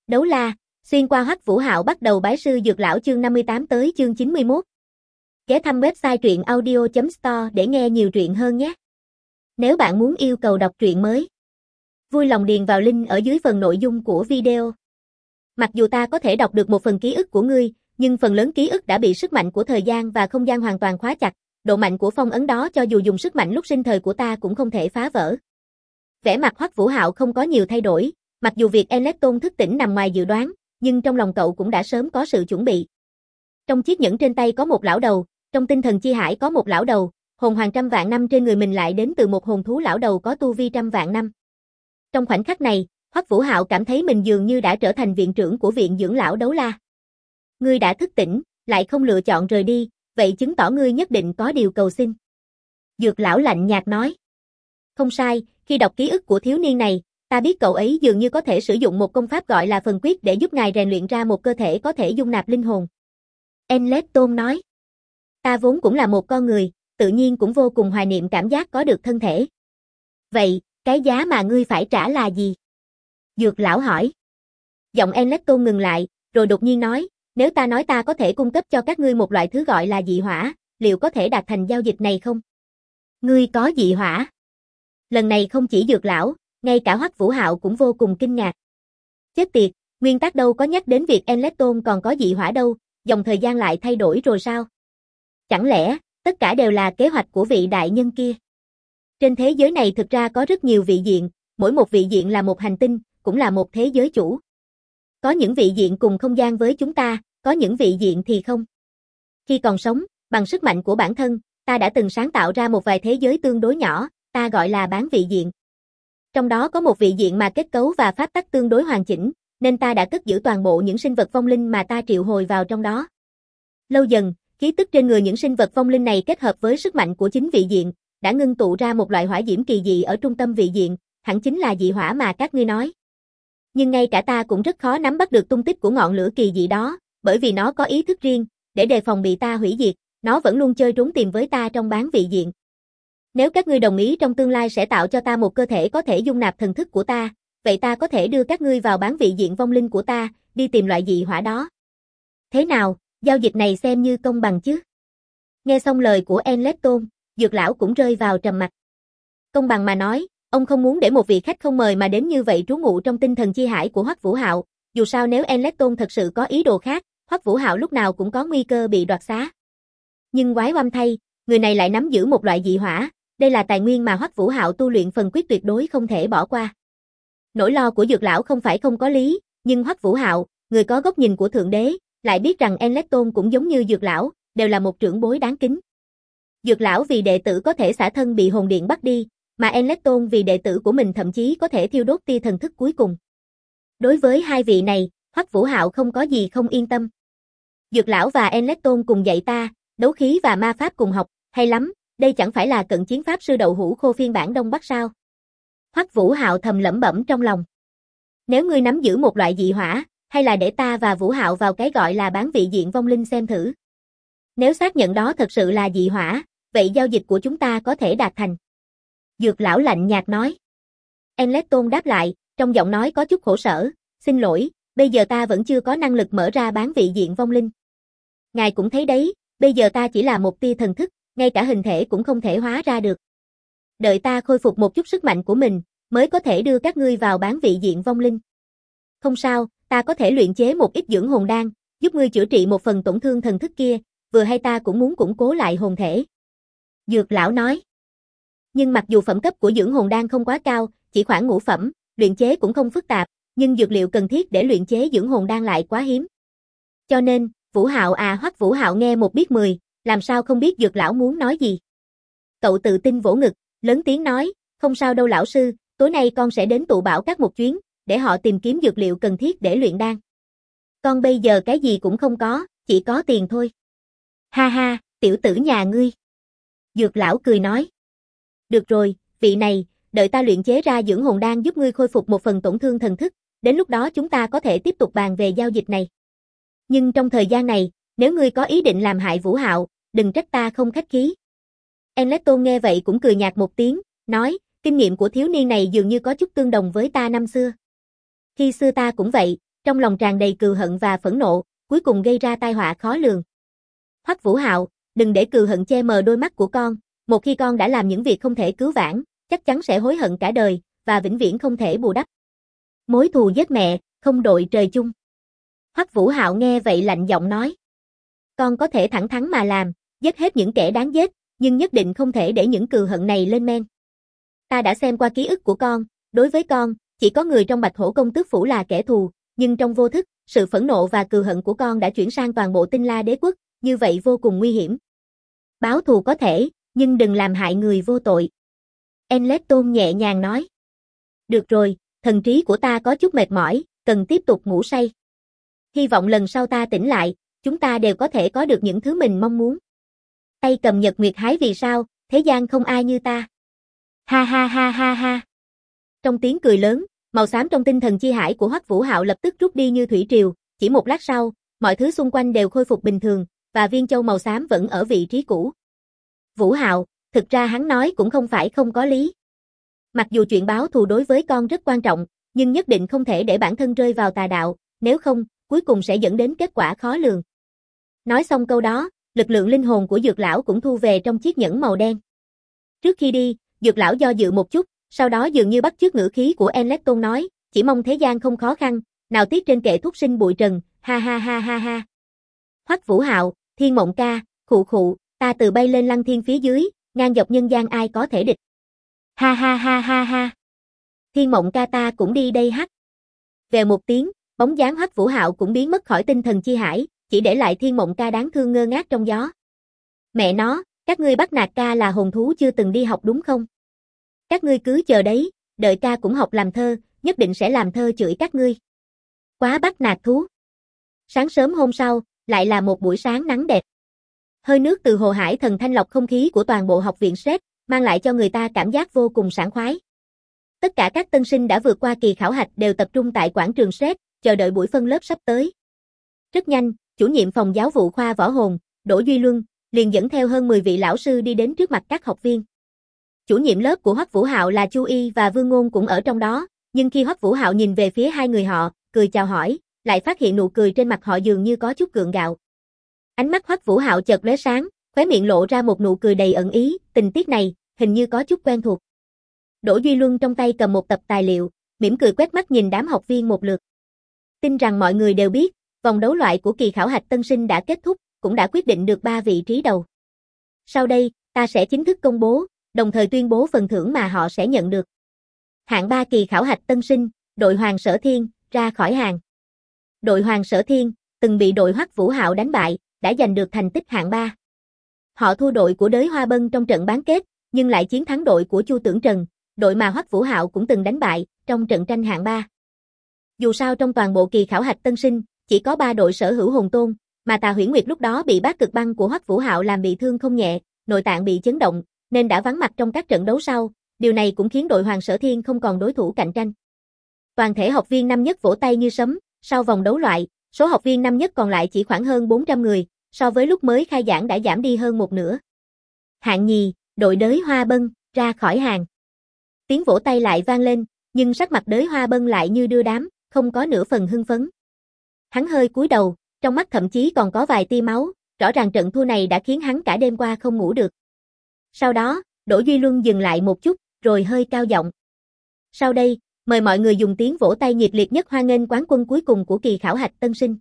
Đấu la, xuyên qua Hoắc Vũ Hạo bắt đầu bái sư dược lão chương 58 tới chương 91. Ghé thăm website truyện audio.store để nghe nhiều truyện hơn nhé. Nếu bạn muốn yêu cầu đọc truyện mới, vui lòng điền vào link ở dưới phần nội dung của video. Mặc dù ta có thể đọc được một phần ký ức của ngươi, nhưng phần lớn ký ức đã bị sức mạnh của thời gian và không gian hoàn toàn khóa chặt, độ mạnh của phong ấn đó cho dù dùng sức mạnh lúc sinh thời của ta cũng không thể phá vỡ. Vẻ mặt Hoắc Vũ Hạo không có nhiều thay đổi, mặc dù việc Enletton thức tỉnh nằm ngoài dự đoán, nhưng trong lòng cậu cũng đã sớm có sự chuẩn bị. Trong chiếc nhẫn trên tay có một lão đầu, trong tinh thần chi hải có một lão đầu, hồn hoàng trăm vạn năm trên người mình lại đến từ một hồn thú lão đầu có tu vi trăm vạn năm. Trong khoảnh khắc này, Hoắc Vũ Hạo cảm thấy mình dường như đã trở thành viện trưởng của viện dưỡng lão Đấu La. Ngươi đã thức tỉnh, lại không lựa chọn rời đi, vậy chứng tỏ ngươi nhất định có điều cầu xin. Dược lão lạnh nhạt nói. Không sai, khi đọc ký ức của thiếu niên này, ta biết cậu ấy dường như có thể sử dụng một công pháp gọi là phần quyết để giúp ngài rèn luyện ra một cơ thể có thể dung nạp linh hồn. Enletton nói. Ta vốn cũng là một con người, tự nhiên cũng vô cùng hoài niệm cảm giác có được thân thể. Vậy, cái giá mà ngươi phải trả là gì? Dược lão hỏi. Giọng Enletton ngừng lại, rồi đột nhiên nói, nếu ta nói ta có thể cung cấp cho các ngươi một loại thứ gọi là dị hỏa, liệu có thể đạt thành giao dịch này không? Ngươi có dị hỏa? Lần này không chỉ dược lão, ngay cả Hoắc Vũ Hạo cũng vô cùng kinh ngạc. Chết tiệt, nguyên tắc đâu có nhắc đến việc Enletton còn có dị hỏa đâu, dòng thời gian lại thay đổi rồi sao? Chẳng lẽ, tất cả đều là kế hoạch của vị đại nhân kia? Trên thế giới này thực ra có rất nhiều vị diện, mỗi một vị diện là một hành tinh, cũng là một thế giới chủ. Có những vị diện cùng không gian với chúng ta, có những vị diện thì không. Khi còn sống, bằng sức mạnh của bản thân, ta đã từng sáng tạo ra một vài thế giới tương đối nhỏ, ta gọi là bán vị diện. Trong đó có một vị diện mà kết cấu và pháp tắc tương đối hoàn chỉnh, nên ta đã cất giữ toàn bộ những sinh vật vong linh mà ta triệu hồi vào trong đó. Lâu dần, khí tức trên người những sinh vật vong linh này kết hợp với sức mạnh của chính vị diện, đã ngưng tụ ra một loại hỏa diễm kỳ dị ở trung tâm vị diện, hẳn chính là dị hỏa mà các ngươi nói. Nhưng ngay cả ta cũng rất khó nắm bắt được tung tích của ngọn lửa kỳ dị đó, bởi vì nó có ý thức riêng, để đề phòng bị ta hủy diệt, nó vẫn luôn chơi trốn tìm với ta trong bán vị diện. Nếu các ngươi đồng ý trong tương lai sẽ tạo cho ta một cơ thể có thể dung nạp thần thức của ta, vậy ta có thể đưa các ngươi vào bán vị diện vong linh của ta, đi tìm loại dị hỏa đó. Thế nào, giao dịch này xem như công bằng chứ? Nghe xong lời của Enletton, dược lão cũng rơi vào trầm mặc. Công bằng mà nói, ông không muốn để một vị khách không mời mà đến như vậy trú ngụ trong tinh thần chi hải của Hoắc Vũ Hạo, dù sao nếu Enletton thật sự có ý đồ khác, Hoắc Vũ Hạo lúc nào cũng có nguy cơ bị đoạt xá. Nhưng quái oăm thay, người này lại nắm giữ một loại dị hỏa, đây là tài nguyên mà Hoắc Vũ Hạo tu luyện phần quyết tuyệt đối không thể bỏ qua. Nỗi lo của dược lão không phải không có lý, nhưng Hoắc Vũ Hạo, người có góc nhìn của thượng đế, lại biết rằng Enletton cũng giống như dược lão, đều là một trưởng bối đáng kính. Dược lão vì đệ tử có thể xả thân bị hồn điện bắt đi, mà Enletton vì đệ tử của mình thậm chí có thể thiêu đốt tia thần thức cuối cùng. Đối với hai vị này, Hoắc Vũ Hạo không có gì không yên tâm. Dược lão và Enletton cùng dạy ta, đấu khí và ma pháp cùng học, hay lắm, đây chẳng phải là cận chiến pháp sư đậu hũ khô phiên bản Đông Bắc sao? Hoắc Vũ Hạo thầm lẩm bẩm trong lòng. Nếu ngươi nắm giữ một loại dị hỏa, hay là để ta và Vũ Hạo vào cái gọi là bán vị diện vong linh xem thử. Nếu xác nhận đó thật sự là dị hỏa, vậy giao dịch của chúng ta có thể đạt thành. Dược lão lạnh nhạt nói. Enletton đáp lại, trong giọng nói có chút khổ sở, xin lỗi, bây giờ ta vẫn chưa có năng lực mở ra bán vị diện vong linh. Ngài cũng thấy đấy, bây giờ ta chỉ là một tia thần thức, ngay cả hình thể cũng không thể hóa ra được. Đợi ta khôi phục một chút sức mạnh của mình, mới có thể đưa các ngươi vào bán vị diện vong linh. Không sao, ta có thể luyện chế một ít dưỡng hồn đan, giúp ngươi chữa trị một phần tổn thương thần thức kia, vừa hay ta cũng muốn củng cố lại hồn thể. Dược lão nói. Nhưng mặc dù phẩm cấp của dưỡng hồn đan không quá cao, chỉ khoảng ngũ phẩm, luyện chế cũng không phức tạp, nhưng dược liệu cần thiết để luyện chế dưỡng hồn đan lại quá hiếm. Cho nên, Vũ Hạo Hoắc Vũ Hạo nghe một biết 10, làm sao không biết dược lão muốn nói gì. Cậu tự tin vỗ ngực, lớn tiếng nói, không sao đâu lão sư, tối nay con sẽ đến tụ bảo các một chuyến, để họ tìm kiếm dược liệu cần thiết để luyện đan. Con bây giờ cái gì cũng không có, chỉ có tiền thôi. Ha ha, tiểu tử nhà ngươi. Dược lão cười nói. Được rồi, vị này, đợi ta luyện chế ra dưỡng hồn đan giúp ngươi khôi phục một phần tổn thương thần thức, đến lúc đó chúng ta có thể tiếp tục bàn về giao dịch này. Nhưng trong thời gian này, nếu ngươi có ý định làm hại Vũ Hạo, đừng trách ta không khách khí. Enletton nghe vậy cũng cười nhạt một tiếng, nói, kinh nghiệm của thiếu niên này dường như có chút tương đồng với ta năm xưa. Khi xưa ta cũng vậy, trong lòng tràn đầy cừu hận và phẫn nộ, cuối cùng gây ra tai họa khó lường. Hoắc Vũ Hạo, đừng để cừu hận che mờ đôi mắt của con, một khi con đã làm những việc không thể cứu vãn, chắc chắn sẽ hối hận cả đời, và vĩnh viễn không thể bù đắp. Mối thù giết mẹ, không đội trời chung. Hoắc Vũ Hạo nghe vậy lạnh giọng nói. Con có thể thẳng thắn mà làm, giết hết những kẻ đáng giết, nhưng nhất định không thể để những cừu hận này lên men. Ta đã xem qua ký ức của con, đối với con, chỉ có người trong Bạch Hổ Công Tước Phủ là kẻ thù, nhưng trong vô thức, sự phẫn nộ và cừu hận của con đã chuyển sang toàn bộ Tinh La Đế Quốc, như vậy vô cùng nguy hiểm. Báo thù có thể, nhưng đừng làm hại người vô tội. Enletton nhẹ nhàng nói. Được rồi, thần trí của ta có chút mệt mỏi, cần tiếp tục ngủ say. Hy vọng lần sau ta tỉnh lại, chúng ta đều có thể có được những thứ mình mong muốn. Tay cầm nhật nguyệt hái vì sao, thế gian không ai như ta. Ha ha ha ha ha. Trong tiếng cười lớn, màu xám trong tinh thần chi hải của Hoắc Vũ Hạo lập tức rút đi như thủy triều, chỉ một lát sau, mọi thứ xung quanh đều khôi phục bình thường, và viên châu màu xám vẫn ở vị trí cũ. Vũ Hạo, thực ra hắn nói cũng không phải không có lý. Mặc dù chuyện báo thù đối với con rất quan trọng, nhưng nhất định không thể để bản thân rơi vào tà đạo, nếu không, cuối cùng sẽ dẫn đến kết quả khó lường. Nói xong câu đó, lực lượng linh hồn của Dược lão cũng thu về trong chiếc nhẫn màu đen. Trước khi đi, Dược lão do dự một chút, sau đó dường như bắt chước ngữ khí của Enletton nói, chỉ mong thế gian không khó khăn, nào tiếc trên kệ thuốc sinh bụi trần, ha ha ha ha ha. Hoắc Vũ Hạo, Thiên Mộng ca, khụ khụ, ta từ bay lên lăng thiên phía dưới, ngang dọc nhân gian ai có thể địch. Ha ha ha ha ha. Thiên Mộng ca ta cũng đi đây hắc. Về một tiếng, bóng dáng Hoắc Vũ Hạo cũng biến mất khỏi tinh thần chi hải, chỉ để lại Thiên Mộng ca đáng thương ngơ ngác trong gió. Mẹ nó, các ngươi bắt nạt ca là hồn thú chưa từng đi học đúng không? Các ngươi cứ chờ đấy, đợi ca cũng học làm thơ, nhất định sẽ làm thơ chửi các ngươi. Quá bắt nạt thú. Sáng sớm hôm sau, lại là một buổi sáng nắng đẹp. Hơi nước từ hồ hải thần thanh lọc không khí của toàn bộ học viện SRED, mang lại cho người ta cảm giác vô cùng sảng khoái. Tất cả các tân sinh đã vượt qua kỳ khảo hạch đều tập trung tại quảng trường SRED, chờ đợi buổi phân lớp sắp tới. Rất nhanh, chủ nhiệm phòng giáo vụ khoa võ hồn, Đỗ Duy Luân, liền dẫn theo hơn 10 vị lão sư đi đến trước mặt các học viên. Chủ nhiệm lớp của Hoắc Vũ Hạo là Chu Y và Vương Ngôn cũng ở trong đó, nhưng khi Hoắc Vũ Hạo nhìn về phía hai người họ, cười chào hỏi, lại phát hiện nụ cười trên mặt họ dường như có chút gượng gạo. Ánh mắt Hoắc Vũ Hạo chợt lóe sáng, khóe miệng lộ ra một nụ cười đầy ẩn ý, tình tiết này, hình như có chút quen thuộc. Đỗ Duy Luân trong tay cầm một tập tài liệu, mỉm cười quét mắt nhìn đám học viên một lượt. Tin rằng mọi người đều biết, vòng đấu loại của kỳ khảo hạch tân sinh đã kết thúc, cũng đã quyết định được 3 vị trí đầu. Sau đây, ta sẽ chính thức công bố, đồng thời tuyên bố phần thưởng mà họ sẽ nhận được. Hạng 3 kỳ khảo hạch tân sinh, đội Hoàng Sở Thiên, ra khỏi hàng. Đội Hoàng Sở Thiên, từng bị đội Hoắc Vũ Hạo đánh bại, đã giành được thành tích hạng 3. Họ thua đội của Đới Hoa Bân trong trận bán kết, nhưng lại chiến thắng đội của Chu Tưởng Trần, đội mà Hoắc Vũ Hạo cũng từng đánh bại, trong trận tranh hạng 3. Dù sao trong toàn bộ kỳ khảo hạch tân sinh, chỉ có 3 đội sở hữu hồn tôn, mà Tà Huyễn Nguyệt lúc đó bị bát cực băng của Hoắc Vũ Hạo làm bị thương không nhẹ, nội tạng bị chấn động, nên đã vắng mặt trong các trận đấu sau, điều này cũng khiến đội Hoàng Sở Thiên không còn đối thủ cạnh tranh. Toàn thể học viên năm nhất vỗ tay như sấm, sau vòng đấu loại, số học viên năm nhất còn lại chỉ khoảng hơn 400 người, so với lúc mới khai giảng đã giảm đi hơn một nửa. Hạng nhì, đội Đới Hoa Bân, ra khỏi hàng. Tiếng vỗ tay lại vang lên, nhưng sắc mặt Đới Hoa Bân lại như đưa đám, không có nửa phần hưng phấn. Hắn hơi cúi đầu, trong mắt thậm chí còn có vài tia máu, rõ ràng trận thua này đã khiến hắn cả đêm qua không ngủ được. Sau đó, Đỗ Duy Luân dừng lại một chút, rồi hơi cao giọng. Sau đây, mời mọi người dùng tiếng vỗ tay nhiệt liệt nhất hoan nghênh quán quân cuối cùng của kỳ khảo hạch tân sinh.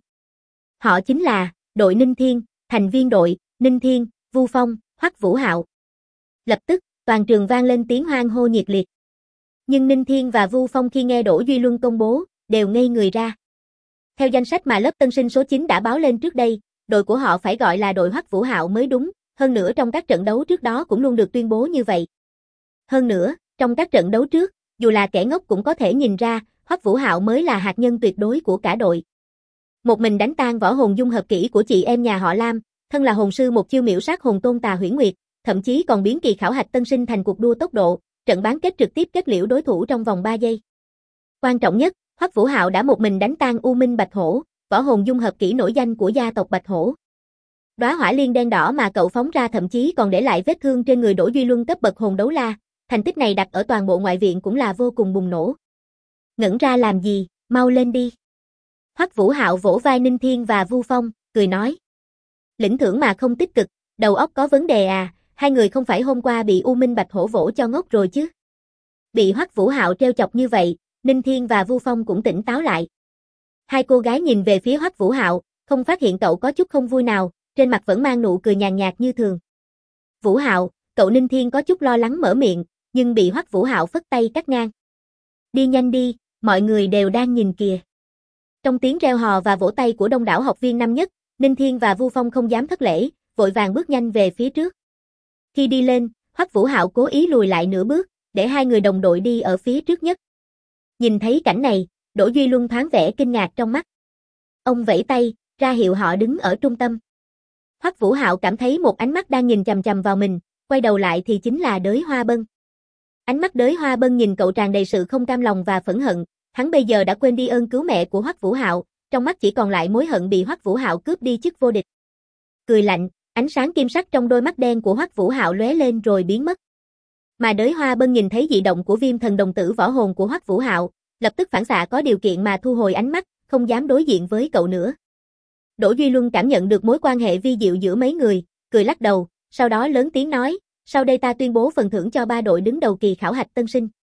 Họ chính là đội Ninh Thiên, thành viên đội Ninh Thiên, Vu Phong, Hoắc Vũ Hạo. Lập tức, toàn trường vang lên tiếng hoan hô nhiệt liệt. Nhưng Ninh Thiên và Vu Phong khi nghe Đỗ Duy Luân công bố, đều ngây người ra. Theo danh sách mà lớp tân sinh số 9 đã báo lên trước đây, đội của họ phải gọi là đội Hoắc Vũ Hạo mới đúng, hơn nữa trong các trận đấu trước đó cũng luôn được tuyên bố như vậy. Hơn nữa, trong các trận đấu trước, dù là kẻ ngốc cũng có thể nhìn ra, Hoắc Vũ Hạo mới là hạt nhân tuyệt đối của cả đội. Một mình đánh tan võ hồn dung hợp kỹ của chị em nhà họ Lam, thân là hồn sư một chiêu miểu sát hồn tôn Tà Huyễn Nguyệt, thậm chí còn biến kỳ khảo hạch tân sinh thành cuộc đua tốc độ, trận bán kết trực tiếp kết liễu đối thủ trong vòng 3 giây. Quan trọng nhất, Hoắc Vũ Hạo đã một mình đánh tan U Minh Bạch Hổ, võ hồn dung hợp kỹ nổi danh của gia tộc Bạch Hổ. Đóa hỏa liên đen đỏ mà cậu phóng ra thậm chí còn để lại vết thương trên người Đỗ Duy Luân cấp bậc hồn đấu la, thành tích này đặt ở toàn bộ ngoại viện cũng là vô cùng bùng nổ. Ngẩn ra làm gì, mau lên đi. Hoắc Vũ Hạo vỗ vai Ninh Thiên và Vu Phong, cười nói. Lĩnh thưởng mà không tích cực, đầu óc có vấn đề à, hai người không phải hôm qua bị U Minh Bạch Hổ vỗ cho ngốc rồi chứ. Bị Hoắc Vũ Hạo trêu chọc như vậy, Ninh Thiên và Vu Phong cũng tỉnh táo lại. Hai cô gái nhìn về phía Hoắc Vũ Hạo, không phát hiện cậu có chút không vui nào, trên mặt vẫn mang nụ cười nhàn nhạt như thường. Vũ Hạo, cậu Ninh Thiên có chút lo lắng mở miệng, nhưng bị Hoắc Vũ Hạo phất tay cắt ngang. Đi nhanh đi, mọi người đều đang nhìn kìa. Trong tiếng reo hò và vỗ tay của đông đảo học viên năm nhất, Ninh Thiên và Vu Phong không dám thất lễ, vội vàng bước nhanh về phía trước. Khi đi lên, Hoắc Vũ Hạo cố ý lùi lại nửa bước, để hai người đồng đội đi ở phía trước nhất. Nhìn thấy cảnh này, Đỗ Duy Luân thoáng vẻ kinh ngạc trong mắt. Ông vẫy tay, ra hiệu họ đứng ở trung tâm. Hoắc Vũ Hạo cảm thấy một ánh mắt đang nhìn chằm chằm vào mình, quay đầu lại thì chính là Đới Hoa Bân. Ánh mắt Đới Hoa Bân nhìn cậu tràn đầy sự không cam lòng và phẫn hận, hắn bây giờ đã quên đi ơn cứu mẹ của Hoắc Vũ Hạo, trong mắt chỉ còn lại mối hận bị Hoắc Vũ Hạo cướp đi chức vô địch. Cười lạnh, ánh sáng kim sắc trong đôi mắt đen của Hoắc Vũ Hạo lóe lên rồi biến mất. Mà Đới Hoa Bân nhìn thấy dị động của Viêm Thần Đồng Tử võ hồn của Hoắc Vũ Hạo, lập tức phản xạ có điều kiện mà thu hồi ánh mắt, không dám đối diện với cậu nữa. Đỗ Duy Luân cảm nhận được mối quan hệ vi diệu giữa mấy người, cười lắc đầu, sau đó lớn tiếng nói, sau đây ta tuyên bố phần thưởng cho 3 đội đứng đầu kỳ khảo hạch tân sinh.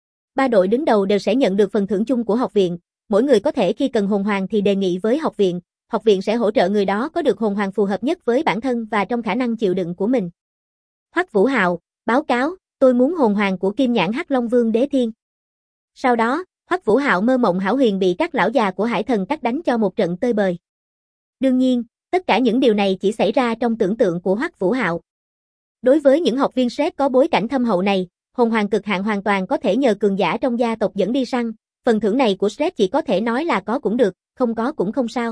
3 đội đứng đầu đều sẽ nhận được phần thưởng chung của học viện, mỗi người có thể khi cần hồn hoàng thì đề nghị với học viện sẽ hỗ trợ người đó có được hồn hoàng phù hợp nhất với bản thân và trong khả năng chịu đựng của mình. Hoắc Vũ Hạo, báo cáo, tôi muốn hồn hoàng của Kim Nhãn Hắc Long Vương Đế Thiên. Sau đó, Hoắc Vũ Hạo mơ mộng hão huyền bị các lão già của Hải Thần Các đánh cho một trận tơi bời. Đương nhiên, tất cả những điều này chỉ xảy ra trong tưởng tượng của Hoắc Vũ Hạo. Đối với những học viên SRED có bối cảnh thâm hậu này, hồn hoàng cực hạn hoàn toàn có thể nhờ cường giả trong gia tộc dẫn đi săn, phần thưởng này của SRED chỉ có thể nói là có cũng được, không có cũng không sao.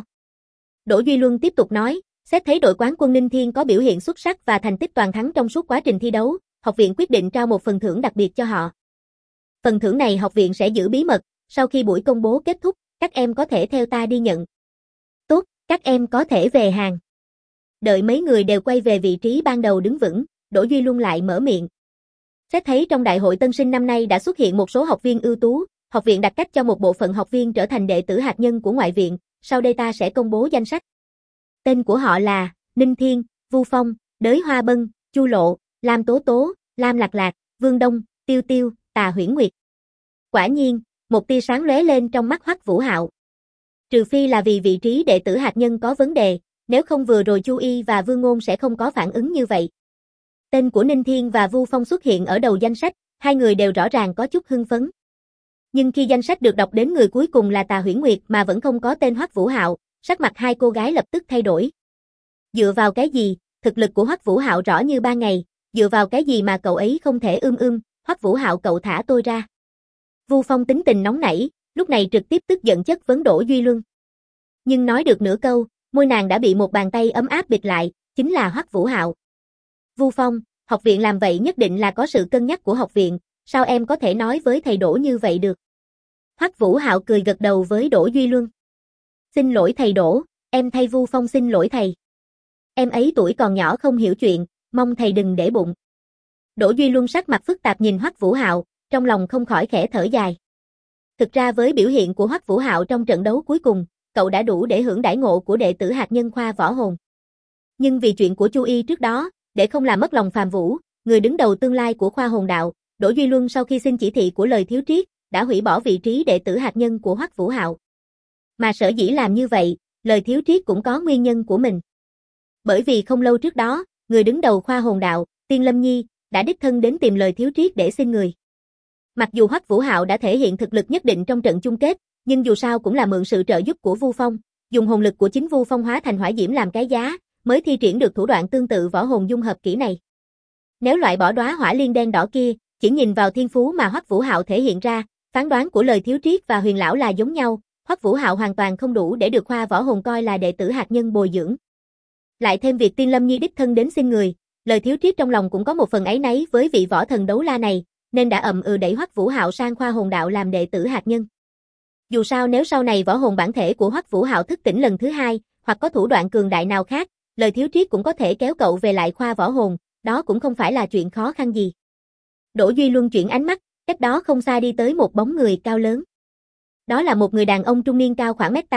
Đỗ Duy Luân tiếp tục nói, xét thấy đội quán quân Ninh Thiên có biểu hiện xuất sắc và thành tích toàn thắng trong suốt quá trình thi đấu, học viện quyết định trao một phần thưởng đặc biệt cho họ. Phần thưởng này học viện sẽ giữ bí mật, sau khi buổi công bố kết thúc, các em có thể theo ta đi nhận. Tốt, các em có thể về hàng. Đợi mấy người đều quay về vị trí ban đầu đứng vững, Đỗ Duy Luân lại mở miệng. Xét thấy trong đại hội tân sinh năm nay đã xuất hiện một số học viên ưu tú, học viện đặt cách cho một bộ phận học viên trở thành đệ tử hạt nhân của ngoại viện, sau đây ta sẽ công bố danh sách. Tên của họ là Ninh Thiên, Vu Phong, Đới Hoa Bân, Chu Lộ, Lam Tố Tố, Lam Lạc Lạc, Vương Đông, Tiêu Tiêu, Tà Huyễn Nguyệt. Quả nhiên, một tia sáng lóe lên trong mắt Hoắc Vũ Hạo. Trừ phi là vì vị trí đệ tử hạt nhân có vấn đề, nếu không vừa rồi Chu Y và Vương Ngôn sẽ không có phản ứng như vậy. Tên của Ninh Thiên và Vu Phong xuất hiện ở đầu danh sách, hai người đều rõ ràng có chút hưng phấn. Nhưng khi danh sách được đọc đến người cuối cùng là Tà Huyễn Nguyệt mà vẫn không có tên Hoắc Vũ Hạo, sắc mặt hai cô gái lập tức thay đổi. Dựa vào cái gì, thực lực của Hoắc Vũ Hạo rõ như ban ngày, dựa vào cái gì mà cậu ấy không thể Hoắc Vũ Hạo cậu thả tôi ra. Vu Phong tính tình nóng nảy, lúc này trực tiếp tức giận chất vấn Đỗ Duy Luân. Nhưng nói được nửa câu, môi nàng đã bị một bàn tay ấm áp bịt lại, chính là Hoắc Vũ Hạo. Vu Phong, học viện làm vậy nhất định là có sự cân nhắc của học viện, sao em có thể nói với thầy Đỗ như vậy được? Hoắc Vũ Hạo cười gật đầu với Đỗ Duy Luân. Xin lỗi thầy Đỗ, em thay Vu Phong xin lỗi thầy. Em ấy tuổi còn nhỏ không hiểu chuyện, mong thầy đừng để bụng. Đỗ Duy Luân sắc mặt phức tạp nhìn Hoắc Vũ Hạo, trong lòng không khỏi khẽ thở dài. Thực ra với biểu hiện của Hoắc Vũ Hạo trong trận đấu cuối cùng, cậu đã đủ để hưởng đãi ngộ của đệ tử hạt nhân khoa võ hồn. Nhưng vì chuyện của Chu Y trước đó, để không làm mất lòng Phàm Vũ, người đứng đầu tương lai của khoa hồn đạo, Đỗ Duy Luân sau khi xin chỉ thị của lời thiếu triết, đã hủy bỏ vị trí đệ tử hạt nhân của Hoắc Vũ Hạo. Mà sở dĩ làm như vậy, lời thiếu triết cũng có nguyên nhân của mình. Bởi vì không lâu trước đó, người đứng đầu khoa hồn đạo, Tiên Lâm Nhi, đã đích thân đến tìm lời thiếu triết để xin người. Mặc dù Hoắc Vũ Hạo đã thể hiện thực lực nhất định trong trận chung kết, nhưng dù sao cũng là mượn sự trợ giúp của Vu Phong, dùng hồn lực của chính Vu Phong hóa thành hỏa diễm làm cái giá, mới thi triển được thủ đoạn tương tự võ hồn dung hợp kỹ này. Nếu loại bỏ đóa hỏa liên đen đỏ kia, chỉ nhìn vào thiên phú mà Hoắc Vũ Hạo thể hiện ra, phán đoán của lời thiếu triết và Huyền lão là giống nhau, Hoắc Vũ Hạo hoàn toàn không đủ để được khoa võ hồn coi là đệ tử hạt nhân bồi dưỡng. Lại thêm việc Tiên Lâm Nhi đích thân đến xin người, lời thiếu triết trong lòng cũng có một phần áy náy với vị võ thần đấu la này, nên đã đẩy Hoắc Vũ Hạo sang khoa hồn đạo làm đệ tử hạt nhân. Dù sao nếu sau này võ hồn bản thể của Hoắc Vũ Hạo thức tỉnh lần thứ hai, hoặc có thủ đoạn cường đại nào khác, lời thiếu triết cũng có thể kéo cậu về lại khoa võ hồn, đó cũng không phải là chuyện khó khăn gì. Đỗ Duy Luân chuyển ánh mắt, cách đó không xa đi tới một bóng người cao lớn. Đó là một người đàn ông trung niên cao khoảng 1m8,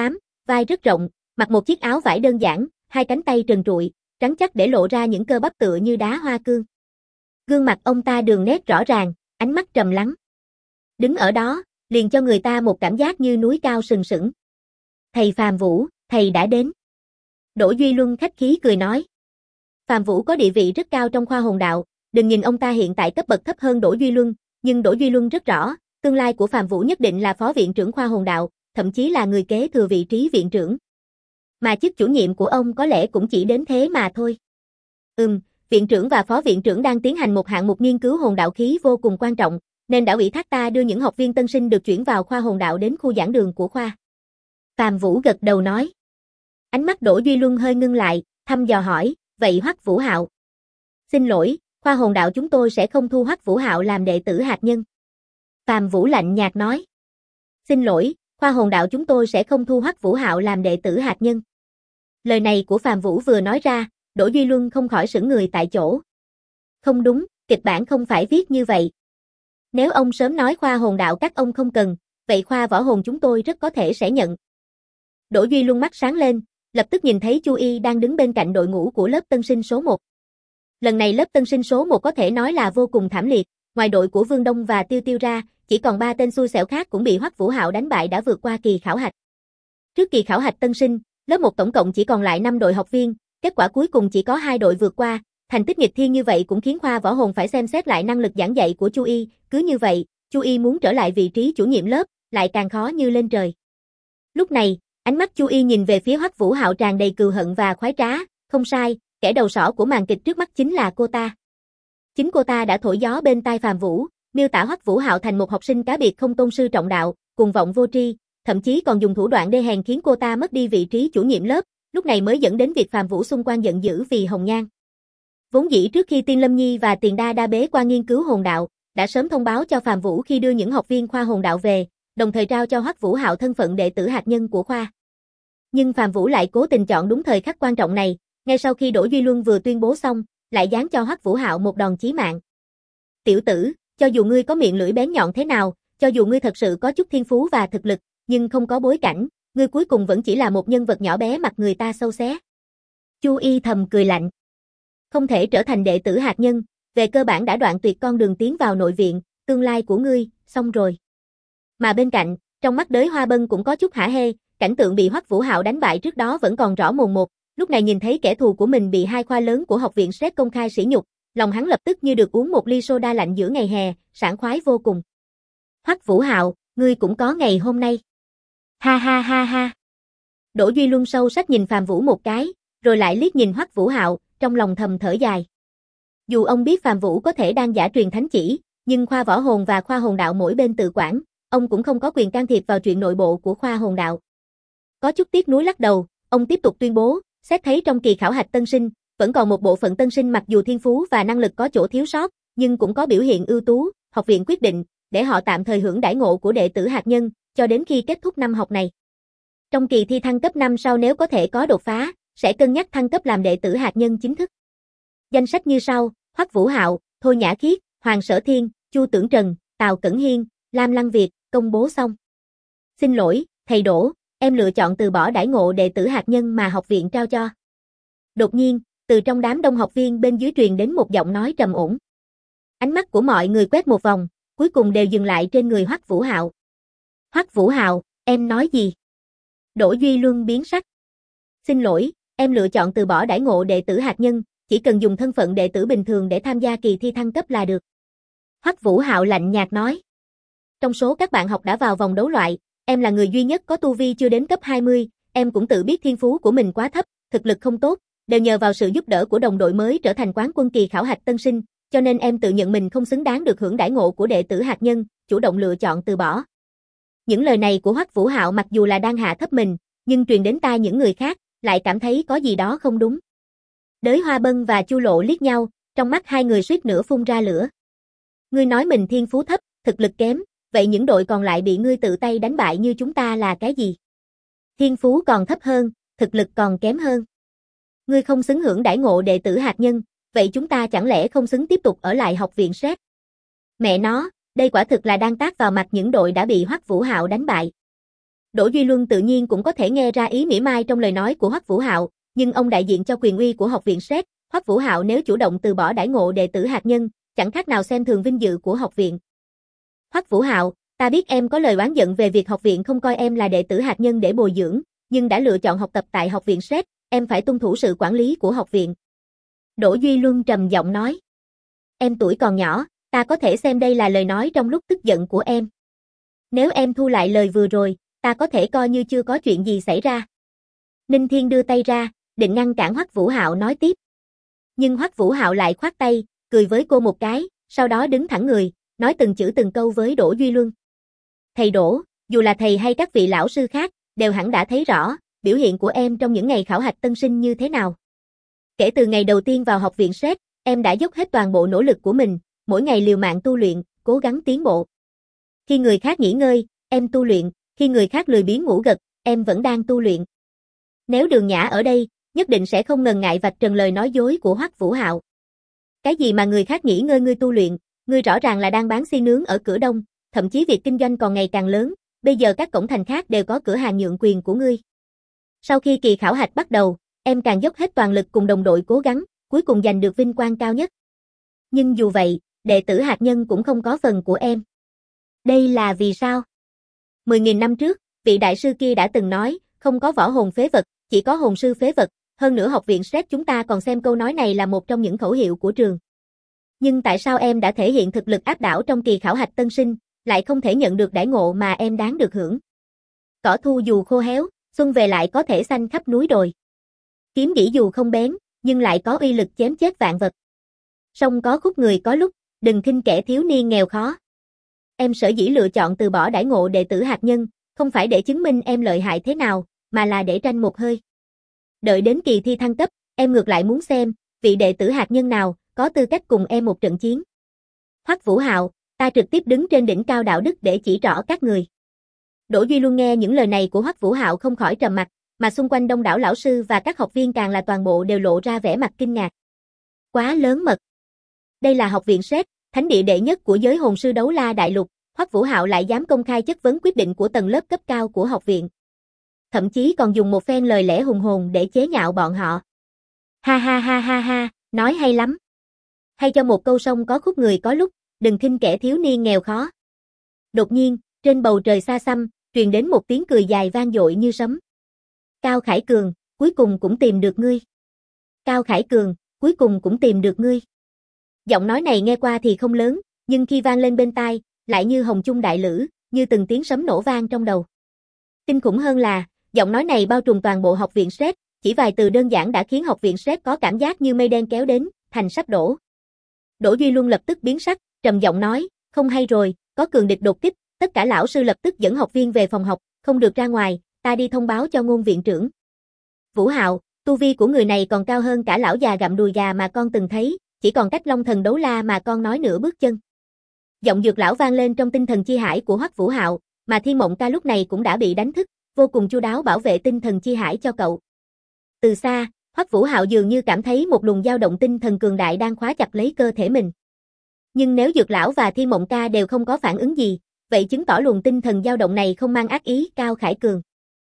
vai rất rộng, mặc một chiếc áo vải đơn giản, hai cánh tay trần trụi, rắn chắc để lộ ra những cơ bắp tựa như đá hoa cương. Gương mặt ông ta đường nét rõ ràng, ánh mắt trầm lắng. Đứng ở đó, liền cho người ta một cảm giác như núi cao sừng sững. Thầy Phàm Vũ, thầy đã đến. Đỗ Duy Luân khách khí cười nói. Phàm Vũ có địa vị rất cao trong khoa hồn đạo, đừng nhìn ông ta hiện tại cấp bậc thấp hơn Đỗ Duy Luân, nhưng Đỗ Duy Luân rất rõ, tương lai của Phàm Vũ nhất định là phó viện trưởng khoa hồn đạo, thậm chí là người kế thừa vị trí viện trưởng. Mà chức chủ nhiệm của ông có lẽ cũng chỉ đến thế mà thôi. Viện trưởng và phó viện trưởng đang tiến hành một hạng mục nghiên cứu hồn đạo khí vô cùng quan trọng, nên đã ủy thác ta đưa những học viên tân sinh được chuyển vào khoa hồn đạo đến khu giảng đường của khoa. Phàm Vũ gật đầu nói. Ánh mắt Đỗ Duy Luân hơi ngưng lại, thăm dò hỏi, vậy Hoắc Vũ Hạo? Xin lỗi, khoa hồn đạo chúng tôi sẽ không thu Hoắc Vũ Hạo làm đệ tử hạt nhân. Phàm Vũ lạnh nhạt nói. Xin lỗi, khoa hồn đạo chúng tôi sẽ không thu Hoắc Vũ Hạo làm đệ tử hạt nhân. Lời này của Phàm Vũ vừa nói ra, Đỗ Duy Luân không khỏi sững người tại chỗ. Không đúng, kịch bản không phải viết như vậy. Nếu ông sớm nói khoa hồn đạo các ông không cần, vậy khoa võ hồn chúng tôi rất có thể sẽ nhận. Đỗ Duy Luân mắt sáng lên, lập tức nhìn thấy Chu Y đang đứng bên cạnh đội ngũ của lớp tân sinh số 1. Lần này lớp tân sinh số 1 có thể nói là vô cùng thảm liệt, ngoài đội của Vương Đông và Tiêu Tiêu ra, chỉ còn 3 tên xui xẻo khác cũng bị Hoắc Vũ Hạo đánh bại đã vượt qua kỳ khảo hạch. Trước kỳ khảo hạch tân sinh, lớp 1 tổng cộng chỉ còn lại 5 đội học viên, kết quả cuối cùng chỉ có 2 đội vượt qua, thành tích nghịch thiên như vậy cũng khiến khoa võ hồn phải xem xét lại năng lực giảng dạy của Chu Y, cứ như vậy, Chu Y muốn trở lại vị trí chủ nhiệm lớp, lại càng khó như lên trời. Lúc này, ánh mắt Chu Y nhìn về phía Hoắc Vũ Hạo tràn đầy cừu hận và khoái trá, không sai, kẻ đầu sỏ của màn kịch trước mắt chính là cô ta. Chính cô ta đã thổi gió bên tai Phàm Vũ, miêu tả Hoắc Vũ Hạo thành một học sinh cá biệt không tôn sư trọng đạo, cuồng vọng vô tri, thậm chí còn dùng thủ đoạn đê hèn khiến cô ta mất đi vị trí chủ nhiệm lớp, lúc này mới dẫn đến việc Phàm Vũ xung quanh giận dữ vì Hồng Nhan. Vốn dĩ trước khi Tiên Lâm Nhi và Tiền Đa Đa bế qua nghiên cứu hồn đạo, đã sớm thông báo cho Phàm Vũ khi đưa những học viên khoa hồn đạo về, đồng thời trao cho Hoắc Vũ Hạo thân phận đệ tử hạt nhân của khoa. Nhưng Phàm Vũ lại cố tình chọn đúng thời khắc quan trọng này, ngay sau khi Đỗ Duy Luân vừa tuyên bố xong, lại giáng cho Hoắc Vũ Hạo một đòn chí mạng. Tiểu tử, cho dù ngươi có miệng lưỡi bén nhọn thế nào, cho dù ngươi thật sự có chút thiên phú và thực lực, nhưng không có bối cảnh, ngươi cuối cùng vẫn chỉ là một nhân vật nhỏ bé mặt người ta xâu xé. Chu Y thầm cười lạnh. Không thể trở thành đệ tử hạt nhân, về cơ bản đã đoạn tuyệt con đường tiến vào nội viện, tương lai của ngươi, xong rồi. Mà bên cạnh, trong mắt Đới Hoa Bân cũng có chút hả hê, cảnh tượng bị Hoắc Vũ Hạo đánh bại trước đó vẫn còn rõ mồn một, lúc này nhìn thấy kẻ thù của mình bị 2 khoa lớn của học viện Stress công khai sỉ nhục, lòng hắn lập tức như được uống một ly soda lạnh giữa ngày hè, sảng khoái vô cùng. Hoắc Vũ Hạo, ngươi cũng có ngày hôm nay. Ha ha ha ha. Đỗ Duy Luân sâu sắc nhìn Phàm Vũ một cái, rồi lại liếc nhìn Hoắc Vũ Hạo, trong lòng thầm thở dài. Dù ông biết Phàm Vũ có thể đang giả truyền thánh chỉ, nhưng khoa võ hồn và khoa hồn đạo mỗi bên tự quản, ông cũng không có quyền can thiệp vào chuyện nội bộ của khoa hồn đạo. Có chút tiếc nuối lắc đầu, ông tiếp tục tuyên bố, xét thấy trong kỳ khảo hạch tân sinh, vẫn còn một bộ phận tân sinh mặc dù thiên phú và năng lực có chỗ thiếu sót, nhưng cũng có biểu hiện ưu tú, học viện quyết định, để họ tạm thời hưởng đãi ngộ của đệ tử hạt nhân, cho đến khi kết thúc năm học này. Trong kỳ thi thăng cấp năm sau nếu có thể có đột phá, sẽ cân nhắc thăng cấp làm đệ tử hạt nhân chính thức. Danh sách như sau, Hoắc Vũ Hạo, Thôi Nhã Khiết, Hoàng Sở Thiên, Chu Tưởng Trần, Tào Cẩn Hiên, Lam Lăng Việt, công bố xong. Xin lỗi, thầy Đỗ, em lựa chọn từ bỏ đãi ngộ đệ tử hạt nhân mà học viện trao cho. Đột nhiên, từ trong đám đông học viên bên dưới truyền đến một giọng nói trầm ổn. Ánh mắt của mọi người quét một vòng, cuối cùng đều dừng lại trên người Hoắc Vũ Hạo. Hoắc Vũ Hạo, em nói gì? Đỗ Duy Luân biến sắc. Xin lỗi, em lựa chọn từ bỏ đãi ngộ đệ tử hạt nhân, chỉ cần dùng thân phận đệ tử bình thường để tham gia kỳ thi thăng cấp là được. Hoắc Vũ Hạo lạnh nhạt nói. Trong số các bạn học đã vào vòng đấu loại, em là người duy nhất có tu vi chưa đến cấp 20, em cũng tự biết thiên phú của mình quá thấp, thực lực không tốt, đều nhờ vào sự giúp đỡ của đồng đội mới trở thành quán quân kỳ khảo hạch tân sinh, cho nên em tự nhận mình không xứng đáng được hưởng đãi ngộ của đệ tử hạt nhân, chủ động lựa chọn từ bỏ. Những lời này của Hoắc Vũ Hạo mặc dù là đang hạ thấp mình, nhưng truyền đến tai những người khác, lại cảm thấy có gì đó không đúng. Đới Hoa Bân và Chu Lộ liếc nhau, trong mắt hai người suýt nữa phun ra lửa. Ngươi nói mình thiên phú thấp, thực lực kém, vậy những đội còn lại bị ngươi tự tay đánh bại như chúng ta là cái gì? Thiên phú còn thấp hơn, thực lực còn kém hơn. Ngươi không xứng hưởng đãi ngộ đệ tử hạt nhân, vậy chúng ta chẳng lẽ không xứng tiếp tục ở lại học viện Stress? Mẹ nó, đây quả thực là đang tát vào mặt những đội đã bị Hoắc Vũ Hạo đánh bại. Đỗ Duy Luân tự nhiên cũng có thể nghe ra ý mỉa mai trong lời nói của Hoắc Vũ Hạo, nhưng ông đại diện cho quyền uy của học viện SET, Hoắc Vũ Hạo nếu chủ động từ bỏ đãi ngộ đệ tử hạt nhân, chẳng khác nào xem thường vinh dự của học viện. Hoắc Vũ Hạo, ta biết em có lời oán giận về việc học viện không coi em là đệ tử hạt nhân để bồi dưỡng, nhưng đã lựa chọn học tập tại học viện SET, em phải tuân thủ sự quản lý của học viện. Đỗ Duy Luân trầm giọng nói. Em tuổi còn nhỏ, ta có thể xem đây là lời nói trong lúc tức giận của em. Nếu em thu lại lời vừa rồi, ta có thể coi như chưa có chuyện gì xảy ra. Ninh Thiên đưa tay ra, định ngăn cản Hoắc Vũ Hạo nói tiếp. Nhưng Hoắc Vũ Hạo lại khoát tay, cười với cô một cái, sau đó đứng thẳng người, nói từng chữ từng câu với Đỗ Duy Luân. Thầy Đỗ, dù là thầy hay các vị lão sư khác, đều hẳn đã thấy rõ, biểu hiện của em trong những ngày khảo hạch tân sinh như thế nào. Kể từ ngày đầu tiên vào học viện SET, em đã dốc hết toàn bộ nỗ lực của mình, mỗi ngày liều mạng tu luyện, cố gắng tiến bộ. Khi người khác nghỉ ngơi, em tu luyện, khi người khác lười biếng ngủ gật, em vẫn đang tu luyện. Nếu Đường Nhã ở đây, nhất định sẽ không ngần ngại vạch trần lời nói dối của Hoắc Vũ Hạo. Cái gì mà người khác nghỉ ngơi ngươi tu luyện, ngươi rõ ràng là đang bán xi nướng ở cửa đông, thậm chí việc kinh doanh còn ngày càng lớn, bây giờ các cổng thành khác đều có cửa hàng nhượng quyền của ngươi. Sau khi kỳ khảo hạch bắt đầu, em càng dốc hết toàn lực cùng đồng đội cố gắng, cuối cùng giành được vinh quang cao nhất. Nhưng dù vậy, đệ tử hạt nhân cũng không có phần của em. Đây là vì sao? 10.000 năm trước, vị đại sư kia đã từng nói, không có võ hồn phế vật, chỉ có hồn sư phế vật, hơn nữa học viện SET chúng ta còn xem câu nói này là một trong những khẩu hiệu của trường. Nhưng tại sao em đã thể hiện thực lực áp đảo trong kỳ khảo hạch tân sinh, lại không thể nhận được đãi ngộ mà em đáng được hưởng? Cỏ thu dù khô héo, xuân về lại có thể xanh khắp núi đồi. Kiếm đỉ dù không bén, nhưng lại có uy lực chém chết vạn vật. Song có khúc người có lúc, đừng khinh kẻ thiếu niên nghèo khó. Em sở dĩ lựa chọn từ bỏ đãi ngộ đệ tử hạt nhân, không phải để chứng minh em lợi hại thế nào, mà là để tranh một hơi. Đợi đến kỳ thi thăng cấp, em ngược lại muốn xem, vị đệ tử hạt nhân nào, có tư cách cùng em một trận chiến. Hoắc Vũ Hạo, ta trực tiếp đứng trên đỉnh cao đạo đức để chỉ rõ các người. Đỗ Duy Luân nghe những lời này của Hoắc Vũ Hạo không khỏi trầm mặt, mà xung quanh đông đảo lão sư và các học viên càng là toàn bộ đều lộ ra vẻ mặt kinh ngạc. Quá lớn mật. Đây là học viện SET, thánh địa đệ nhất của giới hồn sư đấu la đại lục, Hoắc Vũ Hạo lại dám công khai chất vấn quyết định của tầng lớp cấp cao của học viện. Thậm chí còn dùng một phen lời lẽ hùng hồn để chế nhạo bọn họ. Ha ha ha ha ha, nói hay lắm. Hay cho một câu song có khúc người có lúc, đừng khinh kẻ thiếu niên nghèo khó. Đột nhiên, trên bầu trời xa xăm, truyền đến một tiếng cười dài vang dội như sấm. Cao Khải Cường, cuối cùng cũng tìm được ngươi. Cao Khải Cường, cuối cùng cũng tìm được ngươi. Giọng nói này nghe qua thì không lớn, nhưng khi vang lên bên tai, lại như hồng chung đại lữ, như từng tiếng sấm nổ vang trong đầu. Kinh khủng hơn là, giọng nói này bao trùm toàn bộ học viện SET, chỉ vài từ đơn giản đã khiến học viện SET có cảm giác như mây đen kéo đến, thành sắp đổ. Đỗ Duy Luân lập tức biến sắc, trầm giọng nói, không hay rồi, có cường địch đột kích, tất cả lão sư lập tức dẫn học viên về phòng học, không được ra ngoài, ta đi thông báo cho ngôn viện trưởng. Vũ Hạo, tu vi của người này còn cao hơn cả lão già gặm đùi gà mà con từng thấy, chỉ còn cách Long Thần Đấu La mà con nói nửa bước chân. Giọng Dược lão vang lên trong tinh thần chi hải của Hoắc Vũ Hạo, mà Thiên Mộng Ca lúc này cũng đã bị đánh thức, vô cùng chu đáo bảo vệ tinh thần chi hải cho cậu. Từ xa, Hoắc Vũ Hạo dường như cảm thấy một luồng dao động tinh thần cường đại đang khóa chặt lấy cơ thể mình. Nhưng nếu Dược lão và Thiên Mộng Ca đều không có phản ứng gì, vậy chứng tỏ luồng tinh thần dao động này không mang ác ý. Cao Khải Cường.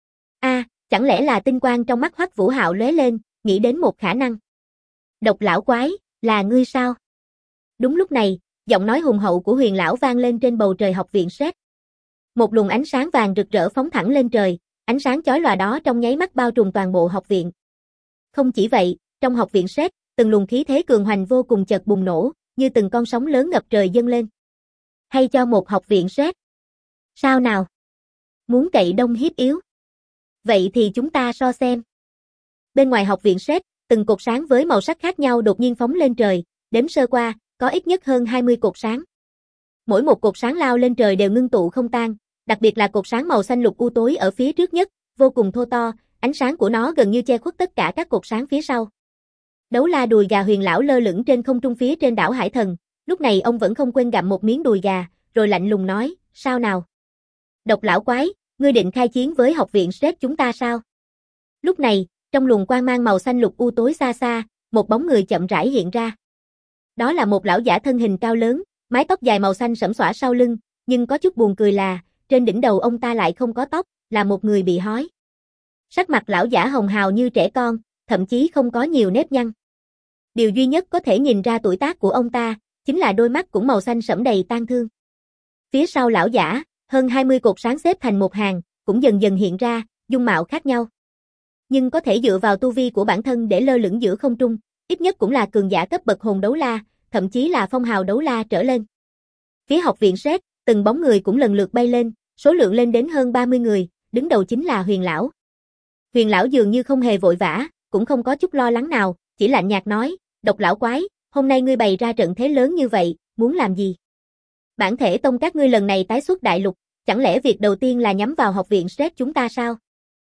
Chẳng lẽ là tinh quang trong mắt Hoắc Vũ Hạo lóe lên, nghĩ đến một khả năng. Độc lão quái, là ngươi sao? Đúng lúc này, giọng nói hùng hậu của Huyền lão vang lên trên bầu trời học viện SET. Một luồng ánh sáng vàng rực rỡ phóng thẳng lên trời, ánh sáng chói lòa đó trong nháy mắt bao trùm toàn bộ học viện. Không chỉ vậy, trong học viện SET, từng luồng khí thế cường hoành vô cùng chợt bùng nổ, như từng con sóng lớn ngập trời dâng lên. Hay cho một học viện SET. Sao nào? Muốn cậy đông hiếp yếu. Vậy thì chúng ta so xem. Bên ngoài học viện SET, từng cột sáng với màu sắc khác nhau đột nhiên phóng lên trời, đếm sơ qua, có ít nhất hơn 20 cột sáng. Mỗi một cột sáng lao lên trời đều ngưng tụ không tan, đặc biệt là cột sáng màu xanh lục u tối ở phía trước nhất, vô cùng thô to, ánh sáng của nó gần như che khuất tất cả các cột sáng phía sau. Đấu la đùi gà Huyền lão lơ lửng trên không trung phía trên đảo Hải Thần, lúc này ông vẫn không quên gặm một miếng đùi gà, rồi lạnh lùng nói, sao nào? Độc lão quái, ngươi định khai chiến với học viện SET chúng ta sao? Lúc này, trong luồng quang mang màu xanh lục u tối xa xa, một bóng người chậm rãi hiện ra. Đó là một lão giả thân hình cao lớn, mái tóc dài màu xanh sẫm xõa sau lưng, nhưng có chút buồn cười là, trên đỉnh đầu ông ta lại không có tóc, là một người bị hói. Sắc mặt lão giả hồng hào như trẻ con, thậm chí không có nhiều nếp nhăn. Điều duy nhất có thể nhìn ra tuổi tác của ông ta, chính là đôi mắt cũng màu xanh sẫm đầy tang thương. Phía sau lão giả, hơn 20 cột sáng xếp thành một hàng, cũng dần dần hiện ra, dung mạo khác nhau. Nhưng có thể dựa vào tu vi của bản thân để lơ lửng giữa không trung, ít nhất cũng là cường giả cấp bậc hồn đấu la, thậm chí là phong hào đấu la trở lên. Phía học viện Sét, từng bóng người cũng lần lượt bay lên, số lượng lên đến hơn 30 người, đứng đầu chính là Huyền lão. Huyền lão dường như không hề vội vã, cũng không có chút lo lắng nào, chỉ lạnh nhạt nói, Độc lão quái, hôm nay ngươi bày ra trận thế lớn như vậy, muốn làm gì? Bản thể tông các ngươi lần này tái xuất đại lục, chẳng lẽ việc đầu tiên là nhắm vào học viện Sét chúng ta sao?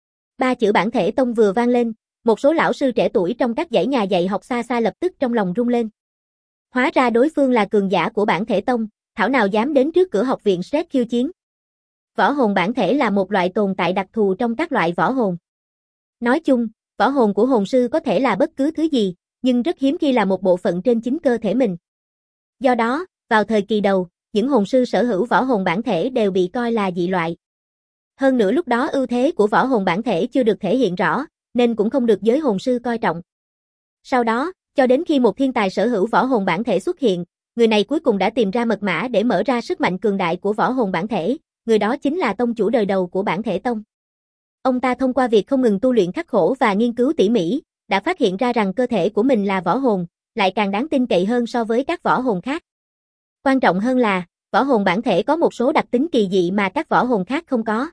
Ba chữ bản thể tông vừa vang lên, một số lão sư trẻ tuổi trong các dãy nhà dạy học xa xa lập tức trong lòng rung lên. Hóa ra đối phương là cường giả của bản thể tông, thảo nào dám đến trước cửa học viện Sét khiêu chiến. Võ hồn bản thể là một loại tồn tại đặc thù trong các loại võ hồn. Nói chung, võ hồn của hồn sư có thể là bất cứ thứ gì, nhưng rất hiếm khi là một bộ phận trên chính cơ thể mình. Do đó, vào thời kỳ đầu, những hồn sư sở hữu võ hồn bản thể đều bị coi là dị loại. Hơn nữa lúc đó ưu thế của võ hồn bản thể chưa được thể hiện rõ, nên cũng không được giới hồn sư coi trọng. Sau đó, cho đến khi một thiên tài sở hữu võ hồn bản thể xuất hiện, người này cuối cùng đã tìm ra mật mã để mở ra sức mạnh cường đại của võ hồn bản thể, người đó chính là tông chủ đời đầu của bản thể tông. Ông ta thông qua việc không ngừng tu luyện khắc khổ và nghiên cứu tỉ mỉ, đã phát hiện ra rằng cơ thể của mình là võ hồn, lại càng đáng tin cậy hơn so với các võ hồn khác. Quan trọng hơn là, võ hồn bản thể có một số đặc tính kỳ dị mà các võ hồn khác không có.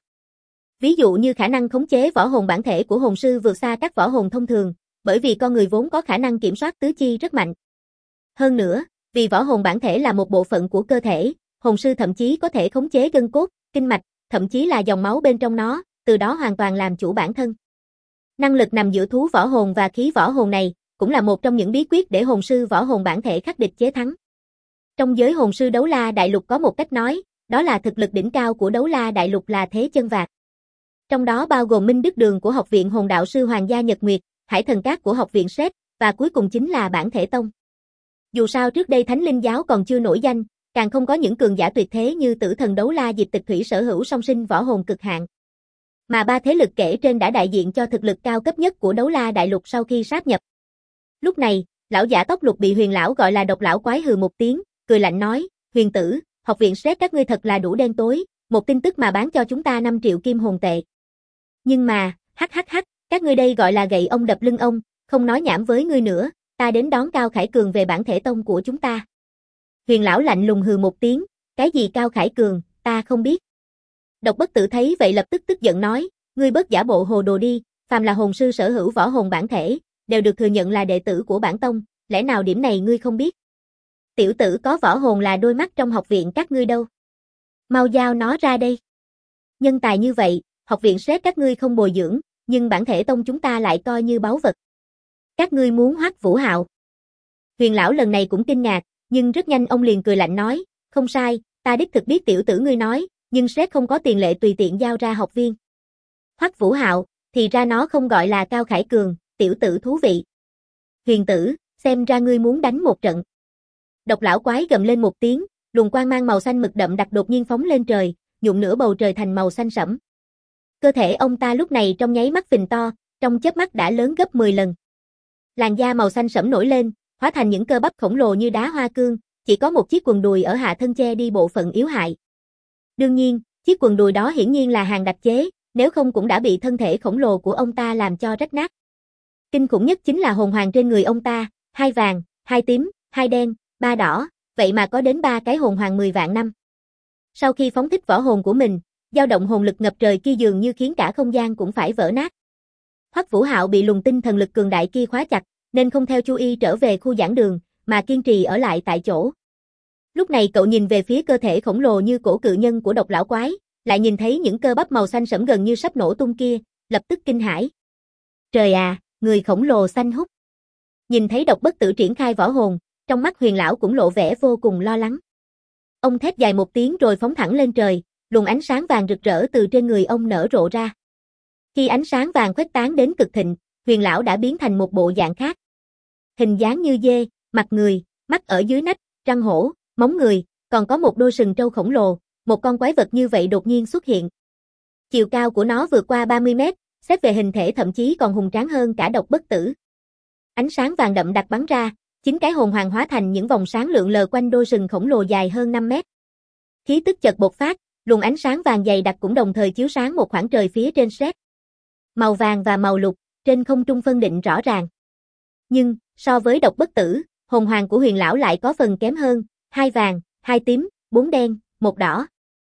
Ví dụ như khả năng khống chế võ hồn bản thể của hồn sư vượt xa các võ hồn thông thường, bởi vì con người vốn có khả năng kiểm soát tứ chi rất mạnh. Hơn nữa, vì võ hồn bản thể là một bộ phận của cơ thể, hồn sư thậm chí có thể khống chế gân cốt, kinh mạch, thậm chí là dòng máu bên trong nó, từ đó hoàn toàn làm chủ bản thân. Năng lực nằm giữa thú võ hồn và khí võ hồn này, cũng là một trong những bí quyết để hồn sư võ hồn bản thể khắc địch chế thắng. Trong giới hồn sư đấu la đại lục có một cách nói, đó là thực lực đỉnh cao của đấu la đại lục là thế chân vạc. Trong đó bao gồm Minh Đức Đường của học viện Hồn đạo sư Hoàng gia Nhật Nguyệt, Hải Thần Cát của học viện Sét, và cuối cùng chính là bản thể tông. Dù sao trước đây Thánh Linh giáo còn chưa nổi danh, càng không có những cường giả tuyệt thế như Tử Thần đấu la Diệp Tịch Thủy sở hữu song sinh võ hồn cực hạn. Mà ba thế lực kể trên đã đại diện cho thực lực cao cấp nhất của đấu la đại lục sau khi sáp nhập. Lúc này, lão giả tóc lục bị Huyền lão gọi là Độc lão quái hừ một tiếng, cười lạnh nói, Huyền tử, học viện Sét các ngươi thật là đủ đen tối, một tin tức mà bán cho chúng ta 5 triệu kim hồn tệ. Nhưng mà, hắc, các ngươi đây gọi là gậy ông đập lưng ông, không nói nhảm với ngươi nữa, ta đến đón Cao Khải Cường về bản thể tông của chúng ta. Huyền lão lạnh lùng hừ một tiếng, cái gì Cao Khải Cường, ta không biết. Độc Bất Tử thấy vậy lập tức tức giận nói, ngươi bớt giả bộ hồ đồ đi, phàm là hồn sư sở hữu võ hồn bản thể, đều được thừa nhận là đệ tử của bản tông, lẽ nào điểm này ngươi không biết? Tiểu tử có võ hồn là đôi mắt trong học viện các ngươi đâu? Mau giao nó ra đây. Nhân tài như vậy, học viện Sét các ngươi không bồi dưỡng, nhưng bản thể tông chúng ta lại coi như báu vật. Các ngươi muốn Hoắc Vũ Hạo? Huyền lão lần này cũng kinh ngạc, nhưng rất nhanh ông liền cười lạnh nói, không sai, ta đích thực biết tiểu tử ngươi nói, nhưng Sét không có tiền lệ tùy tiện giao ra học viên. Hoắc Vũ Hạo, thì ra nó không gọi là Cao Khải Cường, tiểu tử thú vị. Huyền tử, xem ra ngươi muốn đánh một trận. Độc lão quái gầm lên một tiếng, luồng quang mang màu xanh mực đậm đặc đột nhiên phóng lên trời, nhuộm nửa bầu trời thành màu xanh sẫm. Cơ thể ông ta lúc này trong nháy mắt phình to, trong chớp mắt đã lớn gấp 10 lần. Làn da màu xanh sẫm nổi lên, hóa thành những cơ bắp khổng lồ như đá hoa cương, chỉ có một chiếc quần đùi ở hạ thân che đi bộ phận yếu hại. Đương nhiên, chiếc quần đùi đó hiển nhiên là hàng đặc chế, nếu không cũng đã bị thân thể khổng lồ của ông ta làm cho rách nát. Kinh khủng nhất chính là hồn hoàng trên người ông ta, 2 vàng, 2 tím, 2 đen, 3 đỏ, vậy mà có đến 3 cái hồn hoàng 10 vạn năm. Sau khi phóng thích võ hồn của mình, dao động hồn lực ngập trời kia dường như khiến cả không gian cũng phải vỡ nát. Hoắc Vũ Hạo bị luồng tinh thần lực cường đại kia khóa chặt, nên không theo Chu Y trở về khu giảng đường, mà kiên trì ở lại tại chỗ. Lúc này cậu nhìn về phía cơ thể khổng lồ như cổ cự nhân của Độc lão quái, lại nhìn thấy những cơ bắp màu xanh sẫm gần như sắp nổ tung kia, lập tức kinh hãi. Trời à, người khổng lồ xanh húc. Nhìn thấy Độc Bất Tử triển khai võ hồn, trong mắt Huyền lão cũng lộ vẻ vô cùng lo lắng. Ông thét dài một tiếng rồi phóng thẳng lên trời, luồng ánh sáng vàng rực rỡ từ trên người ông nở rộ ra. Khi ánh sáng vàng khuếch tán đến cực thịnh, Huyền lão đã biến thành một bộ dạng khác. Hình dáng như dê, mặt người, mắt ở dưới nách, răng hổ, móng người, còn có một đôi sừng trâu khổng lồ, một con quái vật như vậy đột nhiên xuất hiện. Chiều cao của nó vượt qua 30 mét, xét về hình thể thậm chí còn hùng tráng hơn cả độc bất tử. Ánh sáng vàng đậm đặc bắn ra, 9 cái hồn hoàng hóa thành những vòng sáng lượn lờ quanh đôi sừng khổng lồ dài hơn 5 mét. Khí tức chợt bộc phát, luồng ánh sáng vàng dày đặc cũng đồng thời chiếu sáng một khoảng trời phía trên Sret. Màu vàng và màu lục, trên không trung phân định rõ ràng. Nhưng, so với độc bất tử, hồn hoàng của Huyền lão lại có phần kém hơn, 2 vàng, 2 tím, 4 đen, 1 đỏ.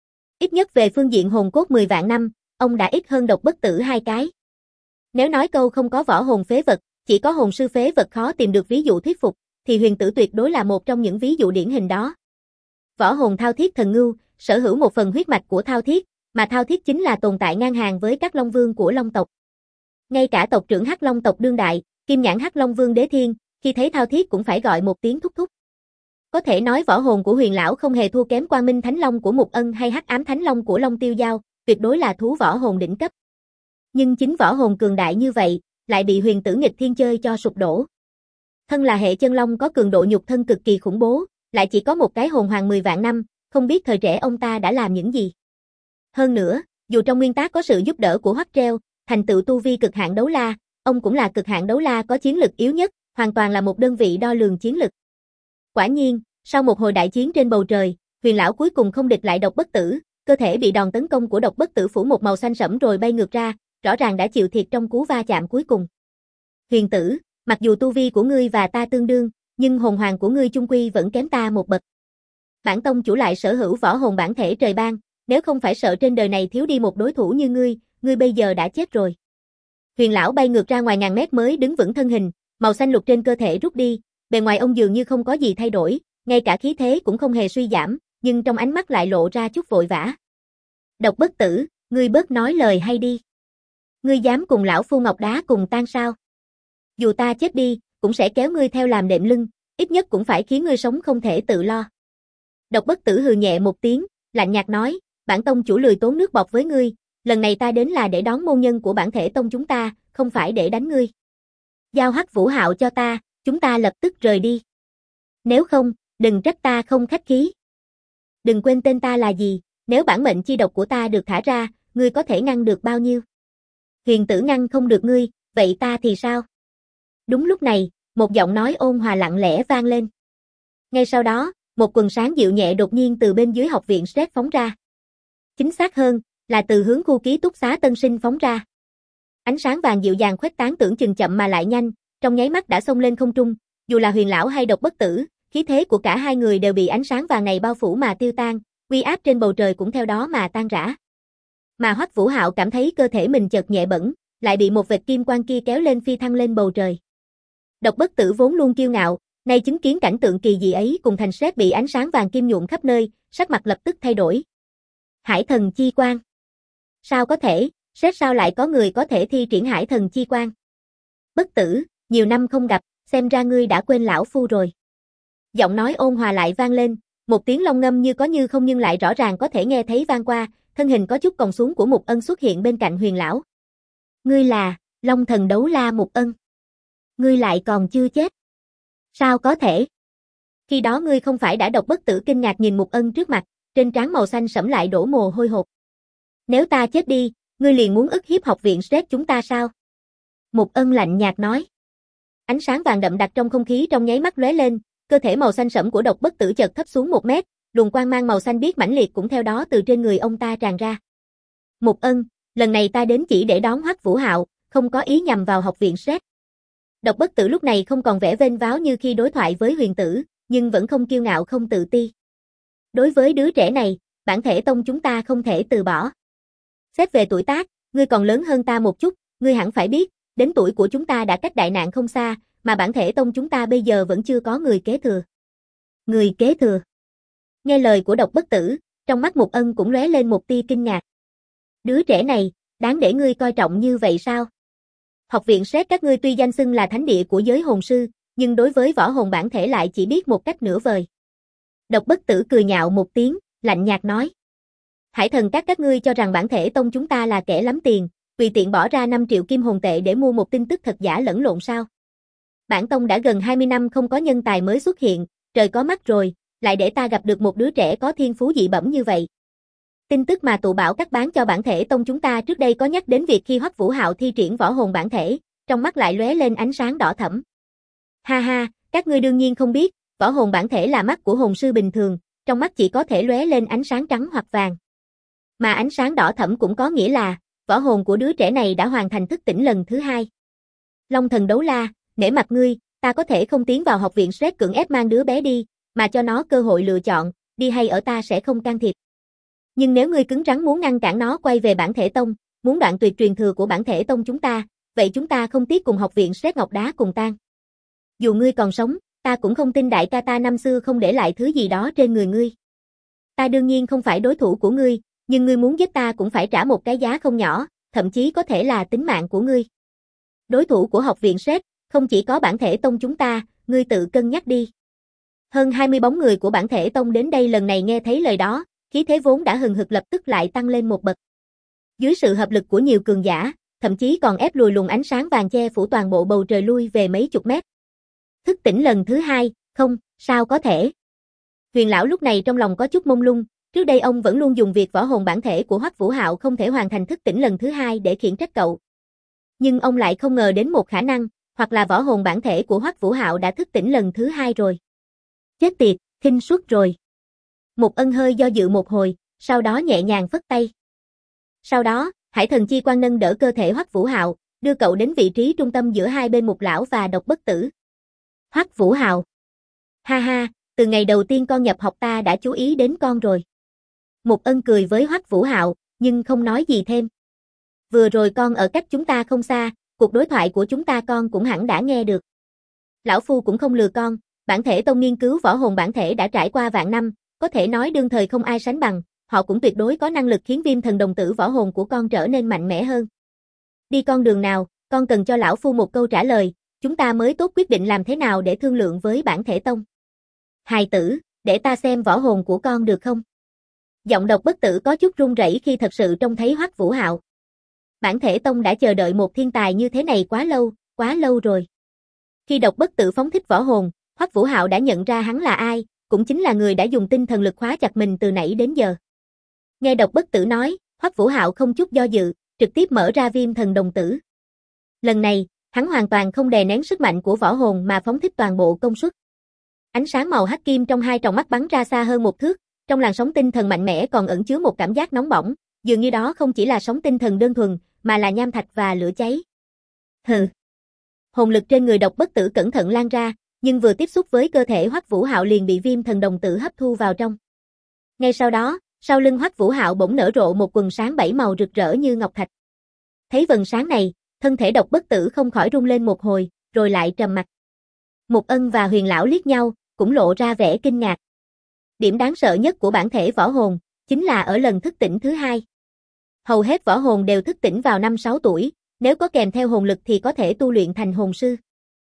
Ít nhất về phương diện hồn cốt 10 vạn năm, ông đã ít hơn độc bất tử 2 cái. Nếu nói câu không có võ hồn phế vật, chỉ có hồn sư phế vật khó tìm được ví dụ thuyết phục, thì Huyền tử tuyệt đối là một trong những ví dụ điển hình đó. Võ hồn Thao Thiết Thần Ngưu, sở hữu một phần huyết mạch của Thao Thiết, mà Thao Thiết chính là tồn tại ngang hàng với các Long Vương của Long tộc. Ngay cả tộc trưởng Hắc Long tộc đương đại, Kim Nhãn Hắc Long Vương Đế Thiên, khi thấy Thao Thiết cũng phải gọi một tiếng thúc thúc. Có thể nói võ hồn của Huyền lão không hề thua kém Quang Minh Thánh Long của Mục Ân hay Hắc Ám Thánh Long của Long Tiêu Giao, tuyệt đối là thú võ hồn đỉnh cấp. Nhưng chính võ hồn cường đại như vậy, lại bị Huyền tử nghịch thiên chơi cho sụp đổ. Thân là hệ chân long có cường độ nhục thân cực kỳ khủng bố, lại chỉ có một cái hồn hoàng 10 vạn năm, không biết thời trẻ ông ta đã làm những gì. Hơn nữa, dù trong nguyên tắc có sự giúp đỡ của Hoắc Treo, thành tựu tu vi cực hạn đấu la, ông cũng là cực hạn đấu la có chiến lực yếu nhất, hoàn toàn là một đơn vị đo lường chiến lực. Quả nhiên, sau một hồi đại chiến trên bầu trời, Huyền lão cuối cùng không địch lại độc bất tử, cơ thể bị đòn tấn công của độc bất tử phủ một màu xanh sẫm rồi bay ngược ra, rõ ràng đã chịu thiệt trong cú va chạm cuối cùng. Huyền tử, mặc dù tu vi của ngươi và ta tương đương, nhưng hồn hoàng của ngươi chung quy vẫn kém ta một bậc. Bản tông chủ lại sở hữu võ hồn bản thể trời ban, nếu không phải sợ trên đời này thiếu đi một đối thủ như ngươi bây giờ đã chết rồi. Huyền lão bay ngược ra ngoài ngàn mét mới đứng vững thân hình, màu xanh lục trên cơ thể rút đi, bề ngoài ông dường như không có gì thay đổi, ngay cả khí thế cũng không hề suy giảm, nhưng trong ánh mắt lại lộ ra chút vội vã. Độc bất tử, ngươi bớt nói lời hay đi. Ngươi dám cùng lão phu ngọc đá cùng tan sao? Dù ta chết đi, cũng sẽ kéo ngươi theo làm đệm lưng, ít nhất cũng phải khiến ngươi sống không thể tự lo. Độc bất tử hừ nhẹ một tiếng, lạnh nhạt nói, bản tông chủ lười tốn nước bọt với ngươi, lần này ta đến là để đón môn nhân của bản thể tông chúng ta, không phải để đánh ngươi. Giao Hắc Vũ Hạo cho ta, chúng ta lập tức rời đi. Nếu không, đừng trách ta không khách khí. Đừng quên tên ta là gì, nếu bản mệnh chi độc của ta được thả ra, ngươi có thể ngăn được bao nhiêu? Huyền tử ngăn không được ngươi, vậy ta thì sao? Đúng lúc này, một giọng nói ôn hòa lặng lẽ vang lên. Ngay sau đó, một quần sáng dịu nhẹ đột nhiên từ bên dưới học viện Sret phóng ra. Chính xác hơn, là từ hướng khu ký túc xá Tân Sinh phóng ra. Ánh sáng vàng dịu dàng khuếch tán tưởng chừng chậm mà lại nhanh, trong nháy mắt đã xông lên không trung, dù là Huyền lão hay độc bất tử, khí thế của cả hai người đều bị ánh sáng vàng này bao phủ mà tiêu tan, uy áp trên bầu trời cũng theo đó mà tan rã. Mà Hoắc Vũ Hạo cảm thấy cơ thể mình chợt nhẹ bẫng, lại bị một vệt kim quang kia kéo lên phi thăng lên bầu trời. Độc bất tử vốn luôn kiêu ngạo, nay chứng kiến cảnh tượng kỳ dị ấy cùng thành Sret bị ánh sáng vàng kim nhuộm khắp nơi, sắc mặt lập tức thay đổi. Hải thần chi quang. Sao có thể, Sret sao lại có người có thể thi triển hải thần chi quang? Bất tử, nhiều năm không gặp, xem ra ngươi đã quên lão phu rồi. Giọng nói ôn hòa lại vang lên, một tiếng long ngâm như có như không nhưng lại rõ ràng có thể nghe thấy vang qua, thân hình có chút còng xuống của Mục Ân xuất hiện bên cạnh Huyền lão. Ngươi là Long thần đấu la Mục Ân. Ngươi lại còn chưa chết. Sao có thể? Khi đó ngươi không phải đã độc bất tử kinh ngạc nhìn Mục Ân trước mặt, trên trán màu xanh sẫm lại đổ mồ hôi hột. Nếu ta chết đi, ngươi liền muốn ức hiếp học viện Sret chúng ta sao? Mục Ân lạnh nhạt nói. Ánh sáng vàng đậm đặc trong không khí trong nháy mắt lóe lên, cơ thể màu xanh sẫm của độc bất tử chợt thấp xuống 1 mét, luồng quang mang màu xanh biếc mãnh liệt cũng theo đó từ trên người ông ta tràn ra. Mục Ân, lần này ta đến chỉ để đón Hoắc Vũ Hạo, không có ý nhằm vào học viện Sret. Độc bất tử lúc này không còn vẻ vênh váo như khi đối thoại với Huyền tử, nhưng vẫn không kiêu ngạo không tự ti. Đối với đứa trẻ này, bản thể tông chúng ta không thể từ bỏ. Xét về tuổi tác, ngươi còn lớn hơn ta một chút, ngươi hẳn phải biết, đến tuổi của chúng ta đã cách đại nạn không xa, mà bản thể tông chúng ta bây giờ vẫn chưa có người kế thừa. Người kế thừa. Nghe lời của độc bất tử, trong mắt Mục Ân cũng lóe lên một tia kinh ngạc. Đứa trẻ này, đáng để ngươi coi trọng như vậy sao? Học viện Sret các ngươi tuy danh xưng là thánh địa của giới hồn sư, nhưng đối với võ hồn bản thể lại chỉ biết một cách nửa vời. Độc bất tử cười nhạo một tiếng, lạnh nhạt nói. Hải thần các ngươi cho rằng bản thể tông chúng ta là kẻ lắm tiền, tùy tiện bỏ ra 5 triệu kim hồn tệ để mua một tin tức thật giả lẫn lộn sao? Bản tông đã gần 20 năm không có nhân tài mới xuất hiện, trời có mắt rồi, lại để ta gặp được một đứa trẻ có thiên phú dị bẩm như vậy. Tin tức mà tụ bảo các bán cho bản thể tông chúng ta trước đây có nhắc đến việc khi Hoắc Vũ Hạo thi triển võ hồn bản thể, trong mắt lại lóe lên ánh sáng đỏ thẫm. Ha ha, các ngươi đương nhiên không biết, võ hồn bản thể là mắt của hồn sư bình thường, trong mắt chỉ có thể lóe lên ánh sáng trắng hoặc vàng. Mà ánh sáng đỏ thẫm cũng có nghĩa là, võ hồn của đứa trẻ này đã hoàn thành thức tỉnh lần thứ 2. Long thần đấu la, nể mặt ngươi, ta có thể không tiến vào học viện Shrek cưỡng ép mang đứa bé đi, mà cho nó cơ hội lựa chọn, đi hay ở ta sẽ không can thiệp. Nhưng nếu ngươi cứng rắn muốn ngăn cản nó quay về bản thể tông, muốn đoạn tuyệt truyền thừa của bản thể tông chúng ta, vậy chúng ta không tiếc cùng học viện Shrek Ngọc Đá cùng tan. Dù ngươi còn sống, ta cũng không tin đại ca ta năm xưa không để lại thứ gì đó trên người ngươi. Ta đương nhiên không phải đối thủ của ngươi, nhưng ngươi muốn giết ta cũng phải trả một cái giá không nhỏ, thậm chí có thể là tính mạng của ngươi. Đối thủ của học viện Shrek, không chỉ có bản thể tông chúng ta, ngươi tự cân nhắc đi. Hơn 20 bóng người của bản thể tông đến đây lần này nghe thấy lời đó, khí thế vốn đã hừng hực lập tức lại tăng lên một bậc. Dưới sự hợp lực của nhiều cường giả, thậm chí còn ép lùi luồng ánh sáng vàng che phủ toàn bộ bầu trời lui về mấy chục mét. Thức tỉnh lần thứ 2, không, sao có thể. Huyền lão lúc này trong lòng có chút mông lung, trước đây ông vẫn luôn dùng việc võ hồn bản thể của Hoắc Vũ Hạo không thể hoàn thành thức tỉnh lần thứ 2 để khiển trách cậu. Nhưng ông lại không ngờ đến một khả năng, hoặc là võ hồn bản thể của Hoắc Vũ Hạo đã thức tỉnh lần thứ 2 rồi. Chết tiệt, khinh suất rồi. Một Ân hơi do dự một hồi, sau đó nhẹ nhàng phất tay. Sau đó, Hải Thần Chi Quang nâng đỡ cơ thể Hoắc Vũ Hạo, đưa cậu đến vị trí trung tâm giữa hai bên Mục lão và Độc Bất Tử. Hoắc Vũ Hạo. Ha ha, từ ngày đầu tiên con nhập học ta đã chú ý đến con rồi. Mục Ân cười với Hoắc Vũ Hạo, nhưng không nói gì thêm. Vừa rồi con ở cách chúng ta không xa, cuộc đối thoại của chúng ta con cũng hẳn đã nghe được. Lão Phu cũng không lừa con, bản thể tông nghiên cứu võ hồn bản thể đã trải qua vạn năm, có thể nói đương thời không ai sánh bằng, họ cũng tuyệt đối có năng lực khiến Viêm Thần đồng tử võ hồn của con trở nên mạnh mẽ hơn. Đi con đường nào, con cần cho lão Phu một câu trả lời, chúng ta mới tốt quyết định làm thế nào để thương lượng với bản thể tông. Hài tử, để ta xem võ hồn của con được không? Giọng Độc Bất Tử có chút run rẩy khi thật sự trông thấy Hoắc Vũ Hạo. Bản thể tông đã chờ đợi một thiên tài như thế này quá lâu rồi. Khi Độc Bất Tử phóng thích võ hồn, Hoắc Vũ Hạo đã nhận ra hắn là ai, cũng chính là người đã dùng tinh thần lực khóa chặt mình từ nãy đến giờ. Nghe Độc Bất Tử nói, Hoắc Vũ Hạo không chút do dự, trực tiếp mở ra Viêm Thần đồng tử. Lần này, hắn hoàn toàn không đè nén sức mạnh của võ hồn mà phóng thích toàn bộ công suất. Ánh sáng màu hắc kim trong hai tròng mắt bắn ra xa hơn một thước, trong làn sóng tinh thần mạnh mẽ còn ẩn chứa một cảm giác nóng bỏng, dường như đó không chỉ là sóng tinh thần đơn thuần, mà là nham thạch và lửa cháy. Hừ. Hồn lực trên người Độc Bất Tử cẩn thận lan ra, nhưng vừa tiếp xúc với cơ thể Hoắc Vũ Hạo liền bị Viêm Thần đồng tử hấp thu vào trong. Ngay sau đó, sau lưng Hoắc Vũ Hạo bỗng nở rộ một quần sáng 7 màu rực rỡ như ngọc thạch. Thấy vần sáng này, thân thể Độc Bất Tử không khỏi rung lên một hồi, rồi lại trầm mặc. Mục Ân và Huyền lão liếc nhau, cũng lộ ra vẻ kinh ngạc. Điểm đáng sợ nhất của bản thể võ hồn, chính là ở lần thức tỉnh thứ 2. Hầu hết võ hồn đều thức tỉnh vào năm 6 tuổi, nếu có kèm theo hồn lực thì có thể tu luyện thành hồn sư.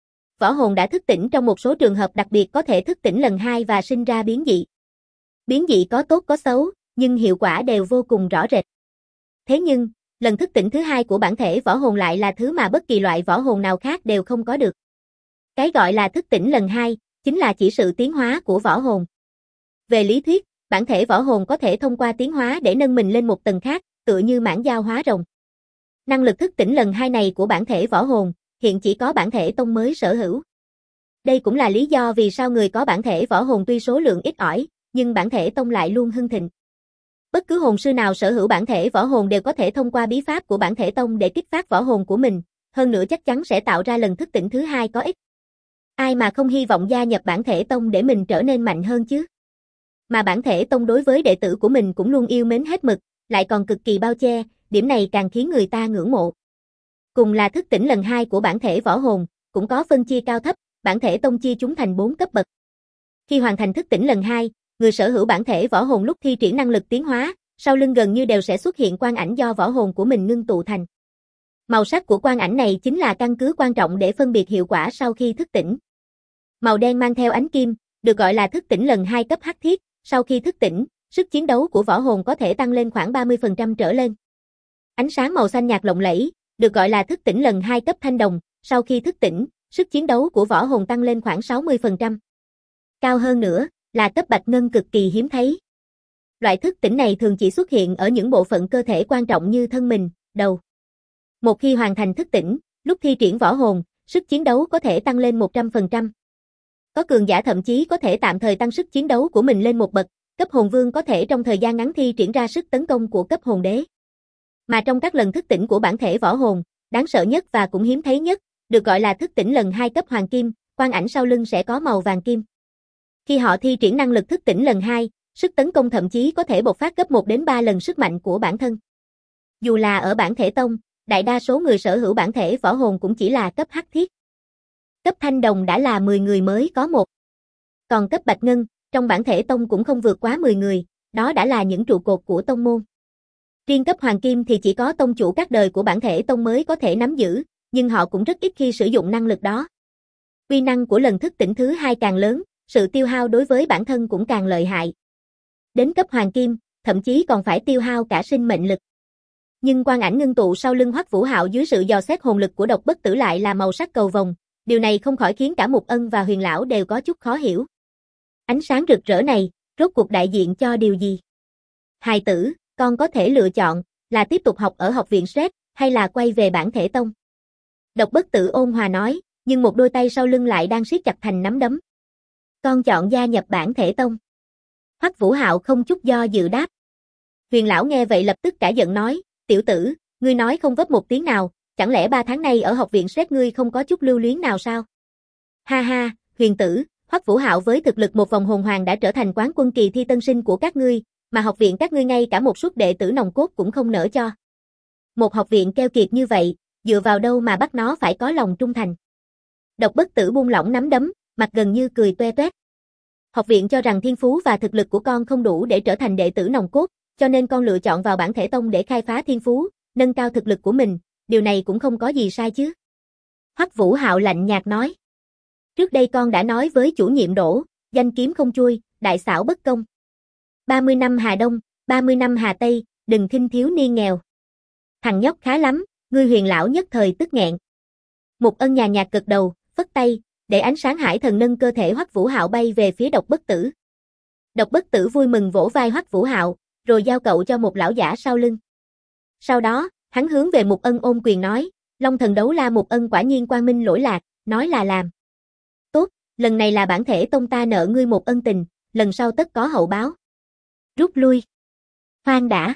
Võ hồn đã thức tỉnh trong một số trường hợp đặc biệt có thể thức tỉnh lần 2 và sinh ra biến dị. Biến dị có tốt có xấu, nhưng hiệu quả đều vô cùng rõ rệt. Thế nhưng, lần thức tỉnh thứ 2 của bản thể võ hồn lại là thứ mà bất kỳ loại võ hồn nào khác đều không có được. Cái gọi là thức tỉnh lần 2, chính là chỉ sự tiến hóa của võ hồn. Về lý thuyết, bản thể võ hồn có thể thông qua tiến hóa để nâng mình lên một tầng khác, tựa như mãng dao hóa rồng. Năng lực thức tỉnh lần 2 này của bản thể võ hồn, hiện chỉ có bản thể tông mới sở hữu. Đây cũng là lý do vì sao người có bản thể võ hồn tuy số lượng ít ỏi, nhưng bản thể tông lại luôn hưng thịnh. Bất cứ hồn sư nào sở hữu bản thể võ hồn đều có thể thông qua bí pháp của bản thể tông để kích phát võ hồn của mình, hơn nữa chắc chắn sẽ tạo ra lần thức tỉnh thứ 2 có ích. Ai mà không hy vọng gia nhập bản thể tông để mình trở nên mạnh hơn chứ? Mà bản thể tông đối với đệ tử của mình cũng luôn yêu mến hết mực, lại còn cực kỳ bao che, điểm này càng khiến người ta ngưỡng mộ. Cùng là thức tỉnh lần 2 của bản thể võ hồn, cũng có phân chia cao thấp, bản thể tông chia chúng thành 4 cấp bậc. Khi hoàn thành thức tỉnh lần 2, người sở hữu bản thể võ hồn lúc thi triển năng lực tiến hóa, sau lưng gần như đều sẽ xuất hiện quang ảnh do võ hồn của mình ngưng tụ thành. Màu sắc của quang ảnh này chính là căn cứ quan trọng để phân biệt hiệu quả sau khi thức tỉnh. Màu đen mang theo ánh kim, được gọi là thức tỉnh lần 2 cấp hắc thiết, sau khi thức tỉnh, sức chiến đấu của võ hồn có thể tăng lên khoảng 30% trở lên. Ánh sáng màu xanh nhạt lộng lẫy, được gọi là thức tỉnh lần 2 cấp thanh đồng, sau khi thức tỉnh, sức chiến đấu của võ hồn tăng lên khoảng 60%. Cao hơn nữa, là cấp bạch ngân cực kỳ hiếm thấy. Loại thức tỉnh này thường chỉ xuất hiện ở những bộ phận cơ thể quan trọng như thân mình, đầu. Một khi hoàn thành thức tỉnh, lúc thi triển võ hồn, sức chiến đấu có thể tăng lên 100%. Có cường giả thậm chí có thể tạm thời tăng sức chiến đấu của mình lên một bậc, cấp hồn vương có thể trong thời gian ngắn thi triển ra sức tấn công của cấp hồn đế. Mà trong các lần thức tỉnh của bản thể võ hồn, đáng sợ nhất và cũng hiếm thấy nhất, được gọi là thức tỉnh lần 2 cấp hoàng kim, quang ảnh sau lưng sẽ có màu vàng kim. Khi họ thi triển năng lực thức tỉnh lần 2, sức tấn công thậm chí có thể bộc phát gấp 1 đến 3 lần sức mạnh của bản thân. Dù là ở bản thể tông, đại đa số người sở hữu bản thể võ hồn cũng chỉ là cấp hắc thiết. Cấp thanh đồng đã là 10 người mới có một. Còn cấp bạch ngân, trong bản thể tông cũng không vượt quá 10 người, đó đã là những trụ cột của tông môn. Riêng cấp hoàng kim thì chỉ có tông chủ các đời của bản thể tông mới có thể nắm giữ, nhưng họ cũng rất ít khi sử dụng năng lực đó. Uy năng của lần thức tỉnh thứ 2 càng lớn, sự tiêu hao đối với bản thân cũng càng lợi hại. Đến cấp hoàng kim, thậm chí còn phải tiêu hao cả sinh mệnh lực. Nhưng quang ảnh ngưng tụ sau lưng Hoắc Vũ Hạo dưới sự dò xét hồn lực của Độc Bất Tử lại là màu sắc cầu vồng, điều này không khỏi khiến cả Mục Ân và Huyền lão đều có chút khó hiểu. Ánh sáng rực rỡ này, rốt cuộc đại diện cho điều gì? Hài tử, con có thể lựa chọn là tiếp tục học ở học viện SRED hay là quay về bản thể tông. Độc Bất Tử ôn hòa nói, nhưng một đôi tay sau lưng lại đang siết chặt thành nắm đấm. Con chọn gia nhập bản thể tông. Hoắc Vũ Hạo không chút do dự đáp. Huyền lão nghe vậy lập tức cả giận nói, tiểu tử, ngươi nói không vấp một tiếng nào, chẳng lẽ 3 tháng nay ở học viện SRED ngươi không có chút lưu luyến nào sao? Ha ha, Huyền tử, Hoắc Vũ Hạo với thực lực một vòng hồn hoàng đã trở thành quán quân kỳ thi tân sinh của các ngươi, mà học viện các ngươi ngay cả một suất đệ tử nòng cốt cũng không nỡ cho. Một học viện keo kiệt như vậy, dựa vào đâu mà bắt nó phải có lòng trung thành? Độc Bất Tử buông lỏng nắm đấm, mặt gần như cười toe toét. Học viện cho rằng thiên phú và thực lực của con không đủ để trở thành đệ tử nòng cốt, cho nên con lựa chọn vào bản thể tông để khai phá thiên phú, nâng cao thực lực của mình, điều này cũng không có gì sai chứ. Hoắc Vũ Hạo lạnh nhạt nói. Trước đây con đã nói với chủ nhiệm Đỗ, danh kiếm không chuôi, đại xảo bất công. 30 năm Hà Đông, 30 năm Hà Tây, đừng khinh thiếu niên nghèo. Thằng nhóc khá lắm, ngươi Huyền lão nhất thời tức nghẹn. Mục Ân nhàn nhạt gật đầu, phất tay, để ánh sáng hải thần nâng cơ thể Hoắc Vũ Hạo bay về phía Độc Bất Tử. Độc Bất Tử vui mừng vỗ vai Hoắc Vũ Hạo, rồi giao cậu cho một lão giả sau lưng. Sau đó, hắn hướng về Mục Ân ôm quyền nói, Long thần đấu la Mục Ân quả nhiên quang minh lỗi lạc, nói là làm. Tốt, lần này là bản thể tông ta nợ ngươi một ân tình, lần sau tất có hậu báo. Rút lui. Khoan đã.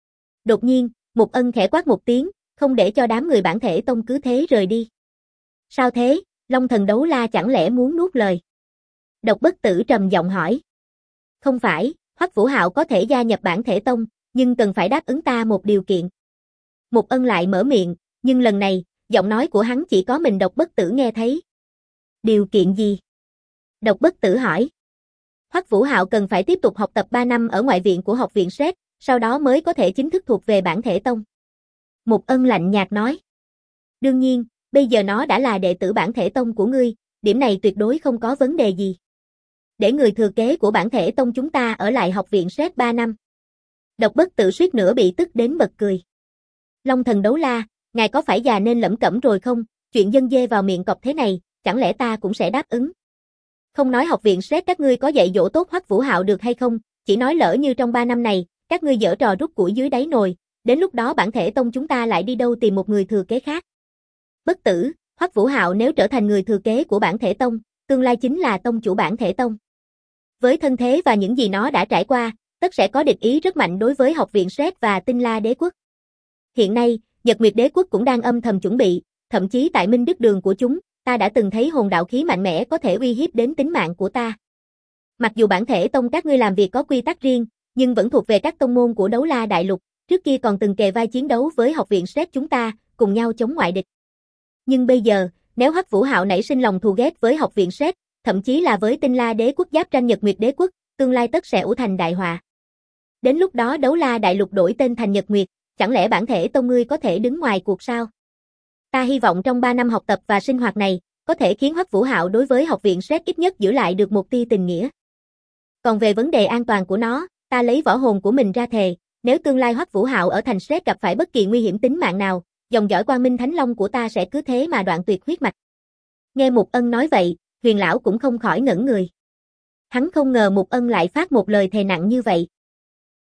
Đột nhiên, Mục Ân khẽ quát một tiếng, không để cho đám người bản thể tông cứ thế rời đi. Sao thế, Long thần đấu la chẳng lẽ muốn nuốt lời? Độc Bất Tử trầm giọng hỏi. Không phải, Hoắc Vũ Hạo có thể gia nhập bản thể tông, nhưng cần phải đáp ứng ta một điều kiện. Mục Ân lại mở miệng, nhưng lần này, giọng nói của hắn chỉ có mình Độc Bất Tử nghe thấy. Điều kiện gì? Độc Bất Tử hỏi. Hoắc Vũ Hạo cần phải tiếp tục học tập 3 năm ở ngoại viện của học viện SRED, sau đó mới có thể chính thức thuộc về bản thể tông. Mục Ân lạnh nhạt nói. Đương nhiên, bây giờ nó đã là đệ tử bản thể tông của ngươi, điểm này tuyệt đối không có vấn đề gì. Để người thừa kế của bản thể tông chúng ta ở lại học viện SRED 3 năm. Độc Bất Tử suýt nữa bị tức đến bật cười. Long thần đấu la, ngài có phải già nên lẩm cẩm rồi không? Chuyện dân dê vào miệng cọp thế này, chẳng lẽ ta cũng sẽ đáp ứng? Không nói học viện SRED các ngươi có dạy dỗ tốt Hoắc Vũ Hạo được hay không, chỉ nói lỡ như trong 3 năm này, các ngươi giở trò rút củi dưới đáy nồi, đến lúc đó bản thể tông chúng ta lại đi đâu tìm một người thừa kế khác. Bất Tử, Hoắc Vũ Hạo nếu trở thành người thừa kế của bản thể tông, tương lai chính là tông chủ bản thể tông. Với thân thế và những gì nó đã trải qua, tất sẽ có địch ý rất mạnh đối với học viện SRED và Tinh La Đế quốc. Hiện nay, Nhật Nguyệt Đế quốc cũng đang âm thầm chuẩn bị, thậm chí tại Minh Đức Đường của chúng, ta đã từng thấy hồn đạo khí mạnh mẽ có thể uy hiếp đến tính mạng của ta. Mặc dù bản thể tông các ngươi làm việc có quy tắc riêng, nhưng vẫn thuộc về các tông môn của Đấu La Đại Lục, trước kia còn từng kề vai chiến đấu với học viện SRED chúng ta, cùng nhau chống ngoại địch. Nhưng bây giờ, nếu Hoắc Vũ Hạo nảy sinh lòng thù ghét với học viện SRED, thậm chí là với Tinh La Đế quốc giáp tranh Nhật Nguyệt Đế quốc, tương lai tất sẽ ủ thành đại họa. Đến lúc đó Đấu La Đại Lục đổi tên thành Nhật Nguyệt, chẳng lẽ bản thể tông ngươi có thể đứng ngoài cuộc sao? Ta hy vọng trong 3 năm học tập và sinh hoạt này, có thể khiến Hoắc Vũ Hạo đối với học viện SRED ít nhất giữ lại được một tia tình nghĩa. Còn về vấn đề an toàn của nó, ta lấy võ hồn của mình ra thề, nếu tương lai Hoắc Vũ Hạo ở thành SRED gặp phải bất kỳ nguy hiểm tính mạng nào, dòng dõi Quang Minh Thánh Long của ta sẽ cứ thế mà đoạn tuyệt huyết mạch. Nghe Mục Ân nói vậy, Huyền lão cũng không khỏi ngẩn người. Hắn không ngờ Mục Ân lại phát một lời thề nặng như vậy.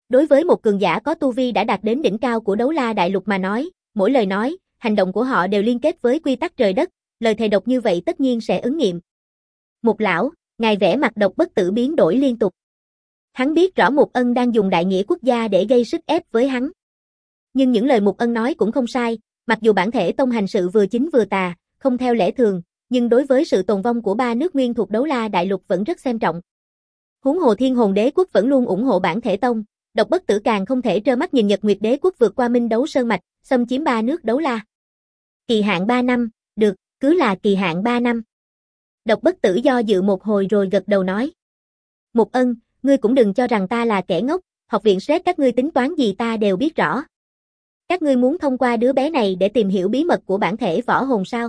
Đối với một cường giả có tu vi đã đạt đến đỉnh cao của Đấu La Đại Lục mà nói, mỗi lời nói, hành động của họ đều liên kết với quy tắc trời đất, lời thề độc như vậy tất nhiên sẽ ứng nghiệm. Mục lão, ngài vẻ mặt Độc Bất Tử biến đổi liên tục. Hắn biết rõ Mục Ân đang dùng đại nghĩa quốc gia để gây sức ép với hắn. Nhưng những lời Mục Ân nói cũng không sai, mặc dù bản thể tông hành sự vừa chính vừa tà, không theo lẽ thường, nhưng đối với sự tồn vong của ba nước nguyên thuộc Đấu La Đại Lục vẫn rất xem trọng. Huống hồ Thiên Hồn Đế quốc vẫn luôn ủng hộ bản thể tông, Độc Bất Tử càng không thể trơ mắt nhìn Nhật Nguyệt Đế quốc vượt qua Minh Đấu Sơn mạch, xâm chiếm ba nước Đấu La. Kỳ hạn 3 năm, được, cứ là kỳ hạn 3 năm. Độc Bất Tử do dự một hồi rồi gật đầu nói. Mục Ân, ngươi cũng đừng cho rằng ta là kẻ ngốc, học viện SET các ngươi tính toán gì ta đều biết rõ. Các ngươi muốn thông qua đứa bé này để tìm hiểu bí mật của bản thể võ hồn sao?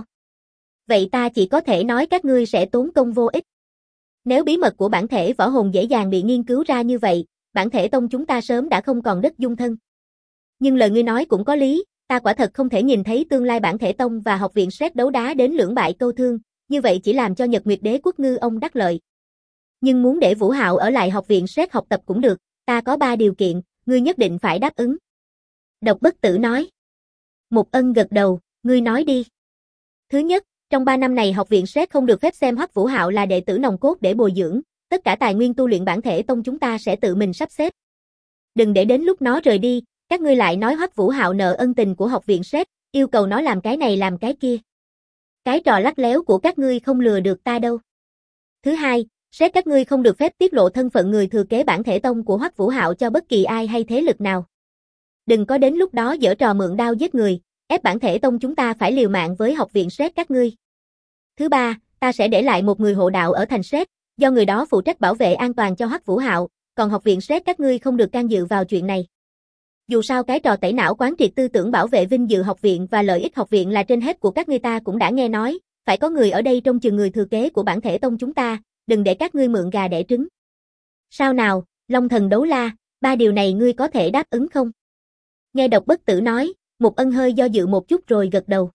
Vậy ta chỉ có thể nói các ngươi sẽ tốn công vô ích. Nếu bí mật của bản thể võ hồn dễ dàng bị nghiên cứu ra như vậy, bản thể tông chúng ta sớm đã không còn đất dung thân. Nhưng lời ngươi nói cũng có lý, ta quả thật không thể nhìn thấy tương lai bản thể tông và học viện SET đấu đá đến lưỡng bại câu thương, như vậy chỉ làm cho Nhật Nguyệt Đế quốc ngư ông đắc lợi. Nhưng muốn để Vũ Hạo ở lại học viện SET học tập cũng được, ta có 3 điều kiện, ngươi nhất định phải đáp ứng. Độc Bất Tử nói. Mục Ân gật đầu, ngươi nói đi. Thứ nhất, trong 3 năm này học viện SET không được phép xem Hoắc Vũ Hạo là đệ tử nòng cốt để bồi dưỡng, tất cả tài nguyên tu luyện bản thể tông chúng ta sẽ tự mình sắp xếp. Đừng để đến lúc nó rời đi, các ngươi lại nói Hoắc Vũ Hạo nợ ân tình của học viện SET, yêu cầu nó làm cái này làm cái kia. Cái trò lắc léo của các ngươi không lừa được ta đâu. Thứ hai, SET các ngươi không được phép tiết lộ thân phận người thừa kế bản thể tông của Hoắc Vũ Hạo cho bất kỳ ai hay thế lực nào. Đừng có đến lúc đó giở trò mượn đao giết người, ép bản thể tông chúng ta phải liều mạng với học viện SET các ngươi. Thứ ba, ta sẽ để lại một người hộ đạo ở thành SET, do người đó phụ trách bảo vệ an toàn cho Hoắc Vũ Hạo, còn học viện SET các ngươi không được can dự vào chuyện này. Dù sao cái trò tẩy não quán triệt tư tưởng bảo vệ vinh dự học viện và lợi ích học viện là trên hết của các ngươi ta cũng đã nghe nói, phải có người ở đây trông chừng người thừa kế của bản thể tông chúng ta, đừng để các ngươi mượn gà đẻ trứng. Sao nào, Long Thần Đấu La, 3 điều này ngươi có thể đáp ứng không? Nghe Độc Bất Tử nói, Mục Ân hơi do dự một chút rồi gật đầu.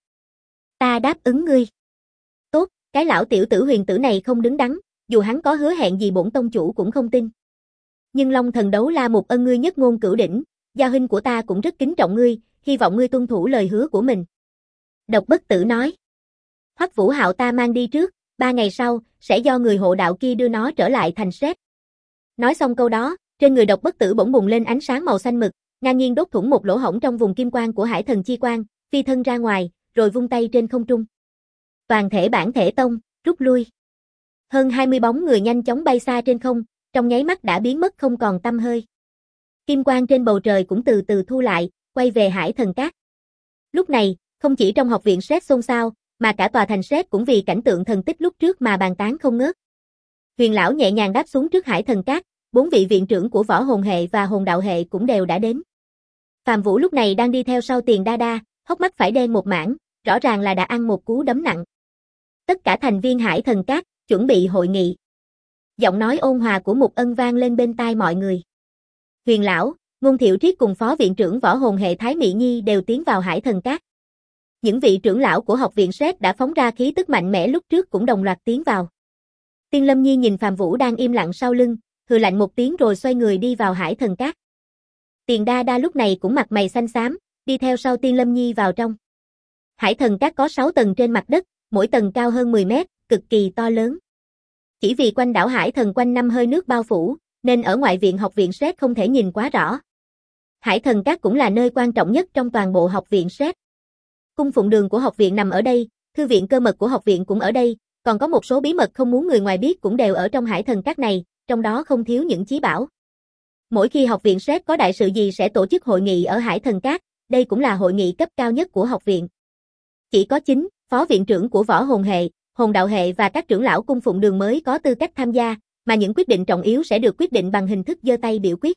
Ta đáp ứng ngươi. Tốt, cái lão tiểu tử huyền tử này không đứng đắn, dù hắn có hứa hẹn gì bổn tông chủ cũng không tin. Nhưng Long Thần Đấu La Mục Ân ngươi nhất ngôn cửu đỉnh, gia huynh của ta cũng rất kính trọng ngươi, hy vọng ngươi tuân thủ lời hứa của mình. Độc Bất Tử nói. Hoắc Vũ Hạo ta mang đi trước, 3 ngày sau, sẽ do người hộ đạo kia đưa nó trở lại thành SET. Nói xong câu đó, trên người Độc Bất Tử bỗng bùng lên ánh sáng màu xanh mực, ngang nhiên đốt thủng một lỗ hổng trong vùng kim quang của Hải Thần Chi Quang, phi thân ra ngoài, rồi vung tay trên không trung. Toàn thể bản thể tông, rút lui. Hơn 20 bóng người nhanh chóng bay xa trên không, trong nháy mắt đã biến mất không còn tăm hơi. Kim quang trên bầu trời cũng từ từ thu lại, quay về Hải Thần Cát. Lúc này, không chỉ trong học viện SET xôn xao, mà cả tòa thành SET cũng vì cảnh tượng thần tích lúc trước mà bàn tán không ngớt. Huyền lão nhẹ nhàng đáp xuống trước Hải Thần Cát, 4 vị viện trưởng của võ hồn hệ và hồn đạo hệ cũng đều đã đến. Phàm Vũ lúc này đang đi theo sau Tiền Đa Đa, hốc mắt phải đen một mảng, rõ ràng là đã ăn một cú đấm nặng. Tất cả thành viên Hải Thần Cát chuẩn bị hội nghị. Giọng nói ôn hòa của Mục Ân vang lên bên tai mọi người. Huyền lão, Ngôn Thiệu Triết cùng phó viện trưởng võ hồn hệ Thái Mị Nhi đều tiến vào Hải Thần Cát. Những vị trưởng lão của học viện SET đã phóng ra khí tức mạnh mẽ lúc trước cũng đồng loạt tiến vào. Tiên Lâm Nhi nhìn Phàm Vũ đang im lặng sau lưng, hừ lạnh một tiếng rồi xoay người đi vào Hải Thần Cát. Tiền Đa Đa lúc này cũng mặt mày xanh xám, đi theo sau Tiên Lâm Nhi vào trong. Hải Thần Cát có 6 tầng trên mặt đất, mỗi tầng cao hơn 10 mét, cực kỳ to lớn. Chỉ vì quanh đảo Hải Thần quanh năm hơi nước bao phủ, nên ở ngoại viện học viện SET không thể nhìn quá rõ. Hải Thần Cát cũng là nơi quan trọng nhất trong toàn bộ học viện SET. Cung phụng đường của học viện nằm ở đây, thư viện cơ mật của học viện cũng ở đây, còn có một số bí mật không muốn người ngoài biết cũng đều ở trong Hải Thần Cát này, trong đó không thiếu những chí bảo. Mỗi khi học viện SET có đại sự gì sẽ tổ chức hội nghị ở Hải Thần Cát, đây cũng là hội nghị cấp cao nhất của học viện. Chỉ có chính, phó viện trưởng của võ hồn hệ, hồn đạo hệ và các trưởng lão cung phụng đường mới có tư cách tham gia, mà những quyết định trọng yếu sẽ được quyết định bằng hình thức giơ tay biểu quyết.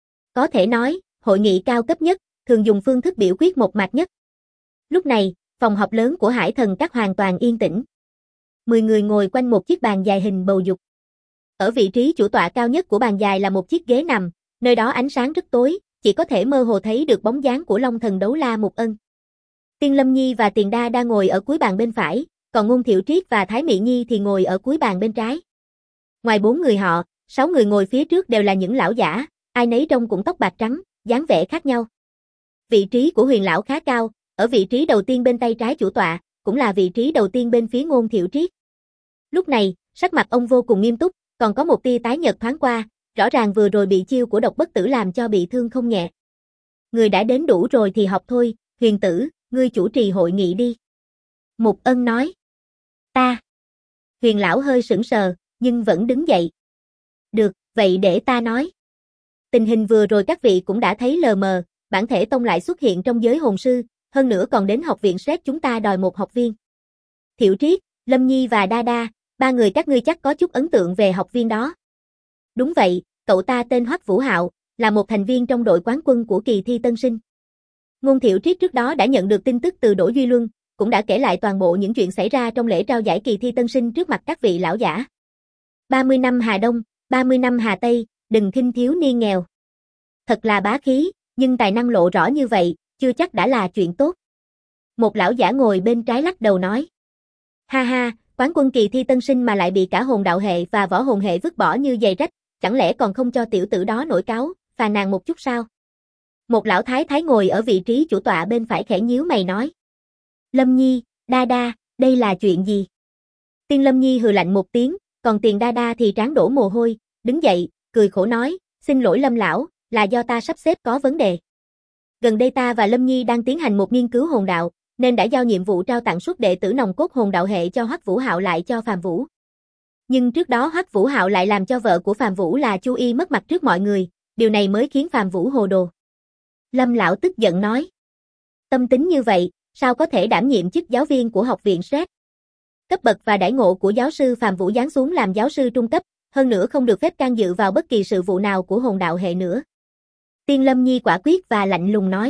Có thể nói, hội nghị cao cấp nhất, thường dùng phương thức biểu quyết một mạch nhất. Lúc này, phòng họp lớn của Hải Thần Cát hoàn toàn yên tĩnh. 10 người ngồi quanh một chiếc bàn dài hình bầu dục. Ở vị trí chủ tọa cao nhất của bàn dài là một chiếc ghế nằm, nơi đó ánh sáng rất tối, chỉ có thể mơ hồ thấy được bóng dáng của Long Thần Đấu La Mục Ân. Tiên Lâm Nhi và Tiền Đa đang ngồi ở cuối bàn bên phải, còn Ngôn Thiệu Triết và Thái Mị Nhi thì ngồi ở cuối bàn bên trái. Ngoài 4 người họ, 6 người ngồi phía trước đều là những lão giả, ai nấy trông cũng tóc bạc trắng, dáng vẻ khác nhau. Vị trí của Huyền lão khá cao, ở vị trí đầu tiên bên tay trái chủ tọa, cũng là vị trí đầu tiên bên phía Ngôn Thiệu Triết. Lúc này, sắc mặt ông vô cùng nghiêm túc, còn có một tia tái nhợt thoáng qua, rõ ràng vừa rồi bị chiêu của Độc Bất Tử làm cho bị thương không nhẹ. Người đã đến đủ rồi thì học thôi, Huyền tử, ngươi chủ trì hội nghị đi. Mục Ân nói. Ta. Huyền lão hơi sững sờ, nhưng vẫn đứng dậy. Được, vậy để ta nói. Tình hình vừa rồi các vị cũng đã thấy lờ mờ, bản thể tông lại xuất hiện trong giới hồn sư, hơn nữa còn đến học viện SRED chúng ta đòi một học viên. Thiệu Triết, Lâm Nhi và Đa Đa, ba người các ngươi chắc có chút ấn tượng về học viên đó. Đúng vậy, cậu ta tên Hoắc Vũ Hạo, là một thành viên trong đội quán quân của kỳ thi tân sinh. Ngôn Thiệu Triết trước đó đã nhận được tin tức từ Đỗ Duy Luân, cũng đã kể lại toàn bộ những chuyện xảy ra trong lễ trao giải kỳ thi tân sinh trước mặt các vị lão giả. 30 năm Hà Đông, 30 năm Hà Tây, đừng khinh thiếu niên nghèo. Thật là bá khí, nhưng tài năng lộ rõ như vậy, chưa chắc đã là chuyện tốt. Một lão giả ngồi bên trái lắc đầu nói. Ha ha, quán quân kỳ thi tân sinh mà lại bị cả hồn đạo hệ và võ hồn hệ vứt bỏ như giày rách, chẳng lẽ còn không cho tiểu tử đó nổi cáu, phàn nàn một chút sao? Một lão thái thái ngồi ở vị trí chủ tọa bên phải khẽ nhíu mày nói. Lâm Nhi, Đa Đa, đây là chuyện gì? Tiên Lâm Nhi hừ lạnh một tiếng, còn Tiền Đa Đa thì trán đổ mồ hôi, đứng dậy, cười khổ nói, xin lỗi Lâm lão, là do ta sắp xếp có vấn đề. Gần đây ta và Lâm Nhi đang tiến hành một nghiên cứu hồn đạo, nên đã giao nhiệm vụ trao tặng suất đệ tử nòng cốt hồn đạo hệ cho Hoắc Vũ Hạo lại cho Phàm Vũ. Nhưng trước đó Hoắc Vũ Hạo lại làm cho vợ của Phàm Vũ là Chu Y mất mặt trước mọi người, điều này mới khiến Phàm Vũ hồ đồ. Lâm lão tức giận nói. Tâm tính như vậy, sao có thể đảm nhiệm chức giáo viên của học viện SRED? Cấp bậc và đãi ngộ của giáo sư Phàm Vũ giáng xuống làm giáo sư trung cấp, hơn nữa không được phép can dự vào bất kỳ sự vụ nào của hồn đạo hệ nữa. Tiên Lâm Nhi quả quyết và lạnh lùng nói.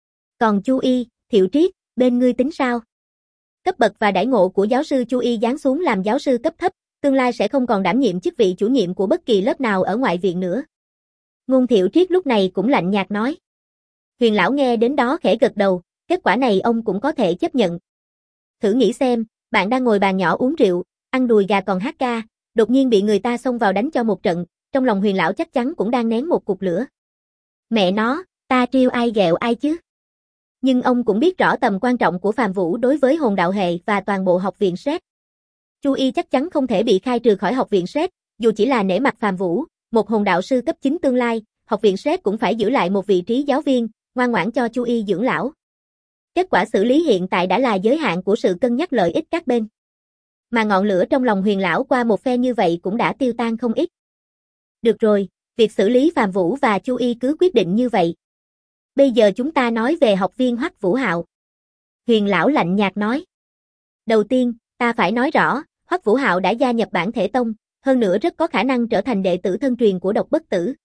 Còn Chu Y, Thiệu Triết, bên ngươi tính sao? Cấp bậc và đãi ngộ của giáo sư Chu Y giáng xuống làm giáo sư cấp thấp, tương lai sẽ không còn đảm nhiệm chức vị chủ nhiệm của bất kỳ lớp nào ở ngoại viện nữa. Ngôn Thiệu Triết lúc này cũng lạnh nhạt nói. Huyền lão nghe đến đó khẽ gật đầu, kết quả này ông cũng có thể chấp nhận. Thử nghĩ xem, bạn đang ngồi bàn nhỏ uống rượu, ăn đùi gà còn hát ca, đột nhiên bị người ta xông vào đánh cho một trận, trong lòng Huyền lão chắc chắn cũng đang nén một cục lửa. Mẹ nó, ta trêu ai ghẹo ai chứ? Nhưng ông cũng biết rõ tầm quan trọng của Phàm Vũ đối với hồn đạo hệ và toàn bộ học viện SRED. Chu Y chắc chắn không thể bị khai trừ khỏi học viện SRED, dù chỉ là nể mặt Phàm Vũ, một hồn đạo sư cấp 9 tương lai, học viện SRED cũng phải giữ lại một vị trí giáo viên, ngoan ngoãn cho Chu Y dưỡng lão. Kết quả xử lý hiện tại đã là giới hạn của sự cân nhắc lợi ích các bên. Mà ngọn lửa trong lòng Huyền lão qua một phe như vậy cũng đã tiêu tan không ít. Được rồi, việc xử lý Phàm Vũ và Chu Y cứ quyết định như vậy. Bây giờ chúng ta nói về học viên Hoắc Vũ Hạo. Huyền lão lạnh nhạt nói. Đầu tiên, ta phải nói rõ, Hoắc Vũ Hạo đã gia nhập bản thể tông, hơn nữa rất có khả năng trở thành đệ tử thân truyền của Độc Bất Tử.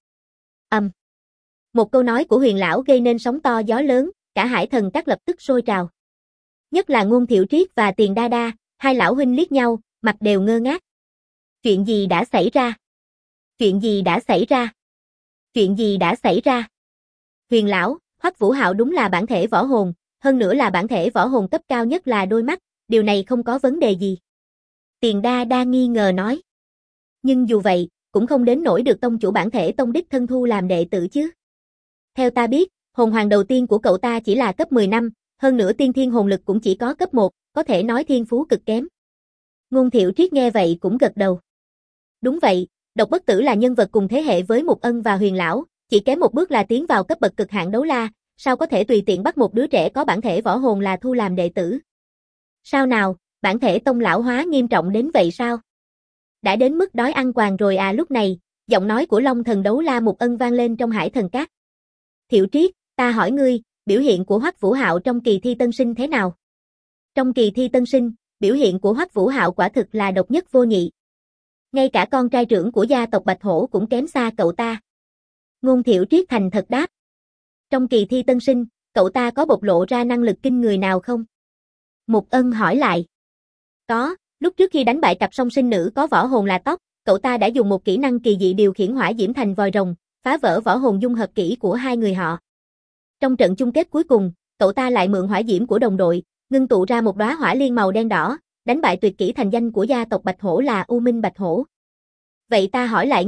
Một câu nói của Huyền lão gây nên sóng to gió lớn, cả Hải Thần Các lập tức sôi trào. Nhất là Ngôn Thiệu Triết và Tiền Đa Đa, hai lão huynh liếc nhau, mặt đều ngơ ngác. Chuyện gì đã xảy ra? Chuyện gì đã xảy ra? Chuyện gì đã xảy ra? Huyền lão, Hoắc Vũ Hạo đúng là bản thể võ hồn, hơn nữa là bản thể võ hồn cấp cao nhất là đôi mắt, điều này không có vấn đề gì. Tiền Đa Đa nghi ngờ nói. Nhưng dù vậy, cũng không đến nỗi được tông chủ bản thể tông đích thân thu làm đệ tử chứ. Theo ta biết, hồn hoàng đầu tiên của cậu ta chỉ là cấp 10 năm, hơn nữa tiên thiên hồn lực cũng chỉ có cấp 1, có thể nói thiên phú cực kém. Ngôn Thiệu Triết nghe vậy cũng gật đầu. Đúng vậy, Độc Bất Tử là nhân vật cùng thế hệ với Mục Ân và Huyền lão, chỉ kém một bước là tiến vào cấp bậc cực hạn đấu la, sao có thể tùy tiện bắt một đứa trẻ có bản thể võ hồn là thu làm đệ tử? Sao nào, bản thể tông lão hóa nghiêm trọng đến vậy sao? Đã đến mức đói ăn quàng rồi à? Lúc này, giọng nói của Long Thần đấu la Mục Ân vang lên trong Hải Thần Các. Thiệu Triết, ta hỏi ngươi, biểu hiện của Hoắc Vũ Hạo trong kỳ thi tân sinh thế nào? Trong kỳ thi tân sinh, biểu hiện của Hoắc Vũ Hạo quả thực là độc nhất vô nhị. Ngay cả con trai trưởng của gia tộc Bạch Hổ cũng kém xa cậu ta. Ngôn Thiệu Triết thành thật đáp. Trong kỳ thi tân sinh, cậu ta có bộc lộ ra năng lực kinh người nào không? Mục Ân hỏi lại. Có, lúc trước khi đánh bại cặp song sinh nữ có võ hồn là tóc, cậu ta đã dùng một kỹ năng kỳ dị điều khiển hỏa diễm thành vòi rồng, phá vỡ võ hồn dung hợp kỹ của hai người họ. Trong trận chung kết cuối cùng, cậu ta lại mượn hỏa diễm của đồng đội, ngưng tụ ra một đóa hỏa liên màu đen đỏ, đánh bại tuyệt kỹ thành danh của gia tộc Bạch Hổ là U Minh Bạch Hổ. Vậy ta hỏi lại ngươi,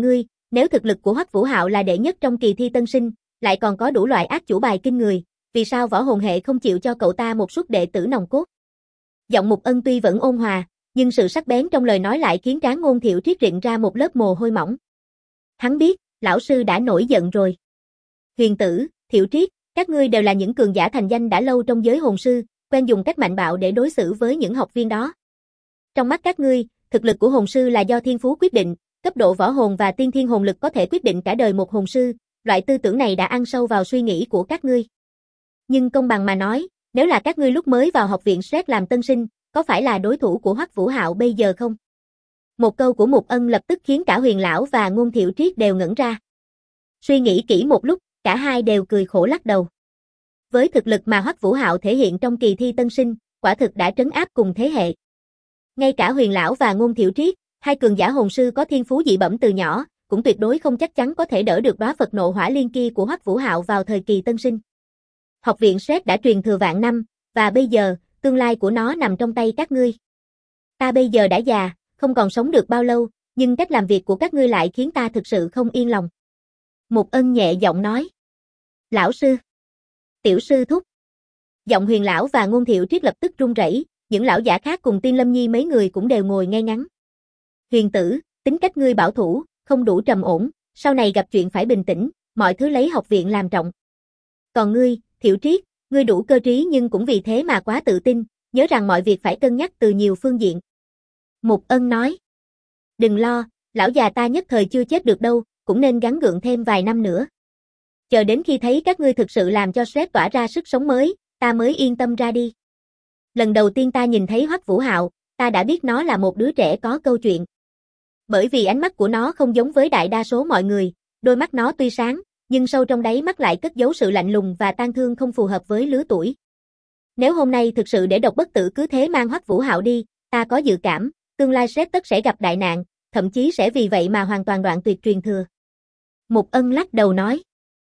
Nếu thực lực của Hoắc Vũ Hạo là đệ nhất trong kỳ thi tân sinh, lại còn có đủ loại ác chủ bài kinh người, vì sao võ hồn hệ không chịu cho cậu ta một suất đệ tử nòng cốt? Giọng Mục Ân tuy vẫn ôn hòa, nhưng sự sắc bén trong lời nói lại khiến trán Ngôn Thiệu Triết rịn ra một lớp mồ hôi mỏng. Hắn biết, lão sư đã nổi giận rồi. Huyền Tử, Thiệu Triết, các ngươi đều là những cường giả thành danh đã lâu trong giới hồn sư, quen dùng cách mạnh bạo để đối xử với những học viên đó. Trong mắt các ngươi, thực lực của hồn sư là do thiên phú quyết định, cấp độ võ hồn và tiên thiên hồn lực có thể quyết định cả đời một hồn sư, loại tư tưởng này đã ăn sâu vào suy nghĩ của các ngươi. Nhưng công bằng mà nói, nếu là các ngươi lúc mới vào học viện SRED làm tân sinh, có phải là đối thủ của Hoắc Vũ Hạo bây giờ không? Một câu của Mục Ân lập tức khiến cả Huyền lão và Ngôn Thiệu Triết đều ngẩn ra. Suy nghĩ kỹ một lúc, cả hai đều cười khổ lắc đầu. Với thực lực mà Hoắc Vũ Hạo thể hiện trong kỳ thi tân sinh, quả thực đã trấn áp cùng thế hệ. Ngay cả Huyền lão và Ngôn Thiệu Triết, hai cường giả hồn sư có thiên phú dị bẩm từ nhỏ, cũng tuyệt đối không chắc chắn có thể đỡ được đóa Phật nộ hỏa liên kia của Hoắc Vũ Hạo vào thời kỳ tân sinh. Học viện SRED đã truyền thừa vạn năm, và bây giờ, tương lai của nó nằm trong tay các ngươi. Ta bây giờ đã già, không còn sống được bao lâu, nhưng cách làm việc của các ngươi lại khiến ta thực sự không yên lòng. Mục Ân nhẹ giọng nói. Lão sư. Tiểu sư thúc. Giọng Huyền lão và Ngôn Thiệu Triết lập tức run rẩy, những lão giả khác cùng Tiên Lâm Nhi mấy người cũng đều ngồi ngay ngắn. Huyền Tử, tính cách ngươi bảo thủ, không đủ trầm ổn, sau này gặp chuyện phải bình tĩnh, mọi thứ lấy học viện làm trọng. Còn ngươi, Thiệu Triết, ngươi đủ cơ trí nhưng cũng vì thế mà quá tự tin, nhớ rằng mọi việc phải cân nhắc từ nhiều phương diện. Mục Ân nói. Đừng lo, lão già ta nhất thời chưa chết được đâu, cũng nên gắng gượng thêm vài năm nữa. Chờ đến khi thấy các ngươi thực sự làm cho SRED tỏa ra sức sống mới, ta mới yên tâm ra đi. Lần đầu tiên ta nhìn thấy Hoắc Vũ Hạo, ta đã biết nó là một đứa trẻ có câu chuyện. Bởi vì ánh mắt của nó không giống với đại đa số mọi người, đôi mắt nó tuy sáng, nhưng sâu trong đáy mắt lại cất giấu sự lạnh lùng và tang thương không phù hợp với lứa tuổi. Nếu hôm nay thực sự để Độc Bất Tử cứ thế mang Hoắc Vũ Hạo đi, ta có dự cảm, tương lai SRED tất sẽ gặp đại nạn, thậm chí sẽ vì vậy mà hoàn toàn đoạn tuyệt truyền thừa. Mục Ân lắc đầu nói.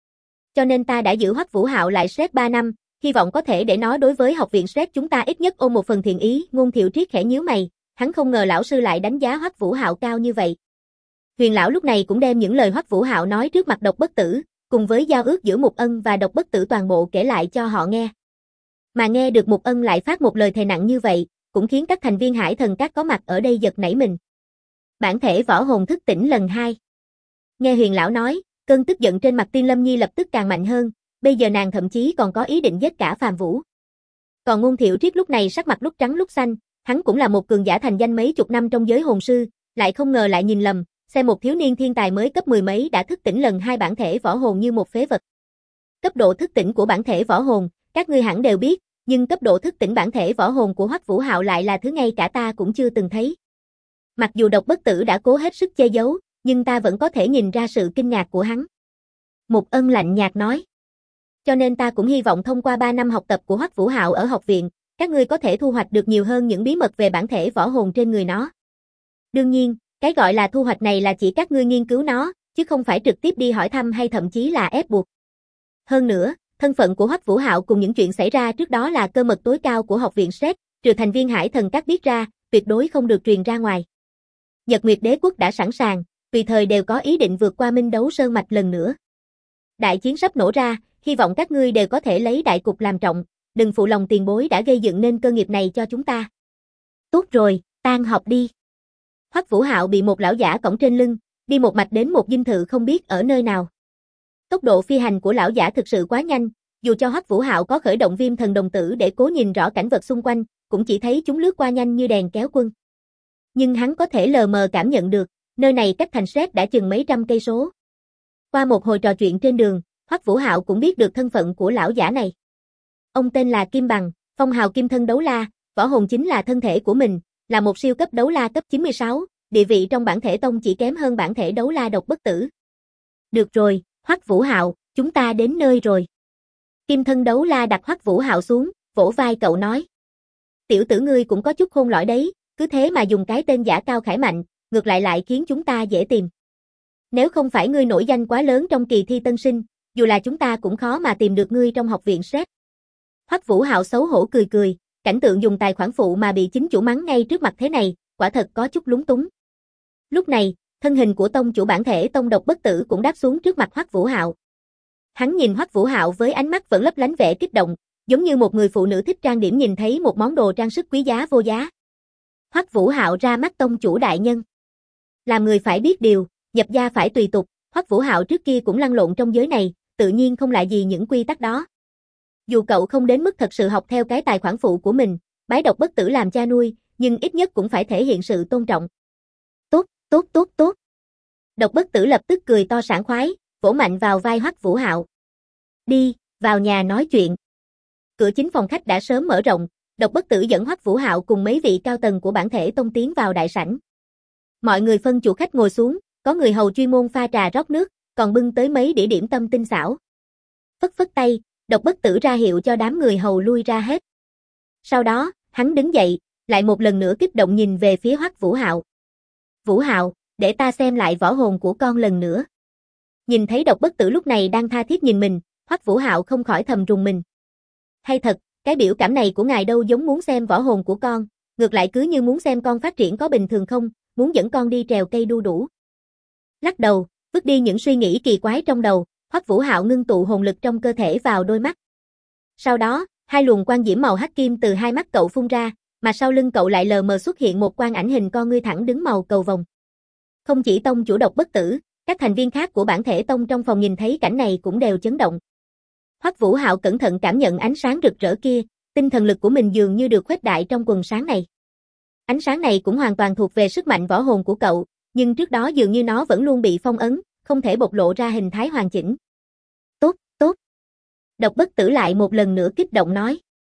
Cho nên ta đã giữ Hoắc Vũ Hạo lại SRED 3 năm, hy vọng có thể để nó đối với học viện SRED chúng ta ít nhất ôm một phần thiện ý. Ngôn Thiệu Triết khẽ nhíu mày, hắn không ngờ lão sư lại đánh giá Hoắc Vũ Hạo cao như vậy. Huyền lão lúc này cũng đem những lời Hoắc Vũ Hạo nói trước mặt Độc Bất Tử, cùng với giao ước giữa Mục Ân và Độc Bất Tử toàn bộ kể lại cho họ nghe. Mà nghe được Mục Ân lại phát một lời thề nặng như vậy, cũng khiến các thành viên Hải Thần Các có mặt ở đây giật nảy mình. Bản thể võ hồn thức tỉnh lần 2. Nghe Huyền lão nói, cơn tức giận trên mặt Tiên Lâm Nhi lập tức càng mạnh hơn, bây giờ nàng thậm chí còn có ý định giết cả Phàm Vũ. Còn Ngôn Thiệu Triết lúc này sắc mặt lúc trắng lúc xanh, hắn cũng là một cường giả thành danh mấy chục năm trong giới hồn sư, lại không ngờ lại nhìn lầm, xem một thiếu niên thiên tài mới cấp 10 mấy đã thức tỉnh lần 2 bản thể võ hồn như một phế vật. Cấp độ thức tỉnh của bản thể võ hồn, các ngươi hẳn đều biết, nhưng cấp độ thức tỉnh bản thể võ hồn của Hoắc Vũ Hạo lại là thứ ngay cả ta cũng chưa từng thấy. Mặc dù Độc Bất Tử đã cố hết sức che giấu, nhưng ta vẫn có thể nhìn ra sự kinh ngạc của hắn. Mục Ân lạnh nhạt nói. Cho nên ta cũng hy vọng thông qua 3 năm học tập của Hoắc Vũ Hạo ở học viện, các ngươi có thể thu hoạch được nhiều hơn những bí mật về bản thể võ hồn trên người nó. Đương nhiên, cái gọi là thu hoạch này là chỉ các ngươi nghiên cứu nó, chứ không phải trực tiếp đi hỏi thăm hay thậm chí là ép buộc. Hơn nữa, thân phận của Hoắc Vũ Hạo cùng những chuyện xảy ra trước đó là cơ mật tối cao của học viện SRED, trừ thành viên Hải Thần Các biết ra, tuyệt đối không được truyền ra ngoài. Nhật Nguyệt Đế quốc đã sẵn sàng, tùy thời đều có ý định vượt qua Minh Đấu Sơn Mạch lần nữa. Đại chiến sắp nổ ra, hy vọng các ngươi đều có thể lấy đại cục làm trọng, đừng phụ lòng tiền bối đã gây dựng nên cơ nghiệp này cho chúng ta. Tốt rồi, tan học đi. Hoắc Vũ Hạo bị một lão giả cõng trên lưng, đi một mạch đến một dinh thự không biết ở nơi nào. Tốc độ phi hành của lão giả thực sự quá nhanh, dù cho Hoắc Vũ Hạo có khởi động Viêm Thần Đồng Tử để cố nhìn rõ cảnh vật xung quanh, cũng chỉ thấy chúng lướt qua nhanh như đèn kéo quân. Nhưng hắn có thể lờ mờ cảm nhận được, nơi này cách thành SRED đã chừng mấy trăm cây số. Qua một hồi trò chuyện trên đường, Hoắc Vũ Hạo cũng biết được thân phận của lão giả này. Ông tên là Kim Bằng, phong hào kim thân đấu la, võ hồn chính là thân thể của mình, là một siêu cấp đấu la cấp 96, địa vị trong bản thể tông chỉ kém hơn bản thể đấu la Độc Bất Tử. Được rồi, Hoắc Vũ Hạo, chúng ta đến nơi rồi. Kim thân đấu la đặt Hoắc Vũ Hạo xuống, vỗ vai cậu nói. Tiểu tử ngươi cũng có chút khôn lỏi đấy, cứ thế mà dùng cái tên giả Cao Khải Mạnh, ngược lại khiến chúng ta dễ tìm. Nếu không phải ngươi nổi danh quá lớn trong kỳ thi tân sinh, dù là chúng ta cũng khó mà tìm được ngươi trong học viện SRED. Hoắc Vũ Hạo xấu hổ cười cười, cảnh tượng dùng tài khoản phụ mà bị chính chủ mắng ngay trước mặt thế này, quả thật có chút lúng túng. Lúc này, Thân hình của tông chủ bản thể tông Độc Bất Tử cũng đáp xuống trước mặt Hoắc Vũ Hạo. Hắn nhìn Hoắc Vũ Hạo với ánh mắt vẫn lấp lánh vẻ kích động, giống như một người phụ nữ thích trang điểm nhìn thấy một món đồ trang sức quý giá vô giá. Hoắc Vũ Hạo ra mắt tông chủ đại nhân. Làm người phải biết điều, nhập gia phải tùy tục, Hoắc Vũ Hạo trước kia cũng lăn lộn trong giới này, tự nhiên không lạ gì những quy tắc đó. Dù cậu không đến mức thật sự học theo cái tài khoản phụ của mình, bái Độc Bất Tử làm cha nuôi, nhưng ít nhất cũng phải thể hiện sự tôn trọng. Tốt, tốt, tốt, tốt. Độc Bất Tử lập tức cười to sảng khoái, vỗ mạnh vào vai Hoắc Vũ Hạo. Đi, vào nhà nói chuyện. Cửa chính phòng khách đã sớm mở rộng, Độc Bất Tử dẫn Hoắc Vũ Hạo cùng mấy vị cao tầng của bản thể tông tiến vào đại sảnh. Mọi người phân chủ khách ngồi xuống, có người hầu chuyên môn pha trà rót nước, còn bưng tới mấy đĩa điểm tâm tinh xảo. Phất phất tay, Độc Bất Tử ra hiệu cho đám người hầu lui ra hết. Sau đó, hắn đứng dậy, lại một lần nữa kích động nhìn về phía Hoắc Vũ Hạo. Vũ Hạo, để ta xem lại võ hồn của con lần nữa. Nhìn thấy Độc Bất Tử lúc này đang tha thiết nhìn mình, Hoắc Vũ Hạo không khỏi thầm rùng mình. Hay thật, cái biểu cảm này của ngài đâu giống muốn xem võ hồn của con, ngược lại cứ như muốn xem con phát triển có bình thường không, muốn dẫn con đi trèo cây đu đủ. Lắc đầu, vứt đi những suy nghĩ kỳ quái trong đầu, Hoắc Vũ Hạo ngưng tụ hồn lực trong cơ thể vào đôi mắt. Sau đó, hai luồng quang diễm màu hắc kim từ hai mắt cậu phun ra, mà sau lưng cậu lại lờ mờ xuất hiện một quang ảnh hình con ngươi thẳng đứng màu cầu vồng. Không chỉ tông chủ Độc Bất Tử, các thành viên khác của bản thể tông trong phòng nhìn thấy cảnh này cũng đều chấn động. Hoắc Vũ Hạo cẩn thận cảm nhận ánh sáng rực rỡ kia, tinh thần lực của mình dường như được khuếch đại trong quần sáng này. Ánh sáng này cũng hoàn toàn thuộc về sức mạnh võ hồn của cậu, nhưng trước đó dường như nó vẫn luôn bị phong ấn, không thể bộc lộ ra hình thái hoàn chỉnh. Tốt, tốt. Độc Bất Tử lại một lần nữa kích động nói.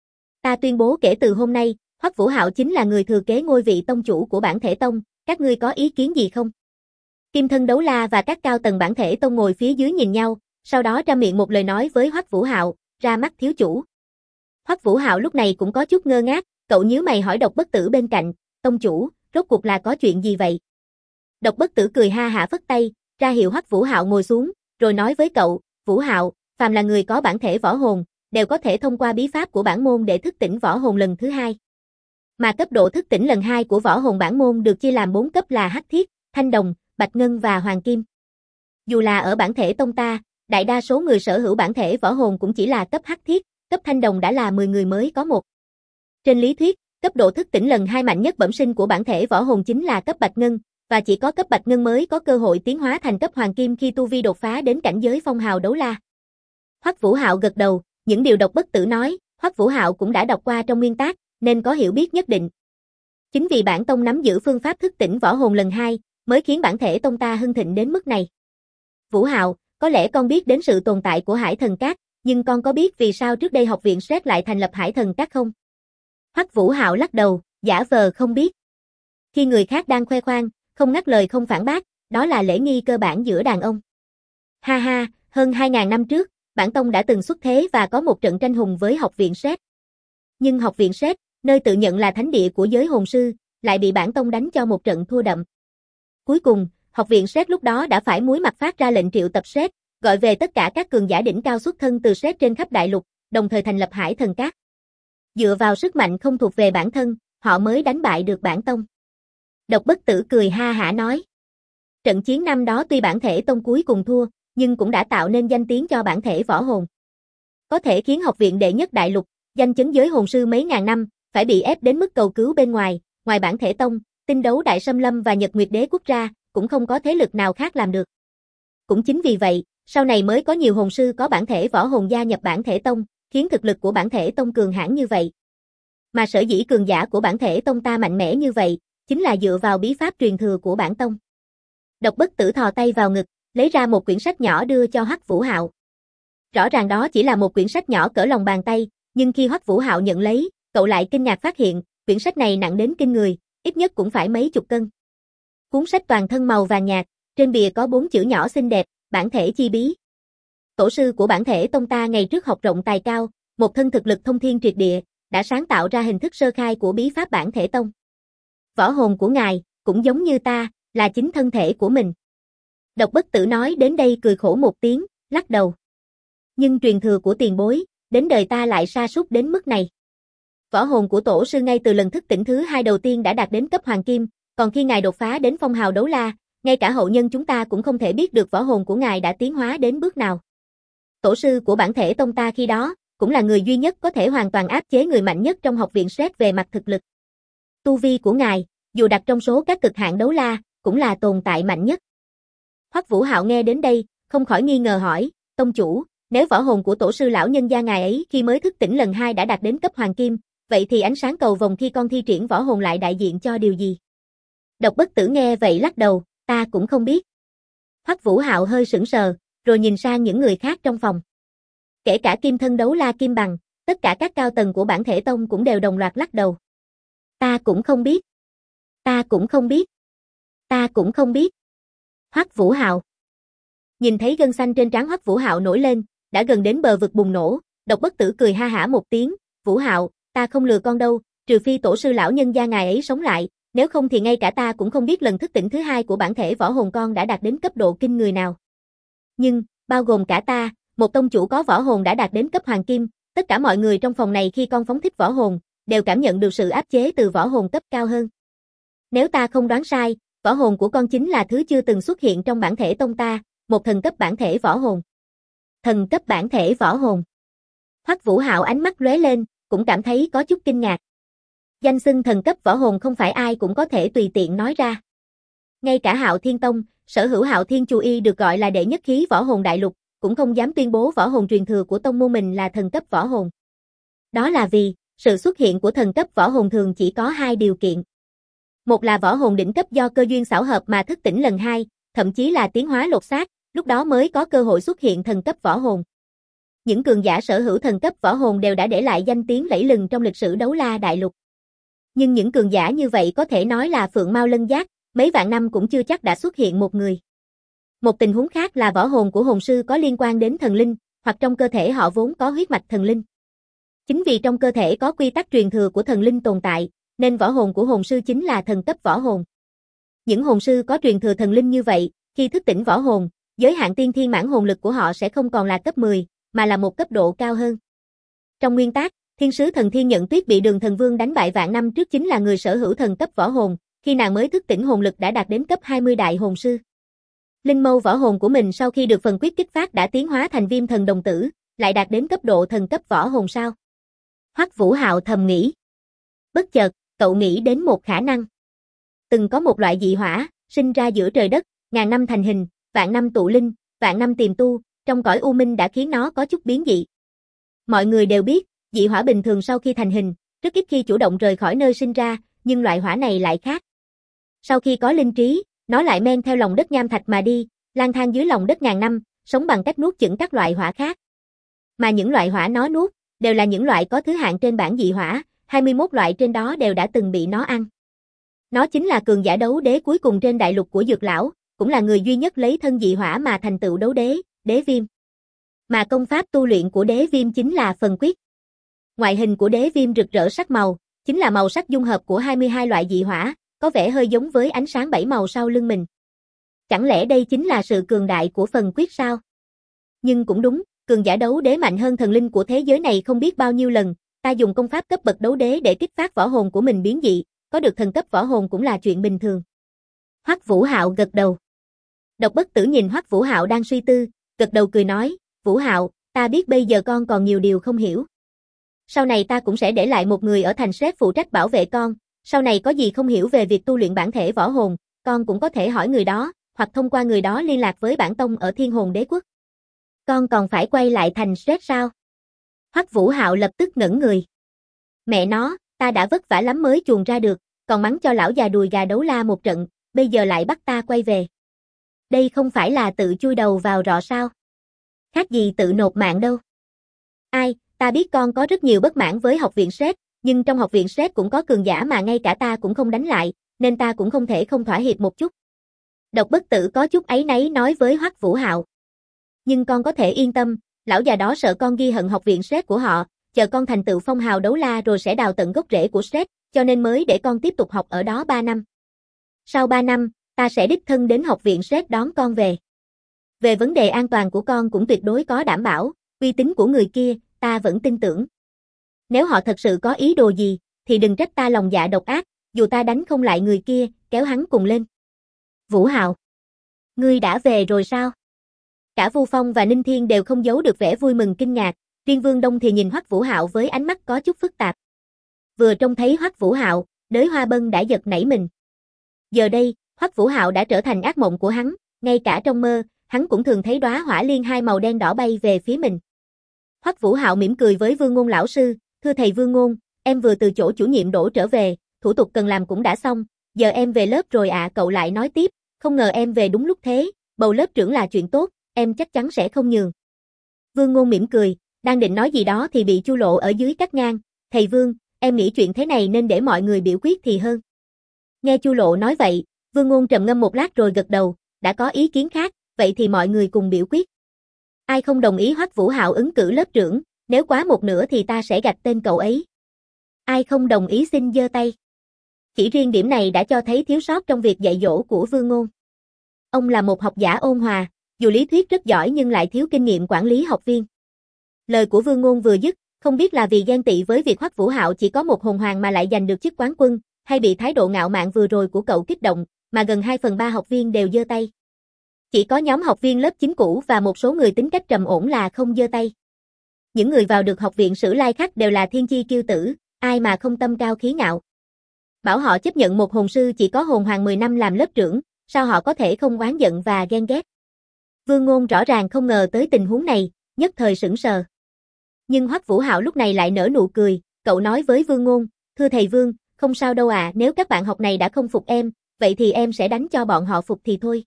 Ta tuyên bố kể từ hôm nay, Hoắc Vũ Hạo chính là người thừa kế ngôi vị tông chủ của bản thể tông, các ngươi có ý kiến gì không? Kim Thân Đấu La và các cao tầng bản thể tông ngồi phía dưới nhìn nhau, sau đó ra miệng một lời nói với Hoắc Vũ Hạo, ra mắt thiếu chủ. Hoắc Vũ Hạo lúc này cũng có chút ngơ ngác, cậu nhíu mày hỏi Độc Bất Tử bên cạnh, tông chủ, rốt cuộc là có chuyện gì vậy? Độc Bất Tử cười ha hả phất tay, ra hiệu Hoắc Vũ Hạo ngồi xuống, rồi nói với cậu, Vũ Hạo, phàm là người có bản thể võ hồn, đều có thể thông qua bí pháp của bản môn để thức tỉnh võ hồn lần thứ hai. Mà cấp độ thức tỉnh lần 2 của võ hồn bản môn được chia làm 4 cấp là Hắc Thiết, Thanh Đồng, Bạch Ngân và Hoàng Kim. Dù là ở bản thể tông ta, đại đa số người sở hữu bản thể võ hồn cũng chỉ là cấp Hắc Thiết, cấp Thanh Đồng đã là 10 người mới có một. Trên lý thuyết, cấp độ thức tỉnh lần 2 mạnh nhất bẩm sinh của bản thể võ hồn chính là cấp Bạch Ngân, và chỉ có cấp Bạch Ngân mới có cơ hội tiến hóa thành cấp Hoàng Kim khi tu vi đột phá đến cảnh giới phong hào đấu la. Hoắc Vũ Hạo gật đầu, những điều Độc Bất Tử nói, Hoắc Vũ Hạo cũng đã đọc qua trong nguyên tác, nên có hiểu biết nhất định. Chính vì bản tông nắm giữ phương pháp thức tỉnh võ hồn lần 2, mới khiến bản thể tông ta hưng thịnh đến mức này. Vũ Hạo, có lẽ con biết đến sự tồn tại của Hải Thần Các, nhưng con có biết vì sao trước đây học viện SET lại thành lập Hải Thần Các không? Hoắc Vũ Hạo lắc đầu, giả vờ không biết. Khi người khác đang khoe khoang, không ngắt lời không phản bác, đó là lễ nghi cơ bản giữa đàn ông. Ha ha, hơn 2000 năm trước, bản tông đã từng xuất thế và có một trận tranh hùng với học viện SET. Nhưng học viện SET, nơi tự nhận là thánh địa của giới hồn sư, lại bị bản tông đánh cho một trận thua đậm. Cuối cùng, học viện SET lúc đó đã phải muối mặt phát ra lệnh triệu tập SET, gọi về tất cả các cường giả đỉnh cao xuất thân từ SET trên khắp đại lục, đồng thời thành lập Hải Thần Các. Dựa vào sức mạnh không thuộc về bản thân, họ mới đánh bại được bản tông. Độc Bất Tử cười ha hả nói. Trận chiến năm đó tuy bản thể tông cuối cùng thua, nhưng cũng đã tạo nên danh tiếng cho bản thể võ hồn. Có thể khiến học viện đệ nhất đại lục, danh chấn giới hồn sư mấy ngàn năm, phải bị ép đến mức cầu cứu bên ngoài, ngoài bản thể tông, Tinh Đấu Đại Xâm Lâm và Nhật Nguyệt Đế Quốc ra, cũng không có thế lực nào khác làm được. Cũng chính vì vậy, sau này mới có nhiều hồn sư có bản thể võ hồn gia nhập bản thể tông, khiến thực lực của bản thể tông cường hãn như vậy. Mà sở dĩ cường giả của bản thể tông ta mạnh mẽ như vậy, chính là dựa vào bí pháp truyền thừa của bản tông. Độc Bất Tử thò tay vào ngực, lấy ra một quyển sách nhỏ đưa cho Hoắc Vũ Hạo. Rõ ràng đó chỉ là một quyển sách nhỏ cỡ lòng bàn tay, nhưng khi Hoắc Vũ Hạo nhận lấy, cậu lại kinh ngạc phát hiện, quyển sách này nặng đến kinh người, ít nhất cũng phải mấy chục cân. Cuốn sách toàn thân màu vàng nhạt, trên bìa có 4 chữ nhỏ xinh đẹp, bản thể chi bí. Tổ sư của bản thể tông ta ngày trước học rộng tài cao, một thân thực lực thông thiên triệt địa, đã sáng tạo ra hình thức sơ khai của bí pháp bản thể tông. Võ hồn của ngài, cũng giống như ta, là chính thân thể của mình. Độc Bất Tử nói đến đây cười khổ một tiếng, lắc đầu. Nhưng truyền thừa của tiền bối, đến đời ta lại sa sút đến mức này. Võ hồn của tổ sư ngay từ lần thức tỉnh thứ 2 đầu tiên đã đạt đến cấp Hoàng Kim, còn khi ngài đột phá đến phong hào đấu la, Ngay cả hậu nhân chúng ta cũng không thể biết được võ hồn của ngài đã tiến hóa đến bước nào. Tổ sư của bản thể tông ta khi đó, cũng là người duy nhất có thể hoàn toàn áp chế người mạnh nhất trong học viện SRED về mặt thực lực. Tu vi của ngài, dù đặt trong số các cực hạn đấu la, cũng là tồn tại mạnh nhất. Hoắc Vũ Hạo nghe đến đây, không khỏi nghi ngờ hỏi, tông chủ, nếu võ hồn của tổ sư lão nhân gia ngài ấy khi mới thức tỉnh lần 2 đã đạt đến cấp hoàng kim, vậy thì ánh sáng cầu vồng khi con thi triển võ hồn lại đại diện cho điều gì? Độc Bất Tử nghe vậy lắc đầu, ta cũng không biết. Hoắc Vũ Hạo hơi sững sờ, rồi nhìn sang những người khác trong phòng. Kể cả kim thân đấu la Kim Bằng, tất cả các cao tầng của bản thể tông cũng đều đồng loạt lắc đầu. Ta cũng không biết. Ta cũng không biết. Ta cũng không biết. Hoắc Vũ Hạo. Nhìn thấy gân xanh trên trán Hoắc Vũ Hạo nổi lên, đã gần đến bờ vực bùng nổ, Độc Bất Tử cười ha hả một tiếng, Vũ Hạo, ta không lừa con đâu, trừ phi tổ sư lão nhân gia ngài ấy sống lại, nếu không thì ngay cả ta cũng không biết lần thức tỉnh thứ 2 của bản thể võ hồn con đã đạt đến cấp độ kinh người nào. Nhưng, bao gồm cả ta, một tông chủ có võ hồn đã đạt đến cấp hoàng kim, tất cả mọi người trong phòng này khi con phóng thích võ hồn, đều cảm nhận được sự áp chế từ võ hồn cấp cao hơn. Nếu ta không đoán sai, võ hồn của con chính là thứ chưa từng xuất hiện trong bản thể tông ta, một thần cấp bản thể võ hồn. Thần cấp bản thể võ hồn. Hoắc Vũ Hạo ánh mắt lóe lên, cũng cảm thấy có chút kinh ngạc. Danh xưng thần cấp võ hồn không phải ai cũng có thể tùy tiện nói ra. Ngay cả Hạo Thiên Tông, sở hữu Hạo Thiên Chu Y được gọi là đệ nhất khí võ hồn đại lục, cũng không dám tuyên bố võ hồn truyền thừa của tông môn mình là thần cấp võ hồn. Đó là vì, sự xuất hiện của thần cấp võ hồn thường chỉ có 2 điều kiện. Một là võ hồn đỉnh cấp do cơ duyên xảo hợp mà thức tỉnh lần 2, thậm chí là tiến hóa lột xác, lúc đó mới có cơ hội xuất hiện thần cấp võ hồn. Những cường giả sở hữu thần cấp võ hồn đều đã để lại danh tiếng lẫy lừng trong lịch sử đấu la đại lục. Nhưng những cường giả như vậy có thể nói là phượng mao lân giác, mấy vạn năm cũng chưa chắc đã xuất hiện một người. Một tình huống khác là võ hồn của hồn sư có liên quan đến thần linh, hoặc trong cơ thể họ vốn có huyết mạch thần linh. Chính vì trong cơ thể có quy tắc truyền thừa của thần linh tồn tại, nên võ hồn của hồn sư chính là thần cấp võ hồn. Những hồn sư có truyền thừa thần linh như vậy, khi thức tỉnh võ hồn, giới hạn tiên thiên mãn hồn lực của họ sẽ không còn là cấp 10, mà là một cấp độ cao hơn. Trong nguyên tắc, thiên sứ thần Thiên Nhận Tuyết bị Đường Thần Vương đánh bại vạn năm trước chính là người sở hữu thần cấp võ hồn, khi nàng mới thức tỉnh hồn lực đã đạt đến cấp 20 đại hồn sư. Linh mâu võ hồn của mình sau khi được phần quyết kích phát đã tiến hóa thành Viêm Thần Đồng Tử, lại đạt đến cấp độ thần cấp võ hồn sao? Hoắc Vũ Hạo thầm nghĩ. Bất chợt, cậu nghĩ đến một khả năng. Từng có một loại dị hỏa, sinh ra giữa trời đất, ngàn năm thành hình, vạn năm tụ linh, vạn năm tiềm tu, trong cõi u minh đã khiến nó có chút biến dị. Mọi người đều biết, dị hỏa bình thường sau khi thành hình, rất ít khi chủ động rời khỏi nơi sinh ra, nhưng loại hỏa này lại khác. Sau khi có linh trí, nó lại men theo lòng đất nham thạch mà đi, lang thang dưới lòng đất ngàn năm, sống bằng cách nuốt chửng các loại hỏa khác. Mà những loại hỏa nó nuốt, đều là những loại có thứ hạng trên bảng dị hỏa, 21 loại trên đó đều đã từng bị nó ăn. Nó chính là cường giả đấu đế cuối cùng trên đại lục của Dược Lão, cũng là người duy nhất lấy thân dị hỏa mà thành tựu đấu đế, Đế Viêm. Mà công pháp tu luyện của Đế Viêm chính là phần quyết. Ngoại hình của Đế Viêm rực rỡ sắc màu, chính là màu sắc dung hợp của 22 loại dị hỏa, có vẻ hơi giống với ánh sáng 7 màu sau lưng mình. Chẳng lẽ đây chính là sự cường đại của phần quyết sao? Nhưng cũng đúng, cường giả đấu đế mạnh hơn thần linh của thế giới này không biết bao nhiêu lần, ta dùng công pháp cấp bậc đấu đế để kích phát võ hồn của mình biến dị, có được thần cấp võ hồn cũng là chuyện bình thường. Hoắc Vũ Hạo gật đầu. Độc Bất Tử nhìn Hoắc Vũ Hạo đang suy tư, gật đầu cười nói, Vũ Hạo, ta biết bây giờ con còn nhiều điều không hiểu. Sau này ta cũng sẽ để lại một người ở thành SRED phụ trách bảo vệ con, sau này có gì không hiểu về việc tu luyện bản thể võ hồn, con cũng có thể hỏi người đó, hoặc thông qua người đó liên lạc với bản tông ở Thiên Hồn Đế Quốc. Con còn phải quay lại thành SRED sao? Hoắc Vũ Hạo lập tức ngẩn người. Mẹ nó, ta đã vất vả lắm mới chuồn ra được, còn mắng cho lão già đùi gà đấu la một trận, bây giờ lại bắt ta quay về. Đây không phải là tự chui đầu vào rọ sao? Khác gì tự nộp mạng đâu. Ai, ta biết con có rất nhiều bất mãn với học viện SRED, nhưng trong học viện SRED cũng có cường giả mà ngay cả ta cũng không đánh lại, nên ta cũng không thể không thỏa hiệp một chút. Độc Bất Tử có chút áy náy nói với Hoắc Vũ Hạo. Nhưng con có thể yên tâm, lão già đó sợ con ghi hận học viện SRED của họ, chờ con thành tựu phong hào đấu la rồi sẽ đào tận gốc rễ của SRED, cho nên mới để con tiếp tục học ở đó 3 năm. Sau 3 năm, ta sẽ đích thân đến học viện SRED đón con về. Về vấn đề an toàn của con cũng tuyệt đối có đảm bảo, uy tín của người kia, ta vẫn tin tưởng. Nếu họ thật sự có ý đồ gì, thì đừng trách ta lòng dạ độc ác, dù ta đánh không lại người kia, kéo hắn cùng lên. Vũ Hạo. Ngươi đã về rồi sao? Cả Vu Phong và Ninh Thiên đều không giấu được vẻ vui mừng kinh ngạc, riêng Vương Đông thì nhìn Hoắc Vũ Hạo với ánh mắt có chút phức tạp. Vừa trông thấy Hoắc Vũ Hạo, Đới Hoa Bân đã giật nảy mình. Giờ đây, Hoắc Vũ Hạo đã trở thành ác mộng của hắn, ngay cả trong mơ, hắn cũng thường thấy đóa hỏa liên hai màu đen đỏ bay về phía mình. Hoắc Vũ Hạo mỉm cười với Vương Ngôn lão sư, "Thưa thầy Vương Ngôn, em vừa từ chỗ chủ nhiệm đổ trở về, thủ tục cần làm cũng đã xong, giờ em về lớp rồi ạ." Cậu lại nói tiếp, "Không ngờ em về đúng lúc thế, bầu lớp trưởng là chuyện tốt, em chắc chắn sẽ không nhường." Vương Ngôn mỉm cười, đang định nói gì đó thì bị Chu Lộ ở dưới cắt ngang, "Thầy Vương, em nghĩ chuyện thế này nên để mọi người biểu quyết thì hơn." Nghe Chu Lộ nói vậy, Vương Ngôn trầm ngâm một lát rồi gật đầu, "Đã có ý kiến khác, vậy thì mọi người cùng biểu quyết." Ai không đồng ý Hoắc Vũ Hạo ứng cử lớp trưởng, nếu quá một nửa thì ta sẽ gạch tên cậu ấy. Ai không đồng ý xin giơ tay. Chỉ riêng điểm này đã cho thấy thiếu sót trong việc dạy dỗ của Vương Ngôn. Ông là một học giả ôn hòa, dù lý thuyết rất giỏi nhưng lại thiếu kinh nghiệm quản lý học viên. Lời của Vương Ngôn vừa dứt, không biết là vì ghen tị với việc Hoắc Vũ Hạo chỉ có một hồn hoàng mà lại giành được chức quán quân, hay bị thái độ ngạo mạn vừa rồi của cậu kích động, mà gần 2/3 học viên đều giơ tay. Chỉ có nhóm học viên lớp 9 cũ và một số người tính cách trầm ổn là không giơ tay. Những người vào được học viện Sử Lai Khắc đều là thiên chi kiêu tử, ai mà không tâm cao khí ngạo. Bảo họ chấp nhận một hồn sư chỉ có hồn hoàng 10 năm làm lớp trưởng, sao họ có thể không oán giận và ghen ghét. Vương Ngôn rõ ràng không ngờ tới tình huống này, nhất thời sững sờ. Nhưng Hoắc Vũ Hạo lúc này lại nở nụ cười, cậu nói với Vương Ngôn, "Thưa thầy Vương, không sao đâu ạ, nếu các bạn học này đã không phục em, vậy thì em sẽ đánh cho bọn họ phục thì thôi."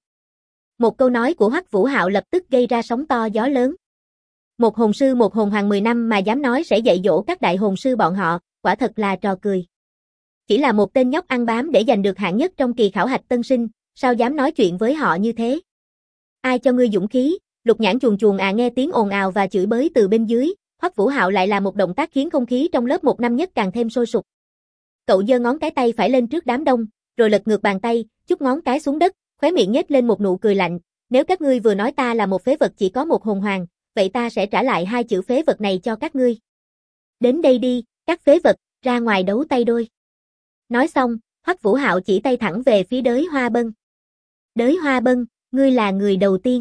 Một câu nói của Hoắc Vũ Hạo lập tức gây ra sóng to gió lớn. Một hồn sư một hồn hoàng 10 năm mà dám nói sẽ dạy dỗ các đại hồn sư bọn họ, quả thật là trò cười. Chỉ là một tên nhóc ăn bám để giành được hạng nhất trong kỳ khảo hạch tân sinh, sao dám nói chuyện với họ như thế? Ai cho ngươi dũng khí? Lục Nhãn chuồn chuồn nghe tiếng ồn ào và chửi bới từ bên dưới, Hoắc Vũ Hạo lại làm một động tác khiến không khí trong lớp 1 năm nhất càng thêm sôi sục. Cậu giơ ngón cái tay phải lên trước đám đông, rồi lật ngược bàn tay, chúc ngón cái xuống đất, khóe miệng nhếch lên một nụ cười lạnh, "Nếu các ngươi vừa nói ta là một phế vật chỉ có một hồn hoàng, vậy ta sẽ trả lại 2 chữ phế vật này cho các ngươi. Đến đây đi, các phế vật, ra ngoài đấu tay đôi." Nói xong, Hoắc Vũ Hạo chỉ tay thẳng về phía Đới Hoa Bân. "Đới Hoa Bân, ngươi là người đầu tiên.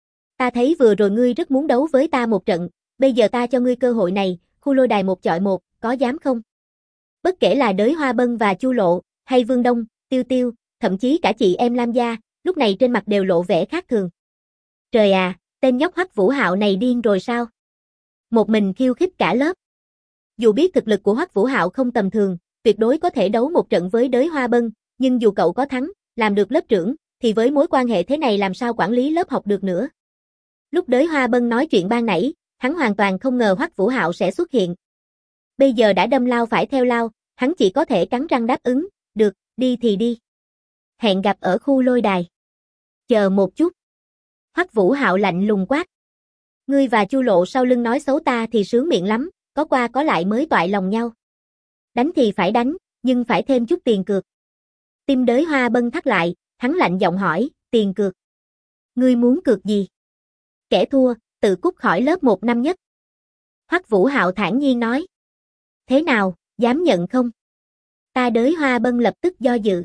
Ta thấy vừa rồi ngươi rất muốn đấu với ta một trận, bây giờ ta cho ngươi cơ hội này, khu lôi đài 1 chọi 1, có dám không?" Bất kể là Đới Hoa Bân và Chu Lộ, hay Vương Đông, Tiêu Tiêu, thậm chí cả chị em Lam Gia, lúc này trên mặt đều lộ vẻ khác thường. Trời à, tên nhóc Hoắc Vũ Hạo này điên rồi sao? Một mình khiêu khích cả lớp. Dù biết thực lực của Hoắc Vũ Hạo không tầm thường, tuyệt đối có thể đấu một trận với Đới Hoa Bân, nhưng dù cậu có thắng, làm được lớp trưởng, thì với mối quan hệ thế này làm sao quản lý lớp học được nữa. Lúc Đới Hoa Bân nói chuyện ban nãy, hắn hoàn toàn không ngờ Hoắc Vũ Hạo sẽ xuất hiện. Bây giờ đã đâm lao phải theo lao, hắn chỉ có thể cắn răng đáp ứng, "Được, đi thì đi. Hẹn gặp ở khu lôi đài." "Chờ một chút." Hoắc Vũ Hạo lạnh lùng quát. "Ngươi và Chu Lộ sau lưng nói xấu ta thì sướng miệng lắm, có qua có lại mới toại lòng nhau. Đánh thì phải đánh, nhưng phải thêm chút tiền cược." Tim Đới Hoa Bân thắt lại, hắn lạnh giọng hỏi, "Tiền cược? Ngươi muốn cược gì?" "Kẻ thua, tự cút khỏi lớp 1 năm nhất." Hoắc Vũ Hạo thản nhiên nói. "Thế nào, dám nhận không?" Ta Đới Hoa Bân lập tức do dự.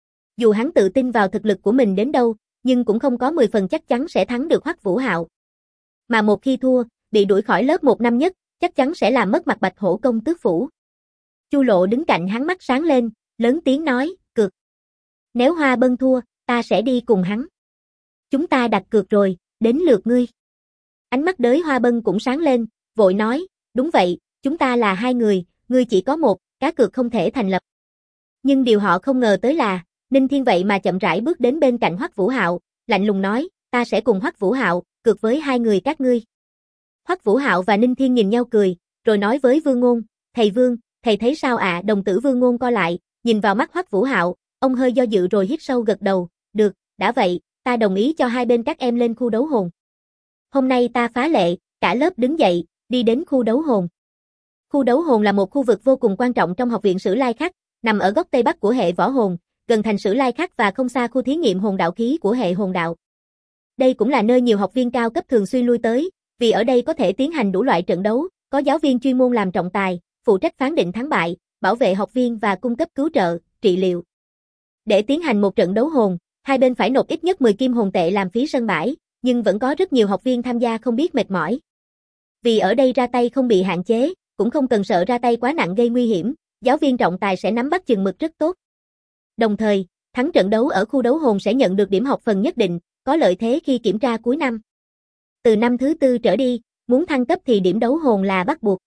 Dù hắn tự tin vào thực lực của mình đến đâu, nhưng cũng không có 10 phần chắc chắn sẽ thắng được Hoắc Vũ Hạo. Mà một khi thua, bị đuổi khỏi lớp 1 năm nhất, chắc chắn sẽ làm mất mặt Bạch Hổ công tước phủ. Chu Lộ đứng cạnh hắn mắt sáng lên, lớn tiếng nói, "Cược. Nếu Hoa Bân thua, ta sẽ đi cùng hắn." "Chúng ta đặt cược rồi, đến lượt ngươi." Ánh mắt Đới Hoa Bân cũng sáng lên, vội nói, "Đúng vậy, chúng ta là 2 người, ngươi chỉ có 1, cá cược không thể thành lập." Nhưng điều họ không ngờ tới là, Ninh Thiên vậy mà chậm rãi bước đến bên cạnh Hoắc Vũ Hạo, lạnh lùng nói, "Ta sẽ cùng Hoắc Vũ Hạo, cược với 2 người các ngươi." Hoắc Vũ Hạo và Ninh Thiên nhìn nhau cười, rồi nói với Vương Ngôn, "Thầy Vương, thầy thấy sao ạ?" Đồng tử Vương Ngôn co lại, nhìn vào mắt Hoắc Vũ Hạo, ông hơi do dự rồi hít sâu gật đầu, "Được, đã vậy, ta đồng ý cho hai bên các em lên khu đấu hồn. Hôm nay ta phá lệ." Cả lớp đứng dậy, đi đến khu đấu hồn. Khu đấu hồn là một khu vực vô cùng quan trọng trong học viện Sử Lai Khắc, nằm ở góc tây bắc của hệ võ hồn, gần thành Sử Lai Khắc và không xa khu thí nghiệm hồn đạo khí của hệ hồn đạo. Đây cũng là nơi nhiều học viên cao cấp thường xuyên lui tới, vì ở đây có thể tiến hành đủ loại trận đấu, có giáo viên chuyên môn làm trọng tài, phụ trách phán định thắng bại, bảo vệ học viên và cung cấp cứu trợ, trị liệu. Để tiến hành một trận đấu hồn, Hai bên phải nộp ít nhất 10 kim hồn tệ làm phí sân bãi, nhưng vẫn có rất nhiều học viên tham gia không biết mệt mỏi. Vì ở đây ra tay không bị hạn chế, cũng không cần sợ ra tay quá nặng gây nguy hiểm, giáo viên trọng tài sẽ nắm bắt chừng mực rất tốt. Đồng thời, thắng trận đấu ở khu đấu hồn sẽ nhận được điểm học phần nhất định, có lợi thế khi kiểm tra cuối năm. Từ năm thứ 4 trở đi, muốn thăng cấp thì điểm đấu hồn là bắt buộc.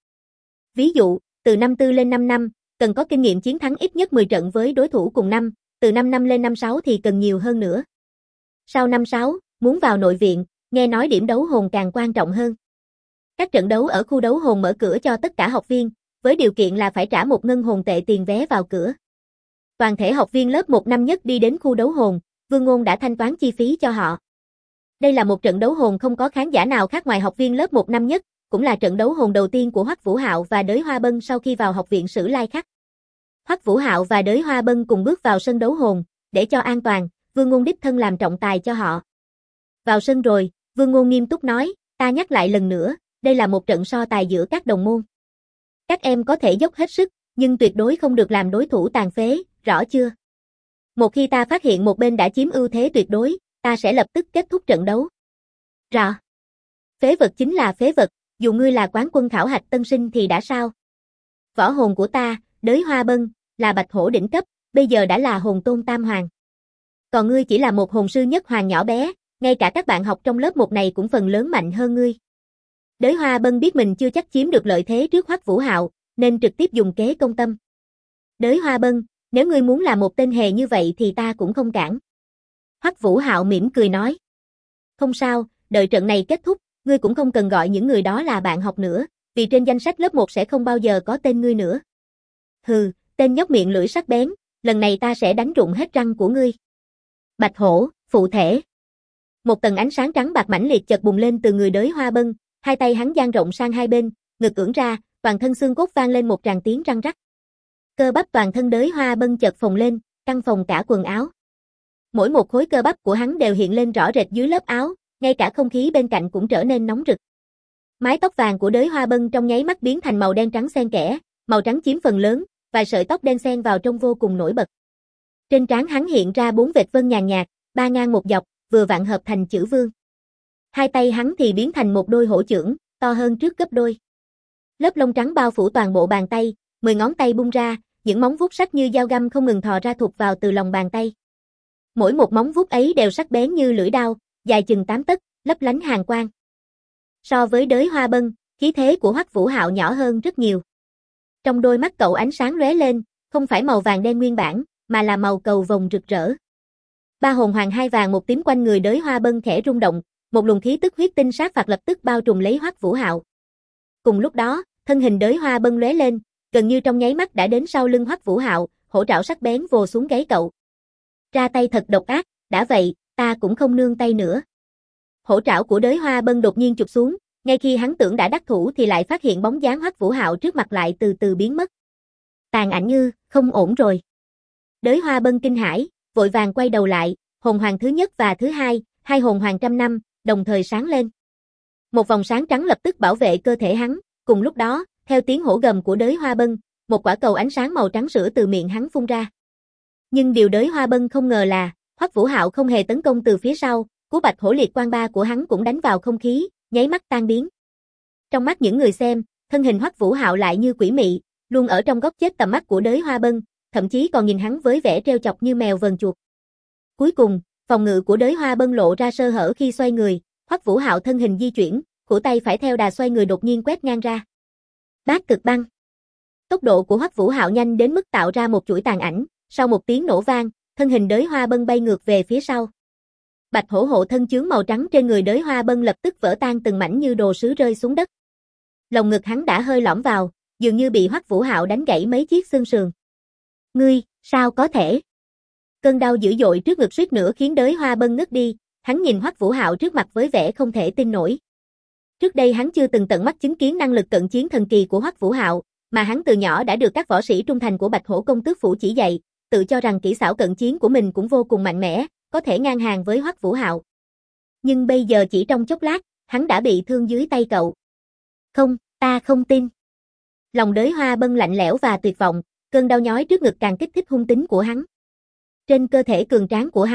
Ví dụ, từ năm 4 lên 5 năm, cần có kinh nghiệm chiến thắng ít nhất 10 trận với đối thủ cùng năm, từ 5 năm lên năm 6 thì cần nhiều hơn nữa. Sau năm 6, muốn vào nội viện, nghe nói điểm đấu hồn càng quan trọng hơn. Các trận đấu ở khu đấu hồn mở cửa cho tất cả học viên, với điều kiện là phải trả 1 ngân hồn tệ tiền vé vào cửa. Toàn thể học viên lớp 1 năm nhất đi đến khu đấu hồn, Vương Ngôn đã thanh toán chi phí cho họ. Đây là một trận đấu hồn không có khán giả nào khác ngoài học viên lớp 1 năm nhất, cũng là trận đấu hồn đầu tiên của Hoắc Vũ Hạo và Đới Hoa Bân sau khi vào học viện Sử Lai Khắc. Hoắc Vũ Hạo và Đới Hoa Bân cùng bước vào sân đấu hồn, để cho an toàn, Vương Ngôn đích thân làm trọng tài cho họ. Vào sân rồi, Vương Ngôn nghiêm túc nói, ta nhắc lại lần nữa, đây là một trận so tài giữa các đồng môn. Các em có thể dốc hết sức, nhưng tuyệt đối không được làm đối thủ tàn phế, rõ chưa? Một khi ta phát hiện một bên đã chiếm ưu thế tuyệt đối, ta sẽ lập tức kết thúc trận đấu. Rõ. Phế vật chính là phế vật, dù ngươi là quán quân khảo hạch tân sinh thì đã sao? Võ hồn của ta, Đới Hoa Bân, là bạch hổ đỉnh cấp, bây giờ đã là hồn tôn tam hoàng. Còn ngươi chỉ là một hồn sư nhất hoàng nhỏ bé, ngay cả các bạn học trong lớp 1 này cũng phần lớn mạnh hơn ngươi. Đới Hoa Bân biết mình chưa chắc chiếm được lợi thế trước Hoắc Vũ Hạo, nên trực tiếp dùng kế công tâm. Đới Hoa Bân, nếu ngươi muốn là một tên hề như vậy thì ta cũng không cản. Hoắc Vũ Hạo mỉm cười nói. Không sao, đợi trận này kết thúc, ngươi cũng không cần gọi những người đó là bạn học nữa, vì trên danh sách lớp 1 sẽ không bao giờ có tên ngươi nữa. Hừ, tên nhóc miệng lưỡi sắc bén, lần này ta sẽ đánh rụng hết răng của ngươi. Bạch hổ, phụ thể. Một tầng ánh sáng trắng bạc mãnh liệt chợt bùng lên từ người Đới Hoa Bân, hai tay hắn dang rộng sang hai bên, ngực ưỡn ra, toàn thân xương cốt vang lên một tràng tiếng răng rắc. Cơ bắp toàn thân Đới Hoa Bân chợt phồng lên, căng phồng cả quần áo. Mỗi một khối cơ bắp của hắn đều hiện lên rõ rệt dưới lớp áo, ngay cả không khí bên cạnh cũng trở nên nóng rực. Mái tóc vàng của Đới Hoa Bân trong nháy mắt biến thành màu đen trắng xen kẽ, màu trắng chiếm phần lớn, vài sợi tóc đen xen vào trông vô cùng nổi bật. Trên trán hắn hiện ra 4 vệt vân nhàn nhạt, 3 ngang một dọc, vừa vặn hợp thành chữ vương. Hai tay hắn thì biến thành một đôi hổ chưởng, to hơn trước gấp đôi. Lớp lông trắng bao phủ toàn bộ bàn tay, 10 ngón tay bung ra, những móng vuốt sắc như dao găm không ngừng thò ra thụt vào từ lòng bàn tay. Mỗi một móng vuốt ấy đều sắc bén như lưỡi đao, dài chừng 8 tấc, lấp lánh hàn quang. So với Đới Hoa Bân, khí thế của Hoắc Vũ Hạo nhỏ hơn rất nhiều. Trong đôi mắt cậu ánh sáng lóe lên, không phải màu vàng đen nguyên bản, mà là màu cầu vồng rực rỡ. Ba hồn hoàng hai vàng một tím quanh người Đới Hoa Bân khẽ rung động, một luồng khí tức huyết tinh sát phạt lập tức bao trùm lấy Hoắc Vũ Hạo. Cùng lúc đó, thân hình Đới Hoa Bân lóe lên, gần như trong nháy mắt đã đến sau lưng Hoắc Vũ Hạo, hổ trảo sắc bén vồ xuống gáy cậu. Ra tay thật độc ác, đã vậy, ta cũng không nương tay nữa. Hổ trảo của Đới Hoa Bân đột nhiên chụp xuống, ngay khi hắn tưởng đã đắc thủ thì lại phát hiện bóng dáng Hoắc Vũ Hạo trước mặt lại từ từ biến mất. Tàn ảnh Như, không ổn rồi. Đới Hoa Bân kinh hãi, vội vàng quay đầu lại, hồn hoàng thứ nhất và thứ hai, hai hồn hoàng trăm năm, đồng thời sáng lên. Một vòng sáng trắng lập tức bảo vệ cơ thể hắn, cùng lúc đó, theo tiếng hổ gầm của Đới Hoa Bân, một quả cầu ánh sáng màu trắng sữa từ miệng hắn phun ra. Nhưng điều Đới Hoa Bân không ngờ là, Hoắc Vũ Hạo không hề tấn công từ phía sau, cú bạch hổ liệt quang ba của hắn cũng đánh vào không khí, nháy mắt tan biến. Trong mắt những người xem, thân hình Hoắc Vũ Hạo lại như quỷ mị, luôn ở trong góc chết tầm mắt của Đới Hoa Bân, thậm chí còn nhìn hắn với vẻ trêu chọc như mèo vờn chuột. Cuối cùng, phòng ngự của Đới Hoa Bân lộ ra sơ hở khi xoay người, Hoắc Vũ Hạo thân hình di chuyển, cổ tay phải theo đà xoay người đột nhiên quét ngang ra. Bát cực băng. Tốc độ của Hoắc Vũ Hạo nhanh đến mức tạo ra một chuỗi tàn ảnh, sau một tiếng nổ vang, thân hình Đới Hoa Bân bay ngược về phía sau. Bạch hổ hộ thân chướng màu trắng trên người Đới Hoa Bân lập tức vỡ tan từng mảnh như đồ sứ rơi xuống đất. Lồng ngực hắn đã hơi lõm vào, dường như bị Hoắc Vũ Hạo đánh gãy mấy chiếc xương sườn. Ngươi, sao có thể? Cơn đau dữ dội trước ngực suýt nữa khiến Đới Hoa Bân ngất đi, hắn nhìn Hoắc Vũ Hạo trước mặt với vẻ không thể tin nổi. Trước đây hắn chưa từng tận mắt chứng kiến năng lực cận chiến thần kỳ của Hoắc Vũ Hạo, mà hắn từ nhỏ đã được các võ sĩ trung thành của Bạch Hổ Công Tước Phủ chỉ dạy, tự cho rằng kỹ xảo cận chiến của mình cũng vô cùng mạnh mẽ, có thể ngang hàng với Hoắc Vũ Hạo. Nhưng bây giờ chỉ trong chốc lát, hắn đã bị thương dưới tay cậu. Không, ta không tin. Lòng Đới Hoa Bân lạnh lẽo và tuyệt vọng, cơn đau nhói trước ngực càng kích thích hung tính của hắn. Trên cơ thể cường tráng của hắn,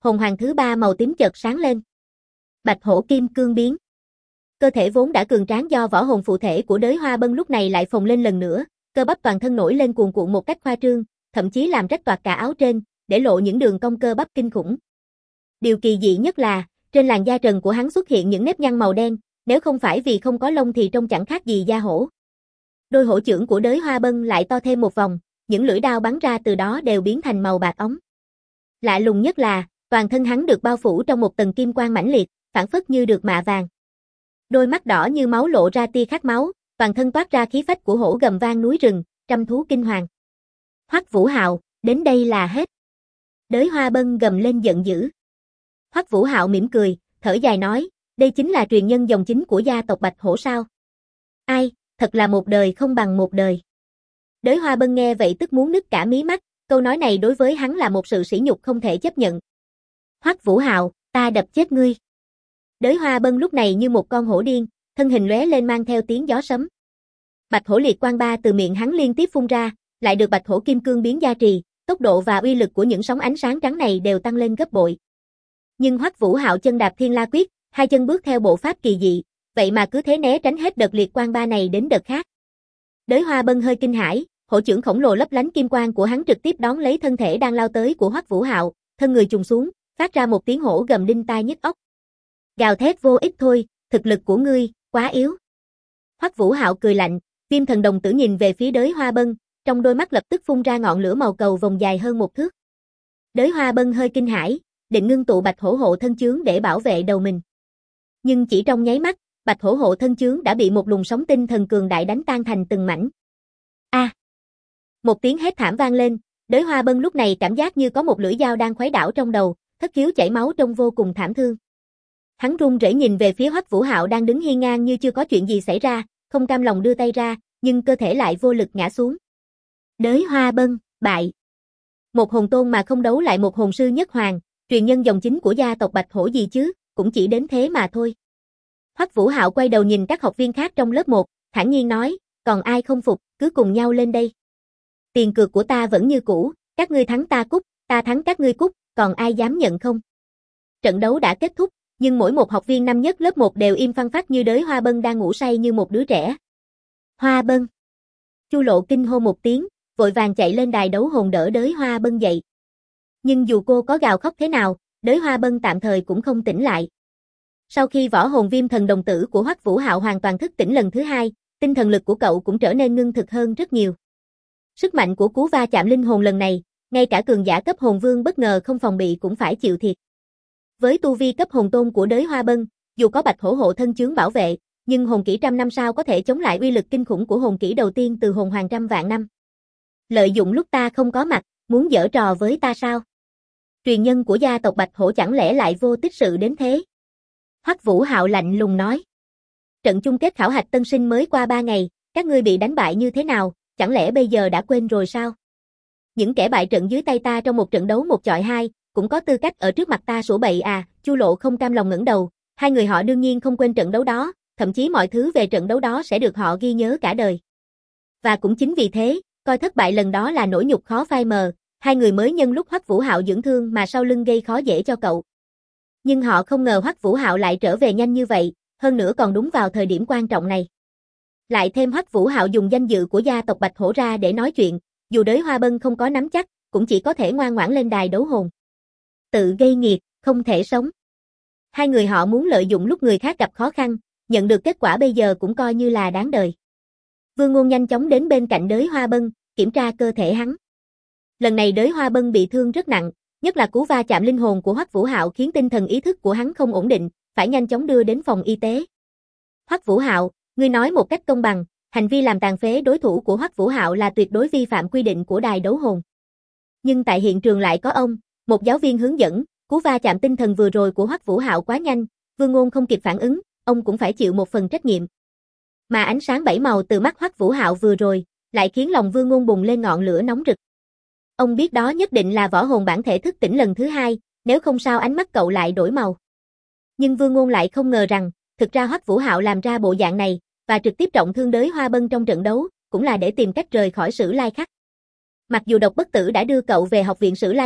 hồn hoàng thứ 3 màu tím chợt sáng lên. Bạch hổ kim cương biến. Cơ thể vốn đã cường tráng do võ hồn phụ thể của Đới Hoa Bân lúc này lại phồng lên lần nữa, cơ bắp toàn thân nổi lên cuồn cuộn một cách khoa trương, thậm chí làm rách toạc cả áo trên, để lộ những đường cong cơ bắp kinh khủng. Điều kỳ dị nhất là, trên làn da trần của hắn xuất hiện những nếp nhăn màu đen, nếu không phải vì không có lông thì trông chẳng khác gì da hổ. Đôi hổ chưởng của Đới Hoa Bân lại to thêm một vòng, những lưỡi đao bắn ra từ đó đều biến thành màu bạc óng. Lạ lùng nhất là, toàn thân hắn được bao phủ trong một tầng kim quang mãnh liệt, phảng phất như được mạ vàng. Đôi mắt đỏ như máu lộ ra tia khát máu, toàn thân toát ra khí phách của hổ gầm vang núi rừng, trăm thú kinh hoàng. Hoắc Vũ Hạo, đến đây là hết. Đới Hoa Bân gầm lên giận dữ. Hoắc Vũ Hạo mỉm cười, thở dài nói, đây chính là truyền nhân dòng chính của gia tộc Bạch Hổ sao? Ai, thật là một đời không bằng một đời. Đới Hoa Bân nghe vậy tức muốn nứt cả mí mắt, câu nói này đối với hắn là một sự sỉ nhục không thể chấp nhận. Hoắc Vũ Hạo, ta đập chết ngươi. Đới Hoa Bân lúc này như một con hổ điên, thân hình lóe lên mang theo tiếng gió sấm. Bạch hổ liệt quang ba từ miệng hắn liên tiếp phun ra, lại được bạch hổ kim cương biến gia trì, tốc độ và uy lực của những sóng ánh sáng trắng này đều tăng lên gấp bội. Nhưng Hoắc Vũ Hạo chân đạp Thiên La Quyết, hai chân bước theo bộ pháp kỳ dị, vậy mà cứ thế né tránh hết đợt liệt quang ba này đến đợt khác. Đới Hoa Bân hơi kinh hãi, hổ chưởng khổng lồ lấp lánh kim quang của hắn trực tiếp đón lấy thân thể đang lao tới của Hoắc Vũ Hạo, thân người trùng xuống, phát ra một tiếng hổ gầm đinh tai nhức óc. Gào thét vô ích thôi, thực lực của ngươi quá yếu. Hoắc Vũ Hạo cười lạnh, Viêm Thần Đồng Tử nhìn về phía Đới Hoa Bân, trong đôi mắt lập tức phun ra ngọn lửa màu cầu vòng dài hơn một thước. Đới Hoa Bân hơi kinh hãi, định ngưng tụ bạch hổ hộ thân chướng để bảo vệ đầu mình. Nhưng chỉ trong nháy mắt, bạch hổ hộ thân chướng đã bị một luồng sóng tinh thần cường đại đánh tan thành từng mảnh. A! Một tiếng hét thảm vang lên, Đới Hoa Bân lúc này cảm giác như có một lưỡi dao đang khuấy đảo trong đầu, thất khiếu chảy máu trông vô cùng thảm thương. Hắn run rẩy nhìn về phía Hoắc Vũ Hạo đang đứng hiên ngang như chưa có chuyện gì xảy ra, không cam lòng đưa tay ra, nhưng cơ thể lại vô lực ngã xuống. Đới Hoa Bân, bại. Một hồn tôn mà không đấu lại một hồn sư nhất hoàng, truyền nhân dòng chính của gia tộc Bạch Hổ gì chứ, cũng chỉ đến thế mà thôi. Hoắc Vũ Hạo quay đầu nhìn các học viên khác trong lớp 1, thản nhiên nói, còn ai không phục, cứ cùng nhau lên đây. Tiền cược của ta vẫn như cũ, các ngươi thắng ta cút, ta thắng các ngươi cút, còn ai dám nhận không? Trận đấu đã kết thúc, nhưng mỗi một học viên năm nhất lớp 1 đều im phăng phắc như Đới Hoa Bân đang ngủ say như một đứa trẻ. Hoa Bân. Chu Lộ kinh hô một tiếng, vội vàng chạy lên đài đấu hồn đỡ Đới Hoa Bân dậy. Nhưng dù cô có gào khóc thế nào, Đới Hoa Bân tạm thời cũng không tỉnh lại. Sau khi võ hồn Viêm Thần Đồng Tử của Hoắc Vũ Hạo hoàn toàn thức tỉnh lần thứ 2, tinh thần lực của cậu cũng trở nên ngưng thực hơn rất nhiều. Sức mạnh của cú va chạm linh hồn lần này, ngay cả cường giả cấp hồn vương bất ngờ không phòng bị cũng phải chịu thiệt. Với tu vi cấp hồn tôn của Đới Hoa Bân, dù có bạch hổ hộ thân chướng bảo vệ, nhưng hồn kỹ trăm năm sao có thể chống lại uy lực kinh khủng của hồn kỹ đầu tiên từ hồn hoàng trăm vạn năm. Lợi dụng lúc ta không có mặt, muốn giở trò với ta sao? Truyền nhân của gia tộc Bạch Hổ chẳng lẽ lại vô tích sự đến thế? Hoắc Vũ Hạo lạnh lùng nói. Trận chung kết khảo hạch tân sinh mới qua 3 ngày, các ngươi bị đánh bại như thế nào, chẳng lẽ bây giờ đã quên rồi sao? Những kẻ bại trận dưới tay ta trong một trận đấu 1 chọi 2, cũng có tư cách ở trước mặt ta sủa bậy à? Chu Lộ không cam lòng ngẩng đầu, hai người họ đương nhiên không quên trận đấu đó, thậm chí mọi thứ về trận đấu đó sẽ được họ ghi nhớ cả đời. Và cũng chính vì thế, coi thất bại lần đó là nỗi nhục khó phai mờ, hai người mới nhân lúc Hoắc Vũ Hạo dưỡng thương mà sau lưng gây khó dễ cho cậu. Nhưng họ không ngờ Hoắc Vũ Hạo lại trở về nhanh như vậy, hơn nữa còn đúng vào thời điểm quan trọng này. Lại thêm Hoắc Vũ Hạo dùng danh dự của gia tộc Bạch Hổ ra để nói chuyện, dù Đới Hoa Bân không có nắm chắc, cũng chỉ có thể ngoan ngoãn lên đài đấu hồn. Tự gây nghiệt, không thể sống. Hai người họ muốn lợi dụng lúc người khác gặp khó khăn, nhận được kết quả bây giờ cũng coi như là đáng đời. Vương Ngôn nhanh chóng đến bên cạnh Đới Hoa Bân, kiểm tra cơ thể hắn. Lần này Đới Hoa Bân bị thương rất nặng, nhất là cú va chạm linh hồn của Hoắc Vũ Hạo khiến tinh thần ý thức của hắn không ổn định, phải nhanh chóng đưa đến phòng y tế. Hoắc Vũ Hạo, ngươi nói một cách công bằng, hành vi làm tàn phế đối thủ của Hoắc Vũ Hạo là tuyệt đối vi phạm quy định của đài đấu hồn. Nhưng tại hiện trường lại có ông, một giáo viên hướng dẫn, cú va chạm tinh thần vừa rồi của Hoắc Vũ Hạo quá nhanh, Vương Ngôn không kịp phản ứng, ông cũng phải chịu một phần trách nhiệm. Mà ánh sáng 7 màu từ mắt Hoắc Vũ Hạo vừa rồi, lại khiến lòng Vương Ngôn bùng lên ngọn lửa nóng rực. Ông biết đó nhất định là võ hồn bản thể thức tỉnh lần thứ 2, nếu không sao ánh mắt cậu lại đổi màu. Nhưng Vương Ngôn lại không ngờ rằng, thực ra Hoắc Vũ Hạo làm ra bộ dạng này, và trực tiếp trọng thương Đới Hoa Bân trong trận đấu, cũng là để tìm cách rời khỏi Sử Lai Khắc. Mặc dù Độc Bất Tử đã đưa cậu về học viện Sử Lai Khắc,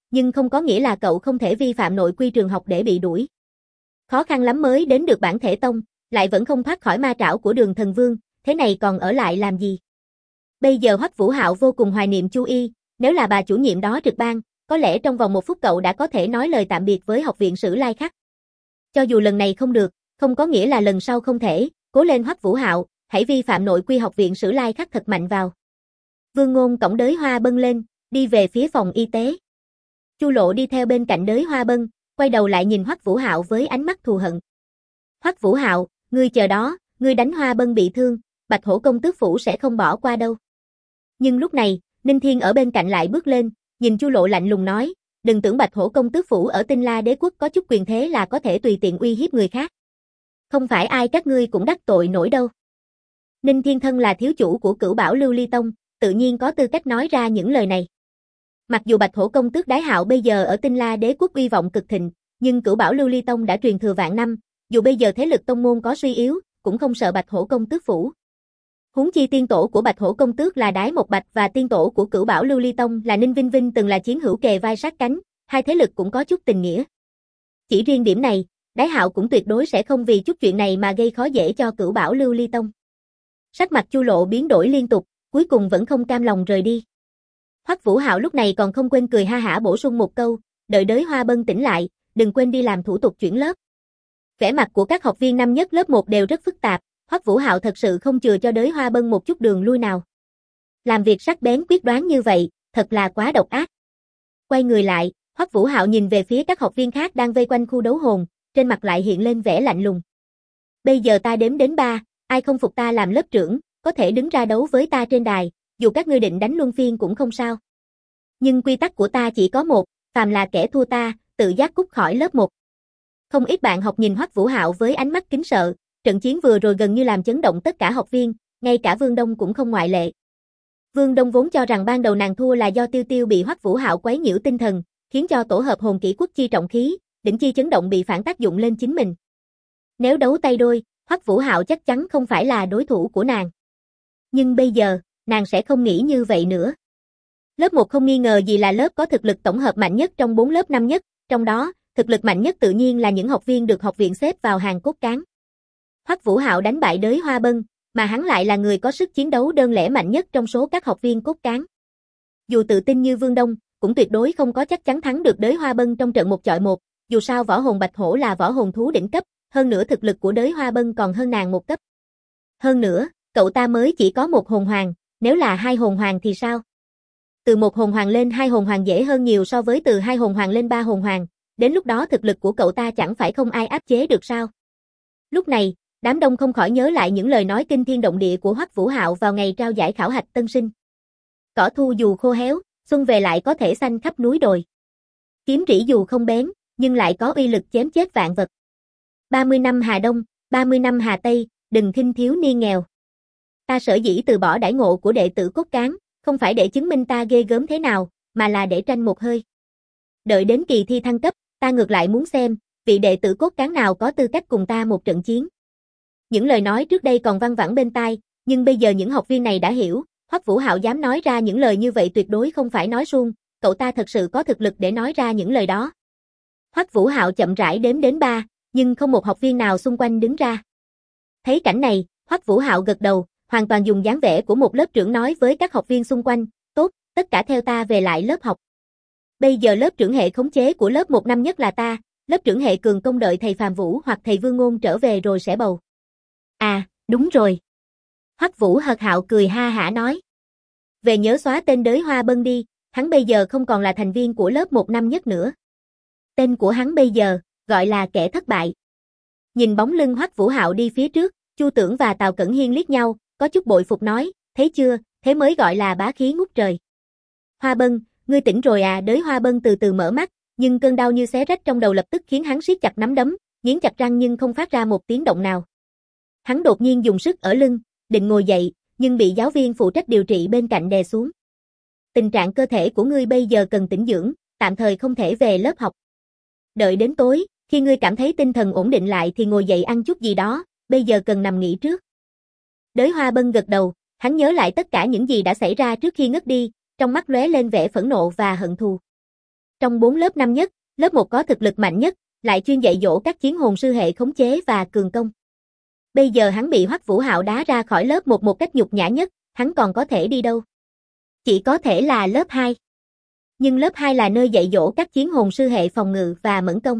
nhưng không có nghĩa là cậu không thể vi phạm nội quy trường học để bị đuổi. Khó khăn lắm mới đến được bản thể tông, lại vẫn không thoát khỏi ma trảo của Đường Thần Vương, thế này còn ở lại làm gì? Bây giờ Hoắc Vũ Hạo vô cùng hoài niệm Chu Y, nếu là bà chủ nhiệm đó trực ban, có lẽ trong vòng 1 phút cậu đã có thể nói lời tạm biệt với học viện Sử Lai Khắc. Cho dù lần này không được, không có nghĩa là lần sau không thể, cố lên Hoắc Vũ Hạo, hãy vi phạm nội quy học viện Sử Lai Khắc thật mạnh vào. Vương Ngôn cõng Đới Hoa Bân lên, đi về phía phòng y tế. Chu Lộ đi theo bên cạnh Đới Hoa Bân, quay đầu lại nhìn Hoắc Vũ Hạo với ánh mắt thù hận. Hoắc Vũ Hạo, ngươi chờ đó, ngươi đánh Hoa Bân bị thương, Bạch Hổ công tước phủ sẽ không bỏ qua đâu. Nhưng lúc này, Ninh Thiên ở bên cạnh lại bước lên, nhìn Chu Lộ lạnh lùng nói, đừng tưởng Bạch Hổ công tước phủ ở Tinh La Đế quốc có chút quyền thế là có thể tùy tiện uy hiếp người khác. Không phải ai các ngươi cũng đắc tội nổi đâu. Ninh Thiên thân là thiếu chủ của Cửu Bảo Lưu Ly Tông, tự nhiên có tư cách nói ra những lời này. Mặc dù Bạch Hổ công tước Đái Hạo bây giờ ở Tinh La Đế quốc uy vọng cực thịnh, nhưng Cửu Bảo Lưu Ly Tông đã truyền thừa vạn năm, dù bây giờ thế lực tông môn có suy yếu, cũng không sợ Bạch Hổ công tước phủ. Huống chi tiên tổ của Bạch Hổ công tước là Đái Một Bạch và tiên tổ của Cửu Bảo Lưu Ly Tông là Ninh Vinh Vinh từng là chiến hữu kề vai sát cánh, hai thế lực cũng có chút tình nghĩa. Chỉ riêng điểm này, Đái Hạo cũng tuyệt đối sẽ không vì chút chuyện này mà gây khó dễ cho Cửu Bảo Lưu Ly Tông. Sắc mặt Chu Lộ biến đổi liên tục, cuối cùng vẫn không cam lòng rời đi. Hoắc Vũ Hạo lúc này còn không quên cười ha hả bổ sung một câu, đợi Đới Hoa Bân tỉnh lại, đừng quên đi làm thủ tục chuyển lớp. Vẻ mặt của các học viên năm nhất lớp 1 đều rất phức tạp, Hoắc Vũ Hạo thật sự không chừa cho Đới Hoa Bân một chút đường lui nào. Làm việc sắc bén quyết đoán như vậy, thật là quá độc ác. Quay người lại, Hoắc Vũ Hạo nhìn về phía các học viên khác đang vây quanh khu đấu hồn, trên mặt lại hiện lên vẻ lạnh lùng. Bây giờ ta đếm đến 3, ai không phục ta làm lớp trưởng, có thể đứng ra đấu với ta trên đài, dù các ngươi định đánh luân phiên cũng không sao. Nhưng quy tắc của ta chỉ có một, phàm là kẻ thua ta, tự giác cút khỏi lớp 1. Không ít bạn học nhìn Hoắc Vũ Hạo với ánh mắt kính sợ, trận chiến vừa rồi gần như làm chấn động tất cả học viên, ngay cả Vương Đông cũng không ngoại lệ. Vương Đông vốn cho rằng ban đầu nàng thua là do Tiêu Tiêu bị Hoắc Vũ Hạo quấy nhiễu tinh thần, khiến cho tổ hợp hồn kỹ quốc chi trọng khí, đỉnh chi chấn động bị phản tác dụng lên chính mình. Nếu đấu tay đôi, Hoắc Vũ Hạo chắc chắn không phải là đối thủ của nàng. Nhưng bây giờ, nàng sẽ không nghĩ như vậy nữa. Lớp 1 không nghi ngờ gì là lớp có thực lực tổng hợp mạnh nhất trong 4 lớp năm nhất, trong đó, thực lực mạnh nhất tự nhiên là những học viên được học viện xếp vào hàng cốt cán. Hoắc Vũ Hạo đánh bại Đới Hoa Bân, mà hắn lại là người có sức chiến đấu đơn lẻ mạnh nhất trong số các học viên cốt cán. Dù tự tin như Vương Đông, cũng tuyệt đối không có chắc chắn thắng được Đới Hoa Bân trong trận 1 chọi 1, dù sao võ hồn Bạch Hổ là võ hồn thú đỉnh cấp, hơn nữa thực lực của Đới Hoa Bân còn hơn nàng một cấp. Hơn nữa, cậu ta mới chỉ có 1 hồn hoàng, nếu là 2 hồn hoàng thì sao? Từ 1 hồn hoàng lên 2 hồn hoàng dễ hơn nhiều so với từ 2 hồn hoàng lên 3 hồn hoàng, đến lúc đó thực lực của cậu ta chẳng phải không ai áp chế được sao? Lúc này, đám đông không khỏi nhớ lại những lời nói kinh thiên động địa của Hoắc Vũ Hạo vào ngày trao giải khảo hạch tân sinh. Cỏ thu dù khô héo, xuân về lại có thể xanh khắp núi đồi. Kiếm rỉ dù không bén, nhưng lại có uy lực chém chết vạn vật. 30 năm Hà Đông, 30 năm Hà Tây, đừng khinh thiếu niên nghèo. Ta sở dĩ từ bỏ đãi ngộ của đệ tử cốt cán, không phải để chứng minh ta ghê gớm thế nào, mà là để tranh một hơi. Đợi đến kỳ thi thăng cấp, ta ngược lại muốn xem, vị đệ tử cốt cán nào có tư cách cùng ta một trận chiến. Những lời nói trước đây còn văng vẳng bên tai, nhưng bây giờ những học viên này đã hiểu, Hoắc Vũ Hạo dám nói ra những lời như vậy tuyệt đối không phải nói suông, cậu ta thật sự có thực lực để nói ra những lời đó. Hoắc Vũ Hạo chậm rãi đếm đến 3, nhưng không một học viên nào xung quanh đứng ra. Thấy cảnh này, Hoắc Vũ Hạo gật đầu, hoàn toàn dùng dáng vẻ của một lớp trưởng nói với các học viên xung quanh, tốt, tất cả theo ta về lại lớp học. Bây giờ lớp trưởng hệ khống chế của lớp 1 năm nhất là ta, lớp trưởng hệ cường công đợi thầy Phàm Vũ hoặc thầy Vương Ngôn trở về rồi sẽ bầu. À, đúng rồi. Hoắc Vũ Hạo cười ha hả nói. Về nhớ xóa tên Đới Hoa Bân đi, hắn bây giờ không còn là thành viên của lớp 1 năm nhất nữa. Tên của hắn bây giờ, gọi là kẻ thất bại. Nhìn bóng lưng Hoắc Vũ Hạo đi phía trước, Chu Tưởng và Tào Cẩn Hiên liếc nhau, có chút bội phục nói, thấy chưa, thế mới gọi là bá khí ngút trời. Hoa Bân, ngươi tỉnh rồi à? Đới Hoa Bân từ từ mở mắt, nhưng cơn đau như xé rách trong đầu lập tức khiến hắn siết chặt nắm đấm, nghiến chặt răng nhưng không phát ra một tiếng động nào. Hắn đột nhiên dùng sức ở lưng, định ngồi dậy, nhưng bị giáo viên phụ trách điều trị bên cạnh đè xuống. Tình trạng cơ thể của ngươi bây giờ cần tĩnh dưỡng, tạm thời không thể về lớp học. Đợi đến tối, khi ngươi cảm thấy tinh thần ổn định lại thì ngồi dậy ăn chút gì đó, bây giờ cần nằm nghỉ trước. Đới Hoa Bân gật đầu, hắn nhớ lại tất cả những gì đã xảy ra trước khi ngất đi, trong mắt lóe lên vẻ phẫn nộ và hận thù. Trong 4 lớp năm nhất, lớp 1 có thực lực mạnh nhất, lại chuyên dạy dỗ các chiến hồn sư hệ khống chế và cường công. Bây giờ hắn bị Hoắc Vũ Hạo đá ra khỏi lớp 1 một cách nhục nhã nhất, hắn còn có thể đi đâu? Chỉ có thể là lớp 2. Nhưng lớp 2 là nơi dạy dỗ các chiến hồn sư hệ phòng ngự và mẫn công.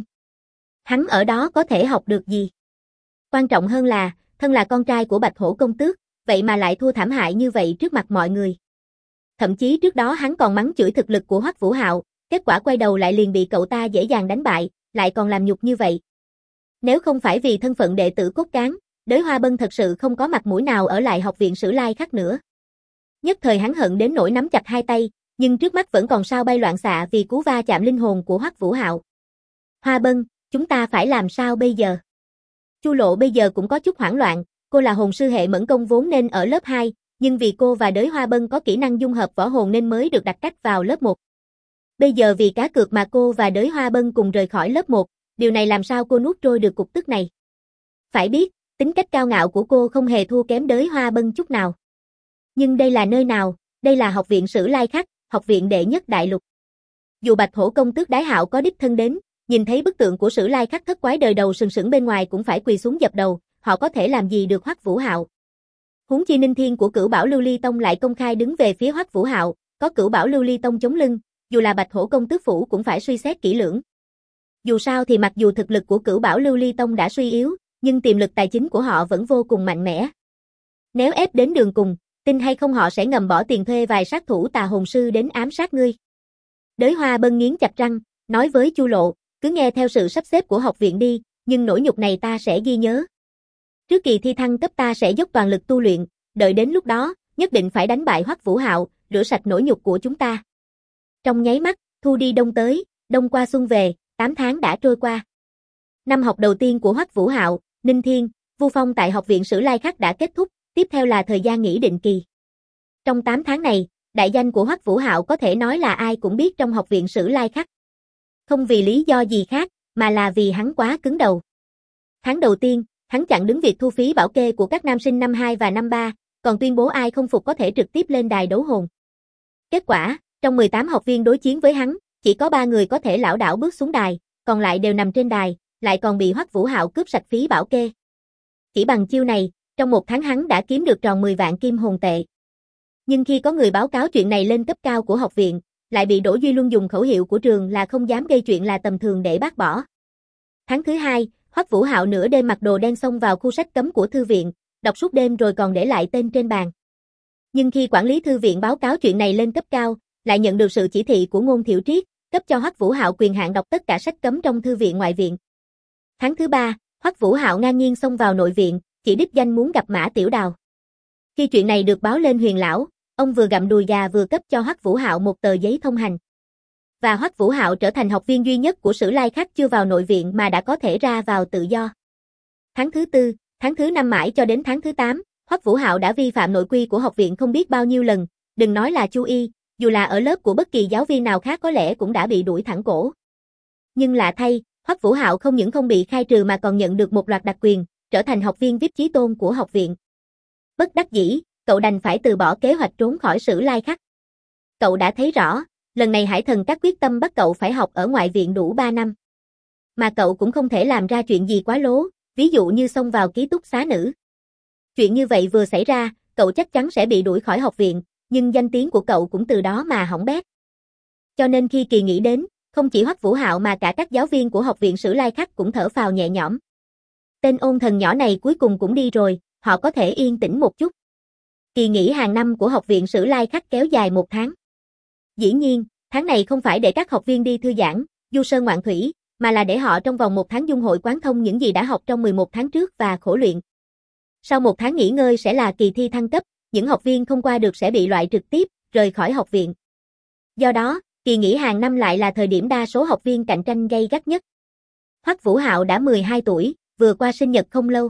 Hắn ở đó có thể học được gì? Quan trọng hơn là, thân là con trai của Bạch Hổ công tước, vậy mà lại thua thảm hại như vậy trước mặt mọi người. Thậm chí trước đó hắn còn mắng chửi thực lực của Hoắc Vũ Hạo, kết quả quay đầu lại liền bị cậu ta dễ dàng đánh bại, lại còn làm nhục như vậy. Nếu không phải vì thân phận đệ tử cốt cán, Đới Hoa Bân thật sự không có mặt mũi nào ở lại học viện Sử Lai Khắc nữa. Nhất thời hắn hận đến nỗi nắm chặt hai tay, nhưng trước mắt vẫn còn sao bay loạn xạ vì cú va chạm linh hồn của Hoắc Vũ Hạo. Hoa Bân, chúng ta phải làm sao bây giờ? Chu Lộ bây giờ cũng có chút hoảng loạn, cô là hồn sư hệ mẫn công vốn nên ở lớp 2, nhưng vì cô và Đới Hoa Bân có kỹ năng dung hợp võ hồn nên mới được đặt cách vào lớp 1. Bây giờ vì cá cược mà cô và Đới Hoa Bân cùng rời khỏi lớp 1, điều này làm sao cô nuốt trôi được cục tức này? Phải biết, tính cách cao ngạo của cô không hề thua kém Đới Hoa Bân chút nào. Nhưng đây là nơi nào? Đây là học viện Sử Lai Khắc, học viện đệ nhất đại lục. Dù Bạch Hổ công tước Đái Hạo có đích thân đến, nhìn thấy bức tượng của Sử Lai Khắc thất quái đời đầu sừng sững bên ngoài cũng phải quỳ xuống dập đầu, họ có thể làm gì được Hoắc Vũ Hạo. Huống chi Ninh Thiên của Cửu Bảo Lưu Ly Tông lại công khai đứng về phía Hoắc Vũ Hạo, có Cửu Bảo Lưu Ly Tông chống lưng, dù là Bạch Hổ công tước phủ cũng phải suy xét kỹ lưỡng. Dù sao thì mặc dù thực lực của Cửu Bảo Lưu Ly Tông đã suy yếu, nhưng tiềm lực tài chính của họ vẫn vô cùng mạnh mẽ. Nếu ép đến đường cùng, tin hay không họ sẽ ngầm bỏ tiền thuê vài sát thủ tà hồn sư đến ám sát ngươi. Đới Hoa Bân nghiến chặt răng, nói với Chu Lộ, cứ nghe theo sự sắp xếp của học viện đi, nhưng nỗi nhục này ta sẽ ghi nhớ. Trước kỳ thi thăng cấp ta sẽ dốc toàn lực tu luyện, đợi đến lúc đó, nhất định phải đánh bại Hoắc Vũ Hạo, rửa sạch nỗi nhục của chúng ta. Trong nháy mắt, thu đi đông tới, đông qua xuân về, 8 tháng đã trôi qua. Năm học đầu tiên của Hoắc Vũ Hạo, Ninh Thiên, Vu Phong tại học viện Sử Lai Khắc đã kết thúc, tiếp theo là thời gian nghỉ định kỳ. Trong 8 tháng này, đại danh của Hoắc Vũ Hạo có thể nói là ai cũng biết trong học viện Sử Lai Khắc. Không vì lý do gì khác, mà là vì hắn quá cứng đầu. Tháng đầu tiên, hắn chặn đứng việc thu phí bảo kê của các nam sinh năm 2 và năm 3, còn tuyên bố ai không phục có thể trực tiếp lên đài đấu hồn. Kết quả, trong 18 học viên đối chiến với hắn, chỉ có 3 người có thể lảo đảo bước xuống đài, còn lại đều nằm trên đài, lại còn bị Hoắc Vũ Hạo cướp sạch phí bảo kê. Chỉ bằng chiêu này, trong 1 tháng hắn đã kiếm được tròn 10 vạn kim hồn tệ. Nhưng khi có người báo cáo chuyện này lên cấp cao của học viện, lại bị Đỗ Duy Luân dùng khẩu hiệu của trường là không dám gây chuyện là tầm thường để bác bỏ. Tháng thứ 2, Hoắc Vũ Hạo nửa đêm mặc đồ đen xông vào khu sách cấm của thư viện, đọc suốt đêm rồi còn để lại tên trên bàn. Nhưng khi quản lý thư viện báo cáo chuyện này lên cấp cao, lại nhận được sự chỉ thị của Ngôn Thiệu Triết, cấp cho Hoắc Vũ Hạo quyền hạn đọc tất cả sách cấm trong thư viện ngoại viện. Tháng thứ 3, Hoắc Vũ Hạo ngang nhiên xông vào nội viện, chỉ đích danh muốn gặp Mã Tiểu Đào. Khi chuyện này được báo lên Huyền lão, ông vừa gặm đùi gà vừa cấp cho Hoắc Vũ Hạo một tờ giấy thông hành. Và Hoắc Vũ Hạo trở thành học viên duy nhất của Sử Lai Khắc chưa vào nội viện mà đã có thể ra vào tự do. Tháng thứ 4, tháng thứ 5 mãi cho đến tháng thứ 8, Hoắc Vũ Hạo đã vi phạm nội quy của học viện không biết bao nhiêu lần, đừng nói là Chu Y, dù là ở lớp của bất kỳ giáo viên nào khác có lẽ cũng đã bị đuổi thẳng cổ. Nhưng lạ thay, Hoắc Vũ Hạo không những không bị khai trừ mà còn nhận được một loạt đặc quyền, trở thành học viên VIP chí tôn của học viện. Bất đắc dĩ, cậu đành phải từ bỏ kế hoạch trốn khỏi Sử Lai Khắc. Cậu đã thấy rõ, lần này Hải Thần Các quyết tâm bắt cậu phải học ở ngoại viện đủ 3 năm. Mà cậu cũng không thể làm ra chuyện gì quá lố, ví dụ như xông vào ký túc xá nữ. Chuyện như vậy vừa xảy ra, cậu chắc chắn sẽ bị đuổi khỏi học viện, nhưng danh tiếng của cậu cũng từ đó mà hỏng bét. Cho nên khi kỳ nghỉ đến, không chỉ Hoắc Vũ Hạo mà cả các giáo viên của học viện Sử Lai Khắc cũng thở phào nhẹ nhõm. Tên ôn thần nhỏ này cuối cùng cũng đi rồi, họ có thể yên tĩnh một chút. Kỳ nghỉ hàng năm của học viện Sử Lai Khắc kéo dài 1 tháng. Dĩ nhiên, tháng này không phải để các học viên đi thư giãn, du sơn ngoạn thủy, mà là để họ trong vòng 1 tháng dung hội quán thông những gì đã học trong 11 tháng trước và khổ luyện. Sau 1 tháng nghỉ ngơi sẽ là kỳ thi thăng cấp, những học viên không qua được sẽ bị loại trực tiếp, rời khỏi học viện. Do đó, kỳ nghỉ hàng năm lại là thời điểm đa số học viên cạnh tranh gay gắt nhất. Hoắc Vũ Hạo đã 12 tuổi, vừa qua sinh nhật không lâu.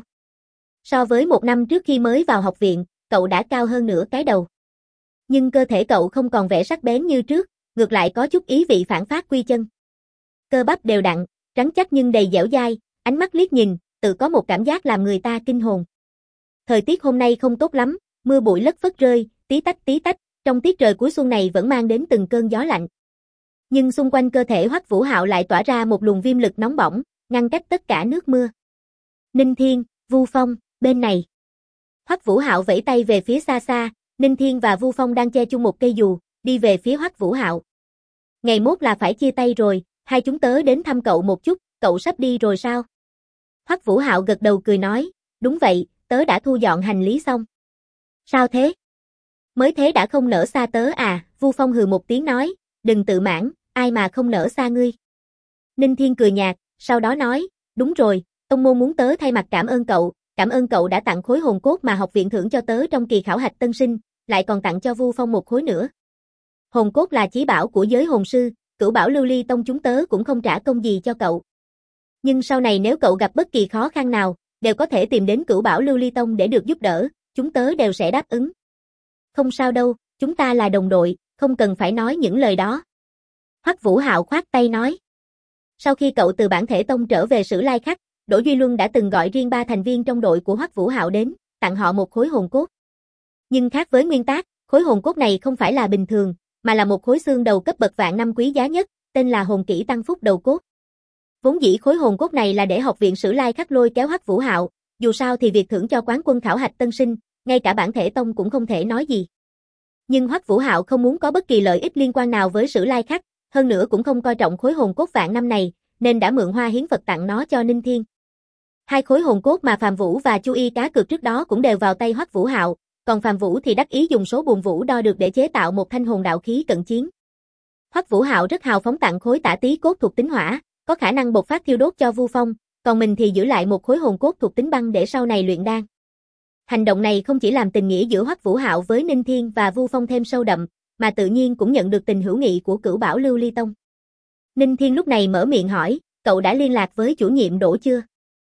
So với 1 năm trước khi mới vào học viện, cậu đã cao hơn nửa cái đầu. Nhưng cơ thể cậu không còn vẻ sắc bén như trước, ngược lại có chút ý vị phản phát quy chân. Cơ bắp đều đặn, rắn chắc nhưng đầy dẻo dai, ánh mắt liếc nhìn, tự có một cảm giác làm người ta kinh hồn. Thời tiết hôm nay không tốt lắm, mưa bụi lất phất rơi, tí tách, trong tiết trời cuối xuân này vẫn mang đến từng cơn gió lạnh. Nhưng xung quanh cơ thể Hoắc Vũ Hạo lại tỏa ra một luồng viêm lực nóng bỏng, ngăn cách tất cả nước mưa. Ninh Thiên, Vu Phong, bên này. Hoắc Vũ Hạo vẫy tay về phía xa xa, Ninh Thiên và Vu Phong đang che chung một cây dù, đi về phía Hoắc Vũ Hạo. Ngày mốt là phải chia tay rồi, hai chúng tớ đến thăm cậu một chút, cậu sắp đi rồi sao? Hoắc Vũ Hạo gật đầu cười nói, đúng vậy, tớ đã thu dọn hành lý xong. Sao thế? Mới thế đã không nỡ xa tớ à? Vu Phong hừ một tiếng nói, đừng tự mãn, ai mà không nỡ xa ngươi. Ninh Thiên cười nhạt, sau đó nói, đúng rồi, tông môn muốn tớ thay mặt cảm ơn cậu đã tặng khối hồn cốt mà học viện thưởng cho tớ trong kỳ khảo hạch tân sinh, lại còn tặng cho Vu Phong một khối nữa. Hồn cốt là chí bảo của giới hồn sư, Cửu Bảo Lưu Ly Tông chúng tớ cũng không trả công gì cho cậu. Nhưng sau này nếu cậu gặp bất kỳ khó khăn nào, đều có thể tìm đến Cửu Bảo Lưu Ly Tông để được giúp đỡ, chúng tớ đều sẽ đáp ứng. Không sao đâu, chúng ta là đồng đội, không cần phải nói những lời đó. Hoắc Vũ Hạo khoát tay nói. Sau khi cậu từ Bản Thể Tông trở về Sử Lai Khắc, Đỗ Duy Luân đã từng gọi riêng 3 thành viên trong đội của Hoắc Vũ Hạo đến, tặng họ một khối hồn cốt. Nhưng khác với nguyên tác, khối hồn cốt này không phải là bình thường, mà là một khối xương đầu cấp bậc vạn năm quý giá nhất, tên là Hồn Kỹ Tăng Phúc Đầu Cốt. Vốn dĩ khối hồn cốt này là để học viện Sử Lai Khắc lôi kéo Hoắc Vũ Hạo, dù sao thì việc thưởng cho quán quân khảo hạch tân sinh, ngay cả Bản Thể Tông cũng không thể nói gì. Nhưng Hoắc Vũ Hạo không muốn có bất kỳ lợi ích liên quan nào với Sử Lai Khắc, hơn nữa cũng không coi trọng khối hồn cốt vạn năm này, nên đã mượn Hoa Hiến Phật tặng nó cho Ninh Thiên. Hai khối hồn cốt mà Phạm Vũ và Chu Y cá cược trước đó cũng đều vào tay Hoắc Vũ Hạo, còn Phạm Vũ thì đắc ý dùng số buồn vũ đo được để chế tạo một thanh hồn đạo khí cận chiến. Hoắc Vũ Hạo rất hào phóng tặng khối tả tí cốt thuộc tính hỏa, có khả năng bộc phát thiêu đốt cho Vu Phong, còn mình thì giữ lại một khối hồn cốt thuộc tính băng để sau này luyện đan. Hành động này không chỉ làm tình nghĩa giữa Hoắc Vũ Hạo với Ninh Thiên và Vu Phong thêm sâu đậm, mà tự nhiên cũng nhận được tình hữu nghị của Cửu Bảo Lưu Ly Tông. Ninh Thiên lúc này mở miệng hỏi, cậu đã liên lạc với chủ nhiệm Đỗ chưa?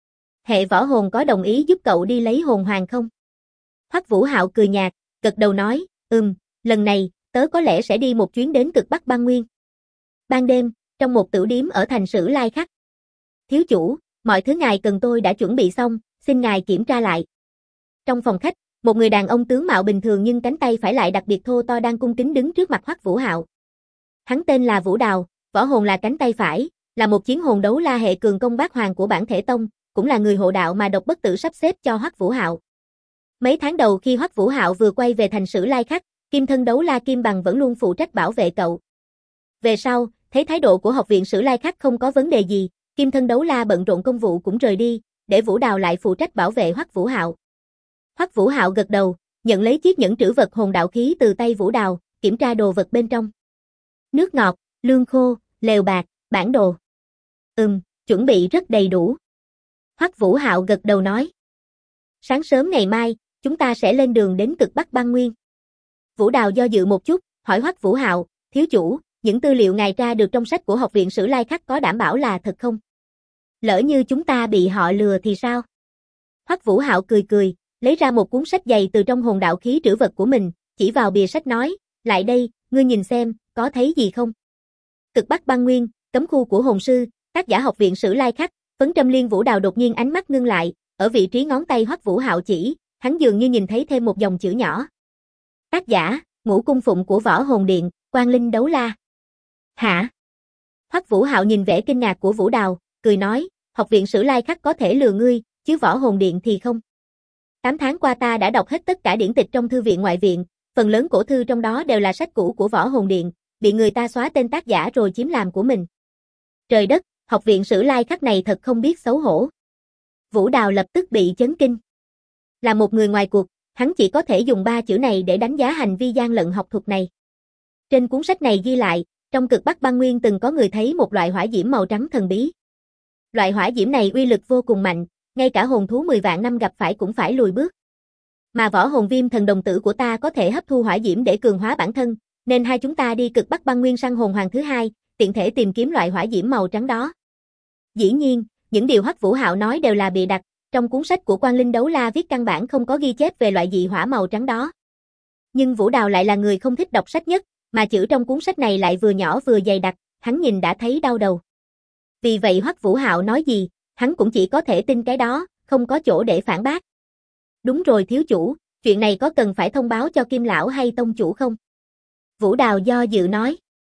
Hệ võ hồn có đồng ý giúp cậu đi lấy hồn hoàng không? Hoắc Vũ Hạo cười nhạt, gật đầu nói, lần này, tớ có lẽ sẽ đi một chuyến đến cực Bắc Băng Nguyên. Ban đêm, trong một tử điếm ở thành Sử Lai Khắc. Thiếu chủ, mọi thứ ngài cần tôi đã chuẩn bị xong, xin ngài kiểm tra lại. Trong phòng khách, một người đàn ông tướng mạo bình thường nhưng cánh tay phải lại đặc biệt thô to đang cung kính đứng trước mặt Hoắc Vũ Hạo. Hắn tên là Vũ Đào, võ hồn là cánh tay phải, là một chiến hồn đấu la hệ cường công bát hoàng của Bản Thể Tông, cũng là người hộ đạo mà Độc Bất Tử sắp xếp cho Hoắc Vũ Hạo. Mấy tháng đầu khi Hoắc Vũ Hạo vừa quay về thành Sử Lai Khắc, Kim Thân Đấu La Kim Bằng vẫn luôn phụ trách bảo vệ cậu. Về sau, thấy thái độ của học viện Sử Lai Khắc không có vấn đề gì, Kim Thân Đấu La bận rộn công vụ cũng rời đi, để Vũ Đào lại phụ trách bảo vệ Hoắc Vũ Hạo. Hoắc Vũ Hạo gật đầu, nhận lấy chiếc nhẫn trữ vật hồn đạo khí từ tay Vũ Đào, kiểm tra đồ vật bên trong. Nước ngọt, lương khô, lều bạc, bản đồ. Chuẩn bị rất đầy đủ. Hoắc Vũ Hạo gật đầu nói. Sáng sớm ngày mai, chúng ta sẽ lên đường đến cực Bắc Băng Nguyên. Vũ Đào do dự một chút, hỏi Hoắc Vũ Hạo, thiếu chủ, những tư liệu ngài tra được trong sách của học viện Sử Lai Khắc có đảm bảo là thật không? Lỡ như chúng ta bị họ lừa thì sao? Hoắc Vũ Hạo cười cười, lấy ra một cuốn sách dày từ trong hồn đạo khí trữ vật của mình, chỉ vào bìa sách nói, lại đây, ngươi nhìn xem, có thấy gì không? Cực Bắc Băng Nguyên, cấm khu của hồn sư, tác giả học viện Sử Lai Khắc. Phấn Trâm Liên Vũ Đào đột nhiên ánh mắt ngưng lại, ở vị trí ngón tay Hoắc Vũ Hạo chỉ, hắn dường như nhìn thấy thêm một dòng chữ nhỏ. Tác giả, Ngũ Cung Phụng của Võ Hồn Điện, Quang Linh Đấu La. Hả? Hoắc Vũ Hạo nhìn vẻ kinh ngạc của Vũ Đào, cười nói, học viện Sử Lai Khắc có thể lừa ngươi, chứ Võ Hồn Điện thì không. 8 tháng qua ta đã đọc hết tất cả điển tịch trong thư viện ngoại viện, phần lớn cổ thư trong đó đều là sách cũ của Võ Hồn Điện, bị người ta xóa tên tác giả rồi chiếm làm của mình. Trời đất, học viện Sử Lai Khắc này thật không biết xấu hổ. Vũ Đào lập tức bị chấn kinh. Là một người ngoài cuộc, hắn chỉ có thể dùng 3 chữ này để đánh giá hành vi gian lận học thuật này. Trên cuốn sách này ghi lại, trong cực Bắc Băng Nguyên từng có người thấy một loại hỏa diễm màu trắng thần bí. Loại hỏa diễm này uy lực vô cùng mạnh, ngay cả hồn thú 10 vạn năm gặp phải cũng phải lùi bước. Mà võ hồn viêm thần đồng tử của ta có thể hấp thu hỏa diễm để cường hóa bản thân, nên hai chúng ta đi cực Bắc Băng Nguyên săn hồn hoàng thứ 2, tiện thể tìm kiếm loại hỏa diễm màu trắng đó. Dĩ nhiên, những điều Hoắc Vũ Hạo nói đều là bịa đặt, trong cuốn sách của Quang Linh Đấu La viết căn bản không có ghi chép về loại dị hỏa màu trắng đó. Nhưng Vũ Đào lại là người không thích đọc sách nhất, mà chữ trong cuốn sách này lại vừa nhỏ vừa dày đặc, hắn nhìn đã thấy đau đầu. Vì vậy Hoắc Vũ Hạo nói gì, hắn cũng chỉ có thể tin cái đó, không có chỗ để phản bác. Đúng rồi thiếu chủ, chuyện này có cần phải thông báo cho Kim Lão hay Tông chủ không? Vũ Đào do dự nói.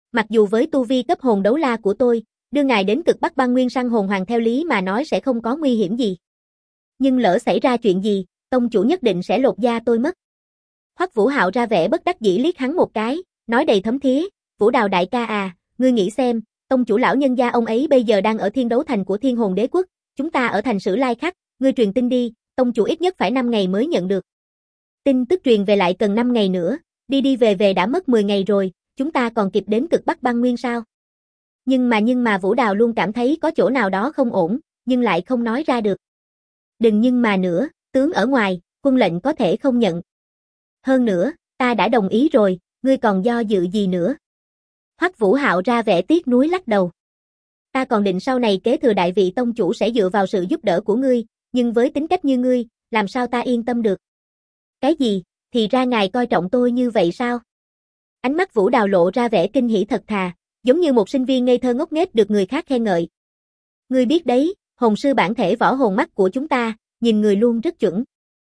Mặc dù với tu vi cấp hồn đấu la của tôi, đưa ngài đến cực Bắc Băng Nguyên Săn Hồn Hoàng theo lý mà nói sẽ không có nguy hiểm gì. Nhưng lỡ xảy ra chuyện gì, tông chủ nhất định sẽ lột da tôi mất. Hoắc Vũ Hạo ra vẻ bất đắc dĩ liếc hắn một cái, nói đầy thấm thía, Vũ Đào đại ca à, ngươi nghĩ xem, tông chủ lão nhân gia ông ấy bây giờ đang ở Thiên Đấu Thành của Thiên Hồn Đế Quốc, chúng ta ở thành Sử Lai Khắc, ngươi truyền tin đi, tông chủ ít nhất phải 5 ngày mới nhận được. Tin tức truyền về lại cần 5 ngày nữa, đi đi về về đã mất 10 ngày rồi, chúng ta còn kịp đến cực Bắc Băng Nguyên sao? Nhưng mà Vũ Đào luôn cảm thấy có chỗ nào đó không ổn, nhưng lại không nói ra được. Đừng nhưng mà nữa, tướng ở ngoài, quân lệnh có thể không nhận. Hơn nữa, ta đã đồng ý rồi, ngươi còn do dự gì nữa? Hoắc Vũ Hạo ra vẻ tiếc nuối lắc đầu. Ta còn định sau này kế thừa đại vị tông chủ sẽ dựa vào sự giúp đỡ của ngươi, nhưng với tính cách như ngươi, làm sao ta yên tâm được? Cái gì, thì ra ngài coi trọng tôi như vậy sao? Ánh mắt Vũ Đào lộ ra vẻ kinh hỉ thật thà, giống như một sinh viên ngây thơ ngốc nghếch được người khác khen ngợi. Ngươi biết đấy, hồn sư bản thể võ hồn mắt của chúng ta, nhìn người luôn rất chuẩn.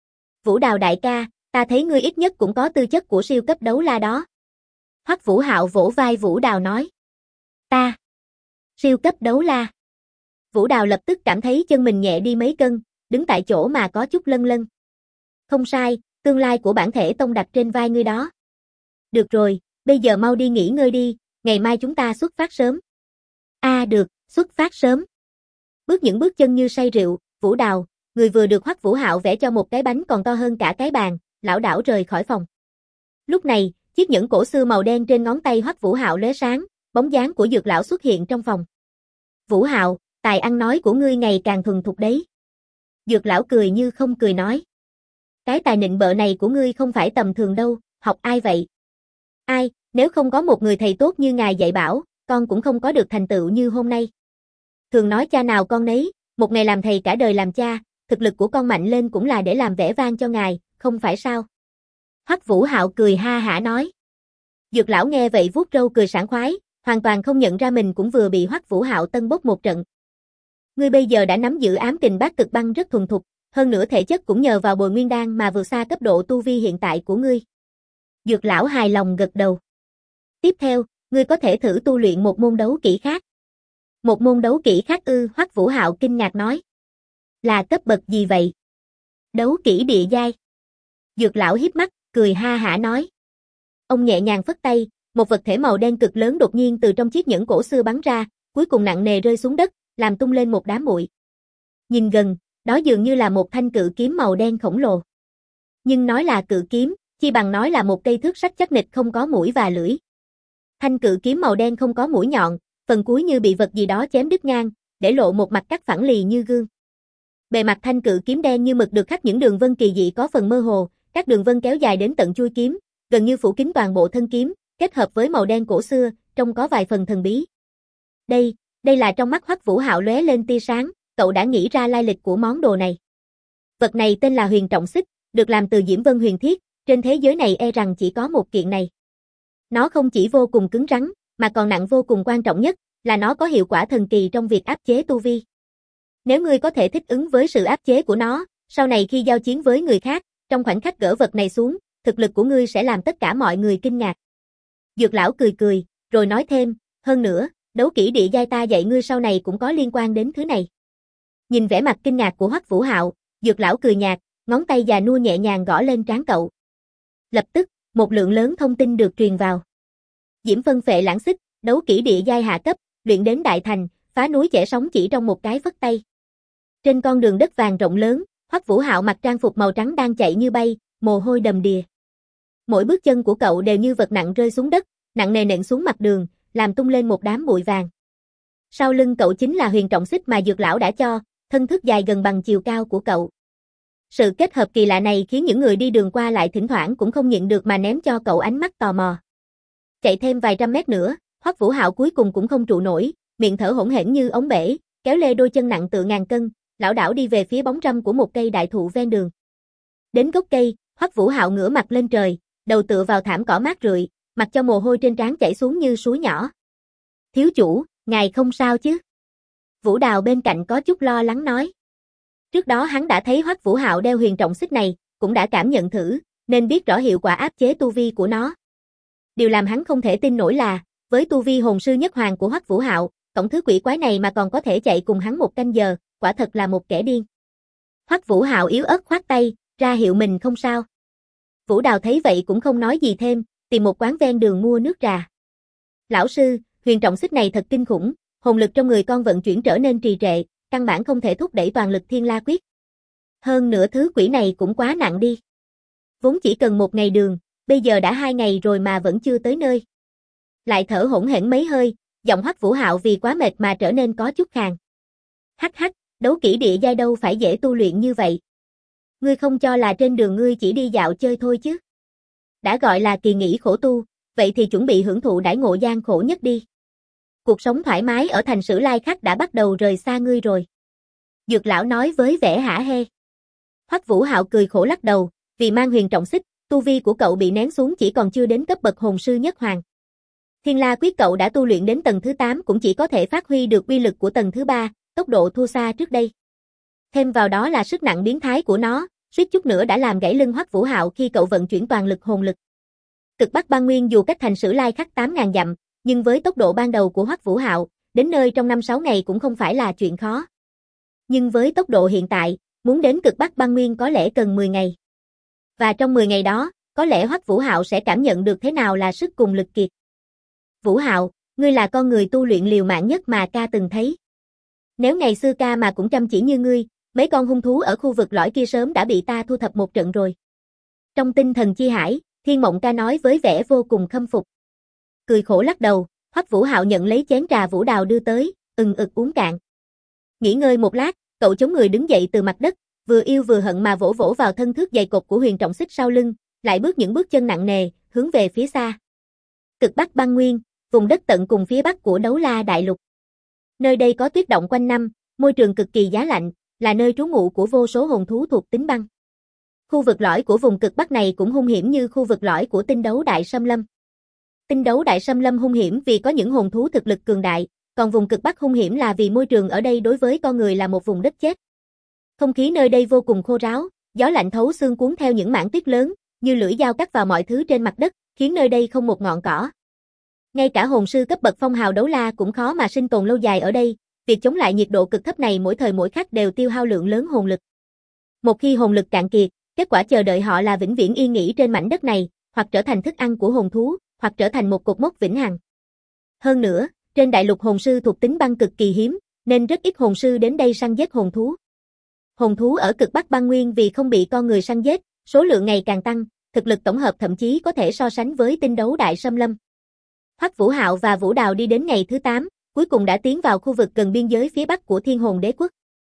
Vũ Đào đại ca, ta thấy ngươi ít nhất cũng có tư chất của siêu cấp đấu la đó. Hoắc Vũ Hạo vỗ vai Vũ Đào nói. Ta? Siêu cấp đấu la? Vũ Đào lập tức cảm thấy chân mình nhẹ đi mấy cân, đứng tại chỗ mà có chút lân lân. Không sai, tương lai của bản thể tông đặt trên vai ngươi đó. Được rồi, bây giờ mau đi nghỉ ngơi đi, ngày mai chúng ta xuất phát sớm. Được, xuất phát sớm. Bước những bước chân như say rượu, Vũ Đào, người vừa được Hoắc Vũ Hạo vẽ cho một cái bánh còn to hơn cả cái bàn, lảo đảo rời khỏi phòng. Lúc này, chiếc nhẫn cổ xưa màu đen trên ngón tay Hoắc Vũ Hạo lóe sáng, bóng dáng của Dược lão xuất hiện trong phòng. Vũ Hạo, tài ăn nói của ngươi ngày càng thuần thục đấy. Dược lão cười như không cười nói. Cái tài nịnh bợ này của ngươi không phải tầm thường đâu, học ai vậy? Ai, nếu không có một người thầy tốt như ngài dạy bảo, con cũng không có được thành tựu như hôm nay. Thường nói cha nào con nấy, một ngày làm thầy cả đời làm cha, thực lực của con mạnh lên cũng là để làm vẻ vang cho ngài, không phải sao? Hoắc Vũ Hạo cười ha hả nói. Dược lão nghe vậy vuốt râu cười sảng khoái, hoàn toàn không nhận ra mình cũng vừa bị Hoắc Vũ Hạo tân bốc một trận. Ngươi bây giờ đã nắm giữ ám kình bát cực băng rất thuần thục, hơn nữa thể chất cũng nhờ vào bồi nguyên đan mà vượt xa cấp độ tu vi hiện tại của ngươi. Dược lão hài lòng gật đầu. Tiếp theo, ngươi có thể thử tu luyện một môn đấu kỹ khác. Một môn đấu kỹ khác ư? Hoắc Vũ Hạo kinh ngạc nói. Là cấp bậc gì vậy? Đấu kỹ địa giai. Dược lão híp mắt, cười ha hả nói. Ông nhẹ nhàng phất tay, một vật thể màu đen cực lớn đột nhiên từ trong chiếc nhẫn cổ xưa bắn ra, cuối cùng nặng nề rơi xuống đất, làm tung lên một đám bụi. Nhìn gần, đó dường như là một thanh cự kiếm màu đen khổng lồ. Nhưng nói là cự kiếm, chi bằng nói là một cây thước sắt chắc nịch không có mũi và lưỡi. Thanh cự kiếm màu đen không có mũi nhọn, phần cuối như bị vật gì đó chém đứt ngang, để lộ một mặt cắt phẳng lì như gương. Bề mặt thanh cự kiếm đen như mực được khắc những đường vân kỳ dị có phần mơ hồ, các đường vân kéo dài đến tận chuôi kiếm, gần như phủ kín toàn bộ thân kiếm, kết hợp với màu đen cổ xưa, trông có vài phần thần bí. Đây là trong mắt Hoắc Vũ Hạo lóe lên tia sáng, cậu đã nghĩ ra lai lịch của món đồ này. Vật này tên là Huyền Trọng Xích, được làm từ diễm vân huyền thiết, trên thế giới này e rằng chỉ có một kiện này. Nó không chỉ vô cùng cứng rắn, mà còn nặng vô cùng, quan trọng nhất là nó có hiệu quả thần kỳ trong việc áp chế tu vi. Nếu ngươi có thể thích ứng với sự áp chế của nó, sau này khi giao chiến với người khác, trong khoảnh khắc gỡ vật này xuống, thực lực của ngươi sẽ làm tất cả mọi người kinh ngạc. Dược lão cười, rồi nói thêm, hơn nữa, đấu kỹ địa giai ta dạy ngươi sau này cũng có liên quan đến thứ này. Nhìn vẻ mặt kinh ngạc của Hoắc Vũ Hạo, Dược lão cười nhạt, ngón tay già nua nhẹ nhàng gõ lên trán cậu. Lập tức, một lượng lớn thông tin được truyền vào. Diễm phân phệ lãng xích, đấu kỹ địa giai hạ cấp, luyện đến đại thành, phá núi chẻ sóng chỉ trong một cái phất tay. Trên con đường đất vàng rộng lớn, Hoắc Vũ Hạo mặc trang phục màu trắng đang chạy như bay, mồ hôi đầm đìa. Mỗi bước chân của cậu đều như vật nặng rơi xuống đất, nặng nề nện xuống mặt đường, làm tung lên một đám bụi vàng. Sau lưng cậu chính là Huyền Trọng Xích mà Dược lão đã cho, thân thước dài gần bằng chiều cao của cậu. Sự kết hợp kỳ lạ này khiến những người đi đường qua lại thỉnh thoảng cũng không nhịn được mà ném cho cậu ánh mắt tò mò. Chạy thêm vài trăm mét nữa, Hoắc Vũ Hạo cuối cùng cũng không trụ nổi, miệng thở hổn hển như ống bể, kéo lê đôi chân nặng tựa ngàn cân, lảo đảo đi về phía bóng râm của một cây đại thụ ven đường. Đến gốc cây, Hoắc Vũ Hạo ngửa mặt lên trời, đầu tựa vào thảm cỏ mát rượi, mặc cho mồ hôi trên trán chảy xuống như suối nhỏ. Thiếu chủ, ngài không sao chứ? Vũ Đào bên cạnh có chút lo lắng nói. Trước đó hắn đã thấy Hoắc Vũ Hạo đeo Huyền Trọng Xích này, cũng đã cảm nhận thử, nên biết rõ hiệu quả áp chế tu vi của nó. Điều làm hắn không thể tin nổi là, Với tu vi hồn sư nhất hoàng của Hoắc Vũ Hạo, cổng thứ quỷ quái này mà còn có thể chạy cùng hắn một canh giờ, quả thật là một kẻ điên. Hoắc Vũ Hạo yếu ớt khoát tay, ra hiệu mình không sao. Vũ Đào thấy vậy cũng không nói gì thêm, tìm một quán ven đường mua nước trà. Lão sư, huyền trọng xích này thật kinh khủng, hồn lực trong người con vận chuyển trở nên trì trệ, căn bản không thể thúc đẩy toàn lực Thiên La Quyết. Hơn nữa thứ quỷ này cũng quá nặng đi. Vốn chỉ cần 1 ngày đường, bây giờ đã 2 ngày rồi mà vẫn chưa tới nơi. Lại thở hổn hển mấy hơi, giọng Hoắc Vũ Hạo vì quá mệt mà trở nên có chút khàn. Hắc hắc, đấu kỹ địa giai đâu phải dễ tu luyện như vậy. Ngươi không cho là trên đường ngươi chỉ đi dạo chơi thôi chứ. Đã gọi là kỳ nghỉ khổ tu, vậy thì chuẩn bị hưởng thụ đãi ngộ gian khổ nhất đi. Cuộc sống thoải mái ở thành Sử Lai Khắc đã bắt đầu rời xa ngươi rồi. Dược lão nói với vẻ hả hê. Hoắc Vũ Hạo cười khổ lắc đầu, vì mang huyền trọng xích, tu vi của cậu bị nén xuống chỉ còn chưa đến cấp bậc hồn sư nhất hoàng. Thiên La Quyết cậu đã tu luyện đến tầng thứ 8 cũng chỉ có thể phát huy được uy lực của tầng thứ 3, tốc độ thua xa trước đây. Thêm vào đó là sức nặng biến thái của nó, suýt chút nữa đã làm gãy lưng Hoắc Vũ Hạo khi cậu vận chuyển toàn lực hồn lực. Cực Bắc Băng Nguyên dù cách thành Sử Lai Khắc 8.000 dặm, nhưng với tốc độ ban đầu của Hoắc Vũ Hạo, đến nơi trong 5-6 ngày cũng không phải là chuyện khó. Nhưng với tốc độ hiện tại, muốn đến Cực Bắc Băng Nguyên có lẽ cần 10 ngày. Và trong 10 ngày đó, có lẽ Hoắc Vũ Hạo sẽ cảm nhận được thế nào là sức cùng lực kiệt. Vũ Hạo, ngươi là con người tu luyện liều mạng nhất mà ca từng thấy. Nếu ngày xưa ca mà cũng chăm chỉ như ngươi, mấy con hung thú ở khu vực lõi kia sớm đã bị ta thu thập một trận rồi. Trong tinh thần chi hải, Thiên Mộng Ca nói với vẻ vô cùng khâm phục. Cười khổ lắc đầu, Hoắc Vũ Hạo nhận lấy chén trà Vũ Đào đưa tới, ực uống cạn. Nghỉ ngơi một lát, cậu chống người đứng dậy từ mặt đất, vừa yêu vừa hận mà vỗ vỗ vào thân thước dày cột của huyền trọng xích sau lưng, lại bước những bước chân nặng nề, hướng về phía xa. Cực Bắc Băng Nguyên, vùng đất tận cùng phía bắc của Đấu La Đại Lục. Nơi đây có tuyết động quanh năm, môi trường cực kỳ giá lạnh, là nơi trú ngụ của vô số hồn thú thuộc tính băng. Khu vực lõi của vùng cực bắc này cũng hung hiểm như khu vực lõi của Tinh Đấu Đại Sâm Lâm. Tinh Đấu Đại Sâm Lâm hung hiểm vì có những hồn thú thực lực cường đại, còn vùng cực bắc hung hiểm là vì môi trường ở đây đối với con người là một vùng đất chết. Không khí nơi đây vô cùng khô ráo, gió lạnh thấu xương cuốn theo những mảng tuyết lớn, như lưỡi dao cắt vào mọi thứ trên mặt đất, khiến nơi đây không một ngọn cỏ. Ngay cả hồn sư cấp bậc phong hào đấu la cũng khó mà sinh tồn lâu dài ở đây, việc chống lại nhiệt độ cực thấp này mỗi thời mỗi khắc đều tiêu hao lượng lớn hồn lực. Một khi hồn lực cạn kiệt, kết quả chờ đợi họ là vĩnh viễn yên nghỉ trên mảnh đất này, hoặc trở thành thức ăn của hồn thú, hoặc trở thành một cột mốc vĩnh hằng. Hơn nữa, trên đại lục hồn sư thuộc tính băng cực kỳ hiếm, nên rất ít hồn sư đến đây săn giết hồn thú. Hồn thú ở Cực Bắc Băng Nguyên vì không bị con người săn giết, số lượng ngày càng tăng, thực lực tổng hợp thậm chí có thể so sánh với Tinh Đấu Đại Sâm Lâm. Hoắc Vũ Hạo và Vũ Đào đi đến ngày thứ 8, cuối cùng đã tiến vào khu vực gần biên giới phía bắc của Thiên Hồn Đế Quốc.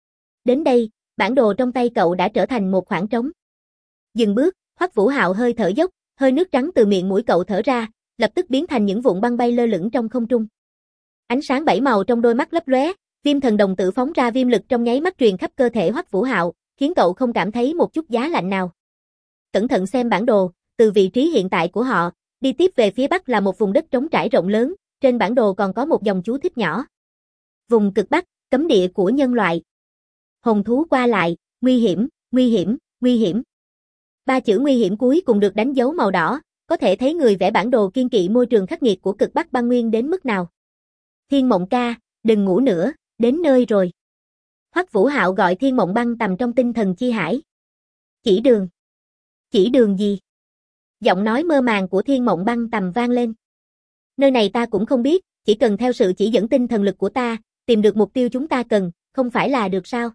Đến đây, bản đồ trong tay cậu đã trở thành một khoảng trống. Dừng bước, Hoắc Vũ Hạo hơi thở dốc, hơi nước trắng từ miệng mũi cậu thở ra, lập tức biến thành những vụn băng bay lơ lửng trong không trung. Ánh sáng 7 màu trong đôi mắt lấp lóe, viêm thần đồng tử phóng ra viêm lực trong nháy mắt truyền khắp cơ thể Hoắc Vũ Hạo, khiến cậu không cảm thấy một chút giá lạnh nào. Cẩn thận xem bản đồ, từ vị trí hiện tại của họ, đi tiếp về phía bắc là một vùng đất trống trải rộng lớn, trên bản đồ còn có một dòng chú thích nhỏ. Vùng Cực Bắc, cấm địa của nhân loại. Hồn thú qua lại, nguy hiểm, nguy hiểm, nguy hiểm. 3 chữ nguy hiểm cuối cùng được đánh dấu màu đỏ, có thể thấy người vẽ bản đồ kiên kỵ môi trường khắc nghiệt của Cực Bắc Băng Nguyên đến mức nào. Thiên Mộng Ca, đừng ngủ nữa, đến nơi rồi. Hoắc Vũ Hạo gọi Thiên Mộng Băng Tầm trong tinh thần chi hải. Chỉ đường. Chỉ đường gì? Giọng nói mơ màng của Thiên Mộng Băng Tầm vang lên. Nơi này ta cũng không biết, chỉ cần theo sự chỉ dẫn tinh thần lực của ta, tìm được mục tiêu chúng ta cần, không phải là được sao?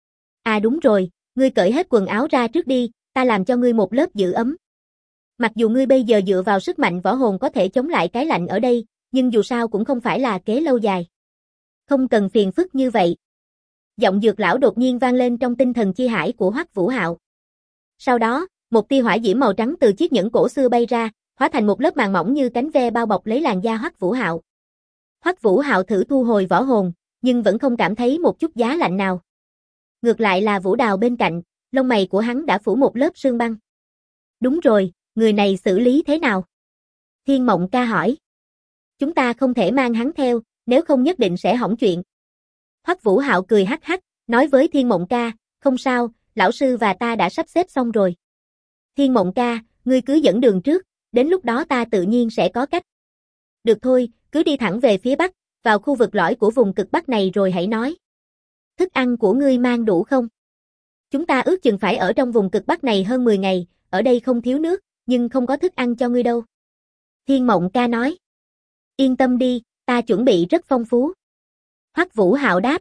À đúng rồi, ngươi cởi hết quần áo ra trước đi, ta làm cho ngươi một lớp giữ ấm. Mặc dù ngươi bây giờ dựa vào sức mạnh võ hồn có thể chống lại cái lạnh ở đây, nhưng dù sao cũng không phải là kế lâu dài. Không cần phiền phức như vậy. Giọng dược lão đột nhiên vang lên trong tinh thần chi hải của Hoắc Vũ Hạo. Sau đó, một tia hỏa diễm màu trắng từ chiếc nhẫn cổ xưa bay ra, hóa thành một lớp màng mỏng như cánh ve bao bọc lấy làn da Hoắc Vũ Hạo. Hoắc Vũ Hạo thử thu hồi võ hồn, nhưng vẫn không cảm thấy một chút giá lạnh nào. Ngược lại là Vũ Đào bên cạnh, lông mày của hắn đã phủ một lớp sương băng. Đúng rồi, người này xử lý thế nào? Thiên Mộng Ca hỏi. Chúng ta không thể mang hắn theo, nếu không nhất định sẽ hỏng chuyện. Hoắc Vũ Hạo cười hắc hắc, nói với Thiên Mộng Ca, không sao, lão sư và ta đã sắp xếp xong rồi. Thiên Mộng Ca, ngươi cứ dẫn đường trước, đến lúc đó ta tự nhiên sẽ có cách. Được thôi, cứ đi thẳng về phía bắc, vào khu vực lõi của vùng cực bắc này rồi hãy nói. Thức ăn của ngươi mang đủ không? Chúng ta ước chừng phải ở trong vùng cực bắc này hơn 10 ngày, ở đây không thiếu nước, nhưng không có thức ăn cho ngươi đâu. Thiên Mộng Ca nói. Yên tâm đi, ta chuẩn bị rất phong phú. Hoắc Vũ Hạo đáp.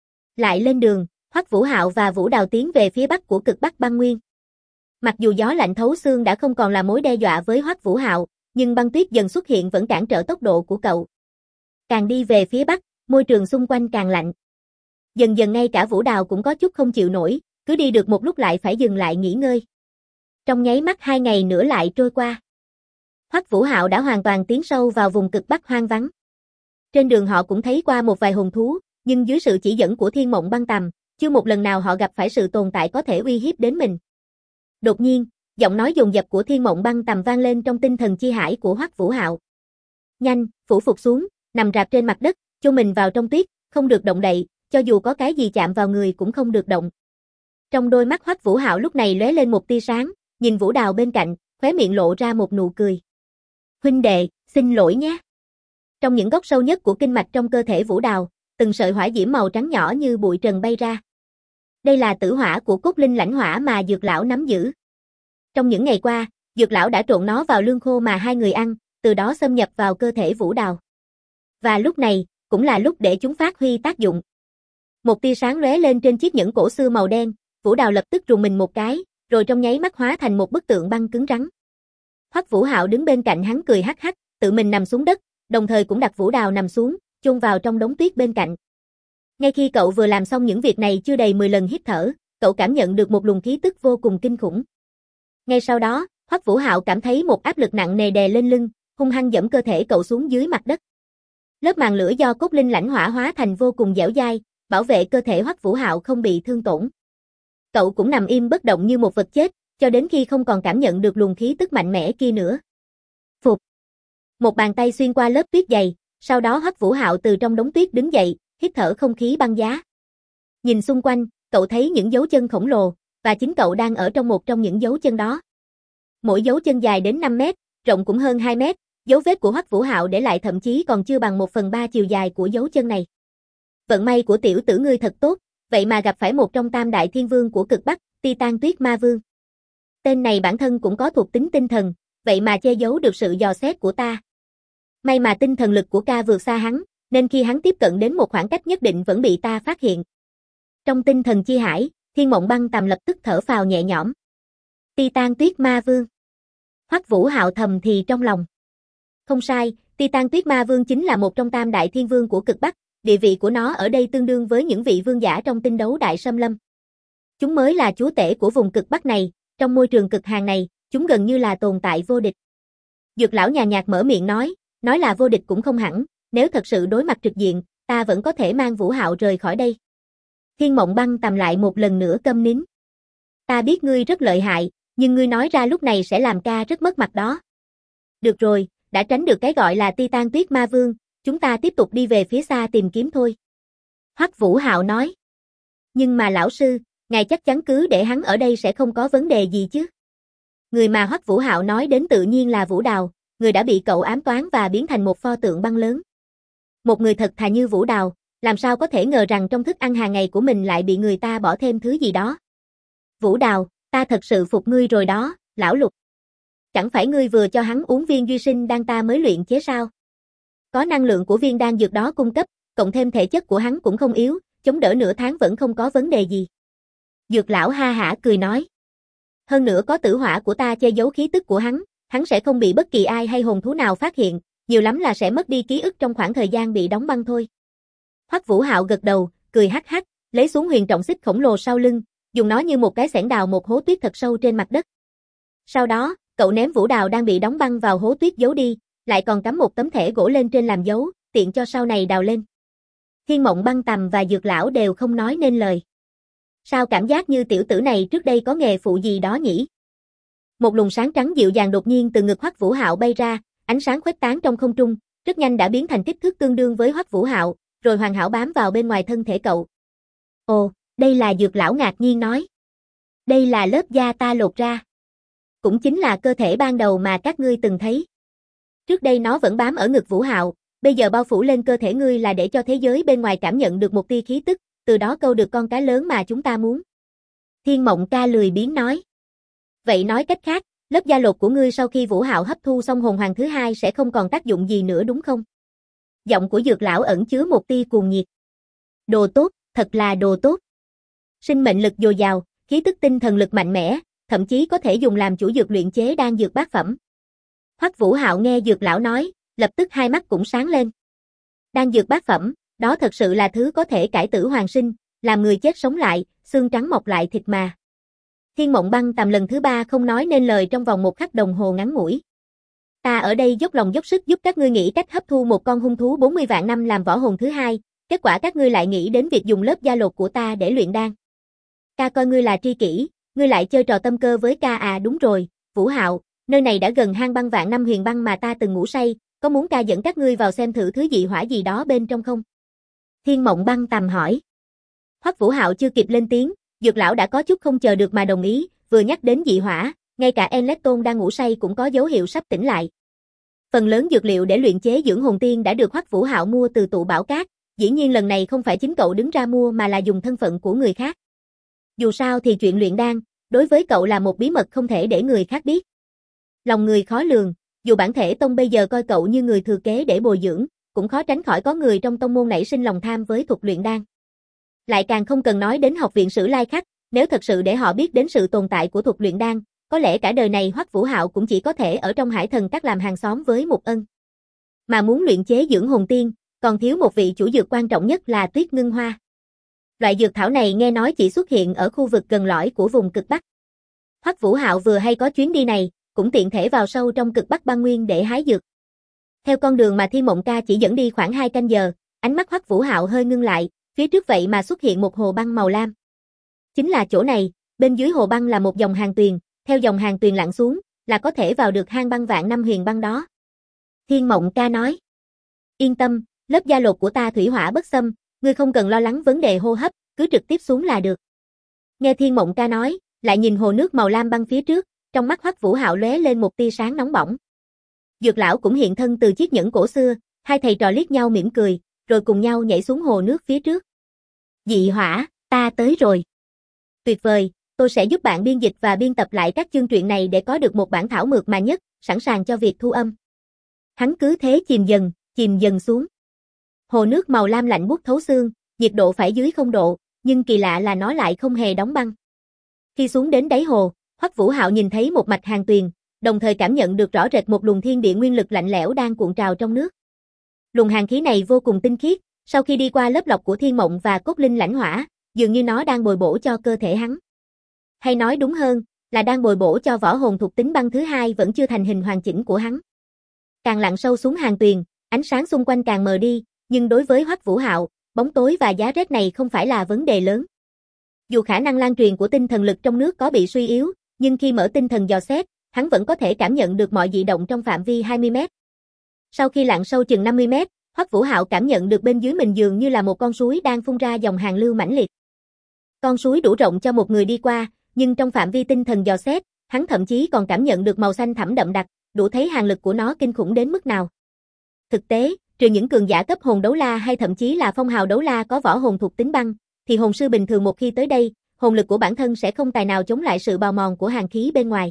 Lại lên đường, Hoắc Vũ Hạo và Vũ Đào tiến về phía bắc của cực bắc băng nguyên. Mặc dù gió lạnh thấu xương đã không còn là mối đe dọa với Hoắc Vũ Hạo, nhưng băng tuyết dần xuất hiện vẫn cản trở tốc độ của cậu. Càng đi về phía bắc, môi trường xung quanh càng lạnh. Dần dần ngay cả Vũ Đào cũng có chút không chịu nổi, cứ đi được một lúc lại phải dừng lại nghỉ ngơi. Trong nháy mắt 2 ngày nữa lại trôi qua. Hoắc Vũ Hạo đã hoàn toàn tiến sâu vào vùng cực bắc hoang vắng. Trên đường họ cũng thấy qua một vài hồn thú, nhưng dưới sự chỉ dẫn của Thiên Mộng Băng Tầm, chưa một lần nào họ gặp phải sự tồn tại có thể uy hiếp đến mình. Đột nhiên, giọng nói dồn dập của Thiên Mộng Băng Tầm vang lên trong tinh thần chi hải của Hoắc Vũ Hạo. Nhanh, phủ phục xuống, nằm rạp trên mặt đất, chôn mình vào trong tuyết, không được động đậy, cho dù có cái gì chạm vào người cũng không được động. Trong đôi mắt Hoắc Vũ Hạo lúc này lóe lên một tia sáng, nhìn Vũ Đào bên cạnh, khóe miệng lộ ra một nụ cười. Huynh đệ, xin lỗi nhé. Trong những góc sâu nhất của kinh mạch trong cơ thể Vũ Đào, từng sợi hỏa diễm màu trắng nhỏ như bụi trần bay ra. Đây là tử hỏa của cốt linh lãnh hỏa mà Dược lão nắm giữ. Trong những ngày qua, Dược lão đã trộn nó vào lương khô mà hai người ăn, từ đó xâm nhập vào cơ thể Vũ Đào. Và lúc này, cũng là lúc để chúng phát huy tác dụng. Một tia sáng lóe lên trên chiếc nhẫn cổ xưa màu đen, Vũ Đào lập tức rùng mình một cái, rồi trong nháy mắt hóa thành một bức tượng băng cứng rắn. Hoắc Vũ Hạo đứng bên cạnh hắn cười hắc hắc, tự mình nằm xuống đất, đồng thời cũng đặt Vũ Đào nằm xuống, chôn vào trong đống tuyết bên cạnh. Ngay khi cậu vừa làm xong những việc này chưa đầy 10 lần hít thở, cậu cảm nhận được một luồng khí tức vô cùng kinh khủng. Ngay sau đó, Hoắc Vũ Hạo cảm thấy một áp lực nặng nề đè lên lưng, hung hăng giẫm cơ thể cậu xuống dưới mặt đất. Lớp màng lửa do cốt linh lãnh hỏa hóa thành vô cùng dẻo dai, bảo vệ cơ thể Hoắc Vũ Hạo không bị thương tổn. Cậu cũng nằm im bất động như một vật chết, cho đến khi không còn cảm nhận được luồng khí tức mạnh mẽ kia nữa. Phục. Một bàn tay xuyên qua lớp tuyết dày, sau đó Hoắc Vũ Hạo từ trong đống tuyết đứng dậy, hít thở không khí băng giá. Nhìn xung quanh, cậu thấy những dấu chân khổng lồ, và chính cậu đang ở trong một trong những dấu chân đó. Mỗi dấu chân dài đến 5 mét, rộng cũng hơn 2 mét, dấu vết của Hoắc Vũ Hạo để lại thậm chí còn chưa bằng 1/3 chiều dài của dấu chân này. Vận may của tiểu tử ngươi thật tốt, vậy mà gặp phải một trong tam đại thiên vương của cực Bắc, Titan Tuyết Ma Vương. Tên này bản thân cũng có thuộc tính tinh thần, vậy mà che giấu được sự dò xét của ta. May mà tinh thần lực của ca vượt xa hắn, nên khi hắn tiếp cận đến một khoảng cách nhất định vẫn bị ta phát hiện. Trong tinh thần chi hải, Thiên Mộng Băng Tầm lập tức thở phào nhẹ nhõm. Titan Tuyết Ma Vương. Hoắc Vũ Hạo thầm thì trong lòng. Không sai, Titan Tuyết Ma Vương chính là một trong tam đại thiên vương của cực Bắc, địa vị của nó ở đây tương đương với những vị vương giả trong tinh đấu đại xâm lâm. Chúng mới là chúa tể của vùng cực Bắc này, trong môi trường cực hàn này, chúng gần như là tồn tại vô địch. Dược lão nhàn nhạt mở miệng nói là vô địch cũng không hẳn, nếu thật sự đối mặt trực diện, ta vẫn có thể mang Vũ Hạo rời khỏi đây. Thiên Mộng Băng Tầm lại một lần nữa câm nín. Ta biết ngươi rất lợi hại, nhưng ngươi nói ra lúc này sẽ làm ca rất mất mặt đó. Được rồi, đã tránh được cái gọi là Titan Tuyết Ma Vương, chúng ta tiếp tục đi về phía xa tìm kiếm thôi. Hoắc Vũ Hạo nói. Nhưng mà lão sư, ngài chắc chắn cứ để hắn ở đây sẽ không có vấn đề gì chứ? Người mà Hoắc Vũ Hạo nói đến tự nhiên là Vũ Đào, người đã bị cậu ám toán và biến thành một pho tượng băng lớn. Một người thật thà như Vũ Đào, làm sao có thể ngờ rằng trong thức ăn hàng ngày của mình lại bị người ta bỏ thêm thứ gì đó. Vũ Đào, ta thật sự phục ngươi rồi đó, lão Lục. Chẳng phải ngươi vừa cho hắn uống viên duy sinh đan ta mới luyện chế sao? Có năng lượng của viên đan dược đó cung cấp, cộng thêm thể chất của hắn cũng không yếu, chống đỡ nửa tháng vẫn không có vấn đề gì. Dược lão ha hả cười nói. Hơn nữa có tử hỏa của ta che giấu khí tức của hắn sẽ không bị bất kỳ ai hay hồn thú nào phát hiện, nhiều lắm là sẽ mất đi ký ức trong khoảng thời gian bị đóng băng thôi. Hoắc Vũ Hạo gật đầu, cười hắc hắc, lấy xuống huyền trọng xích khổng lồ sau lưng, dùng nó như một cái xẻng đào một hố tuyết thật sâu trên mặt đất. Sau đó, cậu ném Vũ Đào đang bị đóng băng vào hố tuyết giấu đi, lại còn cắm một tấm thẻ gỗ lên trên làm dấu, tiện cho sau này đào lên. Thiên Mộng Băng Tầm và Dược lão đều không nói nên lời. Sao cảm giác như tiểu tử này trước đây có nghề phụ gì đó nhỉ? Một luồng sáng trắng dịu dàng đột nhiên từ ngực Hoắc Vũ Hạo bay ra, ánh sáng khuếch tán trong không trung, rất nhanh đã biến thành kích thước tương đương với Hoắc Vũ Hạo, rồi hoàn hảo bám vào bên ngoài thân thể cậu. Ồ, đây là Dược lão ngạc nhiên nói. Đây là lớp da ta lột ra. Cũng chính là cơ thể ban đầu mà các ngươi từng thấy. Trước đây nó vẫn bám ở ngực Vũ Hạo, bây giờ bao phủ lên cơ thể ngươi là để cho thế giới bên ngoài cảm nhận được một tia khí tức, từ đó câu được con cá lớn mà chúng ta muốn. Thiên Mộng Ca lười biếng nói. Vậy nói cách khác, lớp da lột của ngươi sau khi Vũ Hạo hấp thu xong hồn hoàng thứ hai sẽ không còn tác dụng gì nữa đúng không? Giọng của Dược lão ẩn chứa một tia cuồng nhiệt. Đồ tốt, thật là đồ tốt. Sinh mệnh lực dồi dào, khí tức tinh thần lực mạnh mẽ, thậm chí có thể dùng làm chủ dược luyện chế đan dược bát phẩm. Hoắc Vũ Hạo nghe Dược lão nói, lập tức hai mắt cũng sáng lên. Đan dược bát phẩm, đó thật sự là thứ có thể cải tử hoàn sinh, làm người chết sống lại, xương trắng mọc lại thịt mà. Thiên Mộng Băng Tầm lần thứ 3 không nói nên lời trong vòng 1 khắc đồng hồ ngắn ngủi. Ta ở đây dốc lòng dốc sức giúp các ngươi nghĩ cách hấp thu một con hung thú 40 vạn năm làm võ hồn thứ hai, kết quả các ngươi lại nghĩ đến việc dùng lớp da lột của ta để luyện đan. Ca coi ngươi là tri kỷ, ngươi lại chơi trò tâm cơ với ca à? Đúng rồi, Vũ Hạo, nơi này đã gần hang băng vạn năm huyền băng mà ta từng ngủ say, có muốn ca dẫn các ngươi vào xem thử thứ dị hỏa gì đó bên trong không? Thiên Mộng Băng Tầm hỏi. Hoắc Vũ Hạo chưa kịp lên tiếng, Dược lão đã có chút không chờ được mà đồng ý, vừa nhắc đến dị hỏa, ngay cả Enleton đang ngủ say cũng có dấu hiệu sắp tỉnh lại. Phần lớn dược liệu để luyện chế dưỡng hồn tiên đã được Hoắc Vũ Hạo mua từ tụ bảo cát, dĩ nhiên lần này không phải chính cậu đứng ra mua mà là dùng thân phận của người khác. Dù sao thì chuyện luyện đan, đối với cậu là một bí mật không thể để người khác biết. Lòng người khó lường, dù bản thể tông bây giờ coi cậu như người thừa kế để bồi dưỡng, cũng khó tránh khỏi có người trong tông môn nảy sinh lòng tham với thuật luyện đan. Lại càng không cần nói đến học viện Sử Lai Khắc, nếu thật sự để họ biết đến sự tồn tại của thuật luyện đan, có lẽ cả đời này Hoắc Vũ Hạo cũng chỉ có thể ở trong Hải Thần Các làm hàng xóm với Mục Ân. Mà muốn luyện chế dưỡng hồn tiên, còn thiếu một vị chủ dược quan trọng nhất là Tuyết Ngưng Hoa. Loại dược thảo này nghe nói chỉ xuất hiện ở khu vực gần lõi của vùng cực Bắc. Hoắc Vũ Hạo vừa hay có chuyến đi này, cũng tiện thể vào sâu trong cực Bắc băng nguyên để hái dược. Theo con đường mà Thiên Mộng Ca chỉ dẫn đi khoảng 2 canh giờ, ánh mắt Hoắc Vũ Hạo hơi ngưng lại, phía trước vậy mà xuất hiện một hồ băng màu lam. Chính là chỗ này, bên dưới hồ băng là một dòng hàn tuyền, theo dòng hàn tuyền lặn xuống, là có thể vào được hang băng vạn năm huyền băng đó. Thiên Mộng Ca nói. Yên tâm, lớp da lột của ta thủy hỏa bất xâm, ngươi không cần lo lắng vấn đề hô hấp, cứ trực tiếp xuống là được. Nghe Thiên Mộng Ca nói, lại nhìn hồ nước màu lam băng phía trước, trong mắt Hoắc Vũ Hạo lóe lên một tia sáng nóng bỏng. Dược lão cũng hiện thân từ chiếc nhẫn cổ xưa, hai thầy trò liếc nhau mỉm cười, rồi cùng nhau nhảy xuống hồ nước phía trước. Dị hỏa, ta tới rồi. Tuyệt vời, tôi sẽ giúp bạn biên dịch và biên tập lại các chương truyện này để có được một bản thảo mượt mà nhất, sẵn sàng cho việc thu âm. Hắn cứ thế chìm dần xuống. Hồ nước màu lam lạnh buốt thấu xương, nhiệt độ phải dưới 0 độ, nhưng kỳ lạ là nó lại không hề đóng băng. Khi xuống đến đáy hồ, Hoắc Vũ Hạo nhìn thấy một mạch hàn tuyền, đồng thời cảm nhận được rõ rệt một luồng thiên địa nguyên lực lạnh lẽo đang cuộn trào trong nước. Luồng hàn khí này vô cùng tinh khiết, sau khi đi qua lớp lọc của thiên mộng và cốt linh lãnh hỏa, dường như nó đang bồi bổ cho cơ thể hắn. Hay nói đúng hơn, là đang bồi bổ cho võ hồn thuộc tính băng thứ hai vẫn chưa thành hình hoàn chỉnh của hắn. Càng lặn sâu xuống hàn tuyền, ánh sáng xung quanh càng mờ đi, nhưng đối với Hoắc Vũ Hạo, bóng tối và giá rét này không phải là vấn đề lớn. Dù khả năng lan truyền của tinh thần lực trong nước có bị suy yếu, nhưng khi mở tinh thần dò xét, hắn vẫn có thể cảm nhận được mọi dị động trong phạm vi 20 mét. Sau khi lặn sâu chừng 50 mét, Hoắc Vũ Hạo cảm nhận được bên dưới mình dường như là một con suối đang phun ra dòng hàn lưu mãnh liệt. Con suối đủ rộng cho một người đi qua, nhưng trong phạm vi tinh thần dò xét, hắn thậm chí còn cảm nhận được màu xanh thẳm đậm đặc, đủ thấy hàn lực của nó kinh khủng đến mức nào. Thực tế, trừ những cường giả cấp hồn đấu la hay thậm chí là phong hào đấu la có võ hồn thuộc tính băng, thì hồn sư bình thường một khi tới đây, hồn lực của bản thân sẽ không tài nào chống lại sự bào mòn của hàn khí bên ngoài.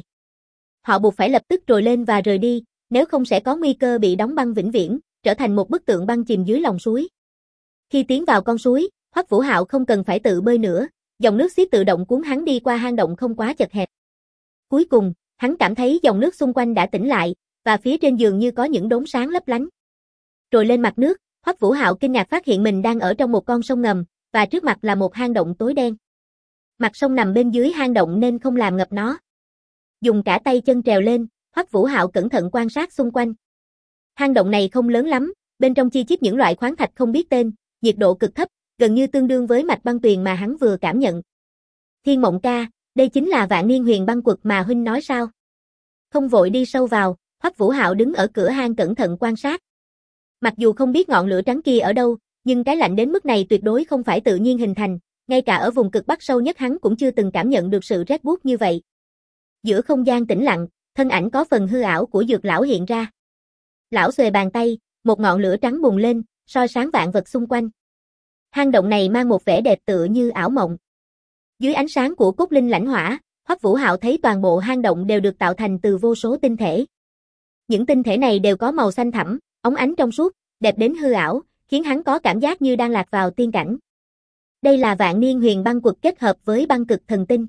Họ buộc phải lập tức trồi lên và rời đi, nếu không sẽ có nguy cơ bị đóng băng vĩnh viễn, trở thành một bức tượng băng chìm dưới lòng suối. Khi tiến vào con suối, Hoắc Vũ Hạo không cần phải tự bơi nữa, dòng nước xiết tự động cuốn hắn đi qua hang động không quá chật hẹp. Cuối cùng, hắn cảm thấy dòng nước xung quanh đã tĩnh lại, và phía trên giường như có những đốm sáng lấp lánh. Rồi lên mặt nước, Hoắc Vũ Hạo kinh ngạc phát hiện mình đang ở trong một con sông ngầm, và trước mặt là một hang động tối đen. Mặt sông nằm bên dưới hang động nên không làm ngập nó. Dùng cả tay chân trèo lên, Hoắc Vũ Hạo cẩn thận quan sát xung quanh. Hang động này không lớn lắm, bên trong chi chít những loại khoáng thạch không biết tên, nhiệt độ cực thấp, gần như tương đương với mạch băng tuyền mà hắn vừa cảm nhận. Thiên Mộng Ca, đây chính là Vạn Niên Huyền Băng Quật mà huynh nói sao? Không vội đi sâu vào, Hoắc Vũ Hạo đứng ở cửa hang cẩn thận quan sát. Mặc dù không biết ngọn lửa trắng kia ở đâu, nhưng cái lạnh đến mức này tuyệt đối không phải tự nhiên hình thành, ngay cả ở vùng cực Bắc sâu nhất hắn cũng chưa từng cảm nhận được sự rét buốt như vậy. Giữa không gian tĩnh lặng, thân ảnh có phần hư ảo của Dược lão hiện ra. Lão xuề bàn tay, một ngọn lửa trắng bùng lên, soi sáng vạn vật xung quanh. Hang động này mang một vẻ đẹp tựa như ảo mộng. Dưới ánh sáng của cốt linh lãnh hỏa, Hoắc Vũ Hạo thấy toàn bộ hang động đều được tạo thành từ vô số tinh thể. Những tinh thể này đều có màu xanh thẳm, óng ánh trong suốt, đẹp đến hư ảo, khiến hắn có cảm giác như đang lạc vào tiên cảnh. Đây là Vạn Niên Huyền Băng Quật kết hợp với băng cực thần tinh.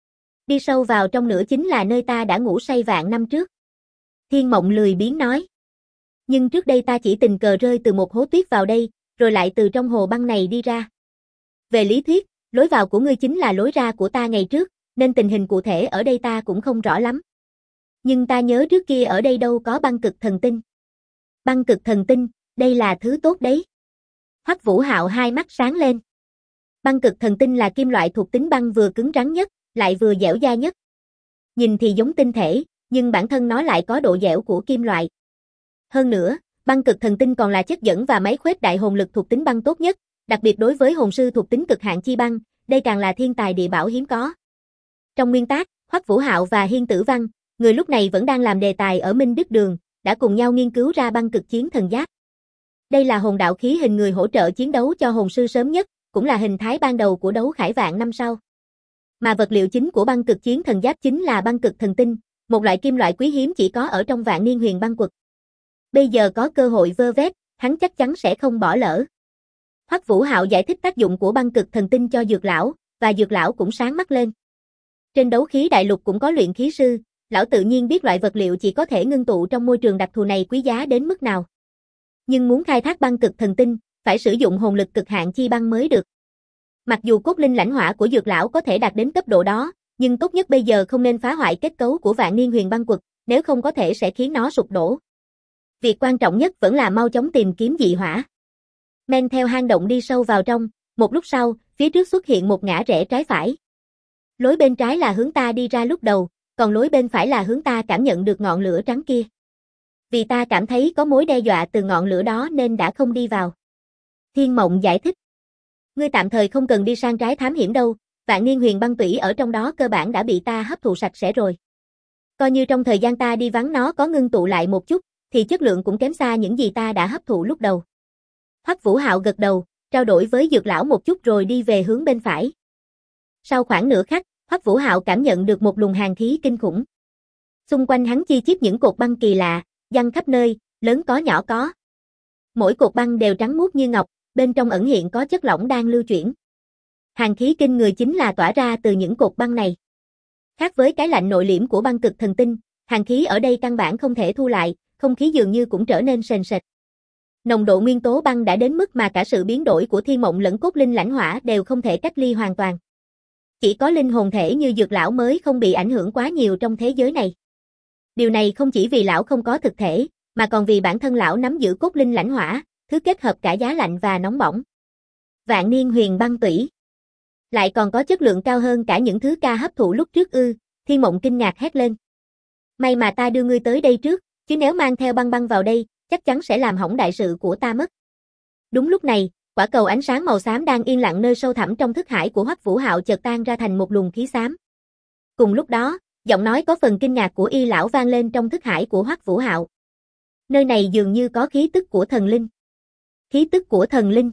Đi sâu vào trong nữa chính là nơi ta đã ngủ say vạn năm trước. Thiên Mộng lười biếng nói. Nhưng trước đây ta chỉ tình cờ rơi từ một hố tuyết vào đây, rồi lại từ trong hồ băng này đi ra. Về lý thuyết, lối vào của ngươi chính là lối ra của ta ngày trước, nên tình hình cụ thể ở đây ta cũng không rõ lắm. Nhưng ta nhớ trước kia ở đây đâu có băng cực thần tinh. Băng cực thần tinh, đây là thứ tốt đấy. Hoắc Vũ Hạo hai mắt sáng lên. Băng cực thần tinh là kim loại thuộc tính băng vừa cứng rắn nhất, lại vừa dẻo dai nhất. Nhìn thì giống tinh thể, nhưng bản thân nó lại có độ dẻo của kim loại. Hơn nữa, băng cực thần tinh còn là chất dẫn và máy khuếch đại hồn lực thuộc tính băng tốt nhất, đặc biệt đối với hồn sư thuộc tính cực hạn chi băng, đây càng là thiên tài địa bảo hiếm có. Trong nguyên tác, Hoắc Vũ Hạo và Hiên Tử Văn, người lúc này vẫn đang làm đề tài ở Minh Đức Đường, đã cùng nhau nghiên cứu ra băng cực chiến thần giáp. Đây là hồn đạo khí hình người hỗ trợ chiến đấu cho hồn sư sớm nhất, cũng là hình thái ban đầu của đấu khải vạn năm sau. Mà vật liệu chính của băng cực chiến thần giáp chính là băng cực thần tinh, một loại kim loại quý hiếm chỉ có ở trong Vạn Niên Huyền Băng Quật. Bây giờ có cơ hội vơ vét, hắn chắc chắn sẽ không bỏ lỡ. Hoắc Vũ Hạo giải thích tác dụng của băng cực thần tinh cho Dược lão, và Dược lão cũng sáng mắt lên. Trên đấu khí đại lục cũng có luyện khí sư, lão tự nhiên biết loại vật liệu chỉ có thể ngưng tụ trong môi trường đặc thù này quý giá đến mức nào. Nhưng muốn khai thác băng cực thần tinh, phải sử dụng hồn lực cực hạn chi băng mới được. Mặc dù cốt linh lãnh hỏa của Dược lão có thể đạt đến cấp độ đó, nhưng tốt nhất bây giờ không nên phá hoại kết cấu của Vạn Niên Huyền Băng Quật, nếu không có thể sẽ khiến nó sụp đổ. Việc quan trọng nhất vẫn là mau chóng tìm kiếm dị hỏa. Men theo hang động đi sâu vào trong, một lúc sau, phía trước xuất hiện một ngã rẽ trái phải. Lối bên trái là hướng ta đi ra lúc đầu, còn lối bên phải là hướng ta cảm nhận được ngọn lửa trắng kia. Vì ta cảm thấy có mối đe dọa từ ngọn lửa đó nên đã không đi vào. Thiên Mộng giải thích. Ngươi tạm thời không cần đi sang trái thám hiểm đâu, Vạn Niên Huyền Băng Tủy ở trong đó cơ bản đã bị ta hấp thụ sạch sẽ rồi. Coi như trong thời gian ta đi vắng nó có ngưng tụ lại một chút, thì chất lượng cũng kém xa những gì ta đã hấp thụ lúc đầu. Hoắc Vũ Hạo gật đầu, trao đổi với Dược lão một chút rồi đi về hướng bên phải. Sau khoảng nửa khắc, Hoắc Vũ Hạo cảm nhận được một luồng hàn khí kinh khủng. Xung quanh hắn chi chít những cột băng kỳ lạ, giăng khắp nơi, lớn có nhỏ có. Mỗi cột băng đều trắng muốt như ngọc, bên trong ẩn hiện có chất lỏng đang lưu chuyển. Hàn khí kinh người chính là tỏa ra từ những cột băng này. Khác với cái lạnh nội liễm của băng cực thần tinh, hàn khí ở đây căn bản không thể thu lại, không khí dường như cũng trở nên sền sệt. Nồng độ nguyên tố băng đã đến mức mà cả sự biến đổi của Thiên Mộng lẫn cốt linh lãnh hỏa đều không thể cách ly hoàn toàn. Chỉ có linh hồn thể như Dược lão mới không bị ảnh hưởng quá nhiều trong thế giới này. Điều này không chỉ vì lão không có thực thể, mà còn vì bản thân lão nắm giữ cốt linh lãnh hỏa, thứ kết hợp cả giá lạnh và nóng bỏng. Vạn Niên Huyền Băng Tủy. Lại còn có chất lượng cao hơn cả những thứ ca hấp thụ lúc trước ư, Thiên Mộng kinh ngạc hét lên. May mà ta đưa ngươi tới đây trước, chứ nếu mang theo băng băng vào đây, chắc chắn sẽ làm hỏng đại sự của ta mất. Đúng lúc này, quả cầu ánh sáng màu xám đang yên lặng nơi sâu thẳm trong thức hải của Hoắc Vũ Hạo chợt tan ra thành một luồng khí xám. Cùng lúc đó, giọng nói có phần kinh ngạc của Y lão vang lên trong thức hải của Hoắc Vũ Hạo. Nơi này dường như có khí tức của thần linh. Khí tức của thần linh.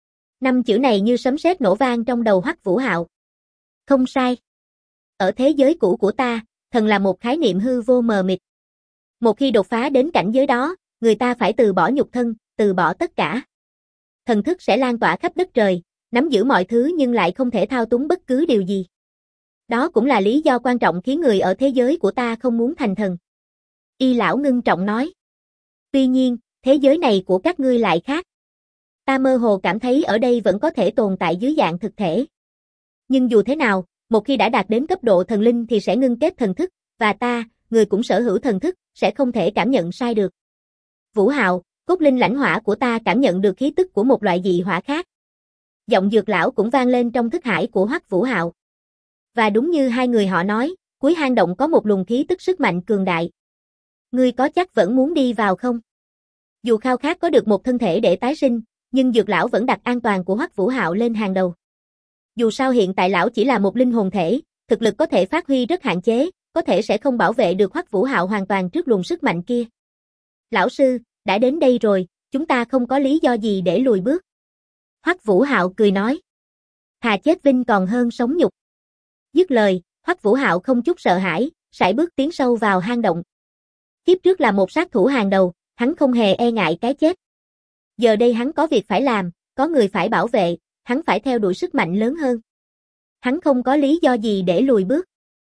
5 chữ này như sấm sét nổ vang trong đầu Hoắc Vũ Hạo. Không sai. Ở thế giới cũ của ta, thần là một khái niệm hư vô mờ mịt. Một khi đột phá đến cảnh giới đó, người ta phải từ bỏ nhục thân, từ bỏ tất cả. Thần thức sẽ lan tỏa khắp đất trời, nắm giữ mọi thứ nhưng lại không thể thao túng bất cứ điều gì. Đó cũng là lý do quan trọng khiến người ở thế giới của ta không muốn thành thần. Y lão ngưng trọng nói. Tuy nhiên, thế giới này của các ngươi lại khác. Ta mơ hồ cảm thấy ở đây vẫn có thể tồn tại dưới dạng thực thể. Nhưng dù thế nào, một khi đã đạt đến cấp độ thần linh thì sẽ ngưng kết thần thức, và ta, người cũng sở hữu thần thức, sẽ không thể cảm nhận sai được. Vũ Hạo, cốt linh lãnh hỏa của ta cảm nhận được khí tức của một loại dị hỏa khác. Giọng Dược lão cũng vang lên trong thức hải của Hoắc Vũ Hạo. Và đúng như hai người họ nói, cuối hang động có một luồng khí tức sức mạnh cường đại. Ngươi có chắc vẫn muốn đi vào không? Dù khao khát có được một thân thể để tái sinh, nhưng Dược lão vẫn đặt an toàn của Hoắc Vũ Hạo lên hàng đầu. Dù sao hiện tại lão chỉ là một linh hồn thể, thực lực có thể phát huy rất hạn chế, có thể sẽ không bảo vệ được Hoắc Vũ Hạo hoàn toàn trước luồng sức mạnh kia. Lão sư, đã đến đây rồi, Chúng ta không có lý do gì để lùi bước. Hoắc Vũ Hạo cười nói. Thà chết vinh còn hơn sống nhục. Dứt lời, Hoắc Vũ Hạo không chút sợ hãi, sải bước tiến sâu vào hang động. Kiếp trước là một sát thủ hàng đầu, hắn không hề e ngại cái chết. Giờ đây hắn có việc phải làm, có người phải bảo vệ, hắn phải theo đuổi sức mạnh lớn hơn. Hắn không có lý do gì để lùi bước.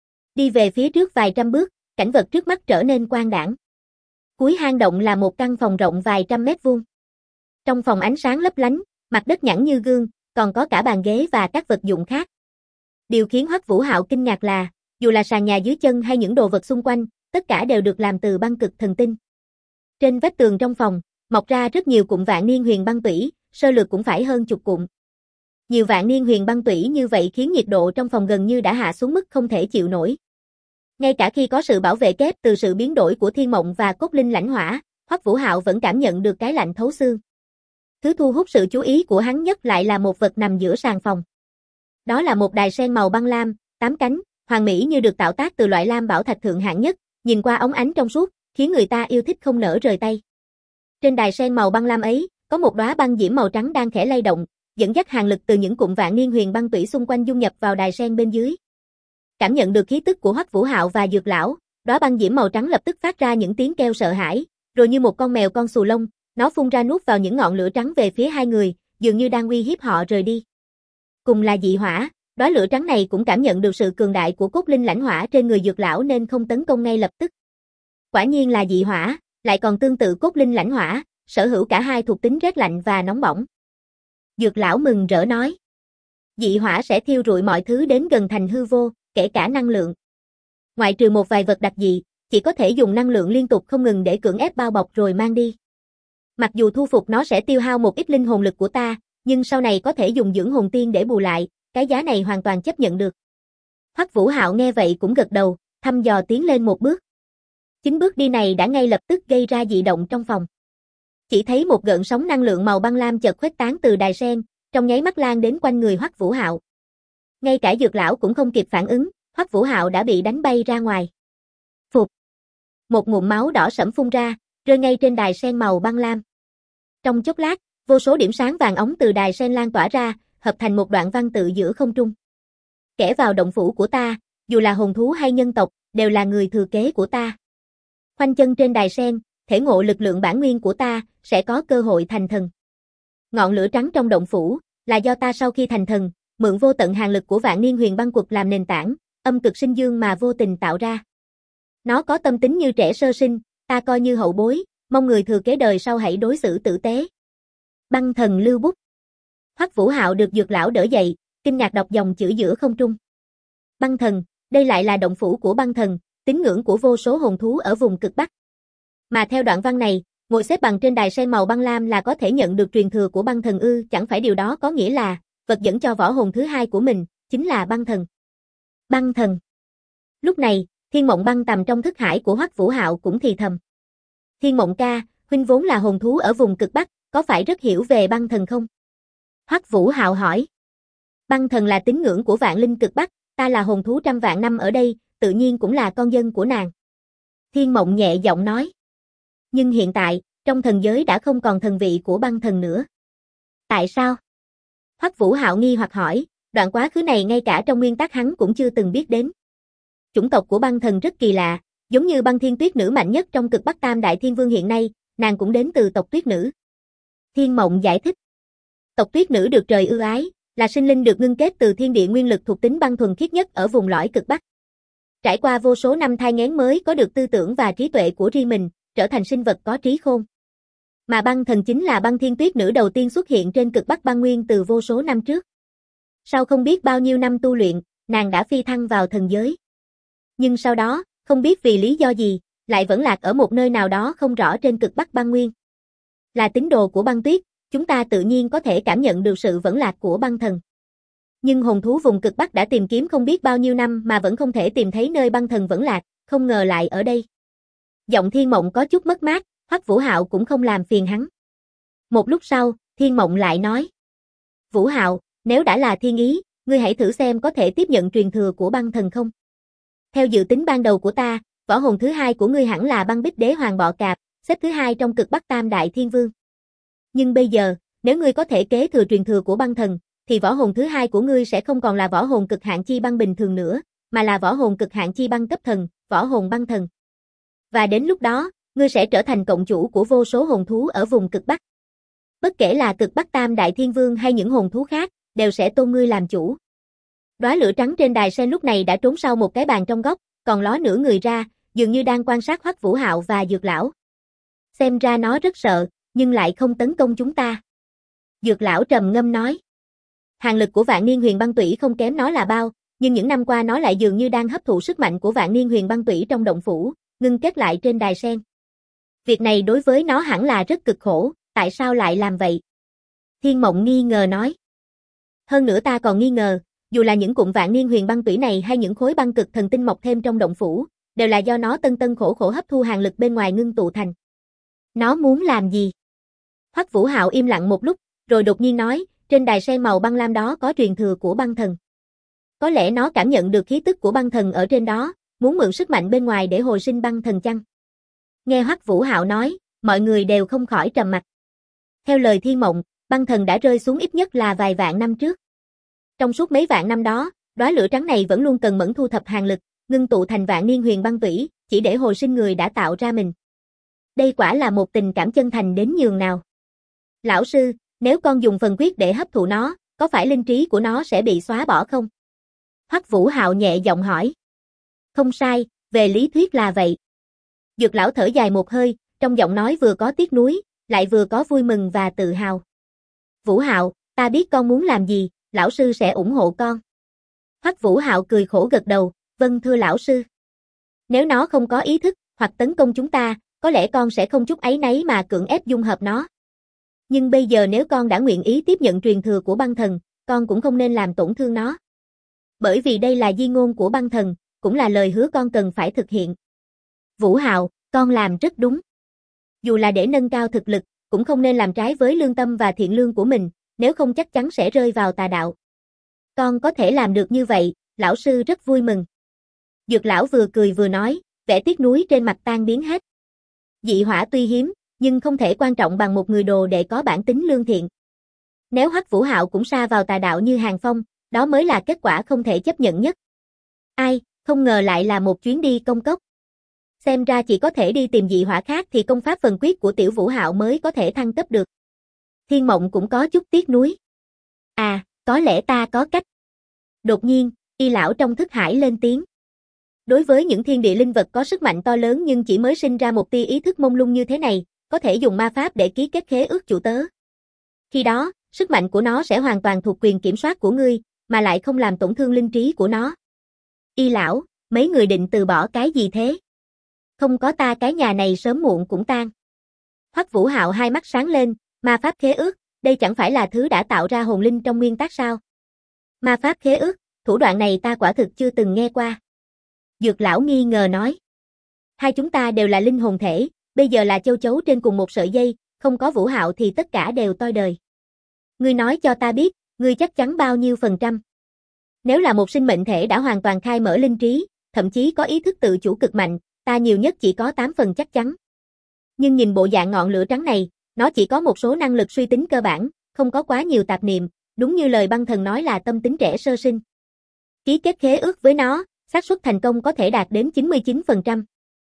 Đi về phía trước vài trăm bước, cảnh vật trước mắt trở nên quang đãng. Cuối hang động là một căn phòng rộng vài trăm mét vuông. Trong phòng ánh sáng lấp lánh, mặt đất nhẵn như gương, còn có cả bàn ghế và các vật dụng khác. Điều khiến Hoắc Vũ Hạo kinh ngạc là, dù là sàn nhà dưới chân hay những đồ vật xung quanh, tất cả đều được làm từ băng cực thần tinh. Trên vách tường trong phòng, mọc ra rất nhiều cụm vạn niên huyền băng tủy, sơ lược cũng phải hơn chục cụm. Nhiều vạn niên huyền băng tủy như vậy khiến nhiệt độ trong phòng gần như đã hạ xuống mức không thể chịu nổi. Ngay cả khi có sự bảo vệ kép từ sự biến đổi của thiên mộng và cốt linh lãnh hỏa, Hoắc Vũ Hạo vẫn cảm nhận được cái lạnh thấu xương. Thứ thu hút sự chú ý của hắn nhất lại là một vật nằm giữa sàn phòng. Đó là một đài sen màu băng lam, 8 cánh, hoàn mỹ như được tạo tác từ loại lam bảo thạch thượng hạng nhất, nhìn qua óng ánh trong suốt, khiến người ta yêu thích không nỡ rời tay. Trên đài sen màu băng lam ấy, có một đóa băng diễm màu trắng đang khẽ lay động, dẫn dắt hàn lực từ những cụm vạn niên huyền băng tủy xung quanh dung nhập vào đài sen bên dưới. Cảm nhận được khí tức của Hoắc Vũ Hạo và Dược lão, đóa băng diễm màu trắng lập tức phát ra những tiếng kêu sợ hãi, rồi như một con mèo con xù lông, nó phun ra nuốt vào những ngọn lửa trắng về phía hai người, dường như đang uy hiếp họ rời đi. Cùng là dị hỏa, đóa lửa trắng này cũng cảm nhận được sự cường đại của cốt linh lãnh hỏa trên người Dược lão nên không tấn công ngay lập tức. Quả nhiên là dị hỏa, lại còn tương tự cốt linh lãnh hỏa, sở hữu cả hai thuộc tính rét lạnh và nóng bỏng. Dược lão mừng rỡ nói. Dị hỏa sẽ thiêu rụi mọi thứ đến gần thành hư vô, kể cả năng lượng. Ngoại trừ một vài vật đặc dị, chỉ có thể dùng năng lượng liên tục không ngừng để cưỡng ép bao bọc rồi mang đi. Mặc dù thu phục nó sẽ tiêu hao một ít linh hồn lực của ta, nhưng sau này có thể dùng dưỡng hồn tiên để bù lại, cái giá này hoàn toàn chấp nhận được. Hoắc Vũ Hạo nghe vậy cũng gật đầu, thăm dò tiến lên một bước. Chính bước đi này đã ngay lập tức gây ra dị động trong phòng. Chỉ thấy một gợn sóng năng lượng màu băng lam chợt khuếch tán từ đài sen, trong nháy mắt lan đến quanh người Hoắc Vũ Hạo. Ngay cả Dược lão cũng không kịp phản ứng, Hoắc Vũ Hạo đã bị đánh bay ra ngoài. Phụt! Một ngụm máu đỏ sẫm phun ra, rơi ngay trên đài sen màu băng lam. Trong chốc lát, vô số điểm sáng vàng óng từ đài sen lan tỏa ra, hợp thành một đoạn văn tự giữa không trung. Kẻ vào động phủ của ta, dù là hồn thú hay nhân tộc, đều là người thừa kế của ta. Khoanh chân trên đài sen, thể ngộ lực lượng bản nguyên của ta, sẽ có cơ hội thành thần. Ngọn lửa trắng trong động phủ, là do ta sau khi thành thần, mượn vô tận hàn lực của vạn niên huyền băng quật làm nền tảng, âm cực sinh dương mà vô tình tạo ra. Nó có tâm tính như trẻ sơ sinh, ta coi như hậu bối, mong người thừa kế đời sau hãy đối xử tử tế. Băng thần lưu bút. Hoắc Vũ Hạo được Dược lão đỡ dậy, kinh ngạc đọc dòng chữ giữa không trung. Băng thần, đây lại là động phủ của băng thần, tín ngưỡng của vô số hồn thú ở vùng cực Bắc. Mà theo đoạn văn này, ngồi xếp bằng trên đài sen màu băng lam là có thể nhận được truyền thừa của băng thần ư, chẳng phải điều đó có nghĩa là, vật dẫn cho võ hồn thứ hai của mình, chính là băng thần. Băng thần. Lúc này, Thiên Mộng Băng tầm trong thức hải của Hoắc Vũ Hạo cũng thì thầm. Thiên Mộng ca, huynh vốn là hồn thú ở vùng cực Bắc, có phải rất hiểu về băng thần không? Hoắc Vũ Hạo hỏi. Băng thần là tín ngưỡng của vạn linh cực Bắc, ta là hồn thú trăm vạn năm ở đây, tự nhiên cũng là con dân của nàng. Thiên Mộng nhẹ giọng nói. Nhưng hiện tại, trong thần giới đã không còn thần vị của băng thần nữa. Tại sao? Hoắc Vũ Hạo nghi hoặc hỏi, đoạn quá khứ này ngay cả trong nguyên tắc hắn cũng chưa từng biết đến. Chủng tộc của băng thần rất kỳ lạ, giống như băng thiên tuyết nữ mạnh nhất trong cực Bắc Tam Đại Thiên Vương hiện nay, nàng cũng đến từ tộc tuyết nữ. Thiên Mộng giải thích. Tộc tuyết nữ được trời ưu ái, là sinh linh được ngưng kết từ thiên địa nguyên lực thuộc tính băng thuần khiết nhất ở vùng lõi cực Bắc. Trải qua vô số năm thai nghén mới có được tư tưởng và trí tuệ của riêng mình, trở thành sinh vật có trí khôn. Mà băng thần chính là băng thiên tuyết nữ đầu tiên xuất hiện trên cực Bắc băng nguyên từ vô số năm trước. Sau không biết bao nhiêu năm tu luyện, nàng đã phi thăng vào thần giới. Nhưng sau đó, không biết vì lý do gì, lại vẫn lạc ở một nơi nào đó không rõ trên cực Bắc băng nguyên. Là tín đồ của băng tuyết, chúng ta tự nhiên có thể cảm nhận được sự vẫn lạc của băng thần. Nhưng hồn thú vùng cực Bắc đã tìm kiếm không biết bao nhiêu năm mà vẫn không thể tìm thấy nơi băng thần vẫn lạc, không ngờ lại ở đây. Giọng Thiên Mộng có chút mất mát, Hoắc Vũ Hạo cũng không làm phiền hắn. Một lúc sau, Thiên Mộng lại nói. Vũ Hạo, nếu đã là thiên ý, ngươi hãy thử xem có thể tiếp nhận truyền thừa của băng thần không? Theo dự tính ban đầu của ta, võ hồn thứ hai của ngươi hẳn là băng bích đế hoàng bọ cạp, xếp thứ hai trong cực Bắc Tam Đại Thiên Vương. Nhưng bây giờ, nếu ngươi có thể kế thừa truyền thừa của băng thần, thì võ hồn thứ hai của ngươi sẽ không còn là võ hồn cực hạn chi băng bình thường nữa, mà là võ hồn cực hạn chi băng cấp thần, võ hồn băng thần. Và đến lúc đó, ngươi sẽ trở thành cộng chủ của vô số hồn thú ở vùng cực Bắc. Bất kể là cực Bắc Tam Đại Thiên Vương hay những hồn thú khác, đều sẽ tôn ngươi làm chủ. Đóa lửa trắng trên đài sen lúc này đã trốn sau một cái bàn trong góc, còn ló nửa người ra, dường như đang quan sát Hoắc Vũ Hạo và Dược Lão. Xem ra nó rất sợ, nhưng lại không tấn công chúng ta. Dược Lão trầm ngâm nói. Hàn lực của Vạn Niên Huyền Băng Tủy không kém nó là bao, nhưng những năm qua nó lại dường như đang hấp thụ sức mạnh của Vạn Niên Huyền Băng Tủy trong động phủ, ngưng kết lại trên đài sen. Việc này đối với nó hẳn là rất cực khổ, tại sao lại làm vậy? Thiên Mộng nghi ngờ nói. Hơn nữa ta còn nghi ngờ, dù là những cụm Vạn Niên Huyền Băng Tủy này hay những khối băng cực thần tinh mọc thêm trong động phủ, đều là do nó tân tân khổ khổ hấp thu hàn lực bên ngoài ngưng tụ thành. Nó muốn làm gì? Hoắc Vũ Hạo im lặng một lúc, rồi đột nhiên nói, trên đài sen màu băng lam đó có truyền thừa của băng thần. Có lẽ nó cảm nhận được khí tức của băng thần ở trên đó, muốn mượn sức mạnh bên ngoài để hồi sinh băng thần chăng? Nghe Hoắc Vũ Hạo nói, mọi người đều không khỏi trầm mặc. Theo lời Thiên Mộng, băng thần đã rơi xuống ít nhất là vài vạn năm trước. Trong suốt mấy vạn năm đó, đóa lửa trắng này vẫn luôn cần mẫn thu thập hàn lực, ngưng tụ thành Vạn Niên Huyền Băng Tủy, chỉ để hồi sinh người đã tạo ra mình. Đây quả là một tình cảm chân thành đến nhường nào. Lão sư, nếu con dùng phần quyết để hấp thụ nó, có phải linh trí của nó sẽ bị xóa bỏ không? Hoắc Vũ Hạo nhẹ giọng hỏi. Không sai, về lý thuyết là vậy. Dược Lão thở dài một hơi, trong giọng nói vừa có tiếc nuối, lại vừa có vui mừng và tự hào. Vũ Hạo, ta biết con muốn làm gì, lão sư sẽ ủng hộ con. Hoắc Vũ Hạo cười khổ gật đầu, vâng thưa lão sư. Nếu nó không có ý thức, hoặc tấn công chúng ta, có lẽ con sẽ không chút áy náy mà cưỡng ép dung hợp nó. Nhưng bây giờ nếu con đã nguyện ý tiếp nhận truyền thừa của băng thần, con cũng không nên làm tổn thương nó. Bởi vì đây là di ngôn của băng thần, cũng là lời hứa con cần phải thực hiện. Vũ Hạo, con làm rất đúng. Dù là để nâng cao thực lực, cũng không nên làm trái với lương tâm và thiện lương của mình, nếu không chắc chắn sẽ rơi vào tà đạo. Con có thể làm được như vậy, lão sư rất vui mừng. Dược Lão vừa cười vừa nói, vẻ tiếc nuối trên mặt tan biến hết. Dị hỏa tuy hiếm, nhưng không thể quan trọng bằng một người đồ đệ có bản tính lương thiện. Nếu Hoắc Vũ Hạo cũng sa vào tà đạo như Hàn Phong, đó mới là kết quả không thể chấp nhận nhất. Ai, không ngờ lại là một chuyến đi công cốc. Xem ra chỉ có thể đi tìm dị hỏa khác thì công pháp phần quyết của tiểu Vũ Hạo mới có thể thăng cấp được. Thiên Mộng cũng có chút tiếc nuối. À, có lẽ ta có cách. Đột nhiên, Y Lão trong thức hải lên tiếng. Đối với những thiên địa linh vật có sức mạnh to lớn nhưng chỉ mới sinh ra một tia ý thức mông lung như thế này, có thể dùng ma pháp để ký kết khế ước chủ tớ. Khi đó, sức mạnh của nó sẽ hoàn toàn thuộc quyền kiểm soát của ngươi, mà lại không làm tổn thương linh trí của nó. Y Lão, mấy người định từ bỏ cái gì thế? Không có ta cái nhà này sớm muộn cũng tan. Hoắc Vũ Hạo hai mắt sáng lên, ma pháp khế ước, đây chẳng phải là thứ đã tạo ra hồn linh trong nguyên tác sao? Ma pháp khế ước, thủ đoạn này ta quả thực chưa từng nghe qua. Dược Lão nghi ngờ nói. Hai chúng ta đều là linh hồn thể, bây giờ là châu chấu trên cùng một sợi dây, không có Vũ Hạo thì tất cả đều toi đời. Ngươi nói cho ta biết, ngươi chắc chắn bao nhiêu %? Nếu là một sinh mệnh thể đã hoàn toàn khai mở linh trí, thậm chí có ý thức tự chủ cực mạnh, ta nhiều nhất chỉ có 8% chắc chắn. Nhưng nhìn bộ dạng ngọn lửa trắng này, nó chỉ có một số năng lực suy tính cơ bản, không có quá nhiều tạp niệm, đúng như lời băng thần nói là tâm tính trẻ sơ sinh. Ký kết khế ước với nó, xác suất thành công có thể đạt đến 99%.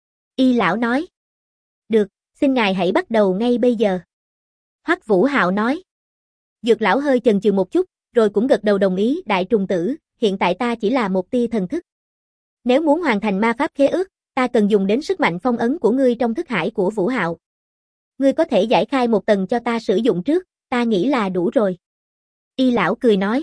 Y Lão nói. Được, xin ngài hãy bắt đầu ngay bây giờ. Hoắc Vũ Hạo nói. Dược Lão hơi chần chừ một chút, rồi cũng gật đầu đồng ý. Đại trùng tử, hiện tại ta chỉ là một tia thần thức. Nếu muốn hoàn thành ma pháp khế ước, ta cần dùng đến sức mạnh phong ấn của ngươi trong thức hải của Vũ Hạo. Ngươi có thể giải khai một tầng cho ta sử dụng trước, ta nghĩ là đủ rồi. Y Lão cười nói.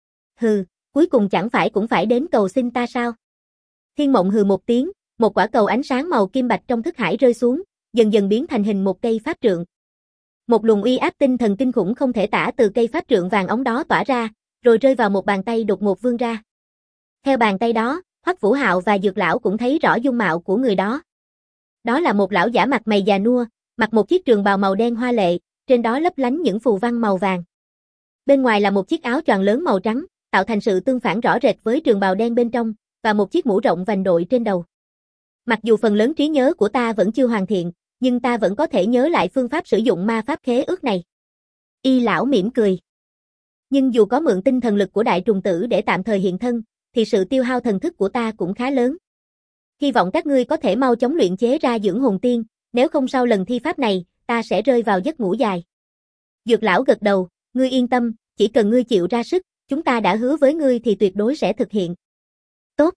Hừ, cuối cùng chẳng phải cũng phải đến cầu xin ta sao? Thiên Mộng hừ một tiếng, một quả cầu ánh sáng màu kim bạch trong thức hải rơi xuống, dần dần biến thành hình một cây pháp trượng. Một luồng uy áp tinh thần kinh khủng không thể tả từ cây pháp trượng vàng óng đó tỏa ra, rồi rơi vào một bàn tay đột ngột vươn ra. Theo bàn tay đó, Hoắc Vũ Hạo và Dược Lão cũng thấy rõ dung mạo của người đó. Đó là một lão giả mặt mày già nua, mặc một chiếc trường bào màu đen hoa lệ, trên đó lấp lánh những phù văn màu vàng. Bên ngoài là một chiếc áo choàng lớn màu trắng, tạo thành sự tương phản rõ rệt với trường bào đen bên trong, và một chiếc mũ rộng vành đội trên đầu. Mặc dù phần lớn trí nhớ của ta vẫn chưa hoàn thiện, nhưng ta vẫn có thể nhớ lại phương pháp sử dụng ma pháp khế ước này. Y lão mỉm cười. Nhưng dù có mượn tinh thần lực của đại trùng tử để tạm thời hiện thân, thì sự tiêu hao thần thức của ta cũng khá lớn. Hy vọng các ngươi có thể mau chóng luyện chế ra dưỡng hồn tiên, nếu không sau lần thi pháp này, ta sẽ rơi vào giấc ngủ dài. Dược lão gật đầu, ngươi yên tâm, chỉ cần ngươi chịu ra sức, chúng ta đã hứa với ngươi thì tuyệt đối sẽ thực hiện. Tốt.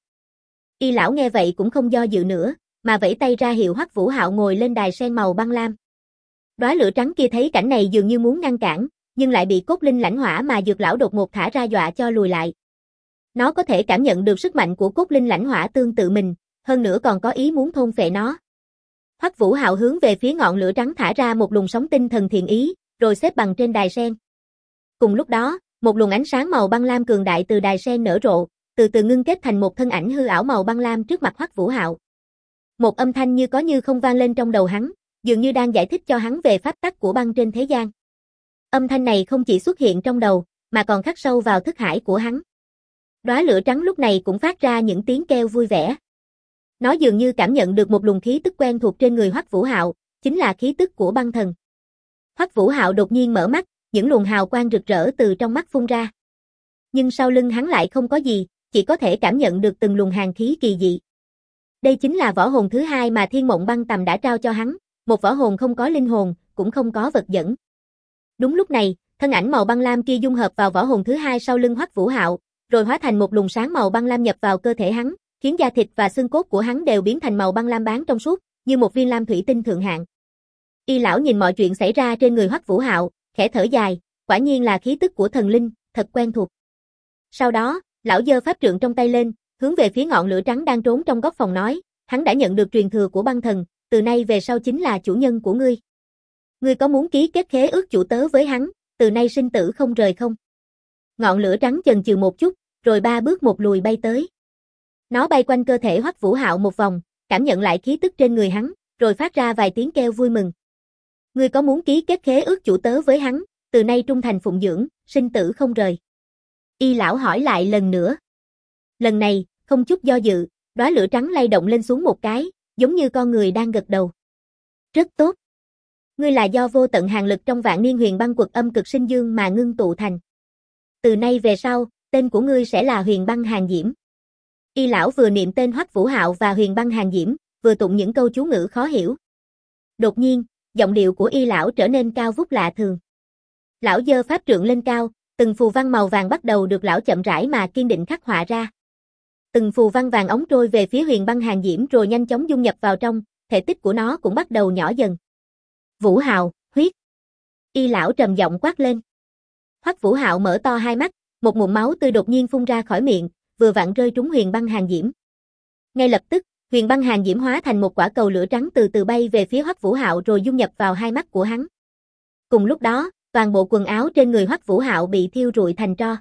Y lão nghe vậy cũng không do dự nữa, mà vẫy tay ra hiệu Hoắc Vũ Hạo ngồi lên đài sen màu băng lam. Đóa lửa trắng kia thấy cảnh này dường như muốn ngăn cản, nhưng lại bị cốt linh lãnh hỏa mà dược lão đột ngột thả ra dọa cho lùi lại. Nó có thể cảm nhận được sức mạnh của cốt linh lãnh hỏa tương tự mình, hơn nữa còn có ý muốn thôn phệ nó. Hoắc Vũ Hạo hướng về phía ngọn lửa trắng thả ra một luồng sóng tinh thần thiện ý, rồi xếp bằng trên đài sen. Cùng lúc đó, một luồng ánh sáng màu băng lam cường đại từ đài sen nở rộ, từ từ ngưng kết thành một thân ảnh hư ảo màu băng lam trước mặt Hoắc Vũ Hạo. Một âm thanh như có như không vang lên trong đầu hắn, dường như đang giải thích cho hắn về pháp tắc của băng trên thế gian. Âm thanh này không chỉ xuất hiện trong đầu, mà còn khắc sâu vào thức hải của hắn. Đóa lửa trắng lúc này cũng phát ra những tiếng kêu vui vẻ. Nó dường như cảm nhận được một luồng khí tức quen thuộc trên người Hoắc Vũ Hạo, chính là khí tức của băng thần. Hoắc Vũ Hạo đột nhiên mở mắt, những luồng hào quang rực rỡ từ trong mắt phun ra. Nhưng sau lưng hắn lại không có gì, chỉ có thể cảm nhận được từng luồng hàn khí kỳ dị. Đây chính là võ hồn thứ hai mà Thiên Mộng Băng Tầm đã trao cho hắn, một võ hồn không có linh hồn, cũng không có vật dẫn. Đúng lúc này, thân ảnh màu băng lam kia dung hợp vào võ hồn thứ hai sau lưng Hoắc Vũ Hạo, rồi hóa thành một luồng sáng màu băng lam nhập vào cơ thể hắn, khiến da thịt và xương cốt của hắn đều biến thành màu băng lam bán trong suốt, như một viên lam thủy tinh thượng hạng. Y lão nhìn mọi chuyện xảy ra trên người Hoắc Vũ Hạo, khẽ thở dài, quả nhiên là khí tức của thần linh, thật quen thuộc. Sau đó, lão giơ pháp trượng trong tay lên, hướng về phía ngọn lửa trắng đang trốn trong góc phòng nói, hắn đã nhận được truyền thừa của băng thần, từ nay về sau chính là chủ nhân của ngươi. Ngươi có muốn ký kết khế ước chủ tớ với hắn, từ nay sinh tử không rời không? Ngọn lửa trắng chần chừ một chút, rồi ba bước một lùi bay tới. Nó bay quanh cơ thể Hoắc Vũ Hạo một vòng, cảm nhận lại khí tức trên người hắn, rồi phát ra vài tiếng kêu vui mừng. Ngươi có muốn ký kết khế ước chủ tớ với hắn, từ nay trung thành phụng dưỡng, sinh tử không rời? Y lão hỏi lại lần nữa. Lần này, không chút do dự, đóa lửa trắng lay động lên xuống một cái, giống như con người đang gật đầu. Rất tốt. Ngươi là do vô tận hàn lực trong vạn niên huyền băng quật âm cực sinh dương mà ngưng tụ thành. Từ nay về sau, tên của ngươi sẽ là Huyền Băng Hàn Diễm. Y lão vừa niệm tên Hoắc Vũ Hạo và Huyền Băng Hàn Diễm, vừa tụng những câu chú ngữ khó hiểu. Đột nhiên, giọng điệu của Y lão trở nên cao vút lạ thường. Lão giơ pháp trượng lên cao, từng phù văn màu vàng bắt đầu được lão chậm rãi mà kiên định khắc họa ra. Từng phù văn vàng óng trôi về phía Huyền Băng Hàn Diễm rồi nhanh chóng dung nhập vào trong, thể tích của nó cũng bắt đầu nhỏ dần. Vũ Hạo, huyết. Y lão trầm giọng quát lên. Hoắc Vũ Hạo mở to hai mắt, một ngụm máu tươi đột nhiên phun ra khỏi miệng, vừa vặn rơi trúng Huyền Băng Hàn Diễm. Ngay lập tức, Huyền Băng Hàn Diễm hóa thành một quả cầu lửa trắng từ từ bay về phía Hoắc Vũ Hạo rồi dung nhập vào hai mắt của hắn. Cùng lúc đó, toàn bộ quần áo trên người Hoắc Vũ Hạo bị thiêu rụi thành tro.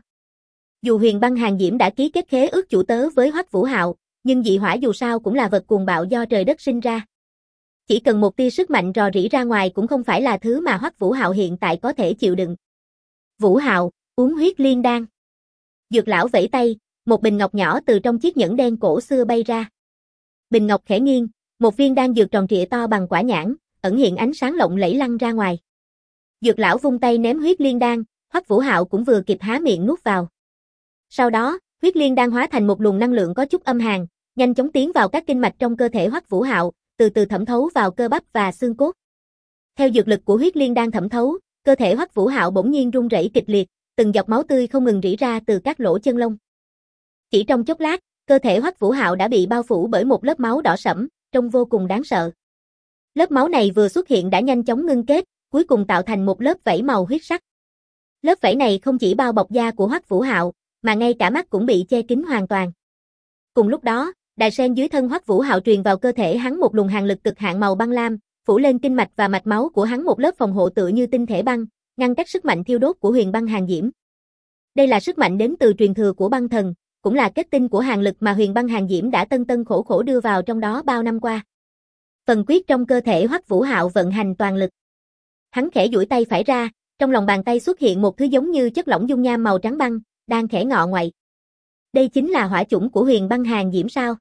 Dù Huyền Băng Hàn Diễm đã ký kết khế ước chủ tớ với Hoắc Vũ Hạo, nhưng dị hỏa dù sao cũng là vật cuồng bạo do trời đất sinh ra. Chỉ cần một tia sức mạnh rò rỉ ra ngoài cũng không phải là thứ mà Hoắc Vũ Hạo hiện tại có thể chịu đựng. Vũ Hạo, uống huyết liên đan. Dược lão vẫy tay, một bình ngọc nhỏ từ trong chiếc nhẫn đen cổ xưa bay ra. Bình ngọc khẽ nghiêng, một viên đan dược tròn trịa to bằng quả nhãn, ẩn hiện ánh sáng lộng lẫy lăn ra ngoài. Dược lão vung tay ném huyết liên đan, Hoắc Vũ Hạo cũng vừa kịp há miệng nuốt vào. Sau đó, huyết liên đan hóa thành một luồng năng lượng có chút âm hàn, nhanh chóng tiến vào các kinh mạch trong cơ thể Hoắc Vũ Hạo, từ từ thẩm thấu vào cơ bắp và xương cốt. Theo dược lực của huyết liên đan thẩm thấu, cơ thể Hoắc Vũ Hạo bỗng nhiên rung rẩy kịch liệt, từng giọt máu tươi không ngừng rỉ ra từ các lỗ chân lông. Chỉ trong chốc lát, cơ thể Hoắc Vũ Hạo đã bị bao phủ bởi một lớp máu đỏ sẫm, trông vô cùng đáng sợ. Lớp máu này vừa xuất hiện đã nhanh chóng ngưng kết, cuối cùng tạo thành một lớp vảy màu huyết sắc. Lớp vảy này không chỉ bao bọc da của Hoắc Vũ Hạo, mà ngay cả mắt cũng bị che kín hoàn toàn. Cùng lúc đó, đài sen dưới thân Hoắc Vũ Hạo truyền vào cơ thể hắn một luồng hàn lực cực hạn màu băng lam, phủ lên kinh mạch và mạch máu của hắn một lớp phòng hộ tựa như tinh thể băng, ngăn cách sức mạnh thiêu đốt của Huyền Băng Hàn Diễm. Đây là sức mạnh đến từ truyền thừa của băng thần, cũng là kết tinh của hàn lực mà Huyền Băng Hàn Diễm đã tân tân khổ khổ đưa vào trong đó bao năm qua. Phần quyết trong cơ thể Hoắc Vũ Hạo vận hành toàn lực. Hắn khẽ duỗi tay phải ra, trong lòng bàn tay xuất hiện một thứ giống như chất lỏng dung nham màu trắng băng, đang khẽ ngọ ngoại. Đây chính là hỏa chủng của Huyền Băng Hàn Diễm sao?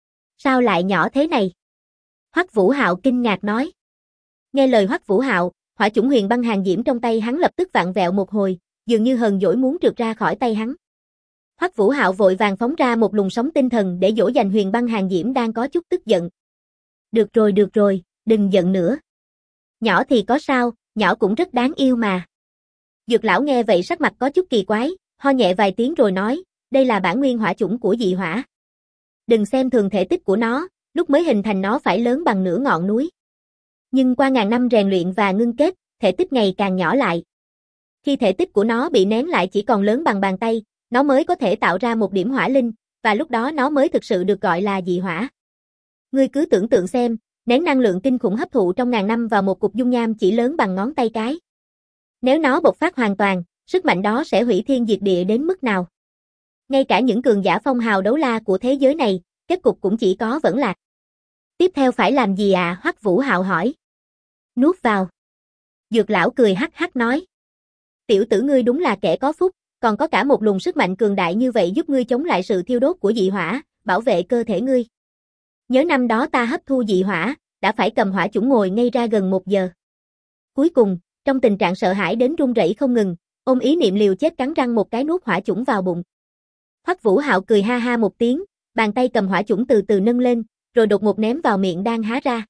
Sao lại nhỏ thế này? Hoắc Vũ Hạo kinh ngạc nói. Nghe lời Hoắc Vũ Hạo, hỏa chủng huyền băng hàn diễm trong tay hắn lập tức vặn vẹo một hồi, dường như hờn dỗi muốn trượt ra khỏi tay hắn. Hoắc Vũ Hạo vội vàng phóng ra một luồng sóng tinh thần để dỗ dành huyền băng hàn diễm đang có chút tức giận. Được rồi, đừng giận nữa. Nhỏ thì có sao, nhỏ cũng rất đáng yêu mà. Dược lão nghe vậy sắc mặt có chút kỳ quái, ho nhẹ vài tiếng rồi nói, đây là bản nguyên hỏa chủng của dị hỏa. Đừng xem thường thể tích của nó, lúc mới hình thành nó phải lớn bằng nửa ngọn núi. Nhưng qua ngàn năm rèn luyện và ngưng kết, thể tích ngày càng nhỏ lại. Khi thể tích của nó bị nén lại chỉ còn lớn bằng bàn tay, nó mới có thể tạo ra một điểm hỏa linh, và lúc đó nó mới thực sự được gọi là dị hỏa. Ngươi cứ tưởng tượng xem, nén năng lượng kinh khủng hấp thụ trong ngàn năm vào một cục dung nham chỉ lớn bằng ngón tay cái. Nếu nó bộc phát hoàn toàn, sức mạnh đó sẽ hủy thiên diệt địa đến mức nào? Ngay cả những cường giả phong hào đấu la của thế giới này, kết cục cũng chỉ có vẫn lạc. Tiếp theo phải làm gì ạ? Hoắc Vũ Hạo hỏi. Nuốt vào. Dược lão cười hắc hắc nói. Tiểu tử ngươi đúng là kẻ có phúc, còn có cả một luồng sức mạnh cường đại như vậy giúp ngươi chống lại sự thiêu đốt của dị hỏa, bảo vệ cơ thể ngươi. Nhớ năm đó ta hấp thu dị hỏa, đã phải cầm hỏa chủng ngồi ngây ra gần 1 giờ. Cuối cùng, trong tình trạng sợ hãi đến run rẩy không ngừng, ôm ý niệm liều chết cắn răng một cái nuốt hỏa chủng vào bụng. Hoắc Vũ Hạo cười ha ha một tiếng, bàn tay cầm hỏa chủng từ từ nâng lên, rồi đột ngột ném vào miệng đang há ra.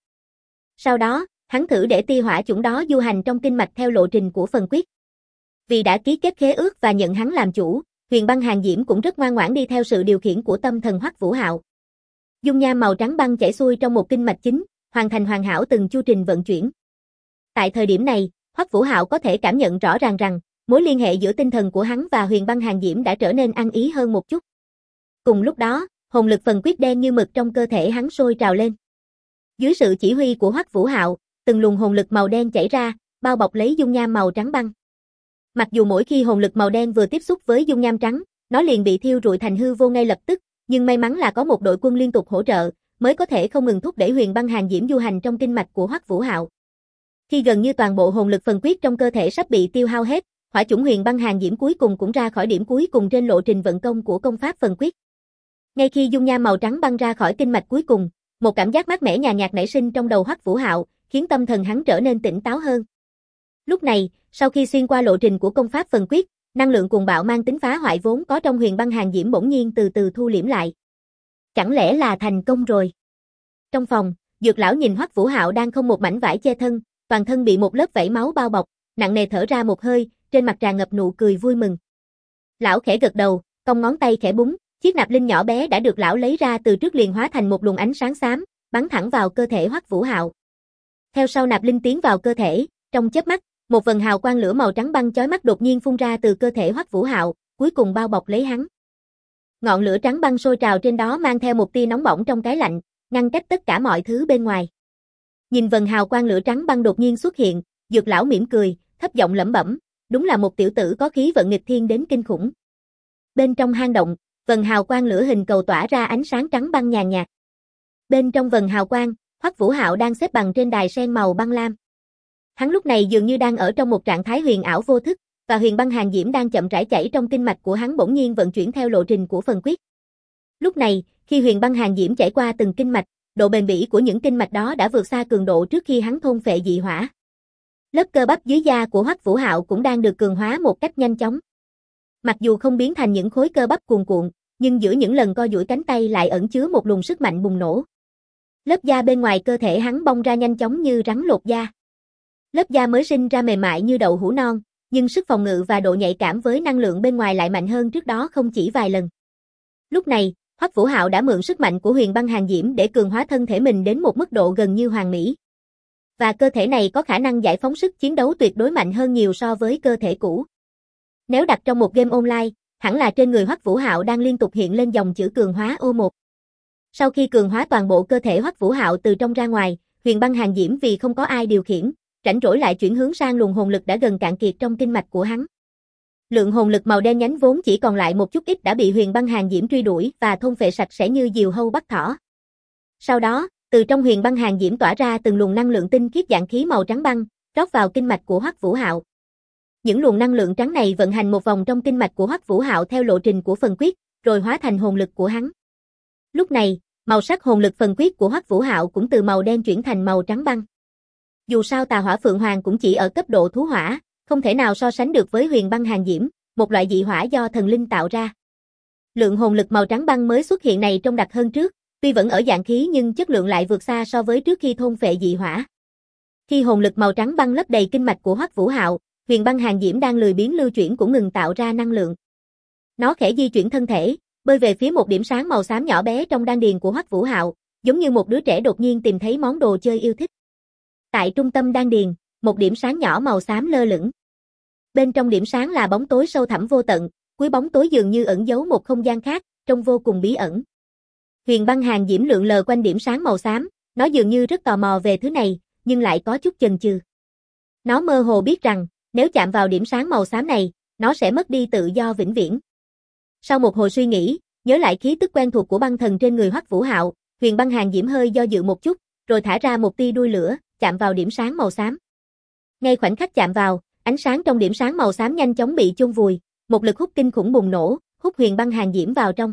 Sau đó, hắn thử để tia hỏa chủng đó du hành trong kinh mạch theo lộ trình của phần quyết. Vì đã ký kết khế ước và nhận hắn làm chủ, huyền băng hàn diễm cũng rất ngoan ngoãn đi theo sự điều khiển của tâm thần Hoắc Vũ Hạo. Dung nham màu trắng băng chảy xuôi trong một kinh mạch chính, hoàn thành hoàn hảo từng chu trình vận chuyển. Tại thời điểm này, Hoắc Vũ Hạo có thể cảm nhận rõ ràng rằng, mối liên hệ giữa tinh thần của hắn và huyền băng hàn diễm đã trở nên ăn ý hơn một chút. Cùng lúc đó, hồn lực phần quyết đen như mực trong cơ thể hắn sôi trào lên. Dưới sự chỉ huy của Hoắc Vũ Hạo, từng luồng hồn lực màu đen chảy ra, bao bọc lấy dung nham màu trắng băng. Mặc dù mỗi khi hồn lực màu đen vừa tiếp xúc với dung nham trắng, nó liền bị thiêu rụi thành hư vô ngay lập tức, nhưng may mắn là có một đội quân liên tục hỗ trợ, mới có thể không ngừng thúc đẩy huyền băng hàn diễm du hành trong kinh mạch của Hoắc Vũ Hạo. Khi gần như toàn bộ hồn lực phần quyết trong cơ thể sắp bị tiêu hao hết, hỏa chủng huyền băng hàn diễm cuối cùng cũng ra khỏi điểm cuối cùng trên lộ trình vận công của công pháp phần quyết. Ngay khi dung nham màu trắng băng ra khỏi kinh mạch cuối cùng, một cảm giác mát mẻ nhàn nhạt nảy sinh trong đầu Hoắc Vũ Hạo, khiến tâm thần hắn trở nên tỉnh táo hơn. Lúc này, sau khi xuyên qua lộ trình của công pháp phần quyết, năng lượng cuồng bạo mang tính phá hoại vốn có trong huyền băng hàn diễm bỗng nhiên từ từ thu liễm lại. Chẳng lẽ là thành công rồi? Trong phòng, Dược lão nhìn Hoắc Vũ Hạo đang không một mảnh vải che thân, toàn thân bị một lớp vảy máu bao bọc, nặng nề thở ra một hơi, trên mặt tràn ngập nụ cười vui mừng. Lão khẽ gật đầu, cong ngón tay khẽ búng, chiếc nạp linh nhỏ bé đã được lão lấy ra từ trước liền hóa thành một luồng ánh sáng xám, bắn thẳng vào cơ thể Hoắc Vũ Hạo. Theo sau nạp linh tiến vào cơ thể, trong chớp mắt, một vầng hào quang lửa màu trắng băng chói mắt đột nhiên phun ra từ cơ thể Hoắc Vũ Hạo, cuối cùng bao bọc lấy hắn. Ngọn lửa trắng băng sôi trào trên đó mang theo một tia nóng bỏng trong cái lạnh, ngăn cách tất cả mọi thứ bên ngoài. Nhìn vầng hào quang lửa trắng băng đột nhiên xuất hiện, Dược lão mỉm cười, thấp giọng lẩm bẩm, đúng là một tiểu tử có khí vận nghịch thiên đến kinh khủng. Bên trong hang động, vầng hào quang lửa hình cầu tỏa ra ánh sáng trắng băng nhàn nhạt. Bên trong vầng hào quang, Hoắc Vũ Hạo đang xếp bằng trên đài sen màu băng lam. Hắn lúc này dường như đang ở trong một trạng thái huyền ảo vô thức, và huyền băng hàn diễm đang chậm rãi chảy trong kinh mạch của hắn bỗng nhiên vận chuyển theo lộ trình của phần quyết. Lúc này, khi huyền băng hàn diễm chảy qua từng kinh mạch, độ bền bỉ của những kinh mạch đó đã vượt xa cường độ trước khi hắn thôn phệ dị hỏa. Lớp cơ bắp dưới da của Hoắc Vũ Hạo cũng đang được cường hóa một cách nhanh chóng. Mặc dù không biến thành những khối cơ bắp cuồn cuộn, nhưng giữa những lần co duỗi cánh tay lại ẩn chứa một luồng sức mạnh bùng nổ. Lớp da bên ngoài cơ thể hắn bong ra nhanh chóng như rắn lột da. Lớp da mới sinh ra mềm mại như đậu hũ non, nhưng sức phòng ngự và độ nhạy cảm với năng lượng bên ngoài lại mạnh hơn trước đó không chỉ vài lần. Lúc này, Hoắc Vũ Hạo đã mượn sức mạnh của huyền băng hàn diễm để cường hóa thân thể mình đến một mức độ gần như hoàn mỹ. Và cơ thể này có khả năng giải phóng sức chiến đấu tuyệt đối mạnh hơn nhiều so với cơ thể cũ. Nếu đặt trong một game online, hẳn là trên người Hoắc Vũ Hạo đang liên tục hiện lên dòng chữ cường hóa O1. Sau khi cường hóa toàn bộ cơ thể Hoắc Vũ Hạo từ trong ra ngoài, huyền băng hàn diễm vì không có ai điều khiển, rảnh rỗi lại chuyển hướng sang luồng hồn lực đã gần cạn kiệt trong kinh mạch của hắn. Lượng hồn lực màu đen nhánh vốn chỉ còn lại một chút ít đã bị huyền băng hàn diễm truy đuổi và thôn phệ sạch sẽ như diều hâu bắt thỏ. Sau đó, từ trong huyền băng hàn diễm tỏa ra từng luồng năng lượng tinh khiết dạng khí màu trắng băng, rót vào kinh mạch của Hoắc Vũ Hạo. Những luồng năng lượng trắng này vận hành một vòng trong kinh mạch của Hoắc Vũ Hạo theo lộ trình của phần quyết, rồi hóa thành hồn lực của hắn. Lúc này, màu sắc hồn lực phần quyết của Hoắc Vũ Hạo cũng từ màu đen chuyển thành màu trắng băng. Dù sao Tà Hỏa Phượng Hoàng cũng chỉ ở cấp độ thú hỏa, không thể nào so sánh được với Huyền Băng Hàn Diễm, một loại dị hỏa do thần linh tạo ra. Lượng hồn lực màu trắng băng mới xuất hiện này trông đặc hơn trước, tuy vẫn ở dạng khí nhưng chất lượng lại vượt xa so với trước khi thôn phệ dị hỏa. Khi hồn lực màu trắng băng lấp đầy kinh mạch của Hoắc Vũ Hạo, Huyền Băng Hàn Diễm đang lười biếng lưu chuyển cũng ngừng tạo ra năng lượng. Nó khẽ di chuyển thân thể, bơi về phía một điểm sáng màu xám nhỏ bé trong đan điền của Hoắc Vũ Hạo, giống như một đứa trẻ đột nhiên tìm thấy món đồ chơi yêu thích. Tại trung tâm đan điền, một điểm sáng nhỏ màu xám lơ lửng. Bên trong điểm sáng là bóng tối sâu thẳm vô tận, cuối bóng tối dường như ẩn giấu một không gian khác, trông vô cùng bí ẩn. Huyền Băng Hàn Diễm lượn lờ quanh điểm sáng màu xám, nó dường như rất tò mò về thứ này, nhưng lại có chút chần chừ. Nó mơ hồ biết rằng, nếu chạm vào điểm sáng màu xám này, nó sẽ mất đi tự do vĩnh viễn. Sau một hồi suy nghĩ, nhớ lại khí tức quen thuộc của băng thần trên người Hoắc Vũ Hạo, Huyền Băng Hàn Diễm hơi do dự một chút, rồi thả ra một tia đuôi lửa, chạm vào điểm sáng màu xám. Ngay khoảnh khắc chạm vào, ánh sáng trong điểm sáng màu xám nhanh chóng bị chôn vùi, một lực hút kinh khủng bùng nổ, hút Huyền Băng Hàn Diễm vào trong.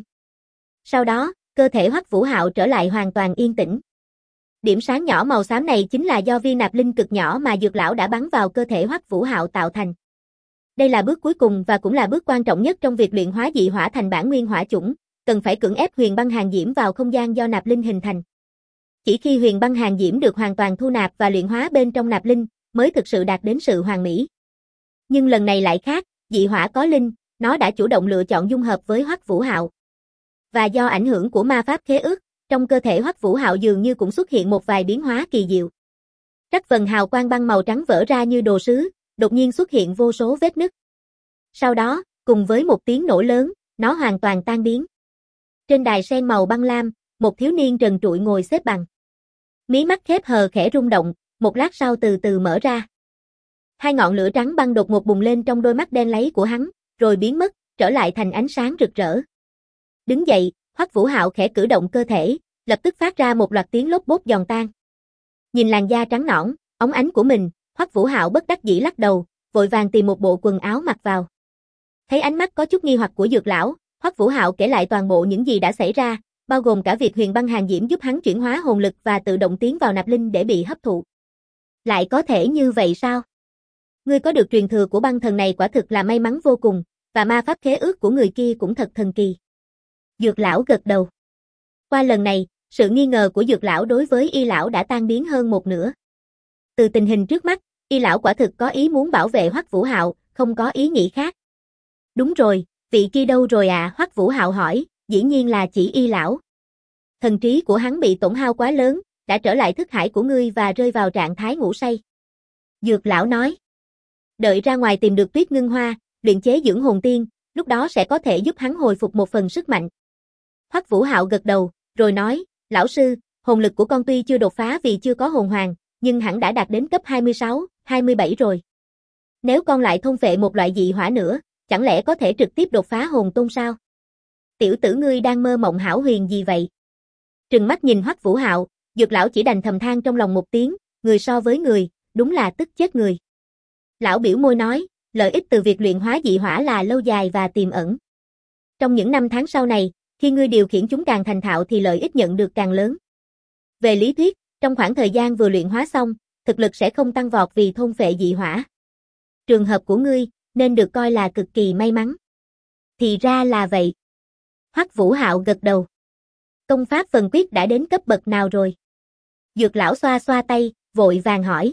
Sau đó, cơ thể Hoắc Vũ Hạo trở lại hoàn toàn yên tĩnh. Điểm sáng nhỏ màu xám này chính là do viên nạp linh cực nhỏ mà Dược lão đã bắn vào cơ thể Hoắc Vũ Hạo tạo thành. Đây là bước cuối cùng và cũng là bước quan trọng nhất trong việc luyện hóa dị hỏa thành bản nguyên hỏa chủng, cần phải cưỡng ép Huyền Băng Hàn Diễm vào không gian do nạp linh hình thành. Chỉ khi Huyền Băng Hàn Diễm được hoàn toàn thu nạp và luyện hóa bên trong nạp linh, mới thực sự đạt đến sự hoàn mỹ. Nhưng lần này lại khác, dị hỏa có linh, nó đã chủ động lựa chọn dung hợp với Hoắc Vũ Hạo. Và do ảnh hưởng của ma pháp khế ước, trong cơ thể Hoắc Vũ Hạo dường như cũng xuất hiện một vài biến hóa kỳ diệu. Các vần hào quang băng màu trắng vỡ ra như đồ sứ, đột nhiên xuất hiện vô số vết nứt. Sau đó, cùng với một tiếng nổ lớn, nó hoàn toàn tan biến. Trên đài sen màu băng lam, một thiếu niên trần trụi ngồi xếp bằng. Mí mắt khép hờ khẽ rung động, một lát sau từ từ mở ra. Hai ngọn lửa trắng băng đột ngột bùng lên trong đôi mắt đen láy của hắn, rồi biến mất, trở lại thành ánh sáng rực rỡ. Đứng dậy, Hoắc Vũ Hạo khẽ cử động cơ thể, lập tức phát ra một loạt tiếng lốp bốp giòn tan. Nhìn làn da trắng nõn, óng ánh của mình, Hoắc Vũ Hạo bất đắc dĩ lắc đầu, vội vàng tìm một bộ quần áo mặc vào. Thấy ánh mắt có chút nghi hoặc của Dược lão, Hoắc Vũ Hạo kể lại toàn bộ những gì đã xảy ra, bao gồm cả việc Huyền Băng Hàn Diễm giúp hắn chuyển hóa hồn lực và tự động tiến vào nạp linh để bị hấp thụ. Lại có thể như vậy sao? Ngươi có được truyền thừa của băng thần này quả thực là may mắn vô cùng, và ma pháp khế ước của người kia cũng thật thần kỳ. Dược lão gật đầu. Qua lần này, sự nghi ngờ của Dược lão đối với Y lão đã tan biến hơn một nửa. Từ tình hình trước mắt, Y lão quả thực có ý muốn bảo vệ Hoắc Vũ Hạo, không có ý nghĩ khác. Đúng rồi, vị kia đâu rồi à? Hoắc Vũ Hạo hỏi, dĩ nhiên là chỉ Y lão. Thần trí của hắn bị tổn hao quá lớn, đã trở lại thức hải của ngươi và rơi vào trạng thái ngủ say. Dược lão nói. Đợi ra ngoài tìm được Tuyết Ngưng Hoa, luyện chế dưỡng hồn tiên, lúc đó sẽ có thể giúp hắn hồi phục một phần sức mạnh. Hoắc Vũ Hạo gật đầu, rồi nói, lão sư, hồn lực của con tuy chưa đột phá vì chưa có hồn hoàng, nhưng hẳn đã đạt đến cấp 26, 27 rồi. Nếu con lại thôn phệ một loại dị hỏa nữa, chẳng lẽ có thể trực tiếp đột phá hồn tôn sao? Tiểu tử ngươi đang mơ mộng hão huyền gì vậy? Trừng mắt nhìn Hoắc Vũ Hạo, Dược lão chỉ đành thầm than trong lòng một tiếng, người so với người, đúng là tức chết người. Lão biểu môi nói, lợi ích từ việc luyện hóa dị hỏa là lâu dài và tiềm ẩn. Trong những năm tháng sau này, khi ngươi điều khiển chúng càng thành thạo thì lợi ích nhận được càng lớn. Về lý thuyết, trong khoảng thời gian vừa luyện hóa xong, thực lực sẽ không tăng vọt vì thôn phệ dị hỏa. Trường hợp của ngươi, nên được coi là cực kỳ may mắn. Thì ra là vậy. Hoắc Vũ Hạo gật đầu. Công pháp phần quyết đã đến cấp bậc nào rồi? Dược lão xoa xoa tay, vội vàng hỏi.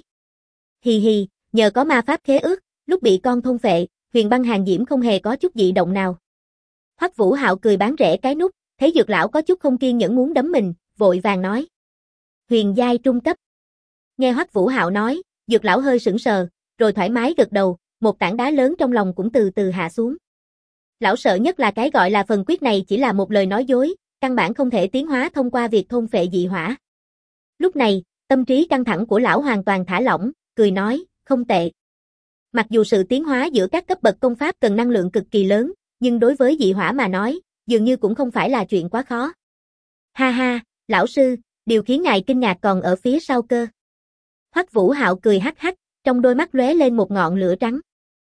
Hì hì, nhờ có ma pháp khế ước, lúc bị con thôn phệ, Huyền Băng Hàn Diễm không hề có chút dị động nào. Hoắc Vũ Hạo cười bán rẻ cái nút, thấy Dược lão có chút không kiên nhẫn muốn đấm mình, vội vàng nói. Huyền giai trung cấp. Nghe Hoắc Vũ Hạo nói, Dược lão hơi sững sờ, rồi thoải mái gật đầu, một tảng đá lớn trong lòng cũng từ từ hạ xuống. Lão sợ nhất là cái gọi là phần quyết này chỉ là một lời nói dối, căn bản không thể tiến hóa thông qua việc thôn phệ dị hỏa. Lúc này, tâm trí căng thẳng của lão hoàn toàn thả lỏng, cười nói, không tệ. Mặc dù sự tiến hóa giữa các cấp bậc công pháp cần năng lượng cực kỳ lớn, nhưng đối với dị hỏa mà nói, dường như cũng không phải là chuyện quá khó. Ha ha, lão sư, điều khiến ngài kinh ngạc còn ở phía sau cơ. Hoắc Vũ Hạo cười hắc hắc, trong đôi mắt lóe lên một ngọn lửa trắng.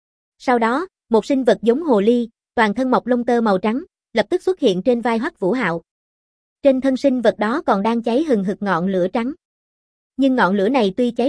Sau đó, một sinh vật giống hồ ly, toàn thân mọc lông tơ màu trắng, lập tức xuất hiện trên vai Hoắc Vũ Hạo. Trên thân sinh vật đó còn đang cháy hừng hực ngọn lửa trắng. Nhưng ngọn lửa này tuy cháy rực,